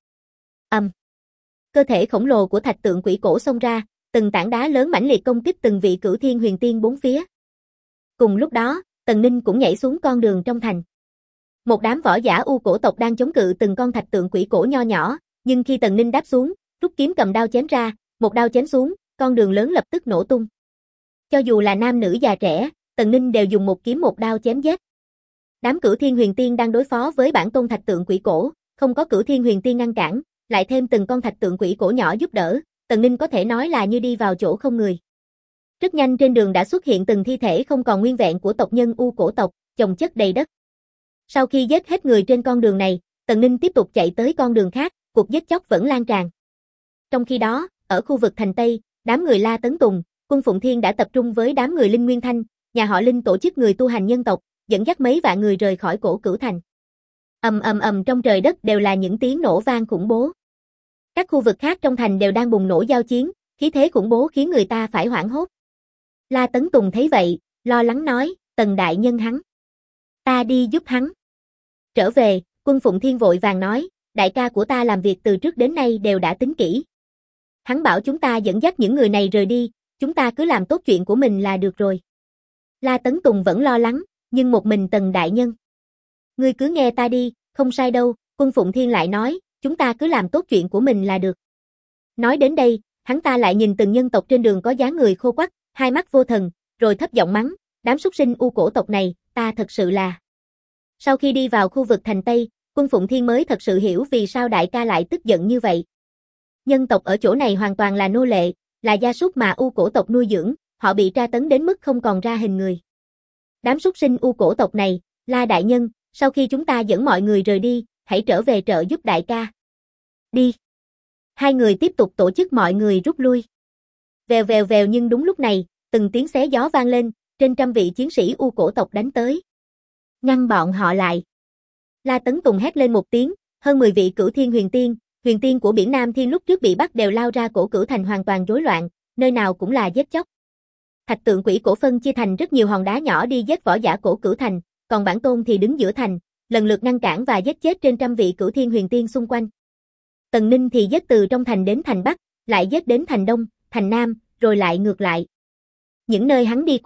Cơ thể khổng lồ của thạch tượng quỷ cổ xông ra, từng tảng đá lớn mãnh liệt công kích từng vị Cửu Thiên Huyền Tiên bốn phía. Cùng lúc đó, Tần Ninh cũng nhảy xuống con đường trong thành. Một đám võ giả U cổ tộc đang chống cự từng con thạch tượng quỷ cổ nho nhỏ, nhưng khi Tần Ninh đáp xuống, rút kiếm cầm đao chém ra, một đao chém xuống, con đường lớn lập tức nổ tung. Cho dù là nam nữ già trẻ, Tần Ninh đều dùng một kiếm một đao chém giết. Đám Cửu Thiên Huyền Tiên đang đối phó với bản tôn thạch tượng quỷ cổ, không có Cửu Thiên Huyền Tiên ngăn cản, lại thêm từng con thạch tượng quỷ cổ nhỏ giúp đỡ, Tần Ninh có thể nói là như đi vào chỗ không người. Rất nhanh trên đường đã xuất hiện từng thi thể không còn nguyên vẹn của tộc nhân U cổ tộc, chồng chất đầy đất. Sau khi giết hết người trên con đường này, Tần Ninh tiếp tục chạy tới con đường khác, cuộc giết chóc vẫn lan tràn. Trong khi đó, ở khu vực thành Tây, đám người La Tấn Tùng, Quân Phụng Thiên đã tập trung với đám người Linh Nguyên Thanh, nhà họ Linh tổ chức người tu hành nhân tộc, dẫn dắt mấy vạn người rời khỏi Cổ Cửu Thành. Trong trời đất đều là những tiếng nổ vang khủng bố. Các khu vực khác trong thành đều đang bùng nổ giao chiến, khí thế khủng bố khiến người ta phải hoảng hốt. La Tấn Tùng thấy vậy, lo lắng nói, Tần đại nhân hắn. Ta đi giúp hắn. Trở về, Quân Phụng Thiên vội vàng nói, đại ca của ta làm việc từ trước đến nay đều đã tính kỹ. Hắn bảo chúng ta dẫn dắt những người này rời đi, chúng ta cứ làm tốt chuyện của mình là được rồi. La Tấn Tùng vẫn lo lắng, nhưng một mình Tần đại nhân. Ngươi cứ nghe ta đi, không sai đâu, Quân Phụng Thiên lại nói, chúng ta cứ làm tốt chuyện của mình là được. Nói đến đây, hắn ta lại nhìn từng nhân tộc trên đường có dáng người khô quắt, hai mắt vô thần, rồi thấp giọng mắng, đám súc sinh U cổ tộc này, ta thật sự là. Sau khi đi vào khu vực thành Tây, Quân Phụng Thiên mới thật sự hiểu vì sao đại ca lại tức giận như vậy. Nhân tộc ở chỗ này hoàn toàn là nô lệ, là gia súc mà U cổ tộc nuôi dưỡng, họ bị tra tấn đến mức không còn ra hình người. Đám súc sinh U cổ tộc này, La đại nhân, sau khi chúng ta dẫn mọi người rời đi, hãy trở về trợ giúp đại ca. Đi. Hai người tiếp tục tổ chức mọi người rút lui. Vèo vèo vèo, nhưng đúng lúc này, từng tiếng xé gió vang lên, trên trăm vị chiến sĩ U cổ tộc đánh tới. Ngăn bọn họ lại. La Tấn Tùng hét lên một tiếng, hơn 10 vị Cửu Thiên huyền tiên của biển Nam Thiên lúc trước bị bắt đều lao ra Cổ Cửu Thành hoàn toàn rối loạn, nơi nào cũng là giết chóc. Thạch tượng quỷ cổ phân chia thành rất nhiều hòn đá nhỏ đi giết võ giả Cổ Cửu Thành, còn bản tôn thì đứng giữa thành, lần lượt ngăn cản và giết chết trên trăm vị Cửu Thiên huyền tiên xung quanh. Tần Ninh thì giết từ trong thành đến thành Bắc, lại giết đến thành Đông, thành Nam, rồi lại ngược lại. Những nơi hắn đi qua,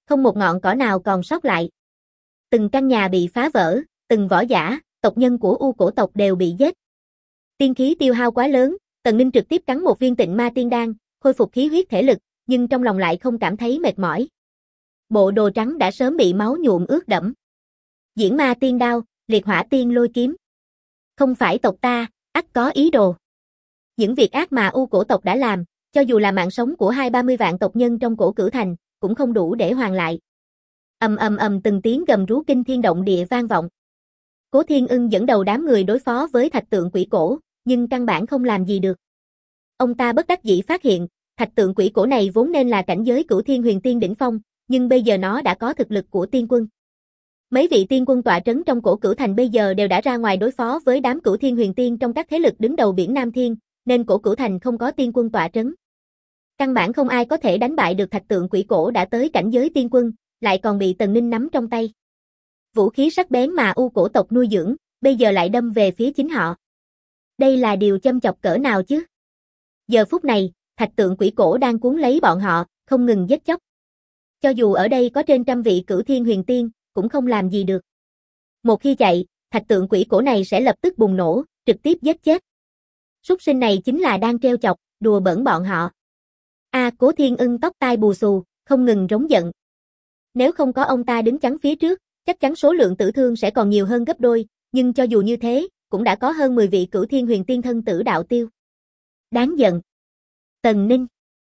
không một ngọn cỏ nào còn sót lại. Từng căn nhà bị phá vỡ, từng võ giả, tộc nhân của U cổ tộc đều bị giết. Tiên khí tiêu hao quá lớn, Tần Ninh trực tiếp cắn một viên tịnh ma tiên đan, khôi phục khí huyết thể lực, nhưng trong lòng lại không cảm thấy mệt mỏi. Bộ đồ trắng đã sớm bị máu nhuộm ướt đẫm. Diễn ma tiên đao, liệt hỏa tiên lôi kiếm. Không phải tộc ta, ắt có ý đồ. Những việc ác mà U cổ tộc đã làm, cho dù là mạng sống của 20-30 vạn tộc nhân trong Cổ Cửu Thành, cũng không đủ để hoàn lại. Ầm ầm ầm, từng tiếng gầm rú kinh thiên động địa vang vọng. Cố Thiên Ưng dẫn đầu đám người đối phó với thạch tượng quỷ cổ, nhưng căn bản không làm gì được. Ông ta bất đắc dĩ phát hiện, thạch tượng quỷ cổ này vốn nên là cảnh giới Cửu Thiên Huyền Tiên đỉnh phong, nhưng bây giờ nó đã có thực lực của tiên quân. Mấy vị tiên quân tọa trấn trong Cổ Cửu Thành bây giờ đều đã ra ngoài đối phó với đám Cửu Thiên Huyền Tiên trong các thế lực đứng đầu biển Nam Thiên, nên Cổ Cửu Thành không có tiên quân tọa trấn. Căn bản không ai có thể đánh bại được thạch tượng quỷ cổ đã tới cảnh giới tiên quân, lại còn bị Tần Ninh nắm trong tay. Vũ khí sắc bén mà U cổ tộc nuôi dưỡng, bây giờ lại đâm về phía chính họ. Đây là điều châm chọc cỡ nào chứ? Giờ phút này, thạch tượng quỷ cổ đang cuốn lấy bọn họ, không ngừng giết chóc. Cho dù ở đây có trên trăm vị Cửu Thiên Huyền Tiên, cũng không làm gì được. Một khi chạy, thạch tượng quỷ cổ này sẽ lập tức bùng nổ, trực tiếp giết chết. Súc sinh này chính là đang trêu chọc, đùa bỡn bọn họ. Cố Thiên Ưng tóc tai bù xù, không ngừng rống giận. Nếu không có ông ta đứng chắn phía trước, chắc chắn số lượng tử thương sẽ còn nhiều hơn gấp đôi, nhưng cho dù như thế, cũng đã có hơn 10 vị Cửu Thiên Huyền Tiên thân tử đạo tiêu. Đáng giận. Tần Ninh.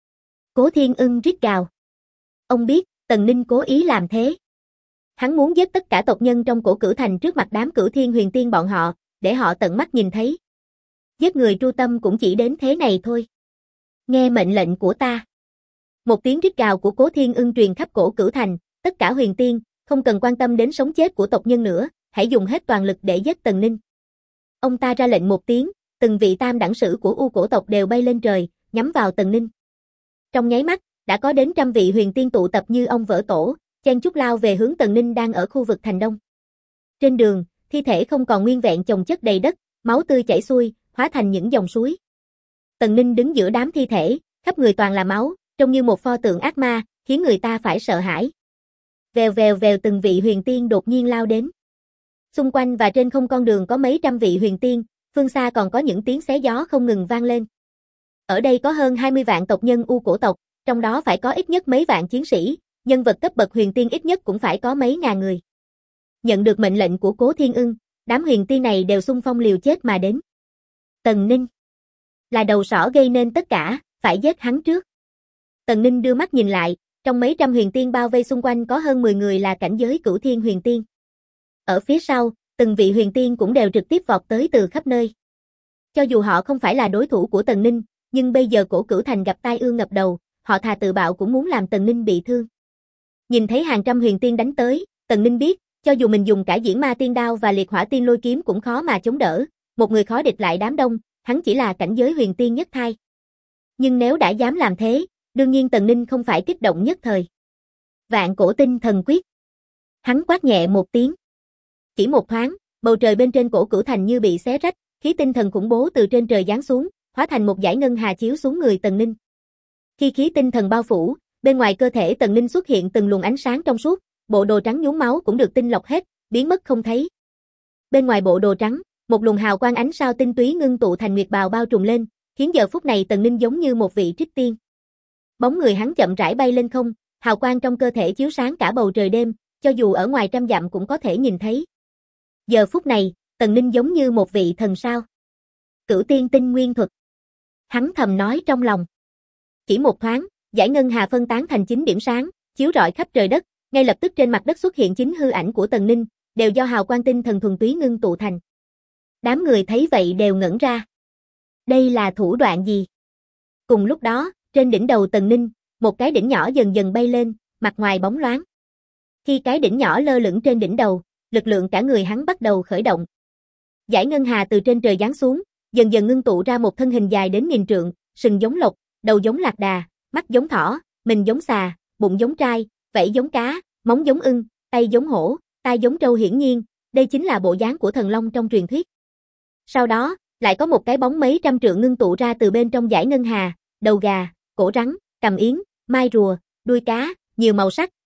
Cố Thiên Ưng rít gào. Ông biết, Tần Ninh cố ý làm thế. Hắn muốn giết tất cả tộc nhân trong Cổ Cửu Thành trước mặt đám Cửu Thiên Huyền Tiên bọn họ, để họ tận mắt nhìn thấy. Giết người tru tâm cũng chỉ đến thế này thôi. Nghe mệnh lệnh của ta. Một tiếng rít gào của Cố Thiên Ưng truyền khắp Cổ Cửu Thành, tất cả huyền tiên, không cần quan tâm đến sống chết của tộc nhân nữa, hãy dùng hết toàn lực để giết Tần Ninh. Ông ta ra lệnh một tiếng, từng vị tam đẳng sử của U cổ tộc đều bay lên trời, nhắm vào Tần Ninh. Trong nháy mắt, đã có đến trăm vị huyền tiên tụ tập như ong vỡ tổ, chen chúc lao về hướng Tần Ninh đang ở khu vực thành đông. Trên đường, thi thể không còn nguyên vẹn chồng chất đầy đất, máu tươi chảy xuôi, hóa thành những dòng suối. Tần Ninh đứng giữa đám thi thể, khắp người toàn là máu, trông như một pho tượng ác ma, khiến người ta phải sợ hãi. Vèo vèo vèo, từng vị huyền tiên đột nhiên lao đến. Xung quanh và trên không con đường có mấy trăm vị huyền tiên, phương xa còn có những tiếng xé gió không ngừng vang lên. Ở đây có hơn 20 vạn tộc nhân U cổ tộc, trong đó phải có ít nhất mấy vạn chiến sĩ, nhân vật cấp bậc huyền tiên ít nhất cũng phải có mấy ngàn người. Nhận được mệnh lệnh của Cố Thiên Ưng, đám huyền tiên này đều xung phong liều chết mà đến. Tần Ninh là đầu sỏ gây nên tất cả, phải giết hắn trước. Tần Ninh đưa mắt nhìn lại, trong mấy trăm huyền tiên bao vây xung quanh có hơn 10 người là cảnh giới Cửu Thiên Huyền Tiên. Ở phía sau, từng vị huyền tiên cũng đều trực tiếp vọt tới từ khắp nơi. Cho dù họ không phải là đối thủ của Tần Ninh, nhưng bây giờ Cổ Cửu Thành gặp tai ương ngập đầu, họ thà tự bạo cũng muốn làm Tần Ninh bị thương. Nhìn thấy hàng trăm huyền tiên đánh tới, Tần Ninh biết, cho dù mình dùng cả diễn ma tiên đao và liệt hỏa tiên lôi kiếm cũng khó mà chống đỡ, một người khó địch lại đám đông, hắn chỉ là cảnh giới huyền tiên nhất thai. Nhưng nếu đã dám làm thế, đương nhiên Tần Ninh không phải kích động nhất thời. Vạn cổ tinh thần quyết. Hắn quát nhẹ một tiếng. Chỉ một thoáng, bầu trời bên trên Cổ Cửu Thành như bị xé rách, khí tinh thần khủng bố từ trên trời giáng xuống, hóa thành một dải ngân hà chiếu xuống người Tần Ninh. Khi khí tinh thần bao phủ, bên ngoài cơ thể Tần Ninh xuất hiện từng luồng ánh sáng trong suốt, bộ đồ trắng nhuốm máu cũng được tinh lọc hết, biến mất không thấy. Bên ngoài bộ đồ trắng, một luồng hào quang ánh sao tinh túy ngưng tụ thành nguyệt bào bao trùm lên, khiến giờ phút này Tần Ninh giống như một vị trích tiên. Bóng người hắn chậm rãi bay lên không, hào quang trong cơ thể chiếu sáng cả bầu trời đêm, cho dù ở ngoài trăm dặm cũng có thể nhìn thấy. Giờ phút này, Tần Ninh giống như một vị thần sao. Cửu tiên tinh nguyên thuật. Hắn thầm nói trong lòng. Chỉ một thoáng, dải ngân hà phân tán thành 9 điểm sáng, chiếu rọi khắp trời đất, ngay lập tức trên mặt đất xuất hiện 9 hư ảnh của Tần Ninh, đều do hào quang tinh thần thuần túy ngưng tụ thành. Đám người thấy vậy đều ngẩn ra. Đây là thủ đoạn gì? Cùng lúc đó, trên đỉnh đầu Tần Ninh, một cái đỉnh nhỏ dần dần bay lên, mặt ngoài bóng loáng. Khi cái đỉnh nhỏ lơ lửng trên đỉnh đầu, lực lượng cả người hắn bắt đầu khởi động. Dải ngân hà từ trên trời giáng xuống, dần dần ngưng tụ ra một thân hình dài đến nghìn trượng, sừng giống lộc, đầu giống lạc đà, mắt giống thỏ, mình giống xà, bụng giống trai, vảy giống cá, móng giống ưng, tay giống hổ, tai giống trâu, hiển nhiên, đây chính là bộ dáng của thần long trong truyền thuyết. Sau đó, lại có một cái bóng mấy trăm trượng ngưng tụ ra từ bên trong dải ngân hà, đầu gà, cổ rắn, cằm yến, mai rùa, đuôi cá, nhiều màu sắc,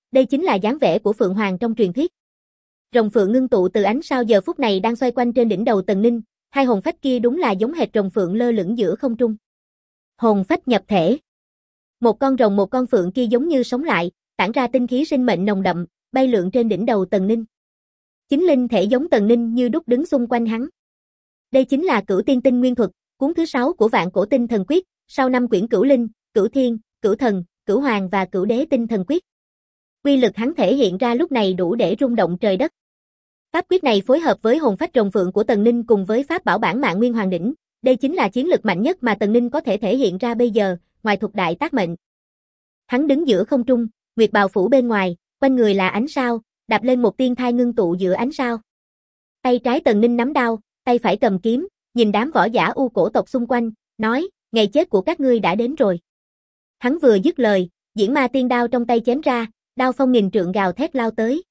Đây chính là dáng vẻ của Phượng Hoàng trong truyền thuyết. Rồng phượng ngưng tụ từ ánh sao giờ phút này đang xoay quanh trên đỉnh đầu Tần Ninh, hai hồn phách kia đúng là giống hệt rồng phượng lơ lửng giữa không trung. Hồn phách nhập thể. Một con rồng một con phượng kia giống như sống lại, tản ra tinh khí sinh mệnh nồng đậm, bay lượn trên đỉnh đầu Tần Ninh. Chính linh thể giống Tần Ninh như đúc đứng xung quanh hắn. Đây chính là Cửu Tiên Tinh Nguyên Thuật, cuốn thứ 6 của Vạn Cổ Tinh Thần Quyết, sau 5 quyển Cửu Linh, Cửu Thiên, Cửu Thần, Cửu Hoàng và Cửu Đế Tinh Thần Quyết. Quy lực hắn thể hiện ra lúc này đủ để rung động trời đất. Pháp quyết này phối hợp với hồn phách rồng phượng của Tần Ninh cùng với pháp bảo bản mạng Nguyên Hoàng đỉnh, đây chính là chiến lực mạnh nhất mà Tần Ninh có thể thể hiện ra bây giờ, ngoài thuật đại tác mệnh. Hắn đứng giữa không trung, nguyệt bào phủ bên ngoài, quanh người là ánh sao, đạp lên một tiên thai ngưng tụ giữa ánh sao. Tay trái Tần Ninh nắm đao, tay phải cầm kiếm, nhìn đám võ giả U cổ tộc xung quanh, nói, ngày chết của các ngươi đã đến rồi. Hắn vừa dứt lời, diễn ma tiên đao trong tay chém ra, đao phong nghìn trượng gào thét lao tới.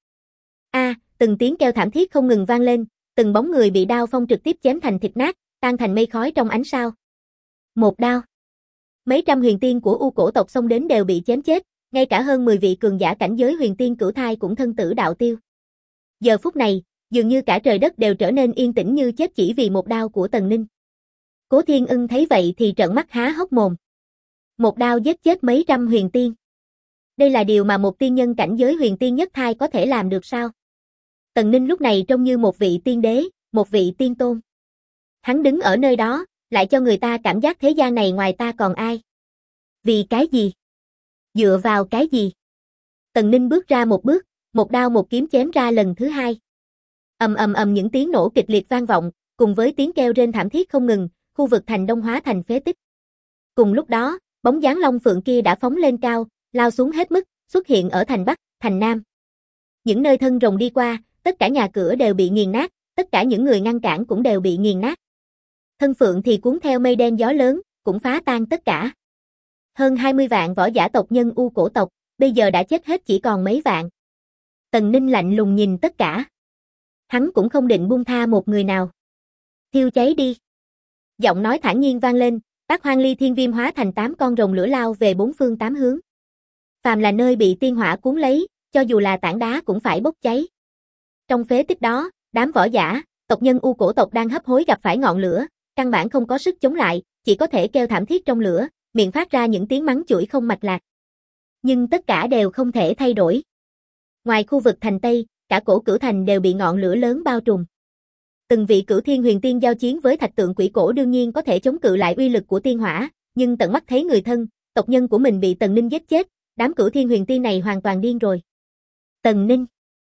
Từng tiếng kêu thảm thiết không ngừng vang lên, từng bóng người bị đao phong trực tiếp chém thành thịt nát, tan thành mây khói trong ánh sao. Một đao. Mấy trăm huyền tiên của U cổ tộc xông đến đều bị chém chết, ngay cả hơn 10 vị cường giả cảnh giới huyền tiên cửu thai cũng thân tử đạo tiêu. Giờ phút này, dường như cả trời đất đều trở nên yên tĩnh như chết chỉ vì một đao của Tần Ninh. Cố Thiên Ưng thấy vậy thì trợn mắt há hốc mồm. Một đao giết chết mấy trăm huyền tiên. Đây là điều mà một tiên nhân cảnh giới huyền tiên nhất thai có thể làm được sao? Tần Ninh lúc này trông như một vị tiên đế, một vị tiên tôn. Hắn đứng ở nơi đó, lại cho người ta cảm giác thế gian này ngoài ta còn ai? Vì cái gì? Dựa vào cái gì? Tần Ninh bước ra một bước, một đao một kiếm chém ra lần thứ hai. Ầm ầm ầm những tiếng nổ kịch liệt vang vọng, cùng với tiếng kêu rên thảm thiết không ngừng, khu vực thành đông hóa thành phế tích. Cùng lúc đó, bóng dáng long phượng kia đã phóng lên cao, lao xuống hết mức, xuất hiện ở thành Bắc, thành Nam. Những nơi thân rồng đi qua, tất cả nhà cửa đều bị nghiền nát, tất cả những người ngăn cản cũng đều bị nghiền nát. Thân phượng thì cuốn theo mây đen gió lớn, cũng phá tan tất cả. Hơn 20 vạn võ giả tộc nhân U cổ tộc, bây giờ đã chết hết chỉ còn mấy vạn. Tần Ninh lạnh lùng nhìn tất cả. Hắn cũng không định buông tha một người nào. Thiêu cháy đi. Giọng nói thản nhiên vang lên, Bát Hoang Ly Thiên Viêm hóa thành 8 con rồng lửa lao về bốn phương tám hướng. Phàm là nơi bị tiên hỏa cuốn lấy, cho dù là tảng đá cũng phải bốc cháy. Trong phế tích đó, đám võ giả, tộc nhân U cổ tộc đang hấp hối gặp phải ngọn lửa, căn bản không có sức chống lại, chỉ có thể kêu thảm thiết trong lửa, miệng phát ra những tiếng mắng chửi không mạch lạc. Nhưng tất cả đều không thể thay đổi. Ngoài khu vực thành Tây, cả cổ Cửu Thành đều bị ngọn lửa lớn bao trùm. Từng vị Cửu Thiên huyền tiên giao chiến với thạch tượng quỷ cổ đương nhiên có thể chống cự lại uy lực của tiên hỏa, nhưng tận mắt thấy người thân, tộc nhân của mình bị Tần Ninh giết chết, đám Cửu Thiên huyền tiên này hoàn toàn điên rồi. Tần Ninh.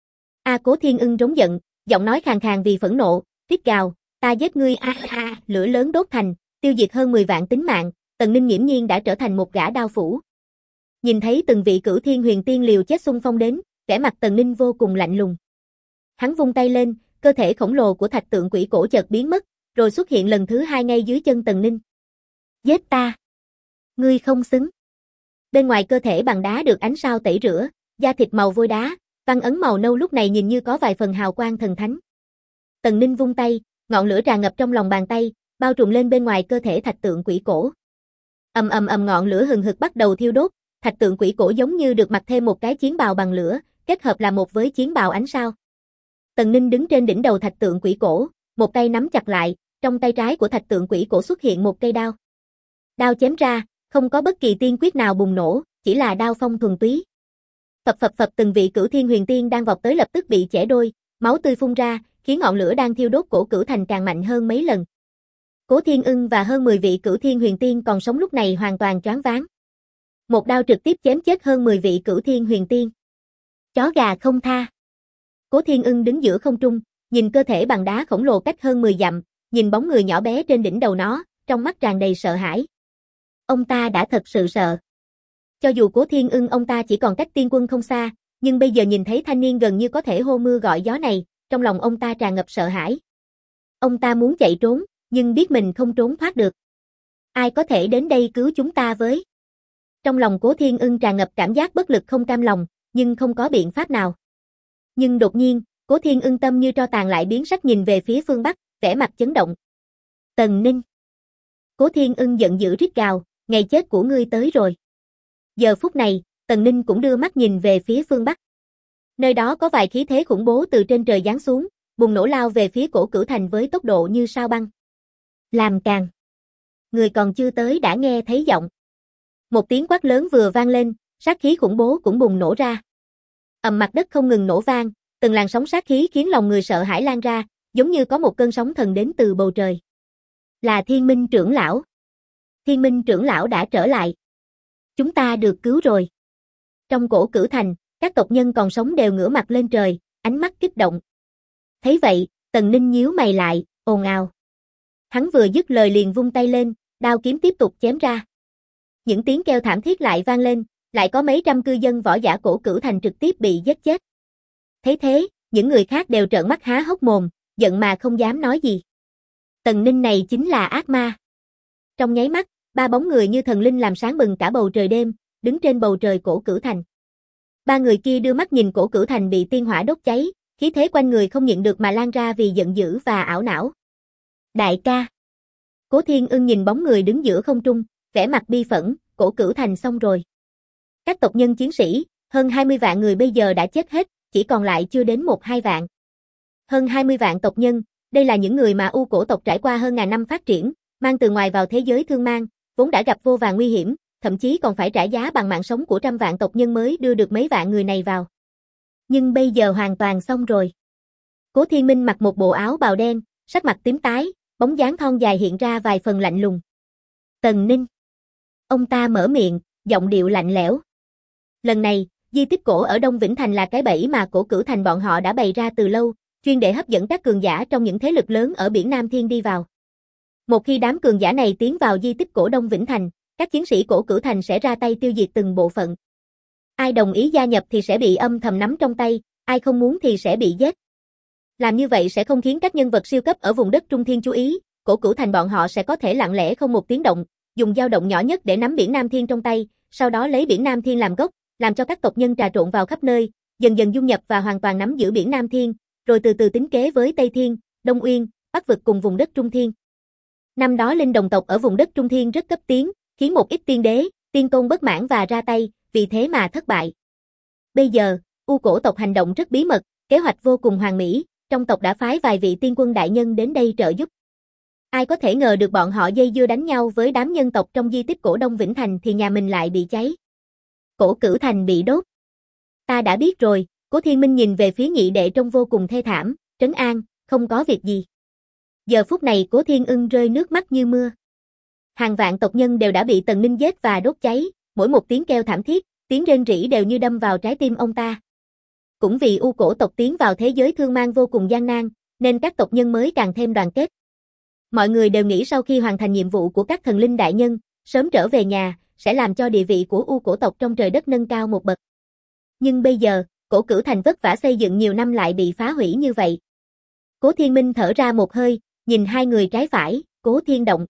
Cố Thiên Ưng rống giận, giọng nói khàn khàn vì phẫn nộ, rít gào, ta giết ngươi lửa lớn đốt thành, tiêu diệt hơn 10 vạn tính mạng, Tần Ninh nghiễm nhiên đã trở thành một gã đao phủ. Nhìn thấy từng vị Cửu Thiên huyền tiên liều chết xung phong đến, vẻ mặt Tần Ninh vô cùng lạnh lùng. Hắn vung tay lên, cơ thể khổng lồ của thạch tượng quỷ cổ chợt biến mất, rồi xuất hiện lần thứ hai ngay dưới chân Tần Ninh. Giết ta! Ngươi không xứng! Bên ngoài cơ thể bằng đá được ánh sao tẩy rửa, da thịt màu vôi đá, văn ấn màu nâu lúc này nhìn như có vài phần hào quang thần thánh. Tần Ninh vung tay, ngọn lửa tràn ngập trong lòng bàn tay, bao trùm lên bên ngoài cơ thể thạch tượng quỷ cổ. Ầm ầm ầm ngọn lửa hừng hực bắt đầu thiêu đốt, thạch tượng quỷ cổ giống như được mặc thêm một cái chiến bào bằng lửa, kết hợp là một với chiến bào ánh sao. Tần Ninh đứng trên đỉnh đầu thạch tượng quỷ cổ, một tay nắm chặt lại, trong tay trái của thạch tượng quỷ cổ xuất hiện một cây đao. Đao chém ra, không có bất kỳ tiên quyết nào bùng nổ, chỉ là đao phong thuần túy. Phập phập phập từng vị Cửu Thiên huyền tiên đang vọt tới lập tức bị chẻ đôi, máu tươi phun ra, khiến ngọn lửa đang thiêu đốt cổ Cửu Thành càng mạnh hơn mấy lần. Cố Thiên Ưng và hơn 10 vị Cửu Thiên huyền tiên còn sống lúc này hoàn toàn choáng váng. Một đao trực tiếp chém chết hơn 10 vị Cửu Thiên huyền tiên. Chó gà không tha. Cố Thiên Ưng đứng giữa không trung, nhìn cơ thể bằng đá khổng lồ cách hơn 10 dặm, nhìn bóng người nhỏ bé trên đỉnh đầu nó, trong mắt tràn đầy sợ hãi. Ông ta đã thật sự sợ. Cho dù Cố Thiên Ưng ông ta chỉ còn cách tiên quân không xa, nhưng bây giờ nhìn thấy thanh niên gần như có thể hô mưa gọi gió này, trong lòng ông ta tràn ngập sợ hãi. Ông ta muốn chạy trốn, nhưng biết mình không trốn thoát được. Ai có thể đến đây cứu chúng ta với? Trong lòng Cố Thiên Ưng tràn ngập cảm giác bất lực không cam lòng, nhưng không có biện pháp nào. Nhưng đột nhiên, Cố Thiên Ưng tâm như tro tàn lại biến sắc nhìn về phía phương Bắc, vẻ mặt chấn động. Tần Ninh. Cố Thiên Ưng giận dữ rít gào, ngày chết của ngươi tới rồi. Giờ phút này, Tần Ninh cũng đưa mắt nhìn về phía phương Bắc. Nơi đó có vài khí thế khủng bố từ trên trời giáng xuống, bùng nổ lao về phía Cổ Cửu Thành với tốc độ như sao băng. Làm càng. Người còn chưa tới đã nghe thấy giọng. Một tiếng quát lớn vừa vang lên, sát khí khủng bố cũng bùng nổ ra. Mặt đất không ngừng nổ vang, từng làn sóng sát khí khiến lòng người sợ hãi lan ra, giống như có một cơn sóng thần đến từ bầu trời. Là Thiên Minh trưởng lão. Thiên Minh trưởng lão đã trở lại. Chúng ta được cứu rồi. Trong Cổ Cửu Thành, các tộc nhân còn sống đều ngửa mặt lên trời, ánh mắt kích động. Thấy vậy, Tần Ninh nhíu mày lại, ồn ào. Hắn vừa dứt lời liền vung tay lên, đao kiếm tiếp tục chém ra. Những tiếng kêu thảm thiết lại vang lên, lại có mấy trăm cư dân võ giả Cổ Cửu Thành trực tiếp bị giết chết. Thấy thế, những người khác đều trợn mắt há hốc mồm, giận mà không dám nói gì. Tần Ninh này chính là ác ma. Trong nháy mắt, ba bóng người như thần linh làm sáng bừng cả bầu trời đêm, đứng trên bầu trời Cổ Cửu Thành. Ba người kia đưa mắt nhìn Cổ Cửu Thành bị tiên hỏa đốt cháy, khí thế quanh người không nhịn được mà lan ra vì giận dữ và ảo não. Đại ca. Cố Thiên Ưng nhìn bóng người đứng giữa không trung, vẻ mặt bi phẫn, Cổ Cửu Thành xong rồi. Các tộc nhân chiến sĩ, hơn 20 vạn người bây giờ đã chết hết, chỉ còn lại chưa đến 1-2 vạn. Hơn 20 vạn tộc nhân, đây là những người mà U Cổ tộc trải qua hơn ngàn năm phát triển, mang từ ngoài vào thế giới thương mang, vốn đã gặp vô vàn nguy hiểm, thậm chí còn phải trả giá bằng mạng sống của trăm vạn tộc nhân mới đưa được mấy vạn người này vào. Nhưng bây giờ hoàn toàn xong rồi. Cố Thiên Minh mặc một bộ áo bào đen, sắc mặt tím tái, bóng dáng thon dài hiện ra vài phần lạnh lùng. Tần Ninh. Ông ta mở miệng, giọng điệu lạnh lẽo. Lần này, di tích cổ ở Đông Vĩnh Thành là cái bẫy mà Cổ Cửu Thành bọn họ đã bày ra từ lâu, chuyên để hấp dẫn các cường giả trong những thế lực lớn ở biển Nam Thiên đi vào. Một khi đám cường giả này tiến vào di tích cổ Đông Vĩnh Thành, các chiến sĩ Cổ Cửu Thành sẽ ra tay tiêu diệt từng bộ phận. Ai đồng ý gia nhập thì sẽ bị âm thầm nắm trong tay, ai không muốn thì sẽ bị giết. Làm như vậy sẽ không khiến các nhân vật siêu cấp ở vùng đất Trung Thiên chú ý, Cổ Cửu Thành bọn họ sẽ có thể lặng lẽ không một tiếng động, dùng dao động nhỏ nhất để nắm biển Nam Thiên trong tay, sau đó lấy biển Nam Thiên làm gốc, làm cho các tộc nhân trà trộn vào khắp nơi, dần dần dung nhập và hoàn toàn nắm giữ biển Nam Thiên, rồi từ từ tính kế với Tây Thiên, Đông Uyên, Bắc vực cùng vùng đất Trung Thiên. Năm đó linh đồng tộc ở vùng đất Trung Thiên rất cấp tiến, khiến một ít tiên đế, tiên tôn bất mãn và ra tay, vì thế mà thất bại. Bây giờ, U Cổ tộc hành động rất bí mật, kế hoạch vô cùng hoàn mỹ, trong tộc đã phái vài vị tiên quân đại nhân đến đây trợ giúp. Ai có thể ngờ được bọn họ dây dưa đánh nhau với đám nhân tộc trong di tích cổ Đông Vĩnh Thành thì nhà mình lại bị cháy. Cổ Cửu Thành bị đốt. Ta đã biết rồi, Cố Thiên Minh nhìn về phía nhị đệ trông vô cùng thê thảm, trấn an, không có việc gì. Giờ phút này Cố Thiên Ưng rơi nước mắt như mưa. Hàng vạn tộc nhân đều đã bị Tần Ninh giết và đốt cháy, mỗi một tiếng kêu thảm thiết, tiếng rên rỉ đều như đâm vào trái tim ông ta. Cũng vì U Cổ tộc tiến vào thế giới thương mang vô cùng gian nan, nên các tộc nhân mới càng thêm đoàn kết. Mọi người đều nghĩ sau khi hoàn thành nhiệm vụ của các thần linh đại nhân, sớm trở về nhà, sẽ làm cho địa vị của U Cổ tộc trong trời đất nâng cao một bậc. Nhưng bây giờ, Cổ Cửu Thành vất vả xây dựng nhiều năm lại bị phá hủy như vậy. Cố Thiên Minh thở ra một hơi, nhìn hai người trái phải, Cố Thiên Động,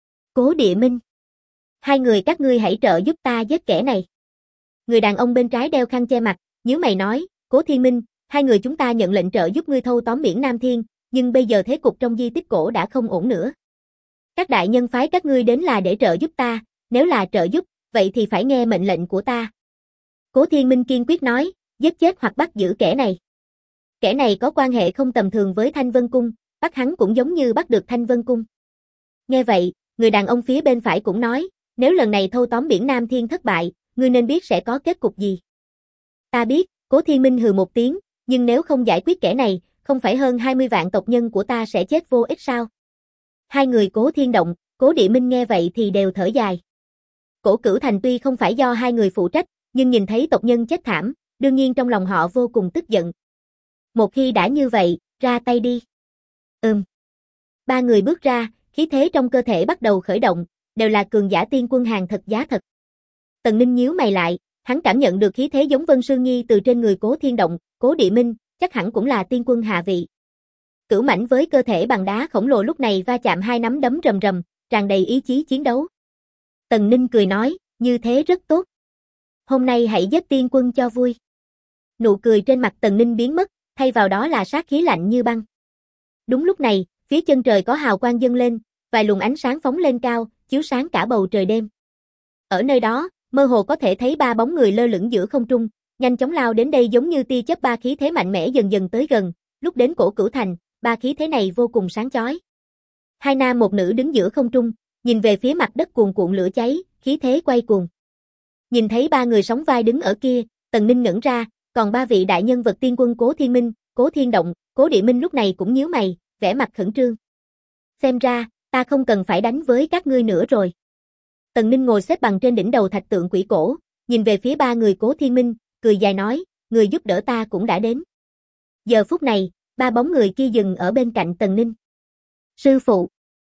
Cố Địa Minh. Hai người các ngươi hãy trợ giúp ta giết kẻ này. Người đàn ông bên trái đeo khăn che mặt, nhíu mày nói, Cố Thiên Minh, hai người chúng ta nhận lệnh trợ giúp ngươi thâu tóm biển Nam Thiên, nhưng bây giờ thế cục trong di tích cổ đã không ổn nữa. Các đại nhân phái các ngươi đến là để trợ giúp ta, nếu là trợ giúp, vậy thì phải nghe mệnh lệnh của ta. Cố Thiên Minh kiên quyết nói, giết chết hoặc bắt giữ kẻ này. Kẻ này có quan hệ không tầm thường với Thanh Vân Cung, bắt hắn cũng giống như bắt được Thanh Vân Cung. Nghe vậy, người đàn ông phía bên phải cũng nói, nếu lần này thâu tóm biển Nam Thiên thất bại, ngươi nên biết sẽ có kết cục gì. Ta biết, Cố Thiên Minh hừ một tiếng, nhưng nếu không giải quyết kẻ này, không phải hơn 20 vạn tộc nhân của ta sẽ chết vô ích sao? Hai người Cố Thiên Động, Cố Địa Minh nghe vậy thì đều thở dài. Cổ Cửu Thành tuy không phải do hai người phụ trách, nhưng nhìn thấy tộc nhân chết thảm, đương nhiên trong lòng họ vô cùng tức giận. Một khi đã như vậy, ra tay đi. Ba người bước ra, khí thế trong cơ thể bắt đầu khởi động, đều là cường giả tiên quân hàng thật giá thật. Tần Ninh nhíu mày lại, hắn cảm nhận được khí thế giống Vân Sương Nhi từ trên người Cố Thiên Động, Cố Địa Minh, chắc hẳn cũng là tiên quân hạ vị. Cửu Mãnh với cơ thể bằng đá khổng lồ lúc này va chạm hai nắm đấm rầm rầm, tràn đầy ý chí chiến đấu. Tần Ninh cười nói, như thế rất tốt. Hôm nay hãy giết tiên quân cho vui. Nụ cười trên mặt Tần Ninh biến mất, thay vào đó là sát khí lạnh như băng. Đúng lúc này, phía chân trời có hào quang dâng lên, vài luồng ánh sáng phóng lên cao, chiếu sáng cả bầu trời đêm. Ở nơi đó, mơ hồ có thể thấy ba bóng người lơ lửng giữa không trung, nhanh chóng lao đến đây giống như tia chớp, ba khí thế mạnh mẽ dần dần tới gần, lúc đến Cổ Cửu Thành, ba khí thế này vô cùng sáng chói. Hai nam một nữ đứng giữa không trung, nhìn về phía mặt đất cuồn cuộn lửa cháy, khí thế quay cuồng. Nhìn thấy ba người sóng vai đứng ở kia, Tần Ninh ngẩn ra, còn ba vị đại nhân vật tiên quân Cố Thiên Minh, Cố Thiên Động, Cố Địa Minh lúc này cũng nhíu mày, vẻ mặt khẩn trương. Xem ra, ta không cần phải đánh với các ngươi nữa rồi. Tần Ninh ngồi xếp bằng trên đỉnh đầu thạch tượng quỷ cổ, nhìn về phía ba người Cố Thiên Minh, cười dài nói, người giúp đỡ ta cũng đã đến. Giờ phút này, ba bóng người kia dừng ở bên cạnh Tần Ninh. Sư phụ!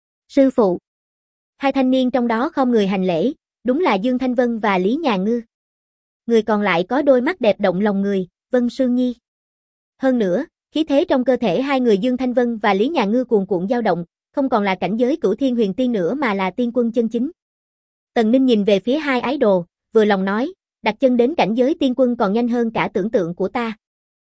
Sư phụ! Hai thanh niên trong đó khom người hành lễ, đúng là Dương Thanh Vân và Lý Nhà Ngư. Người còn lại có đôi mắt đẹp động lòng người, Vân Sương Nhi. Hơn nữa, khí thế trong cơ thể hai người Dương Thanh Vân và Lý Nhà Ngư cuồn cuộn dao động, không còn là cảnh giới Cửu Thiên Huyền Tiên nữa mà là tiên quân chân chính. Tần Ninh nhìn về phía hai ái đồ, vừa lòng nói, đặt chân đến cảnh giới tiên quân còn nhanh hơn cả tưởng tượng của ta.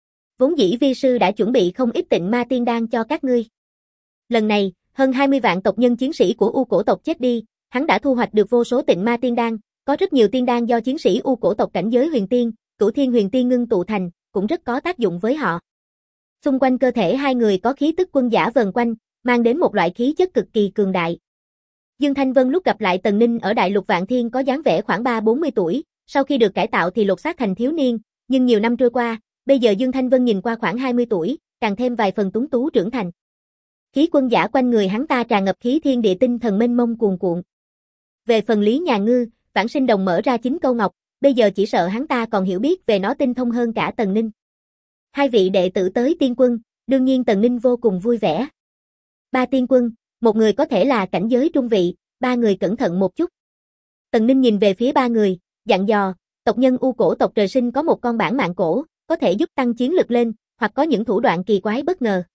Vốn dĩ vi sư đã chuẩn bị không ít tịnh ma tiên đan cho các ngươi. Lần này, hơn 20 vạn tộc nhân chiến sĩ của U Cổ tộc chết đi, hắn đã thu hoạch được vô số tịnh ma tiên đan, có rất nhiều tiên đan do chiến sĩ U Cổ tộc cảnh giới huyền tiên, Cửu Thiên Huyền Tiên ngưng tụ thành, cũng rất có tác dụng với họ. Xung quanh cơ thể hai người có khí tức quân giả vờn quanh, mang đến một loại khí chất cực kỳ cường đại. Dương Thanh Vân lúc gặp lại Tần Ninh ở Đại Lục Vạn Thiên có dáng vẻ khoảng 3-40 tuổi, sau khi được cải tạo thì lột xác thành thiếu niên, nhưng nhiều năm trôi qua, bây giờ Dương Thanh Vân nhìn qua khoảng 20 tuổi, càng thêm vài phần tuấn tú trưởng thành. Khí quân giả quanh người hắn ta tràn ngập khí thiên địa tinh thần mênh mông cuồn cuộn. Về phần Lý Nhà Ngư, Vãng Sinh Đồng mở ra 9 câu ngọc, bây giờ chỉ sợ hắn ta còn hiểu biết về nó tinh thông hơn cả Tần Ninh. Hai vị đệ tử tới tiên quân, đương nhiên Tần Ninh vô cùng vui vẻ. Ba tiên quân, một người có thể là cảnh giới trung vị, ba người cẩn thận một chút. Tần Ninh nhìn về phía ba người, dặn dò, tộc nhân U Cổ tộc trời sinh có một con bản mạng cổ, có thể giúp tăng chiến lực lên, hoặc có những thủ đoạn kỳ quái bất ngờ.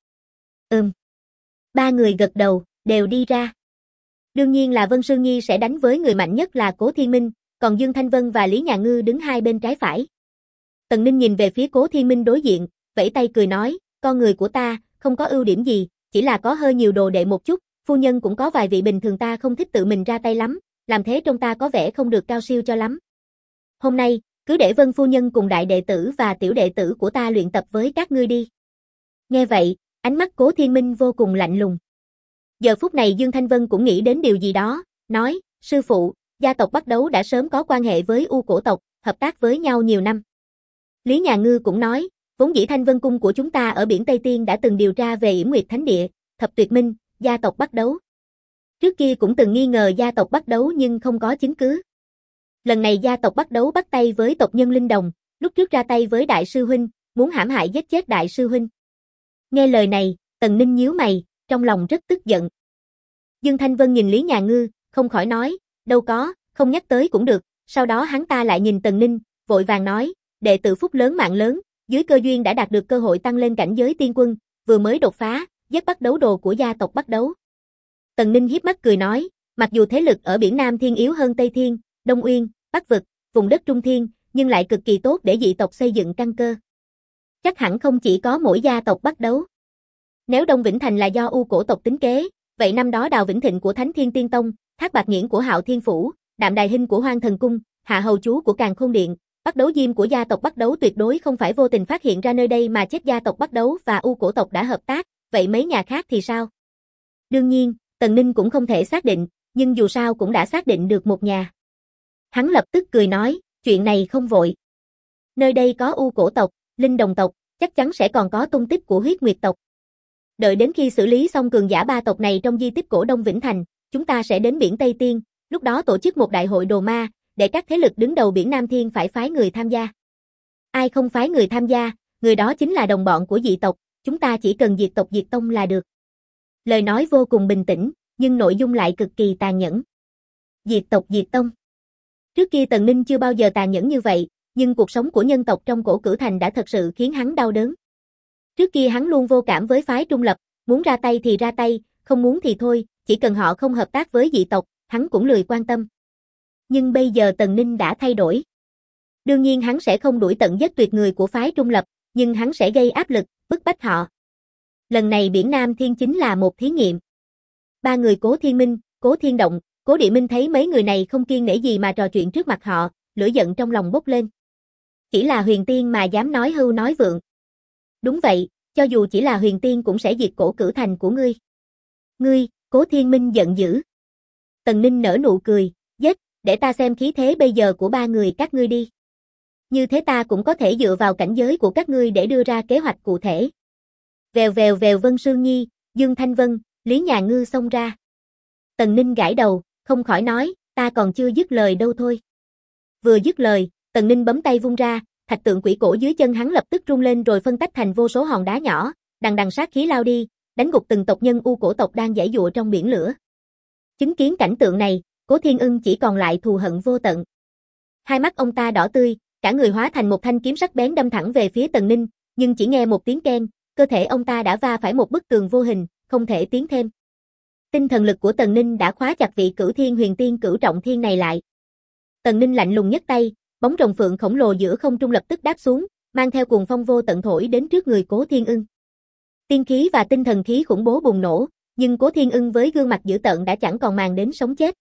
Ba người gật đầu, đều đi ra. Đương nhiên là Vân Sương Nhi sẽ đánh với người mạnh nhất là Cố Thiên Minh, còn Dương Thanh Vân và Lý Nhà Ngư đứng hai bên trái phải. Tần Ninh nhìn về phía Cố Thiên Minh đối diện, vẫy tay cười nói, con người của ta, không có ưu điểm gì, chỉ là có hơi nhiều đồ đệ một chút, phu nhân cũng có vài vị bình thường ta không thích tự mình ra tay lắm, làm thế trong ta có vẻ không được cao siêu cho lắm. Hôm nay, cứ để Vân phu nhân cùng đại đệ tử và tiểu đệ tử của ta luyện tập với các ngươi đi. Nghe vậy, ánh mắt Cố Thiên Minh vô cùng lạnh lùng. Giờ phút này Dương Thanh Vân cũng nghĩ đến điều gì đó, nói, sư phụ, gia tộc Bắc Đấu đã sớm có quan hệ với U Cổ tộc, hợp tác với nhau nhiều năm. Lý Nhà Ngư cũng nói, vốn dĩ Thanh Vân cung của chúng ta ở biển Tây Tiên đã từng điều tra về Yểm Nguyệt Thánh Địa, Thập Tuyệt Minh, gia tộc Bắc Đấu. Trước kia cũng từng nghi ngờ gia tộc Bắc Đấu nhưng không có chứng cứ. Lần này gia tộc Bắc Đấu bắt tay với tộc nhân Linh Đồng, lúc trước ra tay với đại sư huynh, muốn hãm hại giết chết đại sư huynh. Nghe lời này, Tần Ninh nhíu mày, trong lòng rất tức giận. Dương Thanh Vân nhìn Lý Nhà Ngư, không khỏi nói, đâu có, không nhắc tới cũng được, sau đó hắn ta lại nhìn Tần Ninh, vội vàng nói, đệ tử phúc lớn mạng lớn, dưới cơ duyên đã đạt được cơ hội tăng lên cảnh giới tiên quân, vừa mới đột phá, giết Bắc Đấu đồ của gia tộc Bắc Đấu. Tần Ninh hiếp mắt cười nói, mặc dù thế lực ở biển Nam Thiên yếu hơn Tây Thiên, Đông Uyên, Bắc Vực, vùng đất Trung Thiên, nhưng lại cực kỳ tốt để dị tộc xây dựng căn cơ. Chắc hẳn không chỉ có mỗi gia tộc Bắc Đấu. Nếu Đông Vĩnh Thành là do U Cổ tộc tính kế, vậy năm đó Đào Vĩnh Thịnh của Thánh Thiên Tiên Tông, Thác Bạt Nghiễn của Hạo Thiên Phủ, Đạm Đài Hinh của Hoang Thần Cung, Hạ Hầu Chú của Càn Khôn Điện, Bắc Đấu Diêm của gia tộc Bắc Đấu tuyệt đối không phải vô tình phát hiện ra nơi đây mà chết. Gia tộc Bắc Đấu và U Cổ tộc đã hợp tác, vậy mấy nhà khác thì sao? Đương nhiên, Tần Ninh cũng không thể xác định, nhưng dù sao cũng đã xác định được một nhà. Hắn lập tức cười nói, chuyện này không vội. Nơi đây có U Cổ tộc, Linh Đồng tộc, chắc chắn sẽ còn có tung tích của Huyết Nguyệt tộc. Đợi đến khi xử lý xong cường giả ba tộc này trong di tích cổ Đông Vĩnh Thành, chúng ta sẽ đến biển Tây Tiên, lúc đó tổ chức một đại hội đồ ma, để các thế lực đứng đầu biển Nam Thiên phải phái người tham gia. Ai không phái người tham gia, người đó chính là đồng bọn của dị tộc, chúng ta chỉ cần diệt tộc diệt tông là được. Lời nói vô cùng bình tĩnh, nhưng nội dung lại cực kỳ tàn nhẫn. Diệt tộc diệt tông. Trước kia Tần Ninh chưa bao giờ tàn nhẫn như vậy, nhưng cuộc sống của nhân tộc trong Cổ Cửu Thành đã thật sự khiến hắn đau đớn. Trước kia hắn luôn vô cảm với phái trung lập, muốn ra tay thì ra tay, không muốn thì thôi, chỉ cần họ không hợp tác với dị tộc, hắn cũng lười quan tâm. Nhưng bây giờ Tần Ninh đã thay đổi. Đương nhiên hắn sẽ không đuổi tận giết tuyệt người của phái trung lập, nhưng hắn sẽ gây áp lực, bức bách họ. Lần này biển Nam Thiên chính là một thí nghiệm. Ba người Cố Thiên Minh, Cố Thiên Động, Cố Địa Minh thấy mấy người này không kiêng nể gì mà trò chuyện trước mặt họ, lửa giận trong lòng bốc lên. Chỉ là huyền tiên mà dám nói hưu nói vượng. Đúng vậy, cho dù chỉ là huyền tiên cũng sẽ diệt cổ cửu thành của ngươi. Ngươi, Cố Thiên Minh giận dữ. Tần Ninh nở nụ cười, giết, để ta xem khí thế bây giờ của ba người các ngươi đi. Như thế ta cũng có thể dựa vào cảnh giới của các ngươi để đưa ra kế hoạch cụ thể. Vèo vèo vèo Vân Sương Nhi, Dương Thanh Vân, Lý Nhà Ngư xông ra. Tần Ninh gãi đầu, không khỏi nói, ta còn chưa dứt lời đâu thôi. Vừa dứt lời, Tần Ninh bấm tay vung ra, thạch tượng quỷ cổ dưới chân hắn lập tức rung lên rồi phân tách thành vô số hòn đá nhỏ, đằng đằng sát khí lao đi, đánh gục từng tộc nhân u cổ tộc đang giãy giụa trong biển lửa. Chứng kiến cảnh tượng này, Cố Thiên Ưng chỉ còn lại thù hận vô tận. Hai mắt ông ta đỏ tươi, cả người hóa thành một thanh kiếm sắc bén đâm thẳng về phía Tần Ninh, nhưng chỉ nghe một tiếng keng, cơ thể ông ta đã va phải một bức tường vô hình, không thể tiến thêm. Tinh thần lực của Tần Ninh đã khóa chặt vị Cửu Thiên Huyền Tiên Cửu Trọng Thiên này lại. Tần Ninh lạnh lùng nhấc tay, bóng rồng phượng khổng lồ giữa không trung lập tức đáp xuống, mang theo cuồng phong vô tận thổi đến trước người Cố Thiên Ưng. Tiên khí và tinh thần khí khủng bố bùng nổ, nhưng Cố Thiên Ưng với gương mặt dữ tợn đã chẳng còn màng đến sống chết.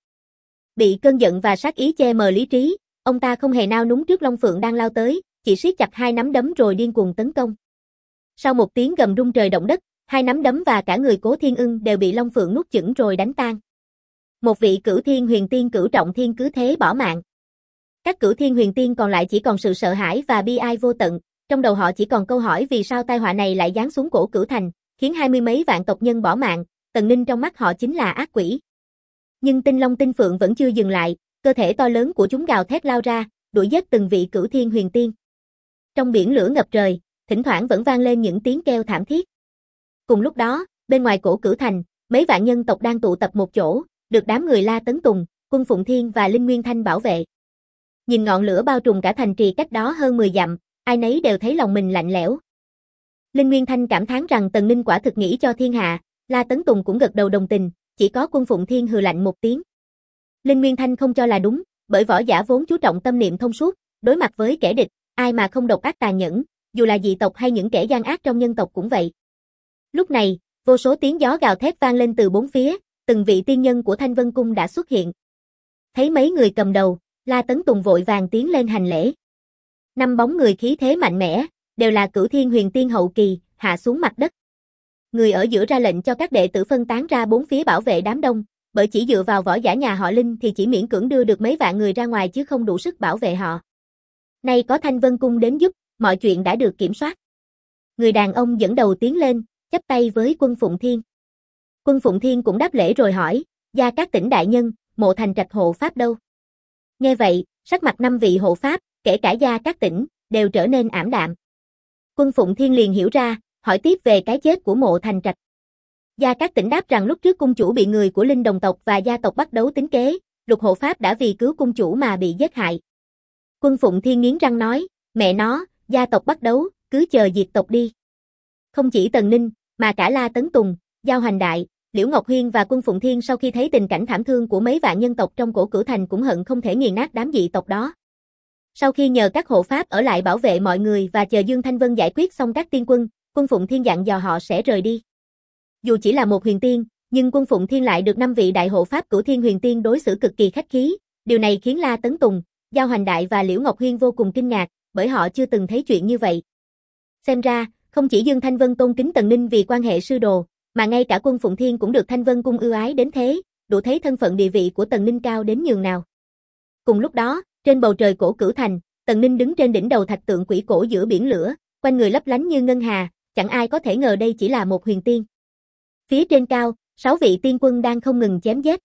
Bị cơn giận và sát ý che mờ lý trí, ông ta không hề nao núng trước Long Phượng đang lao tới, chỉ siết chặt hai nắm đấm rồi điên cuồng tấn công. Sau một tiếng gầm rung trời động đất, hai nắm đấm và cả người Cố Thiên Ưng đều bị Long Phượng nuốt chửng rồi đánh tan. Một vị Cửu Thiên Huyền Tiên Cửu Trọng Thiên cứ thế bỏ mạng. Các Cửu Thiên Huyền Tiên còn lại chỉ còn sự sợ hãi và bi ai vô tận, trong đầu họ chỉ còn câu hỏi vì sao tai họa này lại giáng xuống cổ Cửu Thành, khiến 20 mấy vạn tộc nhân bỏ mạng, Tần Ninh trong mắt họ chính là ác quỷ. Nhưng Tinh Long Tinh Phượng vẫn chưa dừng lại, cơ thể to lớn của chúng gào thét lao ra, đuổi giết từng vị Cửu Thiên Huyền Tiên. Trong biển lửa ngập trời, thỉnh thoảng vẫn vang lên những tiếng kêu thảm thiết. Cùng lúc đó, bên ngoài cổ Cửu Thành, mấy vạn nhân tộc đang tụ tập một chỗ, được đám người La Tấn Tùng, Quân Phụng Thiên và Linh Nguyên Thanh bảo vệ. Nhìn ngọn lửa bao trùm cả thành trì cách đó hơn 10 dặm, ai nấy đều thấy lòng mình lạnh lẽo. Linh Nguyên Thanh cảm thán rằng Tần Ninh quả thực nghĩ cho thiên hạ, La Tấn Tùng cũng gật đầu đồng tình, chỉ có Quân Phụng Thiên hừ lạnh một tiếng. Linh Nguyên Thanh không cho là đúng, bởi võ giả vốn chú trọng tâm niệm thông suốt, đối mặt với kẻ địch, ai mà không độc ác tàn nhẫn, dù là dị tộc hay những kẻ gian ác trong nhân tộc cũng vậy. Lúc này, vô số tiếng gió gào thét vang lên từ bốn phía, từng vị tiên nhân của Thanh Vân Cung đã xuất hiện. Thấy mấy người cầm đầu, La Tấn Tùng vội vàng tiến lên hành lễ. Năm bóng người khí thế mạnh mẽ, đều là Cửu Thiên Huyền Tiên hậu kỳ, hạ xuống mặt đất. Người ở giữa ra lệnh cho các đệ tử phân tán ra bốn phía bảo vệ đám đông, bởi chỉ dựa vào võ giả nhà họ Linh thì chỉ miễn cưỡng đưa được mấy vạn người ra ngoài chứ không đủ sức bảo vệ họ. Nay có Thanh Vân Cung đến giúp, mọi chuyện đã được kiểm soát. Người đàn ông dẫn đầu tiến lên, chắp tay với Quân Phụng Thiên. Quân Phụng Thiên cũng đáp lễ rồi hỏi, Gia Cát Tỉnh đại nhân, Mộ Thành Trạch hộ pháp đâu? Nghe vậy, sắc mặt năm vị hộ pháp, kể cả Gia Cát Tỉnh, đều trở nên ảm đạm. Quân Phụng Thiên liền hiểu ra, hỏi tiếp về cái chết của Mộ Thành Trạch. Gia Cát Tỉnh đáp rằng lúc trước cung chủ bị người của Linh đồng tộc và gia tộc bắt đấu tính kế, Lục hộ pháp đã vì cứu cung chủ mà bị giết hại. Quân Phụng Thiên nghiến răng nói, mẹ nó, gia tộc bắt đấu, cứ chờ diệt tộc đi. Không chỉ Tần Ninh, mà cả La Tấn Tùng, Giao Hoành Đại, Liễu Ngọc Huyên và Quân Phụng Thiên sau khi thấy tình cảnh thảm thương của mấy vạn nhân tộc trong cổ Cửu Thành cũng hận không thể nghiền nát đám dị tộc đó. Sau khi nhờ các hộ pháp ở lại bảo vệ mọi người và chờ Dương Thanh Vân giải quyết xong các tiên quân, Quân Phụng Thiên dặn dò họ sẽ rời đi. Dù chỉ là một huyền tiên, nhưng Quân Phụng Thiên lại được 5 vị đại hộ pháp Cửu Thiên Huyền Tiên đối xử cực kỳ khách khí, điều này khiến La Tấn Tùng, Giao Hoành Đại và Liễu Ngọc Huyên vô cùng kinh ngạc, bởi họ chưa từng thấy chuyện như vậy. Xem ra, không chỉ Dương Thanh Vân tôn kính Tần Ninh vì quan hệ sư đồ, mà ngay cả Quân Phụng Thiên cũng được Thanh Vân Cung ưu ái đến thế, đủ thấy thân phận địa vị của Tần Ninh cao đến nhường nào. Cùng lúc đó, trên bầu trời cổ Cửu Thành, Tần Ninh đứng trên đỉnh đầu thạch tượng quỷ cổ giữa biển lửa, quanh người lấp lánh như ngân hà, chẳng ai có thể ngờ đây chỉ là một huyền tiên. Phía trên cao, 6 vị tiên quân đang không ngừng chém giết.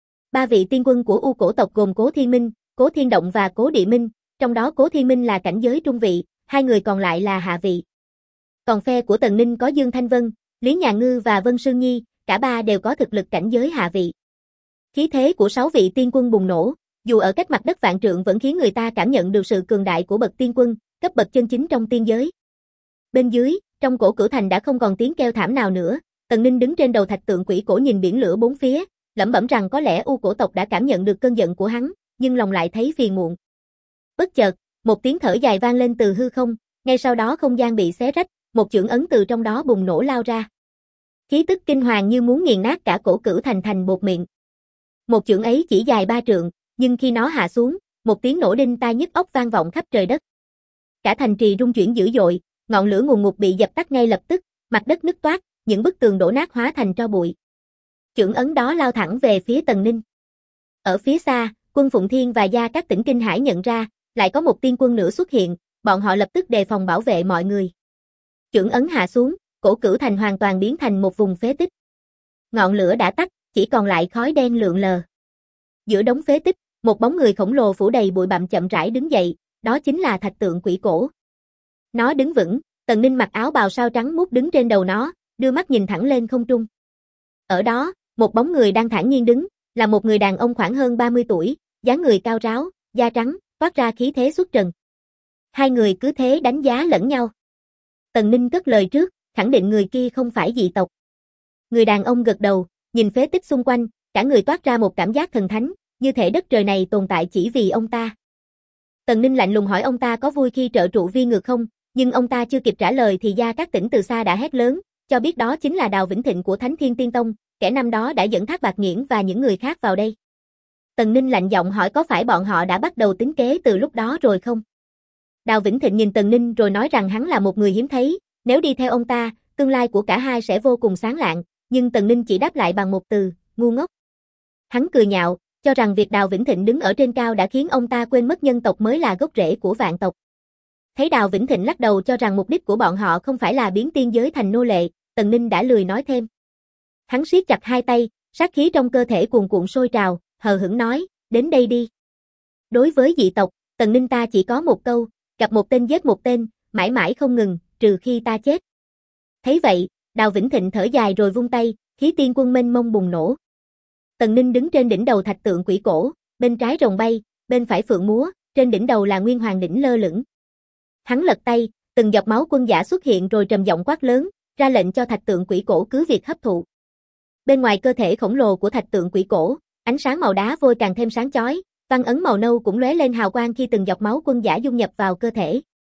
3 vị tiên quân của U cổ tộc gồm Cố Thiên Minh, Cố Thiên Động và Cố Địa Minh, trong đó Cố Thiên Minh là cảnh giới trung vị, 2 người còn lại là hạ vị. Còn phe của Tần Ninh có Dương Thanh Vân, Lý Nhà Ngư và Vân Sương Nhi, cả ba đều có thực lực cảnh giới hạ vị. Khí thế của 6 vị tiên quân bùng nổ, dù ở cách mặt đất vạn trượng vẫn khiến người ta cảm nhận được sự cường đại của bậc tiên quân, cấp bậc chân chính trong tiên giới. Bên dưới, trong cổ Cửu Thành đã không còn tiếng kêu thảm nào nữa, Tần Ninh đứng trên đầu thạch tượng quỷ cổ nhìn biển lửa bốn phía, lẩm bẩm rằng có lẽ U cổ tộc đã cảm nhận được cơn giận của hắn, nhưng lòng lại thấy phiền muộn. Bất chợt, một tiếng thở dài vang lên từ hư không, ngay sau đó không gian bị xé rách, một chưởng ấn từ trong đó bùng nổ lao ra. Khí tức kinh hoàng như muốn nghiền nát cả cổ Cửu Thành thành bột mịn. Một chưởng ấy chỉ dài 3 trượng, nhưng khi nó hạ xuống, một tiếng nổ đinh tai nhức óc vang vọng khắp trời đất. Cả thành trì rung chuyển dữ dội, ngọn lửa ngùn ngụt bị dập tắt ngay lập tức, mặt đất nứt toác, những bức tường đổ nát hóa thành tro bụi. Chưởng ấn đó lao thẳng về phía Tần Ninh. Ở phía xa, quân Phụng Thiên và Gia Cát Tỉnh kinh hãi nhận ra, lại có một tiên quân nữa xuất hiện, bọn họ lập tức đề phòng bảo vệ mọi người. Chưởng ấn hạ xuống, Cổ Cửu Thành hoàn toàn biến thành một vùng phế tích. Ngọn lửa đã tắt, chỉ còn lại khói đen lượn lờ. Giữa đống phế tích, một bóng người khổng lồ phủ đầy bụi bặm chậm rãi đứng dậy, đó chính là Thạch Tượng Quỷ Cổ. Nó đứng vững, Tần Ninh mặc áo bào sao trắng muốt đứng trên đầu nó, đưa mắt nhìn thẳng lên không trung. Ở đó, một bóng người đang thản nhiên đứng, là một người đàn ông khoảng hơn 30 tuổi, dáng người cao ráo, da trắng, toát ra khí thế xuất trần. Hai người cứ thế đánh giá lẫn nhau. Tần Ninh cất lời trước, khẳng định người kia không phải dị tộc. Người đàn ông gật đầu, nhìn phế tích xung quanh, cả người toát ra một cảm giác thần thánh, như thể đất trời này tồn tại chỉ vì ông ta. Tần Ninh lạnh lùng hỏi ông ta có vui khi trợ trụ Vi Ngược không, nhưng ông ta chưa kịp trả lời thì Gia Cát Tỉnh từ xa đã hét lớn, cho biết đó chính là Đào Vĩnh Thịnh của Thánh Thiên Tiên Tông, kẻ năm đó đã dẫn Thác Bạt Nghiễn và những người khác vào đây. Tần Ninh lạnh giọng hỏi có phải bọn họ đã bắt đầu tính kế từ lúc đó rồi không? Đào Vĩnh Thịnh nhìn Tần Ninh rồi nói rằng hắn là một người hiếm thấy, nếu đi theo ông ta, tương lai của cả hai sẽ vô cùng sáng lạng, nhưng Tần Ninh chỉ đáp lại bằng một từ, ngu ngốc. Hắn cười nhạo, cho rằng việc Đào Vĩnh Thịnh đứng ở trên cao đã khiến ông ta quên mất nhân tộc mới là gốc rễ của vạn tộc. Thấy Đào Vĩnh Thịnh lắc đầu cho rằng mục đích của bọn họ không phải là biến tiên giới thành nô lệ, Tần Ninh đã lười nói thêm. Hắn siết chặt hai tay, sát khí trong cơ thể cuồn cuộn sôi trào, hờ hững nói, đến đây đi. Đối với dị tộc, Tần Ninh ta chỉ có một câu, gặp một tên giết một tên, mãi mãi không ngừng, trừ khi ta chết. Thấy vậy, Đào Vĩnh Thịnh thở dài rồi vung tay, khí tiên quân mênh mông bùng nổ. Tần Ninh đứng trên đỉnh đầu Thạch Tượng Quỷ Cổ, bên trái rồng bay, bên phải phượng múa, trên đỉnh đầu là Nguyên Hoàng đỉnh lơ lửng. Hắn lật tay, từng giọt máu quân giả xuất hiện rồi trầm giọng quát lớn, ra lệnh cho Thạch Tượng Quỷ Cổ cứ việc hấp thụ. Bên ngoài cơ thể khổng lồ của Thạch Tượng Quỷ Cổ, ánh sáng màu đá vôi càng thêm sáng chói, văn ấn màu nâu cũng lóe lên hào quang khi từng giọt máu quân giả dung nhập vào cơ thể.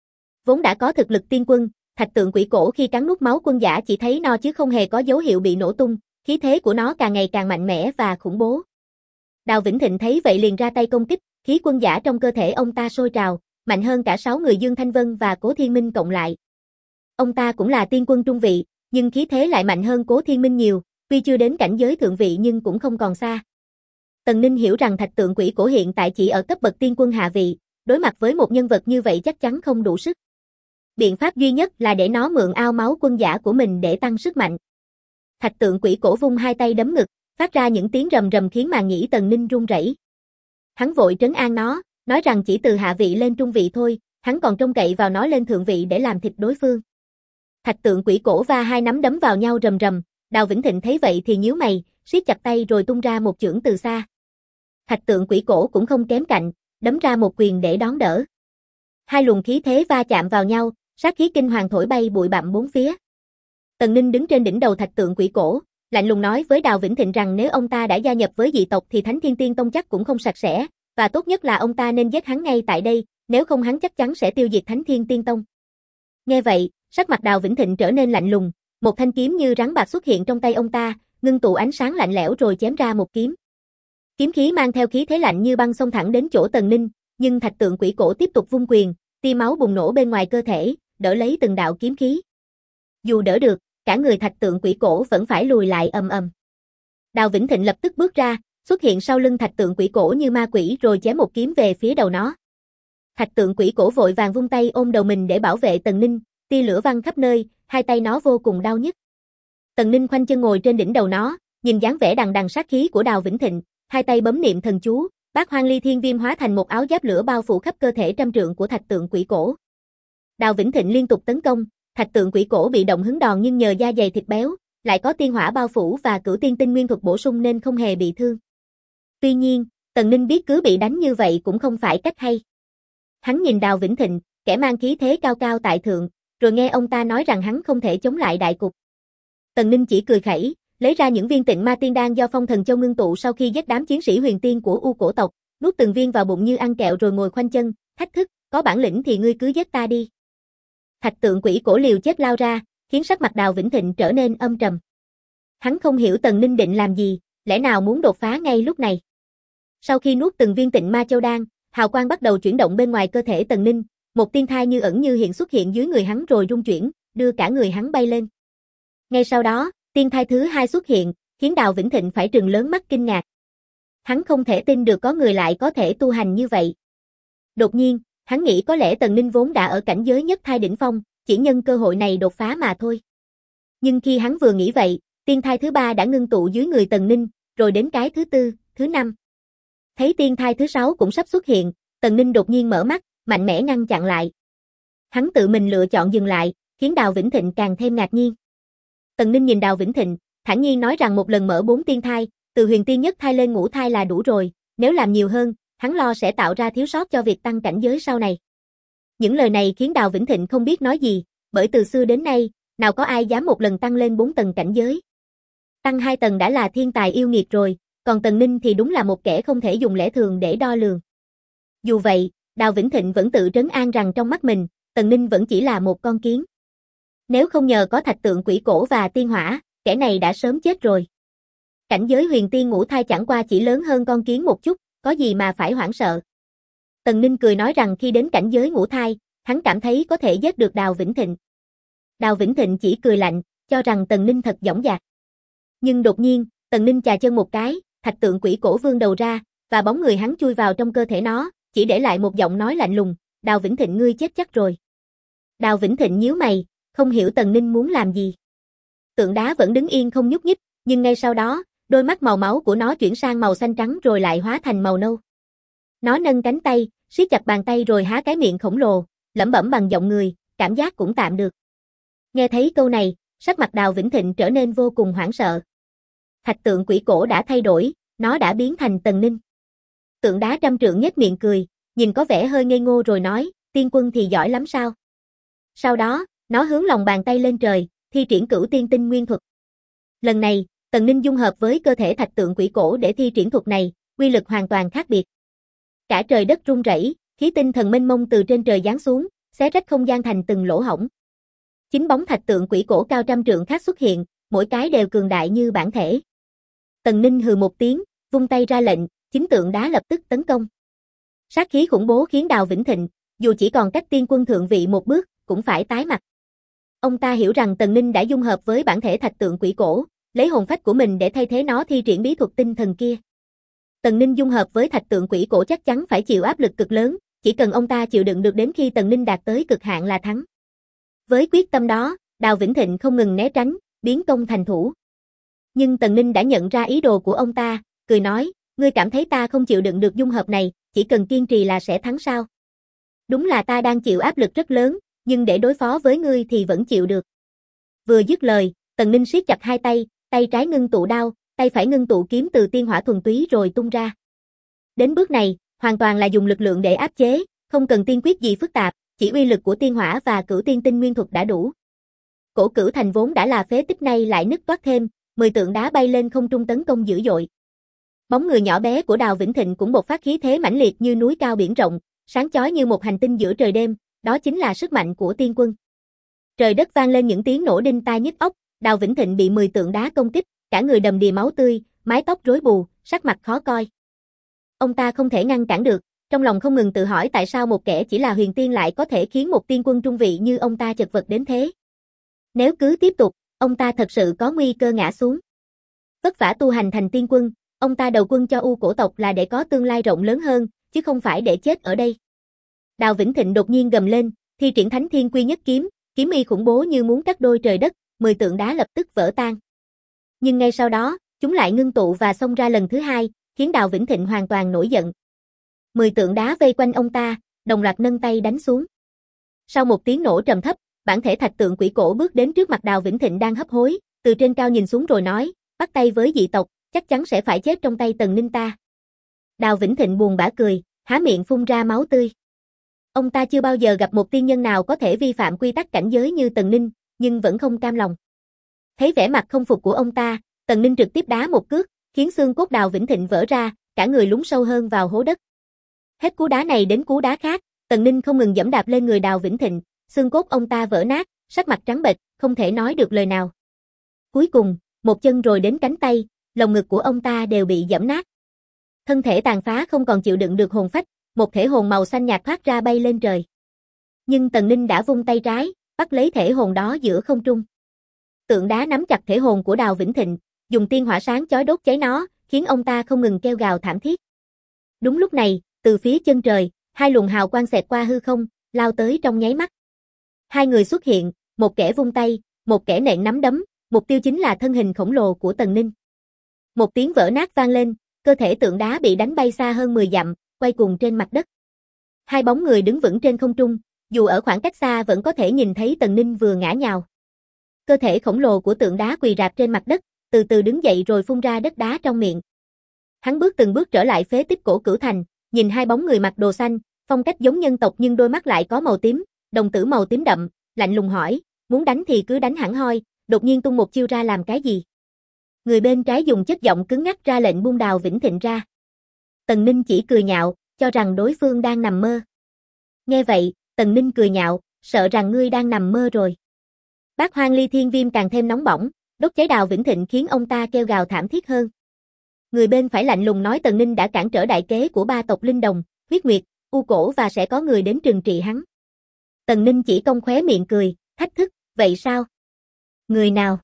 Vốn đã có thực lực tiên quân, Thạch Tượng Quỷ Cổ khi cắn nuốt máu quân giả chỉ thấy no chứ không hề có dấu hiệu bị nổ tung, khí thế của nó càng ngày càng mạnh mẽ và khủng bố. Đào Vĩnh Thịnh thấy vậy liền ra tay công kích, khí quân giả trong cơ thể ông ta sôi trào, mạnh hơn cả 6 người Dương Thanh Vân và Cố Thiên Minh cộng lại. Ông ta cũng là tiên quân trung vị, nhưng khí thế lại mạnh hơn Cố Thiên Minh nhiều, tuy chưa đến cảnh giới thượng vị nhưng cũng không còn xa. Tần Ninh hiểu rằng Thạch Tượng Quỷ Cổ hiện tại chỉ ở cấp bậc tiên quân hạ vị, đối mặt với một nhân vật như vậy chắc chắn không đủ sức. Biện pháp duy nhất là để nó mượn ao máu quân giả của mình để tăng sức mạnh. Thạch Tượng Quỷ Cổ vung hai tay đấm ngực, phát ra những tiếng rầm rầm khiến màng nhĩ Tần Ninh run rẩy. Hắn vội trấn an nó, nói rằng chỉ từ hạ vị lên trung vị thôi, hắn còn trông cậy vào nó lên thượng vị để làm thịt đối phương. Thạch Tượng Quỷ Cổ va hai nắm đấm vào nhau rầm rầm, Đào Vĩnh Thịnh thấy vậy thì nhíu mày, siết chặt tay rồi tung ra một chưởng từ xa. Thạch Tượng Quỷ Cổ cũng không kém cạnh, đấm ra một quyền để đón đỡ. Hai luồng khí thế va chạm vào nhau, sát khí kinh hoàng thổi bay bụi bặm bốn phía. Tần Ninh đứng trên đỉnh đầu Thạch Tượng Quỷ Cổ, lạnh lùng nói với Đào Vĩnh Thịnh rằng nếu ông ta đã gia nhập với dị tộc thì Thánh Thiên Tiên Tông chắc cũng không sạch sẽ, và tốt nhất là ông ta nên giết hắn ngay tại đây, nếu không hắn chắc chắn sẽ tiêu diệt Thánh Thiên Tiên Tông. Nghe vậy, sắc mặt Đào Vĩnh Thịnh trở nên lạnh lùng, một thanh kiếm như rắn bạc xuất hiện trong tay ông ta, ngưng tụ ánh sáng lạnh lẽo rồi chém ra một kiếm. Kiếm khí mang theo khí thế lạnh như băng xông thẳng đến chỗ Tần Ninh, nhưng Thạch Tượng Quỷ Cổ tiếp tục vung quyền, tia máu bùng nổ bên ngoài cơ thể, đỡ lấy từng đạo kiếm khí. Dù đỡ được, cả người Thạch Tượng Quỷ Cổ vẫn phải lùi lại ầm ầm. Đào Vĩnh Thịnh lập tức bước ra, xuất hiện sau lưng Thạch Tượng Quỷ Cổ như ma quỷ rồi chém một kiếm về phía đầu nó. Thạch Tượng Quỷ Cổ vội vàng vung tay ôm đầu mình để bảo vệ Tần Ninh, tia lửa văng khắp nơi, hai tay nó vô cùng đau nhức. Tần Ninh khoanh chân ngồi trên đỉnh đầu nó, nhìn dáng vẻ đằng đằng sát khí của Đào Vĩnh Thịnh, hai tay bấm niệm thần chú, Bát Hoang Ly Thiên Viêm hóa thành một áo giáp lửa bao phủ khắp cơ thể trăm trượng của Thạch Tượng Quỷ Cổ. Đào Vĩnh Thịnh liên tục tấn công, Thạch Tượng Quỷ Cổ bị động hứng đòn nhưng nhờ da dày thịt béo, lại có tiên hỏa bao phủ và cửu tiên tinh nguyên thuật bổ sung nên không hề bị thương. Tuy nhiên, Tần Ninh biết cứ bị đánh như vậy cũng không phải cách hay. Hắn nhìn Đào Vĩnh Thịnh, kẻ mang khí thế cao cao tại thượng, rồi nghe ông ta nói rằng hắn không thể chống lại đại cục. Tần Ninh chỉ cười khẩy, lấy ra những viên Tịnh Ma Tiên Đan do Phong Thần Châu ngưng tụ sau khi giết đám chiến sĩ huyền tiên của U Cổ tộc, nuốt từng viên vào bụng như ăn kẹo rồi ngồi khoanh chân, thách thức, có bản lĩnh thì ngươi cứ giết ta đi. Thạch Tượng Quỷ Cổ liều chết lao ra, khiến sắc mặt Đào Vĩnh Thịnh trở nên âm trầm. Hắn không hiểu Tần Ninh định làm gì, lẽ nào muốn đột phá ngay lúc này. Sau khi nuốt từng viên Tịnh Ma Châu Đan, hào quang bắt đầu chuyển động bên ngoài cơ thể Tần Ninh, một tiên thai như ẩn như hiện xuất hiện dưới người hắn rồi rung chuyển, đưa cả người hắn bay lên. Ngay sau đó, tiên thai thứ hai xuất hiện, khiến Đào Vĩnh Thịnh phải trừng lớn mắt kinh ngạc. Hắn không thể tin được có người lại có thể tu hành như vậy. Đột nhiên, hắn nghĩ có lẽ Tần Ninh vốn đã ở cảnh giới nhất thai đỉnh phong, chỉ nhân cơ hội này đột phá mà thôi. Nhưng khi hắn vừa nghĩ vậy, tiên thai thứ ba đã ngưng tụ dưới người Tần Ninh, rồi đến cái thứ tư, thứ năm. Thấy tiên thai thứ sáu cũng sắp xuất hiện, Tần Ninh đột nhiên mở mắt, mạnh mẽ ngăn chặn lại. Hắn tự mình lựa chọn dừng lại, khiến Đào Vĩnh Thịnh càng thêm ngạc nhiên. Tần Ninh nhìn Đào Vĩnh Thịnh, thản nhiên nói rằng một lần mở 4 tiên thai, từ huyền tiên nhất thai lên ngũ thai là đủ rồi, nếu làm nhiều hơn, hắn lo sẽ tạo ra thiếu sót cho việc tăng cảnh giới sau này. Những lời này khiến Đào Vĩnh Thịnh không biết nói gì, bởi từ xưa đến nay, nào có ai dám một lần tăng lên 4 tầng cảnh giới. Tăng 2 tầng đã là thiên tài yêu nghiệt rồi, còn Tần Ninh thì đúng là một kẻ không thể dùng lẽ thường để đo lường. Dù vậy, Đào Vĩnh Thịnh vẫn tự trấn an rằng trong mắt mình, Tần Ninh vẫn chỉ là một con kiến. Nếu không nhờ có thạch tượng quỷ cổ và tiên hỏa, kẻ này đã sớm chết rồi. Cảnh giới huyền tiên ngũ thai chẳng qua chỉ lớn hơn con kiến một chút, có gì mà phải hoảng sợ. Tần Ninh cười nói rằng khi đến cảnh giới ngũ thai, hắn cảm thấy có thể giết được Đào Vĩnh Thịnh. Đào Vĩnh Thịnh chỉ cười lạnh, cho rằng Tần Ninh thật dõng dạc. Nhưng đột nhiên, Tần Ninh chà chân một cái, thạch tượng quỷ cổ vươn đầu ra, và bóng người hắn chui vào trong cơ thể nó, chỉ để lại một giọng nói lạnh lùng, Đào Vĩnh Thịnh ngươi chết chắc rồi. Đào Vĩnh Thịnh nhíu mày, không hiểu Tần Ninh muốn làm gì. Tượng đá vẫn đứng yên không nhúc nhích, nhưng ngay sau đó, đôi mắt màu máu của nó chuyển sang màu xanh trắng rồi lại hóa thành màu nâu. Nó nâng cánh tay, siết chặt bàn tay rồi há cái miệng khổng lồ, lẩm bẩm bằng giọng người, cảm giác cũng tạm được. Nghe thấy câu này, sắc mặt Đào Vĩnh Thịnh trở nên vô cùng hoảng sợ. Thạch tượng quỷ cổ đã thay đổi, nó đã biến thành Tần Ninh. Tượng đá trăm trượng nhếch miệng cười, nhìn có vẻ hơi ngây ngô rồi nói, tiên quân thì giỏi lắm sao? Sau đó, nó hướng lòng bàn tay lên trời, thi triển cửu tiên tinh nguyên thuật. Lần này, Tần Ninh dung hợp với cơ thể thạch tượng quỷ cổ để thi triển thuật này, quy lực hoàn toàn khác biệt. Cả trời đất rung rẩy, khí tinh thần mênh mông từ trên trời giáng xuống, xé rách không gian thành từng lỗ hổng. Chính bóng thạch tượng quỷ cổ cao trăm trượng khác xuất hiện, mỗi cái đều cường đại như bản thể. Tần Ninh hừ một tiếng, vung tay ra lệnh, chính tượng đá lập tức tấn công. Sát khí khủng bố khiến Đào Vĩnh Thịnh, dù chỉ còn cách tiên quân thượng vị một bước, cũng phải tái mặt. Ông ta hiểu rằng Tần Ninh đã dung hợp với bản thể thạch tượng quỷ cổ, lấy hồn phách của mình để thay thế nó thi triển bí thuật tinh thần kia. Tần Ninh dung hợp với thạch tượng quỷ cổ chắc chắn phải chịu áp lực cực lớn, chỉ cần ông ta chịu đựng được đến khi Tần Ninh đạt tới cực hạn là thắng. Với quyết tâm đó, Đào Vĩnh Thịnh không ngừng né tránh, biến công thành thủ. Nhưng Tần Ninh đã nhận ra ý đồ của ông ta, cười nói, ngươi cảm thấy ta không chịu đựng được dung hợp này, chỉ cần kiên trì là sẽ thắng sao? Đúng là ta đang chịu áp lực rất lớn, nhưng để đối phó với ngươi thì vẫn chịu được. Vừa dứt lời, Tần Ninh siết chặt hai tay, tay trái ngưng tụ đao, tay phải ngưng tụ kiếm từ tiên hỏa thuần túy rồi tung ra. Đến bước này, hoàn toàn là dùng lực lượng để áp chế, không cần tiên quyết gì phức tạp, chỉ uy lực của tiên hỏa và cửu tiên tinh nguyên thuật đã đủ. Cổ Cửu Thành vốn đã là phế tích nay lại nứt toát thêm, 10 tượng đá bay lên không trung tấn công dữ dội. Bóng người nhỏ bé của Đào Vĩnh Thịnh cũng bộc phát khí thế mãnh liệt như núi cao biển rộng, sáng chói như một hành tinh giữa trời đêm, đó chính là sức mạnh của tiên quân. Trời đất vang lên những tiếng nổ đinh tai nhức óc, Đào Vĩnh Thịnh bị 10 tượng đá công kích, cả người đầm đìa máu tươi, mái tóc rối bù, sắc mặt khó coi. Ông ta không thể ngăn cản được, trong lòng không ngừng tự hỏi tại sao một kẻ chỉ là huyền tiên lại có thể khiến một tiên quân trung vị như ông ta chật vật đến thế. Nếu cứ tiếp tục, ông ta thật sự có nguy cơ ngã xuống. Vất vả tu hành thành tiên quân, ông ta đầu quân cho U cổ tộc là để có tương lai rộng lớn hơn, chứ không phải để chết ở đây. Đào Vĩnh Thịnh đột nhiên gầm lên, thi triển Thánh Thiên Quy Nhất kiếm, kiếm y khủng bố như muốn cắt đôi trời đất, 10 tượng đá lập tức vỡ tan. Nhưng ngay sau đó, chúng lại ngưng tụ và xông ra lần thứ hai, khiến Đào Vĩnh Thịnh hoàn toàn nổi giận. 10 tượng đá vây quanh ông ta, đồng loạt nâng tay đánh xuống. Sau một tiếng nổ trầm thấp, bản thể thạch tượng quỷ cổ bước đến trước mặt Đào Vĩnh Thịnh đang hấp hối, từ trên cao nhìn xuống rồi nói, bắt tay với dị tộc, chắc chắn sẽ phải chết trong tay Tần Ninh ta. Đào Vĩnh Thịnh buồn bã cười, há miệng phun ra máu tươi. Ông ta chưa bao giờ gặp một tiên nhân nào có thể vi phạm quy tắc cảnh giới như Tần Ninh, nhưng vẫn không cam lòng. Thấy vẻ mặt không phục của ông ta, Tần Ninh trực tiếp đá một cước, khiến xương cốt Đào Vĩnh Thịnh vỡ ra, cả người lún sâu hơn vào hố đất. Hết cú đá này đến cú đá khác, Tần Ninh không ngừng giẫm đạp lên người Đào Vĩnh Thịnh, xương cốt ông ta vỡ nát, sắc mặt trắng bệch, không thể nói được lời nào. Cuối cùng, một chân rồi đến cánh tay, lồng ngực của ông ta đều bị giẫm nát. Thân thể tàn phá không còn chịu đựng được hồn phách, một thể hồn màu xanh nhạt thoát ra bay lên trời. Nhưng Tần Ninh đã vung tay trái, bắt lấy thể hồn đó giữa không trung. Tượng đá nắm chặt thể hồn của Đào Vĩnh Thịnh, dùng tiên hỏa sáng chói đốt cháy nó, khiến ông ta không ngừng kêu gào thảm thiết. Đúng lúc này, từ phía chân trời, hai luồng hào quang xẹt qua hư không, lao tới trong nháy mắt. Hai người xuất hiện, một kẻ vung tay, một kẻ nện nắm đấm, mục tiêu chính là thân hình khổng lồ của Tần Ninh. Một tiếng vỡ nát vang lên, cơ thể tượng đá bị đánh bay xa hơn 10 dặm, quay cuồng trên mặt đất. Hai bóng người đứng vững trên không trung, dù ở khoảng cách xa vẫn có thể nhìn thấy Tần Ninh vừa ngã nhào. Cơ thể khổng lồ của tượng đá quỳ rạp trên mặt đất, từ từ đứng dậy rồi phun ra đất đá trong miệng. Hắn bước từng bước trở lại phế tích cổ Cửu Thành, nhìn hai bóng người mặc đồ xanh, phong cách giống nhân tộc nhưng đôi mắt lại có màu tím, đồng tử màu tím đậm, lạnh lùng hỏi, muốn đánh thì cứ đánh hẳn hoi, đột nhiên tung một chiêu ra làm cái gì? Người bên trái dùng chất giọng cứng ngắc ra lệnh buông Đào Vĩnh Thịnh ra. Tần Ninh chỉ cười nhạo, cho rằng đối phương đang nằm mơ. Nghe vậy, Tần Ninh cười nhạo, sợ rằng ngươi đang nằm mơ rồi. Bát Hoang Ly Thiên Viêm càng thêm nóng bỏng, đốt cháy Đào Vĩnh Thịnh khiến ông ta kêu gào thảm thiết hơn. Người bên phải lạnh lùng nói Tần Ninh đã cản trở đại kế của ba tộc Linh Đồng, Huyết Nguyệt, U Cổ và sẽ có người đến trừng trị hắn. Tần Ninh chỉ cong khóe miệng cười, thách thức, vậy sao? Người nào?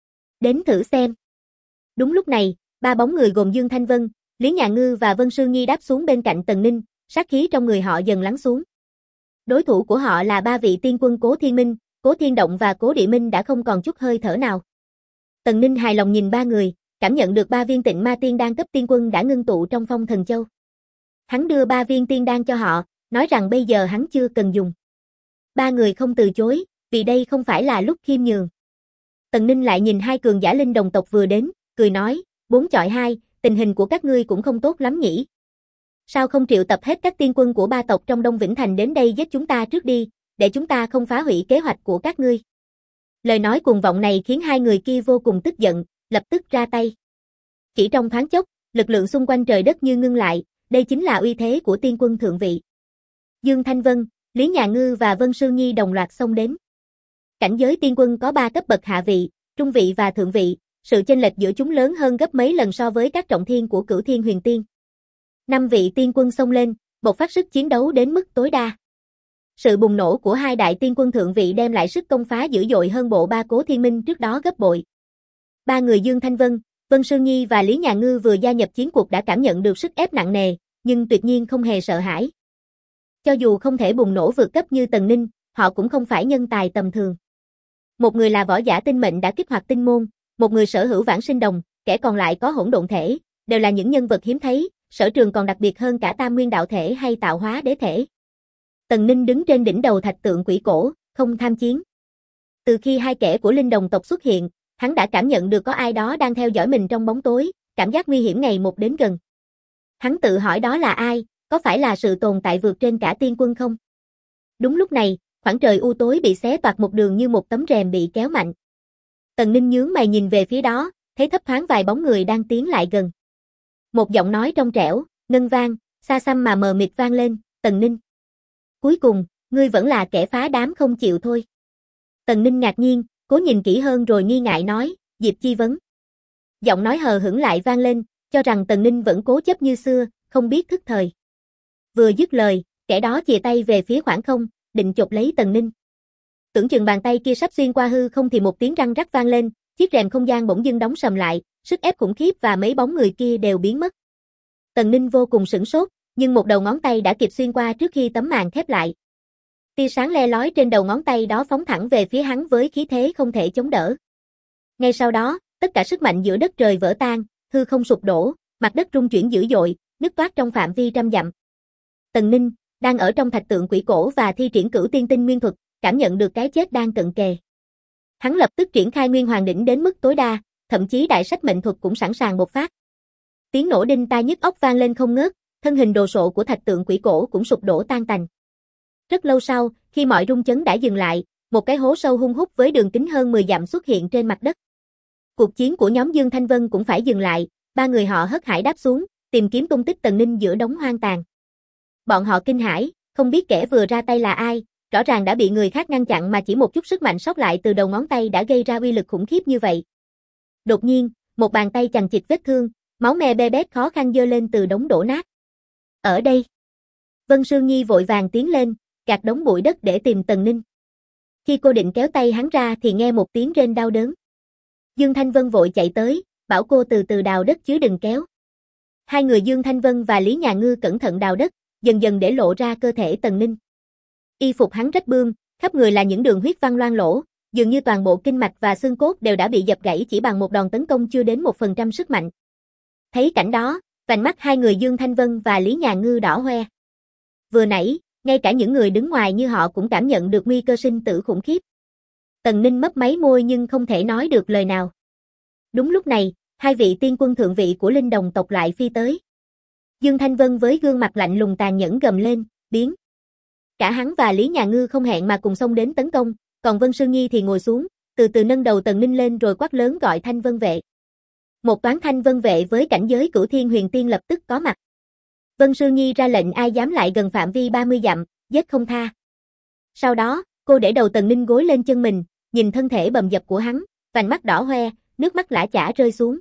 Đến thử xem. Đúng lúc này, ba bóng người gồm Dương Thanh Vân, Lý Nhà Ngư và Vân Sư Nhi đáp xuống bên cạnh Tần Ninh, sát khí trong người họ dần lắng xuống. Đối thủ của họ là ba vị tiên quân Cố Thiên Minh, Cố Thiên Động và Cố Địa Minh đã không còn chút hơi thở nào. Tần Ninh hài lòng nhìn ba người, cảm nhận được 3 viên Tịnh Ma Tiên Đan cấp tiên quân đã ngưng tụ trong Phong Thần Châu. Hắn đưa 3 viên tiên đan cho họ, nói rằng bây giờ hắn chưa cần dùng. Ba người không từ chối, vì đây không phải là lúc khiêm nhường. Tần Ninh lại nhìn hai cường giả Linh Đồng tộc vừa đến, cười nói, 4 chọi 2, tình hình của các ngươi cũng không tốt lắm nhỉ. Sao không triệu tập hết các tiên quân của ba tộc trong Đông Vĩnh Thành đến đây giết chúng ta trước đi, để chúng ta không phá hủy kế hoạch của các ngươi. Lời nói cuồng vọng này khiến hai người kia vô cùng tức giận, lập tức ra tay. Chỉ trong thoáng chốc, lực lượng xung quanh trời đất như ngưng lại, đây chính là uy thế của tiên quân thượng vị. Dương Thanh Vân, Lý Nhà Ngư và Vân Sư Nhi đồng loạt xông đến. Cảnh giới tiên quân có 3 cấp bậc hạ vị, trung vị và thượng vị, sự chênh lệch giữa chúng lớn hơn gấp mấy lần so với các trọng thiên của Cửu Thiên Huyền Tiên. 5 vị tiên quân xông lên, bộc phát sức chiến đấu đến mức tối đa. Sự bùng nổ của hai đại tiên quân thượng vị đem lại sức công phá dữ dội hơn bộ ba Cố Thiên Minh trước đó gấp bội. Ba người Dương Thanh Vân, Vân Sư Nhi và Lý Nhà Ngư vừa gia nhập chiến cuộc đã cảm nhận được sức ép nặng nề, nhưng tuyệt nhiên không hề sợ hãi. Cho dù không thể bùng nổ vượt cấp như Tần Ninh, họ cũng không phải nhân tài tầm thường. Một người là võ giả tinh mệnh đã kích hoạt tinh môn, một người sở hữu vãng sinh đồng, kẻ còn lại có hỗn độn thể, đều là những nhân vật hiếm thấy, sở trường còn đặc biệt hơn cả Tam Nguyên đạo thể hay Tạo Hóa đế thể. Tần Ninh đứng trên đỉnh đầu thạch tượng quỷ cổ, không tham chiến. Từ khi hai kẻ của Linh Đồng tộc xuất hiện, hắn đã cảm nhận được có ai đó đang theo dõi mình trong bóng tối, cảm giác nguy hiểm ngày một đến gần. Hắn tự hỏi đó là ai, có phải là sự tồn tại vượt trên cả tiên quân không? Đúng lúc này, khoảng trời u tối bị xé toạc một đường như một tấm rèm bị kéo mạnh. Tần Ninh nhướng mày nhìn về phía đó, thấy thấp thoáng vài bóng người đang tiến lại gần. Một giọng nói trong trẻo, ngân vang, xa xăm mà mờ mịt vang lên, Tần Ninh. Cuối cùng, ngươi vẫn là kẻ phá đám không chịu thôi. Tần Ninh ngạc nhiên, cố nhìn kỹ hơn rồi nghi ngại nói, Diệp Chi Vấn. Giọng nói hờ hững lại vang lên, cho rằng Tần Ninh vẫn cố chấp như xưa, không biết thức thời. Vừa dứt lời, kẻ đó chìa tay về phía khoảng không, định chộp lấy Tần Ninh. Tưởng chừng bàn tay kia sắp xuyên qua hư không thì một tiếng răng rắc vang lên, chiếc rèm không gian bỗng dưng đóng sầm lại, sức ép khủng khiếp và mấy bóng người kia đều biến mất. Tần Ninh vô cùng sửng sốt, nhưng một đầu ngón tay đã kịp xuyên qua trước khi tấm màn khép lại. Tia sáng le lói trên đầu ngón tay đó phóng thẳng về phía hắn với khí thế không thể chống đỡ. Ngay sau đó, tất cả sức mạnh giữa đất trời vỡ tan, hư không sụp đổ, mặt đất rung chuyển dữ dội, nứt toát trong phạm vi trăm dặm. Tần Ninh, đang ở trong thạch tượng quỷ cổ và thi triển Cửu Tiên Tinh Nguyên thuật, cảm nhận được cái chết đang cận kề. Hắn lập tức triển khai Nguyên Hoàng đỉnh đến mức tối đa, thậm chí đại sách mệnh thuật cũng sẵn sàng bộc phát. Tiếng nổ đinh tai nhức óc vang lên không ngớt, thân hình đồ sộ của thạch tượng quỷ cổ cũng sụp đổ tan tành. Rất lâu sau, khi mọi rung chấn đã dừng lại, một cái hố sâu hun hút với đường kính hơn 10 dặm xuất hiện trên mặt đất. Cuộc chiến của nhóm Dương Thanh Vân cũng phải dừng lại, ba người họ hớt hải đáp xuống, tìm kiếm tung tích Tần Ninh giữa đống hoang tàn. Bọn họ kinh hãi, không biết kẻ vừa ra tay là ai, rõ ràng đã bị người khác ngăn chặn mà chỉ một chút sức mạnh sót lại từ đầu ngón tay đã gây ra uy lực khủng khiếp như vậy. Đột nhiên, một bàn tay chằng chịt vết thương, máu me be bét khó khăn giơ lên từ đống đổ nát. Ở đây. Vân Sương Nhi vội vàng tiến lên, gạt đống bụi đất để tìm Tần Ninh. Khi cô định kéo tay hắn ra thì nghe một tiếng rên đau đớn. Dương Thanh Vân vội chạy tới, bảo cô từ từ đào đất chứ đừng kéo. Hai người Dương Thanh Vân và Lý Nhà Ngư cẩn thận đào đất, dần dần để lộ ra cơ thể Tần Ninh. Y phục hắn rách bươm, khắp người là những đường huyết văn loang lổ, dường như toàn bộ kinh mạch và xương cốt đều đã bị dập gãy chỉ bằng một đòn tấn công chưa đến 1% sức mạnh. Thấy cảnh đó, vành mắt hai người Dương Thanh Vân và Lý Nhà Ngư đỏ hoe. Vừa nãy, ngay cả những người đứng ngoài như họ cũng cảm nhận được nguy cơ sinh tử khủng khiếp. Tần Ninh mấp máy môi nhưng không thể nói được lời nào. Đúng lúc này, hai vị tiên quân thượng vị của Linh Đồng tộc lại phi tới. Dương Thanh Vân với gương mặt lạnh lùng tàn nhẫn gầm lên, biến. Cả hắn và Lý Nhà Ngư không hẹn mà cùng xông đến tấn công, còn Vân Sương Nhi thì ngồi xuống, từ từ nâng đầu Tần Ninh lên rồi quát lớn gọi Thanh Vân vệ. Một toán Thanh Vân vệ với cảnh giới Cửu Thiên Huyền Tiên lập tức có mặt. Vân Sương Nhi ra lệnh ai dám lại gần phạm vi 30 dặm, giết không tha. Sau đó, cô để đầu Tần Ninh gối lên chân mình, nhìn thân thể bầm dập của hắn, vành mắt đỏ hoe, nước mắt lã chã rơi xuống.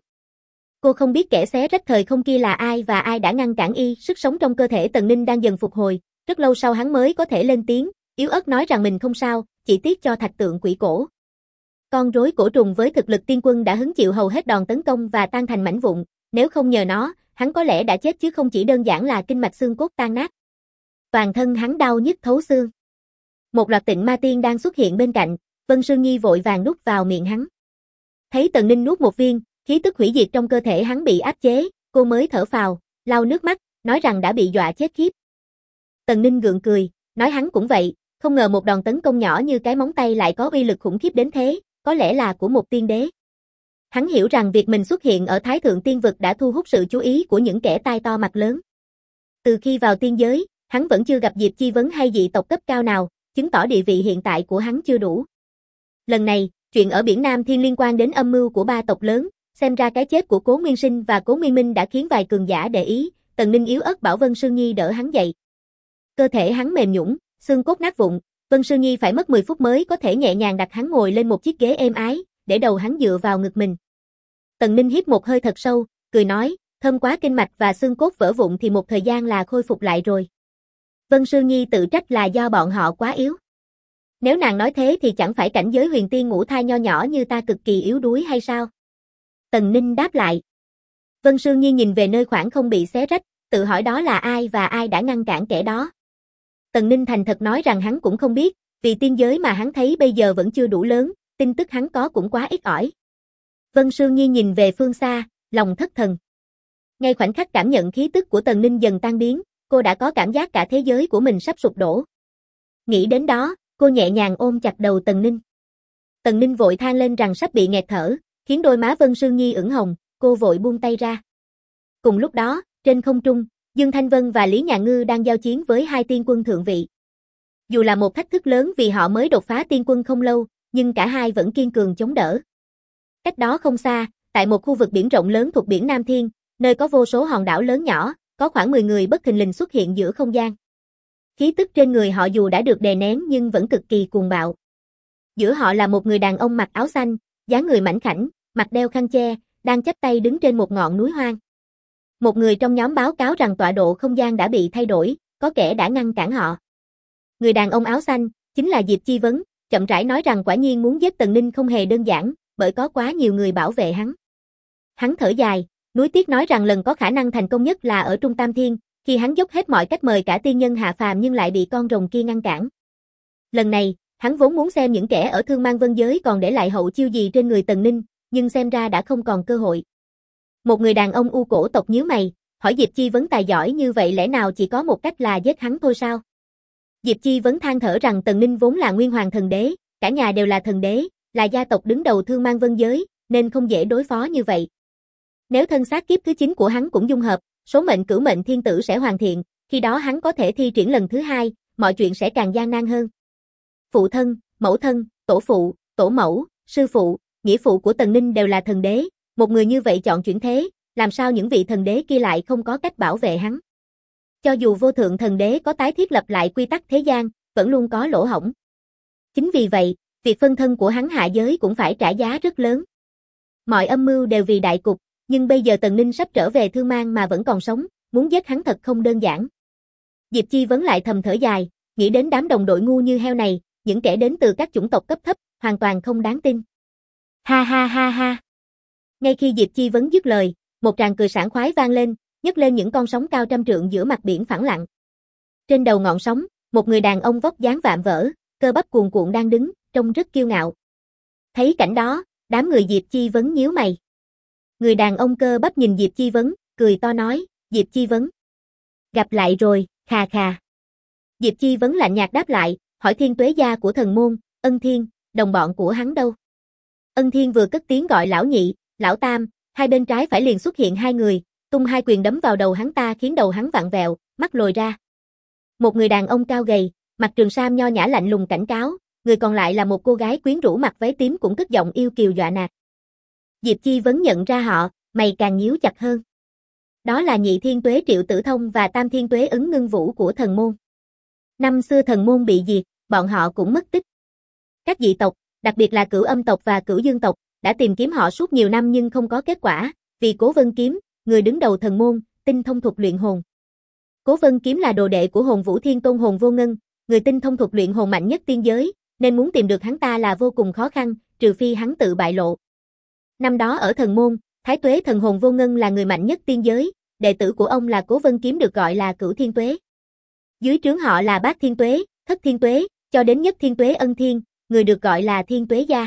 Cô không biết kẻ xé rách thời không kia là ai và ai đã ngăn cản y, sức sống trong cơ thể Tần Ninh đang dần phục hồi, rất lâu sau hắn mới có thể lên tiếng, yếu ớt nói rằng mình không sao, chỉ tiếc cho thạch tượng quỷ cổ. Con rối cổ trùng với thực lực tiên quân đã hứng chịu hầu hết đòn tấn công và tan thành mảnh vụn, nếu không nhờ nó, hắn có lẽ đã chết chứ không chỉ đơn giản là kinh mạch xương cốt tan nát. Toàn thân hắn đau nhức thấu xương. Một loạt tịnh ma tiên đang xuất hiện bên cạnh, Vân Sương Nhi vội vàng đút vào miệng hắn. Thấy Tần Ninh nuốt một viên, khí tức hủy diệt trong cơ thể hắn bị áp chế, cô mới thở phào, lau nước mắt, nói rằng đã bị dọa chết khiếp. Tần Ninh gượng cười, nói hắn cũng vậy, không ngờ một đòn tấn công nhỏ như cái móng tay lại có uy lực khủng khiếp đến thế, có lẽ là của một tiên đế. Hắn hiểu rằng việc mình xuất hiện ở Thái Thượng Tiên Vực đã thu hút sự chú ý của những kẻ tai to mặt lớn. Từ khi vào tiên giới, hắn vẫn chưa gặp Diệp Chi Vấn hay dị tộc cấp cao nào, chứng tỏ địa vị hiện tại của hắn chưa đủ. Lần này, chuyện ở biển Nam Thiên liên quan đến âm mưu của ba tộc lớn, xem ra cái chết của Cố Nguyên Sinh và Cố Nguyên Minh đã khiến vài cường giả để ý, Tần Ninh yếu ớt bảo Vân Sương Nhi đỡ hắn dậy. Cơ thể hắn mềm nhũn, xương cốt nát vụn, Vân Sương Nhi phải mất 10 phút mới có thể nhẹ nhàng đặt hắn ngồi lên một chiếc ghế êm ái, để đầu hắn dựa vào ngực mình. Tần Ninh hít một hơi thật sâu, cười nói, thơm quá, kinh mạch và xương cốt vỡ vụn thì một thời gian là khôi phục lại rồi. Vân Sương Nhi tự trách là do bọn họ quá yếu. Nếu nàng nói thế thì chẳng phải cảnh giới huyền tiên ngũ thai nho nhỏ như ta cực kỳ yếu đuối hay sao? Tần Ninh đáp lại. Vân Sương Nhi nhìn về nơi khoảng không bị xé rách, tự hỏi đó là ai và ai đã ngăn cản kẻ đó. Tần Ninh thành thật nói rằng hắn cũng không biết, vì tiên giới mà hắn thấy bây giờ vẫn chưa đủ lớn, tin tức hắn có cũng quá ít ỏi. Vân Sương Nhi nhìn về phương xa, lòng thất thần. Ngay khoảnh khắc cảm nhận khí tức của Tần Ninh dần tan biến, cô đã có cảm giác cả thế giới của mình sắp sụp đổ. Nghĩ đến đó, cô nhẹ nhàng ôm chặt đầu Tần Ninh. Tần Ninh vội than lên rằng sắp bị nghẹt thở, khiến đôi má Vân Sương Nhi ửng hồng, cô vội buông tay ra. Cùng lúc đó, trên không trung, Dương Thanh Vân và Lý Nhà Ngư đang giao chiến với hai tiên quân thượng vị. Dù là một thách thức lớn vì họ mới đột phá tiên quân không lâu, nhưng cả hai vẫn kiên cường chống đỡ. Cách đó không xa, tại một khu vực biển rộng lớn thuộc biển Nam Thiên, nơi có vô số hòn đảo lớn nhỏ, có khoảng 10 người bất thình lình xuất hiện giữa không gian. Khí tức trên người họ dù đã được đè nén nhưng vẫn cực kỳ cuồng bạo. Giữa họ là một người đàn ông mặc áo xanh, dáng người mảnh khảnh, mặt đeo khăn che, đang chắp tay đứng trên một ngọn núi hoang. Một người trong nhóm báo cáo rằng tọa độ không gian đã bị thay đổi, có kẻ đã ngăn cản họ. Người đàn ông áo xanh, chính là Diệp Chi Vấn, chậm rãi nói rằng quả nhiên muốn giết Tần Ninh không hề đơn giản, bởi có quá nhiều người bảo vệ hắn. Hắn thở dài, nuối tiếc nói rằng lần có khả năng thành công nhất là ở Trung Tam Thiên, khi hắn dốc hết mọi cách mời cả tiên nhân hạ phàm nhưng lại bị con rồng kia ngăn cản. Lần này, hắn vốn muốn xem những kẻ ở Thương Mang Vân giới còn để lại hậu chiêu gì trên người Tần Ninh, nhưng xem ra đã không còn cơ hội. Một người đàn ông U cổ tộc nhíu mày, hỏi Diệp Chi Vấn tài giỏi như vậy lẽ nào chỉ có một cách là giết hắn thôi sao? Diệp Chi Vấn than thở rằng Tần Ninh vốn là Nguyên Hoàng thần đế, cả nhà đều là thần đế, là gia tộc đứng đầu Thương Mang Vân giới, nên không dễ đối phó như vậy. Nếu thân xác kiếp thứ 9 của hắn cũng dung hợp, số mệnh cửu mệnh thiên tử sẽ hoàn thiện, khi đó hắn có thể thi triển lần thứ 2, mọi chuyện sẽ càng gian nan hơn. Phụ thân, mẫu thân, tổ phụ, tổ mẫu, sư phụ, nghĩa phụ của Tần Ninh đều là thần đế, một người như vậy chọn chuyển thế, làm sao những vị thần đế kia lại không có cách bảo vệ hắn? Cho dù vô thượng thần đế có tái thiết lập lại quy tắc thế gian, vẫn luôn có lỗ hổng. Chính vì vậy, việc phân thân của hắn hạ giới cũng phải trả giá rất lớn. Mọi âm mưu đều vì đại cục, nhưng bây giờ Tần Ninh sắp trở về Thương Mang mà vẫn còn sống, muốn giết hắn thật không đơn giản. Diệp Chi Vấn lại thầm thở dài, nghĩ đến đám đồng đội ngu như heo này, những kẻ đến từ các chủng tộc cấp thấp, hoàn toàn không đáng tin. Ha ha ha ha. Ngay khi Diệp Chi Vấn dứt lời, một tràng cười sảng khoái vang lên, nhấc lên những con sóng cao trăm trượng giữa mặt biển phẳng lặng. Trên đầu ngọn sóng, một người đàn ông vóc dáng vạm vỡ, cơ bắp cuồn cuộn đang đứng, trông rất kiêu ngạo. Thấy cảnh đó, đám người Diệp Chi Vấn nhíu mày. Người đàn ông cơ bắp nhìn Diệp Chi Vấn, cười to nói, Diệp Chi Vấn. Gặp lại rồi, khà khà. Diệp Chi Vấn lạnh nhạt đáp lại, hỏi Thiên Tuế gia của thần môn, Ân Thiên, đồng bọn của hắn đâu? Ân Thiên vừa cất tiếng gọi lão nhị, lão tam, hai bên trái phải liền xuất hiện hai người, tung hai quyền đấm vào đầu hắn ta khiến đầu hắn vặn vẹo, mắt lồi ra. Một người đàn ông cao gầy, mặc trường sam nho nhã lạnh lùng cảnh cáo, người còn lại là một cô gái quyến rũ mặc váy tím cũng cất giọng yêu kiều dọa nạt. Diệp Chi Vấn nhận ra họ, mày càng nhíu chặt hơn. Đó là nhị Thiên Tuế Triệu Tử Thông và tam Thiên Tuế Ứng Ngưng Vũ của thần môn. Năm xưa thần môn bị diệt, bọn họ cũng mất tích. Các dị tộc, đặc biệt là Cửu Âm tộc và Cửu Dương tộc, đã tìm kiếm họ suốt nhiều năm nhưng không có kết quả, vì Cố Vân Kiếm, người đứng đầu thần môn, tinh thông thuật luyện hồn. Cố Vân Kiếm là đồ đệ của Hồn Vũ Thiên Tôn Hồn Vô Ngân, người tinh thông thuật luyện hồn mạnh nhất tiên giới, nên muốn tìm được hắn ta là vô cùng khó khăn, trừ phi hắn tự bại lộ. Năm đó ở thần môn, Thái Tuế thần Hồn Vô Ngân là người mạnh nhất tiên giới, đệ tử của ông là Cố Vân Kiếm được gọi là Cửu Thiên Tuế. Dưới trướng họ là Bát Thiên Tuế, Thất Thiên Tuế, cho đến Nhất Thiên Tuế Ân Thiên, người được gọi là Thiên Tuế gia.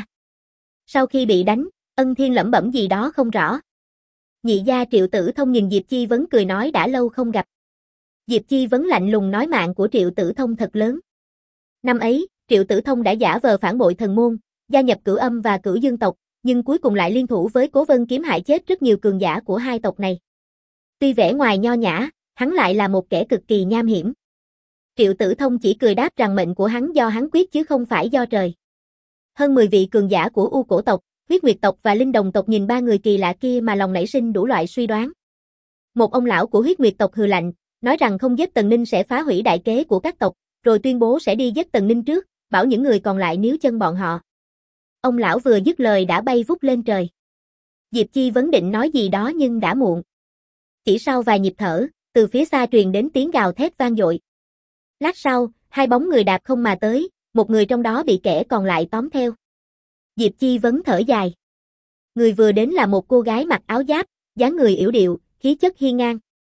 Sau khi bị đánh, Ân Thiên lẩm bẩm gì đó không rõ. Nhị gia Triệu Tử Thông nhìn Diệp Chi Vấn cười nói đã lâu không gặp. Diệp Chi Vấn lạnh lùng nói mạng của Triệu Tử Thông thật lớn. Năm ấy, Triệu Tử Thông đã giả vờ phản bội thần môn, gia nhập Cửu Âm và Cửu Dương tộc, nhưng cuối cùng lại liên thủ với Cố Vân Kiếm hại chết rất nhiều cường giả của hai tộc này. Tuy vẻ ngoài nho nhã, hắn lại là một kẻ cực kỳ nham hiểm. Triệu Tử Thông chỉ cười đáp rằng mệnh của hắn do hắn quyết chứ không phải do trời. Hơn 10 vị cường giả của U Cổ tộc, Huyết Nguyệt tộc và Linh Đồng tộc nhìn ba người kỳ lạ kia mà lòng nảy sinh đủ loại suy đoán. Một ông lão của Huyết Nguyệt tộc hừ lạnh, nói rằng không giết Tần Ninh sẽ phá hủy đại kế của các tộc, rồi tuyên bố sẽ đi giết Tần Ninh trước, bảo những người còn lại níu chân bọn họ. Ông lão vừa dứt lời đã bay vút lên trời. Diệp Chi Vấn định nói gì đó nhưng đã muộn. Chỉ sau vài nhịp thở, từ phía xa truyền đến tiếng gào thét vang dội. Lát sau, hai bóng người đạp không mà tới, một người trong đó bị kẻ còn lại tóm theo. Diệp Chi Vấn thở dài. Người vừa đến là một cô gái mặc áo giáp, dáng người yểu điệu, khí chất hiên ngang.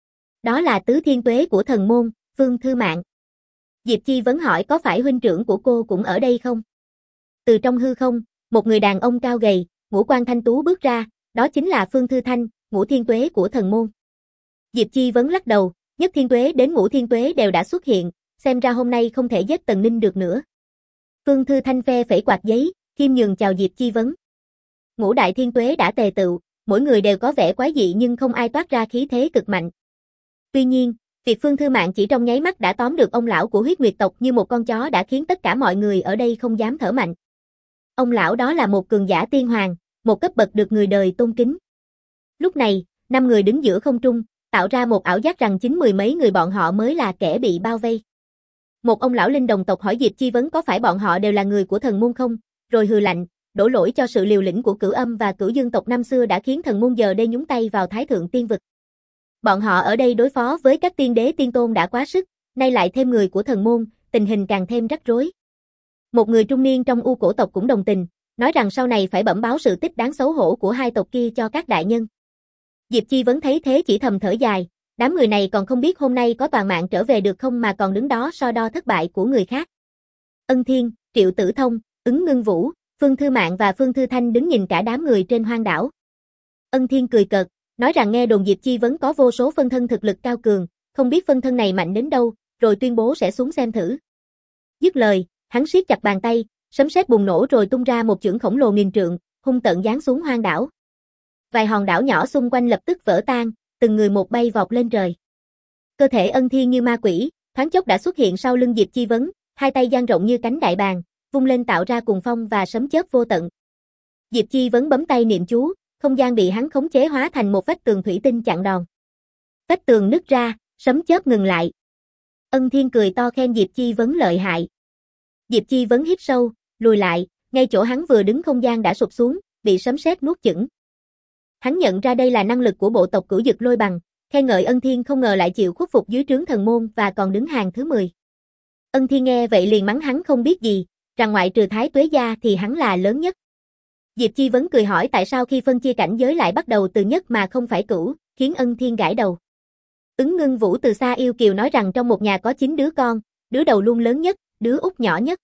Đó là tứ thiên tuế của thần môn, Phương Thư Mạn. Diệp Chi Vấn hỏi có phải huynh trưởng của cô cũng ở đây không? Từ trong hư không, một người đàn ông cao gầy, ngũ quan thanh tú bước ra, đó chính là Phương Thư Thanh, ngũ thiên tuế của thần môn. Diệp Chi Vấn lắc đầu, Nhất Thiên Tuế đến ngũ thiên tuế đều đã xuất hiện, xem ra hôm nay không thể giết Tần Ninh được nữa. Phương Thư Thanh phe phẩy quạt giấy, khiêm nhường chào Diệp Chi Vấn. Ngũ đại thiên tuế đã tề tựu, mỗi người đều có vẻ quái dị nhưng không ai toát ra khí thế cực mạnh. Tuy nhiên, việc Phương Thư Mạn chỉ trong nháy mắt đã tóm được ông lão của Huyết Nguyệt tộc như một con chó đã khiến tất cả mọi người ở đây không dám thở mạnh. Ông lão đó là một cường giả tiên hoàng, một cấp bậc được người đời tôn kính. Lúc này, 5 người đứng giữa không trung, tạo ra một ảo giác rằng chính 10 mấy người bọn họ mới là kẻ bị bao vây. Một ông lão linh đồng tộc hỏi Diệp Chi Vấn có phải bọn họ đều là người của thần môn không, rồi hừ lạnh, đổ lỗi cho sự liều lĩnh của Cửu Âm và Cửu Dương tộc năm xưa đã khiến thần môn giờ đây nhúng tay vào Thái Thượng Tiên Vực. Bọn họ ở đây đối phó với các tiên đế tiên tôn đã quá sức, nay lại thêm người của thần môn, tình hình càng thêm rắc rối. Một người trung niên trong U Cổ tộc cũng đồng tình, nói rằng sau này phải bẩm báo sự tích đáng xấu hổ của hai tộc kia cho các đại nhân. Diệp Chi Vấn thấy thế chỉ thầm thở dài, đám người này còn không biết hôm nay có toàn mạng trở về được không mà còn đứng đó so đo thất bại của người khác. Ân Thiên, Triệu Tử Thông, Ứng Ngưng Vũ, Phương Thư Mạn và Phương Thư Thanh đứng nhìn cả đám người trên hoang đảo. Ân Thiên cười cợt, nói rằng nghe đồn Diệp Chi Vấn có vô số phân thân thực lực cao cường, không biết phân thân này mạnh đến đâu, rồi tuyên bố sẽ xuống xem thử. Dứt lời, hắn siết chặt bàn tay, sấm sét bùng nổ rồi tung ra một chưởng khổng lồ nghìn trượng, hung tợn giáng xuống hoang đảo. Vài hòn đảo nhỏ xung quanh lập tức vỡ tan, từng người một bay vọt lên trời. Cơ thể Ân Thiên như ma quỷ, thoáng chốc đã xuất hiện sau lưng Diệp Chi Vấn, hai tay dang rộng như cánh đại bàng, vung lên tạo ra cuồng phong và sấm chớp vô tận. Diệp Chi Vấn bấm tay niệm chú, không gian bị hắn khống chế hóa thành một vách tường thủy tinh chặn đòn. Vách tường nứt ra, sấm chớp ngừng lại. Ân Thiên cười to khen Diệp Chi Vấn lợi hại. Diệp Chi Vấn hít sâu, lùi lại, ngay chỗ hắn vừa đứng không gian đã sụp xuống, bị sấm sét nuốt chửng. Hắn nhận ra đây là năng lực của bộ tộc Cửu Dực Lôi Bằng, khen ngợi Ân Thiên không ngờ lại chịu khuất phục dưới trướng thần môn và còn đứng hàng thứ 10. Ân Thiên nghe vậy liền mắng hắn không biết gì, rằng ngoại trừ Thái Tuế gia thì hắn là lớn nhất. Diệp Chi Vấn cười hỏi tại sao khi phân chia cảnh giới lại bắt đầu từ nhất mà không phải cửu, khiến Ân Thiên gãi đầu. Ứng Ngưng Vũ từ xa yêu kiều nói rằng trong một nhà có 9 đứa con, đứa đầu luôn lớn nhất, đứa út nhỏ nhất.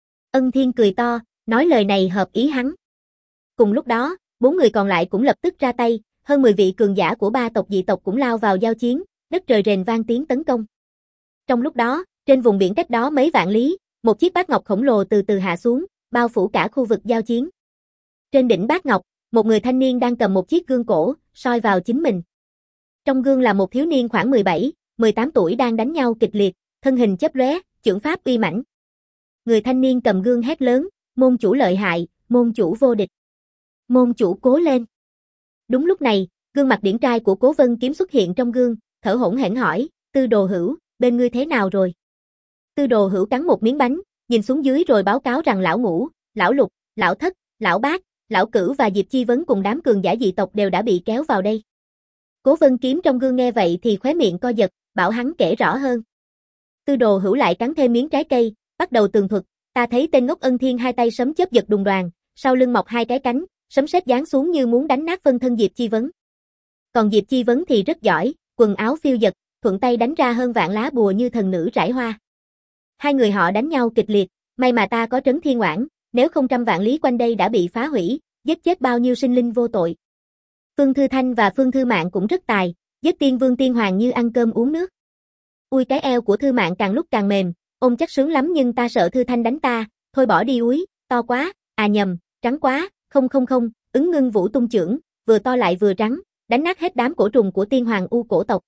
Ân Thiên cười to, nói lời này hợp ý hắn. Cùng lúc đó, 4 người còn lại cũng lập tức ra tay, hơn 10 vị cường giả của 3 tộc dị tộc cũng lao vào giao chiến, đất trời rền vang tiếng tấn công. Trong lúc đó, trên vùng biển cách đó mấy vạn lý, một chiếc bát ngọc khổng lồ từ từ hạ xuống, bao phủ cả khu vực giao chiến. Trên đỉnh bát ngọc, một người thanh niên đang cầm một chiếc gương cổ, soi vào chính mình. Trong gương là một thiếu niên khoảng 17, 18 tuổi đang đánh nhau kịch liệt, thân hình chớp lóe, chưởng pháp uy mãnh. Người thanh niên cầm gương hét lớn, môn chủ lợi hại, môn chủ vô địch. Môn chủ cố lên. Đúng lúc này, gương mặt điển trai của Cố Vân Kiếm xuất hiện trong gương, thở hổn hển hỏi, Tư Đồ Hữu, bên ngươi thế nào rồi? Tư Đồ Hữu cắn một miếng bánh, nhìn xuống dưới rồi báo cáo rằng lão Ngũ, lão Lục, lão Thất, lão Bát, lão Cửu và Diệp Chi Vấn cùng đám cường giả dị tộc đều đã bị kéo vào đây. Cố Vân Kiếm trong gương nghe vậy thì khóe miệng co giật, bảo hắn kể rõ hơn. Tư Đồ Hữu lại cắn thêm miếng trái cây, bắt đầu tường thuật, ta thấy tên ngốc Ân Thiên hai tay sấm chớp giật đùng đoàng, sau lưng mọc hai cái cánh, sấm sét giáng xuống như muốn đánh nát phân thân Diệp Chi Vấn. Còn Diệp Chi Vấn thì rất giỏi, quần áo phiêu dật, thuận tay đánh ra hơn vạn lá bùa như thần nữ rải hoa. Hai người họ đánh nhau kịch liệt, may mà ta có Trấn Thiên Oản, nếu không trăm vạn lý quanh đây đã bị phá hủy, giết chết bao nhiêu sinh linh vô tội. Phương Thư Thanh và Phương Thư Mạn cũng rất tài, giết Tiên Vương Tiên Hoàng như ăn cơm uống nước. Ui cái eo của Thư Mạn càng lúc càng mềm, ôm chắc sướng lắm nhưng ta sợ Thư Thanh đánh ta, thôi bỏ đi úi, to quá, à nhầm, trắng quá, không, Ứng Ngưng Vũ tung chưởng, vừa to lại vừa trắng, đánh nát hết đám cổ trùng của Tiên Hoàng U cổ tộc.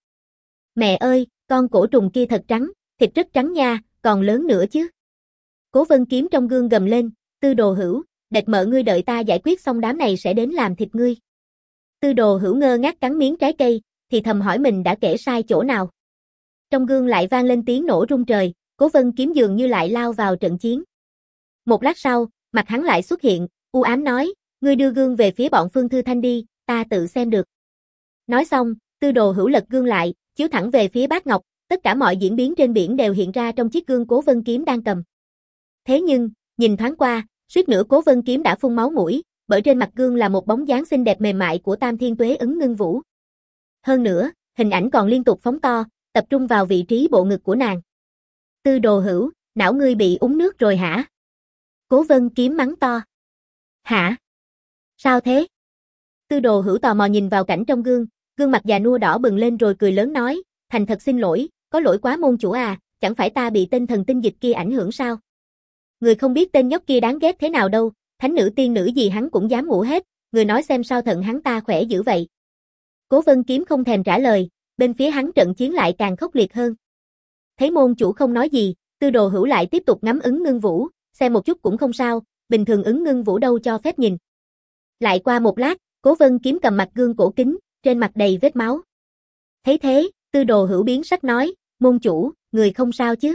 Mẹ ơi, con cổ trùng kia thật trắng, thịt rất trắng nha, còn lớn nữa chứ. Cố Vân Kiếm trong gương gầm lên, Tư Đồ Hữu, đệt mợ ngươi đợi ta giải quyết xong đám này sẽ đến làm thịt ngươi. Tư Đồ Hữu ngơ ngác cắn miếng trái cây, thì thầm hỏi mình đã kể sai chỗ nào. Trong gương lại vang lên tiếng nổ rung trời, Cố Vân Kiếm dường như lại lao vào trận chiến. Một lát sau, mặt hắn lại xuất hiện, u ám nói, ngươi đưa gương về phía bọn Phương Thư Thanh đi, ta tự xem được. Nói xong, Tư Đồ Hữu lật gương lại, chiếu thẳng về phía bát ngọc, tất cả mọi diễn biến trên biển đều hiện ra trong chiếc gương Cố Vân Kiếm đang cầm. Thế nhưng, nhìn thoáng qua, suýt nữa Cố Vân Kiếm đã phun máu mũi, bởi trên mặt gương là một bóng dáng xinh đẹp mềm mại của Tam Thiên Tuế Ứng Ngưng Vũ. Hơn nữa, hình ảnh còn liên tục phóng to, tập trung vào vị trí bộ ngực của nàng. Tư Đồ Hữu, não ngươi bị uống nước rồi hả? Cố Vân Kiếm mắng to. Hả? Sao thế? Tư Đồ Hữu tò mò nhìn vào cảnh trong gương, gương mặt già nua đỏ bừng lên rồi cười lớn nói, thành thật xin lỗi, có lỗi quá môn chủ à, chẳng phải ta bị tên thần tinh dịch kia ảnh hưởng sao? Người không biết tên nhóc kia đáng ghét thế nào đâu, thánh nữ tiên nữ gì hắn cũng dám ngủ hết, người nói xem sao thận hắn ta khỏe dữ vậy. Cố Vân Kiếm không thèm trả lời, bên phía hắn trận chiến lại càng khốc liệt hơn. Thấy môn chủ không nói gì, Tư Đồ Hữu lại tiếp tục ngắm Ứng Ngưng Vũ, xem một chút cũng không sao, bình thường Ứng Ngưng Vũ đâu cho phép nhìn. Lại qua một lát, Cố Vân Kiếm cầm mặt gương cổ kính, trên mặt đầy vết máu. Thấy thế, Tư Đồ Hữu biến sắc nói, môn chủ, người không sao chứ?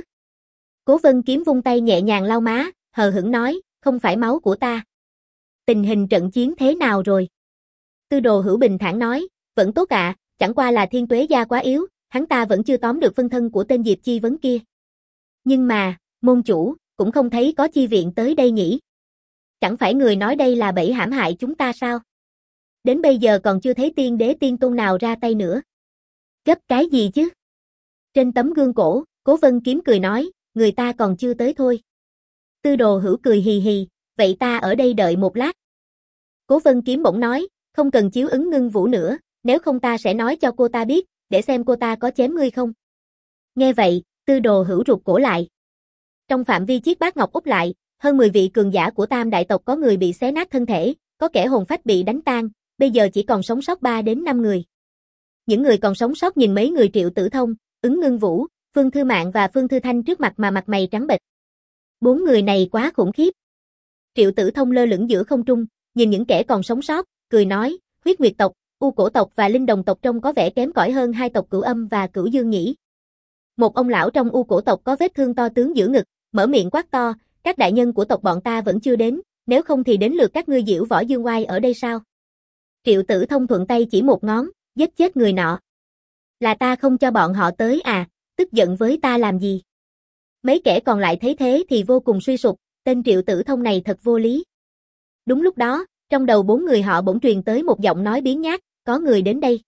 Cố Vân Kiếm vung tay nhẹ nhàng lau má, hờ hững nói, không phải máu của ta. Tình hình trận chiến thế nào rồi? Tư Đồ Hữu bình thản nói, vẫn tốt ạ, chẳng qua là Thiên Tuế gia quá yếu, hắn ta vẫn chưa tóm được phân thân của tên Diệp Chi Vấn kia. Nhưng mà, môn chủ, cũng không thấy có chi viện tới đây nhỉ? Chẳng phải người nói đây là bẫy hãm hại chúng ta sao? Đến bây giờ còn chưa thấy tiên đế tiên tôn nào ra tay nữa. Gấp cái gì chứ? Trên tấm gương cổ, Cố Vân Kiếm cười nói, người ta còn chưa tới thôi. Tư Đồ Hữu cười hì hì, vậy ta ở đây đợi một lát. Cố Vân Kiếm bỗng nói, không cần chiếu Ứng Ngưng Vũ nữa, nếu không ta sẽ nói cho cô ta biết, để xem cô ta có chém ngươi không. Nghe vậy, Tư Đồ Hữu rụt cổ lại. Trong phạm vi chiếc bát ngọc úp lại, hơn 10 vị cường giả của Tam đại tộc có người bị xé nát thân thể, có kẻ hồn phách bị đánh tan, bây giờ chỉ còn sống sót 3 đến 5 người. Những người còn sống sót nhìn mấy người Triệu Tử Thông, Ứng Ngưng Vũ, Phương Thư Mạn và Phương Thư Thanh trước mặt mà mặt mày trắng bệch. 4 người này quá khủng khiếp. Triệu Tử Thông lơ lửng giữa không trung, nhìn những kẻ còn sống sót, cười nói, Huyết Nguyệt tộc, U Cổ tộc và Linh Đồng tộc trông có vẻ kém cỏi hơn hai tộc Cửu Âm và Cửu Dương nhỉ. Một ông lão trong U Cổ tộc có vết thương to tướng giữa ngực, mở miệng quát to, các đại nhân của tộc bọn ta vẫn chưa đến, nếu không thì đến lượt các ngươi diễu võ dương oai ở đây sao? Triệu Tử Thông thuận tay chỉ một ngón, giết chết người nọ. Là ta không cho bọn họ tới à, tức giận với ta làm gì? Mấy kẻ còn lại thấy thế thì vô cùng suy sụp, tên Triệu Tử Thông này thật vô lý. Đúng lúc đó, trong đầu 4 người họ bỗng truyền tới một giọng nói biếng nhác, có người đến đây.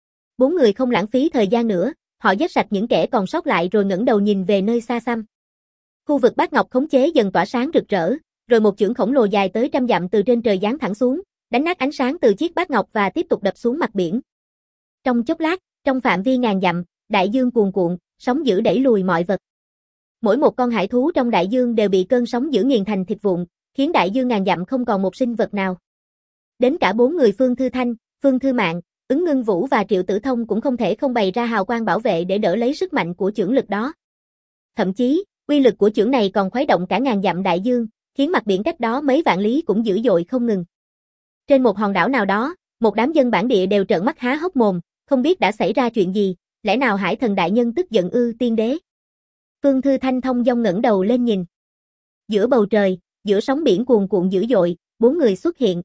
4 người không lãng phí thời gian nữa, họ giết sạch những kẻ còn sót lại rồi ngẩng đầu nhìn về nơi xa xăm. Khu vực bát ngọc khống chế dần tỏa sáng rực rỡ, rồi một chưởng khổng lồ dài tới trăm dặm từ trên trời giáng thẳng xuống, đánh nát ánh sáng từ chiếc bát ngọc và tiếp tục đập xuống mặt biển. Trong chốc lát, trong phạm vi ngàn dặm, đại dương cuồn cuộn, sóng dữ đẩy lùi mọi vật. Mỗi một con hải thú trong đại dương đều bị cơn sóng dữ nghiền thành thịt vụn, khiến đại dương ngàn dặm không còn một sinh vật nào. Đến cả 4 người Phương Thư Thanh, Phương Thư Mạn, Ứng Ngưng Vũ và Triệu Tử Thông cũng không thể không bày ra hào quang bảo vệ để đỡ lấy sức mạnh của chưởng lực đó. Thậm chí, uy lực của chưởng này còn khuấy động cả ngàn dặm đại dương, khiến mặt biển cách đó mấy vạn lý cũng dữ dội không ngừng. Trên một hòn đảo nào đó, một đám dân bản địa đều trợn mắt há hốc mồm, không biết đã xảy ra chuyện gì, lẽ nào Hải Thần đại nhân tức giận ư tiên đế? Phương Thư Thanh thông dong ngẩng đầu lên nhìn. Giữa bầu trời, giữa sóng biển cuồn cuộn dữ dội, 4 người xuất hiện.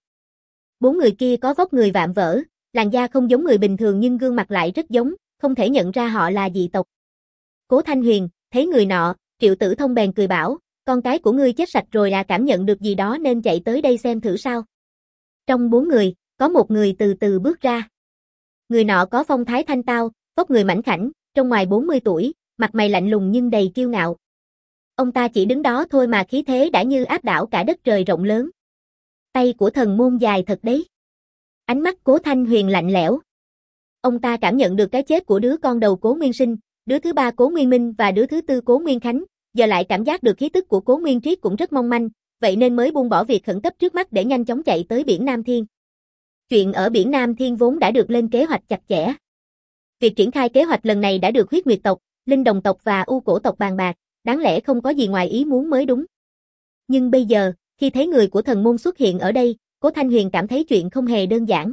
4 người kia có vóc người vạm vỡ, làn da không giống người bình thường nhưng gương mặt lại rất giống, không thể nhận ra họ là dị tộc. Cố Thanh Huyền, thấy người nọ, Triệu Tử Thông bèn cười bảo, con cái của ngươi chết sạch rồi là cảm nhận được gì đó nên chạy tới đây xem thử sao. Trong 4 người, có một người từ từ bước ra. Người nọ có phong thái thanh tao, vóc người mảnh khảnh, trong ngoài 40 tuổi, mặt mày lạnh lùng nhưng đầy kiêu ngạo. Ông ta chỉ đứng đó thôi mà khí thế đã như áp đảo cả đất trời rộng lớn. Tay của thần môn dài thật đấy. Ánh mắt Cố Thanh Huyền lạnh lẽo. Ông ta cảm nhận được cái chết của đứa con đầu Cố Nguyên Sinh, đứa thứ 3 Cố Nguyên Minh và đứa thứ 4 Cố Nguyên Khánh, giờ lại cảm giác được khí tức của Cố Nguyên Triết cũng rất mong manh, vậy nên mới buông bỏ việc khẩn cấp trước mắt để nhanh chóng chạy tới biển Nam Thiên. Chuyện ở biển Nam Thiên vốn đã được lên kế hoạch chặt chẽ. Việc triển khai kế hoạch lần này đã được Huyết Nguyệt tộc, Linh Đồng tộc và U Cổ tộc bàn bạc, đáng lẽ không có gì ngoài ý muốn mới đúng. Nhưng bây giờ, khi thấy người của thần môn xuất hiện ở đây, Cố Thanh Huyền cảm thấy chuyện không hề đơn giản.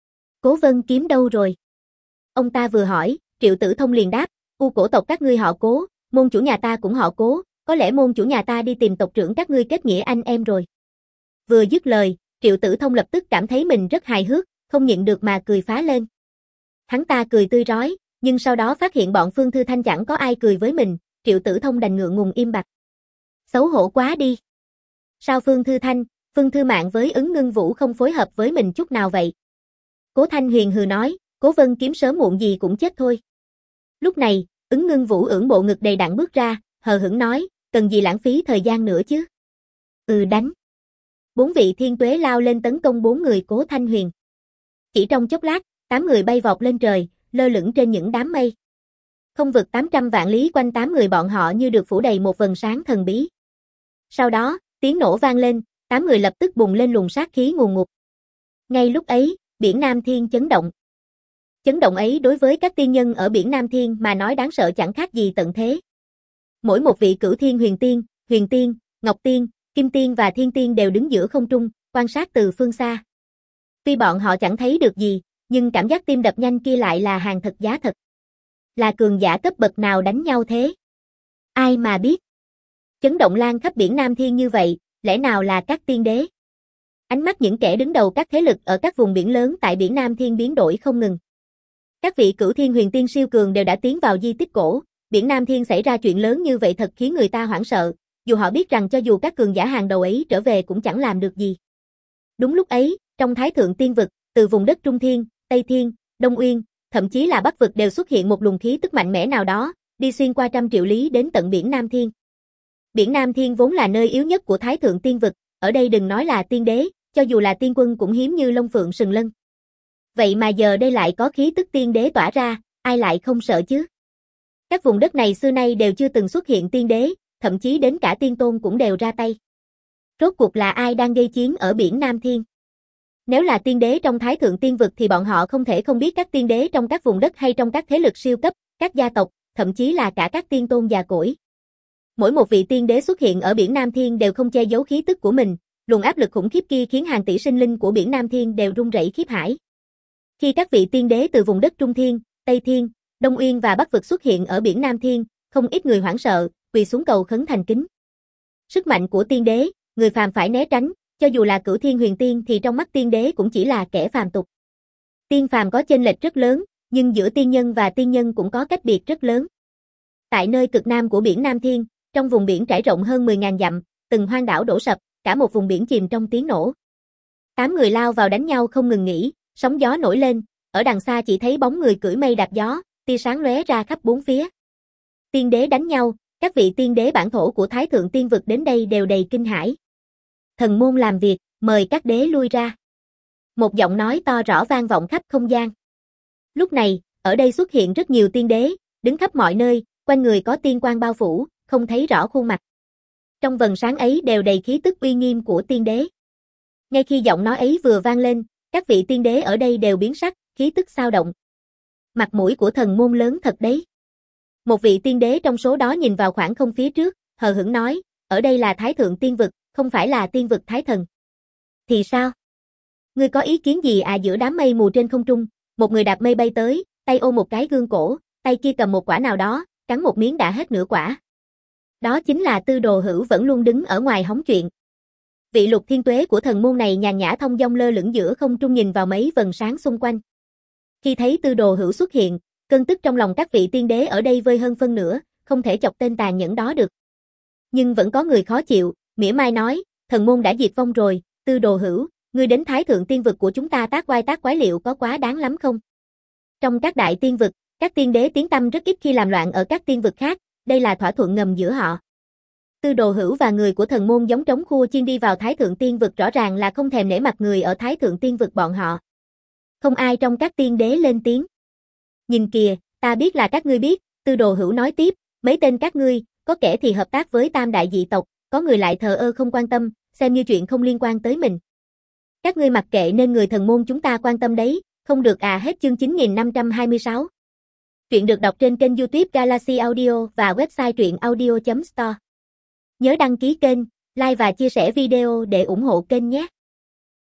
Cố Vân Kiếm đâu rồi? Ông ta vừa hỏi, Triệu Tử Thông liền đáp, U Cổ tộc các ngươi họ Cố, môn chủ nhà ta cũng họ Cố, có lẽ môn chủ nhà ta đi tìm tộc trưởng các ngươi kết nghĩa anh em rồi. Vừa dứt lời, Triệu Tử Thông lập tức cảm thấy mình rất hài hước, không nhịn được mà cười phá lên. Hắn ta cười tươi rói, nhưng sau đó phát hiện bọn Phương Thư Thanh chẳng có ai cười với mình, Triệu Tử Thông đành ngượng ngùng im bặt. Xấu hổ quá đi. Sao Phương Thư Thanh, Phương Thư Mạn với Ứng Ngưng Vũ không phối hợp với mình chút nào vậy? Cố Thanh Huyền hừ nói, Cố Vân Kiếm sớm muộn gì cũng chết thôi. Lúc này, Ứng Ngưng Vũ ưỡn bộ ngực đầy đặn bước ra, hờ hững nói, cần gì lãng phí thời gian nữa chứ? Đánh. 4 vị thiên tuế lao lên tấn công 4 người Cố Thanh Huyền. Chỉ trong chốc lát, 8 người bay vọt lên trời, lơ lửng trên những đám mây. Không vực 800 vạn lý quanh 8 người bọn họ như được phủ đầy một vầng sáng thần bí. Sau đó, tiếng nổ vang lên, 8 người lập tức bùng lên luồng sát khí ngùn ngụt. Ngay lúc ấy, biển Nam Thiên chấn động. Chấn động ấy đối với các tiên nhân ở biển Nam Thiên mà nói đáng sợ chẳng khác gì tận thế. Mỗi một vị Cửu Thiên Huyền Tiên, Ngọc Tiên, Kim Tiên và Thiên Tiên đều đứng giữa không trung, quan sát từ phương xa. Tuy bọn họ chẳng thấy được gì, nhưng cảm giác tim đập nhanh kia lại là hàng thật giá thật. Là cường giả cấp bậc nào đánh nhau thế? Ai mà biết? Chấn động lan khắp biển Nam Thiên như vậy, lẽ nào là các tiên đế? Ánh mắt những kẻ đứng đầu các thế lực ở các vùng biển lớn tại biển Nam Thiên biến đổi không ngừng. Các vị Cửu Thiên Huyền Tiên siêu cường đều đã tiến vào di tích cổ, biển Nam Thiên xảy ra chuyện lớn như vậy thật khiến người ta hoảng sợ, dù họ biết rằng cho dù các cường giả hàng đầu ấy trở về cũng chẳng làm được gì. Đúng lúc ấy, trong Thái Thượng Tiên Vực, từ vùng đất Trung Thiên, Tây Thiên, Đông Uyên, thậm chí là Bắc Vực đều xuất hiện một luồng khí tức mạnh mẽ nào đó, đi xuyên qua trăm triệu lý đến tận biển Nam Thiên. Biển Nam Thiên vốn là nơi yếu nhất của Thái Thượng Tiên Vực, ở đây đừng nói là tiên đế, cho dù là tiên quân cũng hiếm như lông phượng sừng lân. Vậy mà giờ đây lại có khí tức tiên đế tỏa ra, ai lại không sợ chứ? Các vùng đất này xưa nay đều chưa từng xuất hiện tiên đế, thậm chí đến cả tiên tôn cũng đều ra tay. Rốt cuộc là ai đang gây chiến ở biển Nam Thiên? Nếu là tiên đế trong Thái Thượng Tiên Vực thì bọn họ không thể không biết các tiên đế trong các vùng đất hay trong các thế lực siêu cấp, các gia tộc, thậm chí là cả các tiên tôn già cỗi. Mỗi một vị tiên đế xuất hiện ở biển Nam Thiên đều không che giấu khí tức của mình, luồng áp lực khủng khiếp kia khiến hàng tỷ sinh linh của biển Nam Thiên đều run rẩy khiếp hãi. Khi các vị tiên đế từ vùng đất Trung Thiên, Tây Thiên, Đông Uyên và Bắc Vực xuất hiện ở biển Nam Thiên, không ít người hoảng sợ, quỳ xuống cầu khấn thành kính. Sức mạnh của tiên đế, người phàm phải né tránh, cho dù là Cửu Thiên Huyền Tiên thì trong mắt tiên đế cũng chỉ là kẻ phàm tục. Tiên phàm có chênh lệch rất lớn, Nhưng giữa tiên nhân và tiên nhân cũng có cách biệt rất lớn. Tại nơi cực nam của biển Nam Thiên, trong vùng biển trải rộng hơn 10.000 dặm, từng hoang đảo đổ sập, cả một vùng biển chìm trong tiếng nổ. 8 người lao vào đánh nhau không ngừng nghỉ, sóng gió nổi lên, ở đằng xa chỉ thấy bóng người cưỡi mây đạp gió, tia sáng lóe ra khắp bốn phía. Tiên đế đánh nhau, các vị tiên đế bản thổ của Thái Thượng Tiên Vực đến đây đều đầy kinh hãi. Thần môn làm việc, mời các đế lui ra. Một giọng nói to rõ vang vọng khắp không gian. Lúc này, ở đây xuất hiện rất nhiều tiên đế, đứng khắp mọi nơi, quanh người có tiên quang bao phủ, không thấy rõ khuôn mặt. Trong vầng sáng ấy đều đầy khí tức uy nghiêm của tiên đế. Ngay khi giọng nói ấy vừa vang lên, các vị tiên đế ở đây đều biến sắc, khí tức xao động. Mặt mũi của thần môn lớn thật đấy. Một vị tiên đế trong số đó nhìn vào khoảng không phía trước, hờ hững nói, ở đây là Thái Thượng Tiên Vực, không phải là Tiên Vực Thái Thần. Thì sao? Ngươi có ý kiến gì à? Giữa đám mây mù trên không trung, một người đạp mây bay tới, tay ôm một cái gương cổ, tay kia cầm một quả nào đó, cắn một miếng đã hết nửa quả. Đó chính là Tư Đồ Hữu vẫn luôn đứng ở ngoài hóng chuyện. Vị Lục Thiên Tuế của thần môn này nhàn nhã thông dong lơ lửng giữa không trung nhìn vào mấy vầng sáng xung quanh. Khi thấy Tư Đồ Hữu xuất hiện, cơn tức trong lòng các vị tiên đế ở đây vơi hơn phân nửa, không thể chọc tên tàn nhẫn đó được. Nhưng vẫn có người khó chịu, mỉa mai nói, thần môn đã diệt vong rồi, Tư Đồ Hữu, ngươi đến Thái Thượng Tiên Vực của chúng ta tác oai tác quái liệu có quá đáng lắm không? Trong các đại tiên vực, các tiên đế tiếng tăm rất ít khi làm loạn ở các tiên vực khác, đây là thỏa thuận ngầm giữa họ. Tư Đồ Hữu và người của thần môn giống trống khua chiên đi vào Thái Thượng Tiên Vực rõ ràng là không thèm nể mặt người ở Thái Thượng Tiên Vực bọn họ. Không ai trong các tiên đế lên tiếng. Nhìn kìa, ta biết là các ngươi biết, Tư Đồ Hữu nói tiếp, mấy tên các ngươi, có kẻ thì hợp tác với tam đại dị tộc, có người lại thờ ơ không quan tâm, xem như chuyện không liên quan tới mình. Các ngươi mặc kệ nên người thần môn chúng ta quan tâm đấy, không được à? Hết chương 9526. Truyện được đọc trên kênh YouTube Galaxy Audio và website truyệnaudio.store. Nhớ đăng ký kênh, like và chia sẻ video để ủng hộ kênh nhé.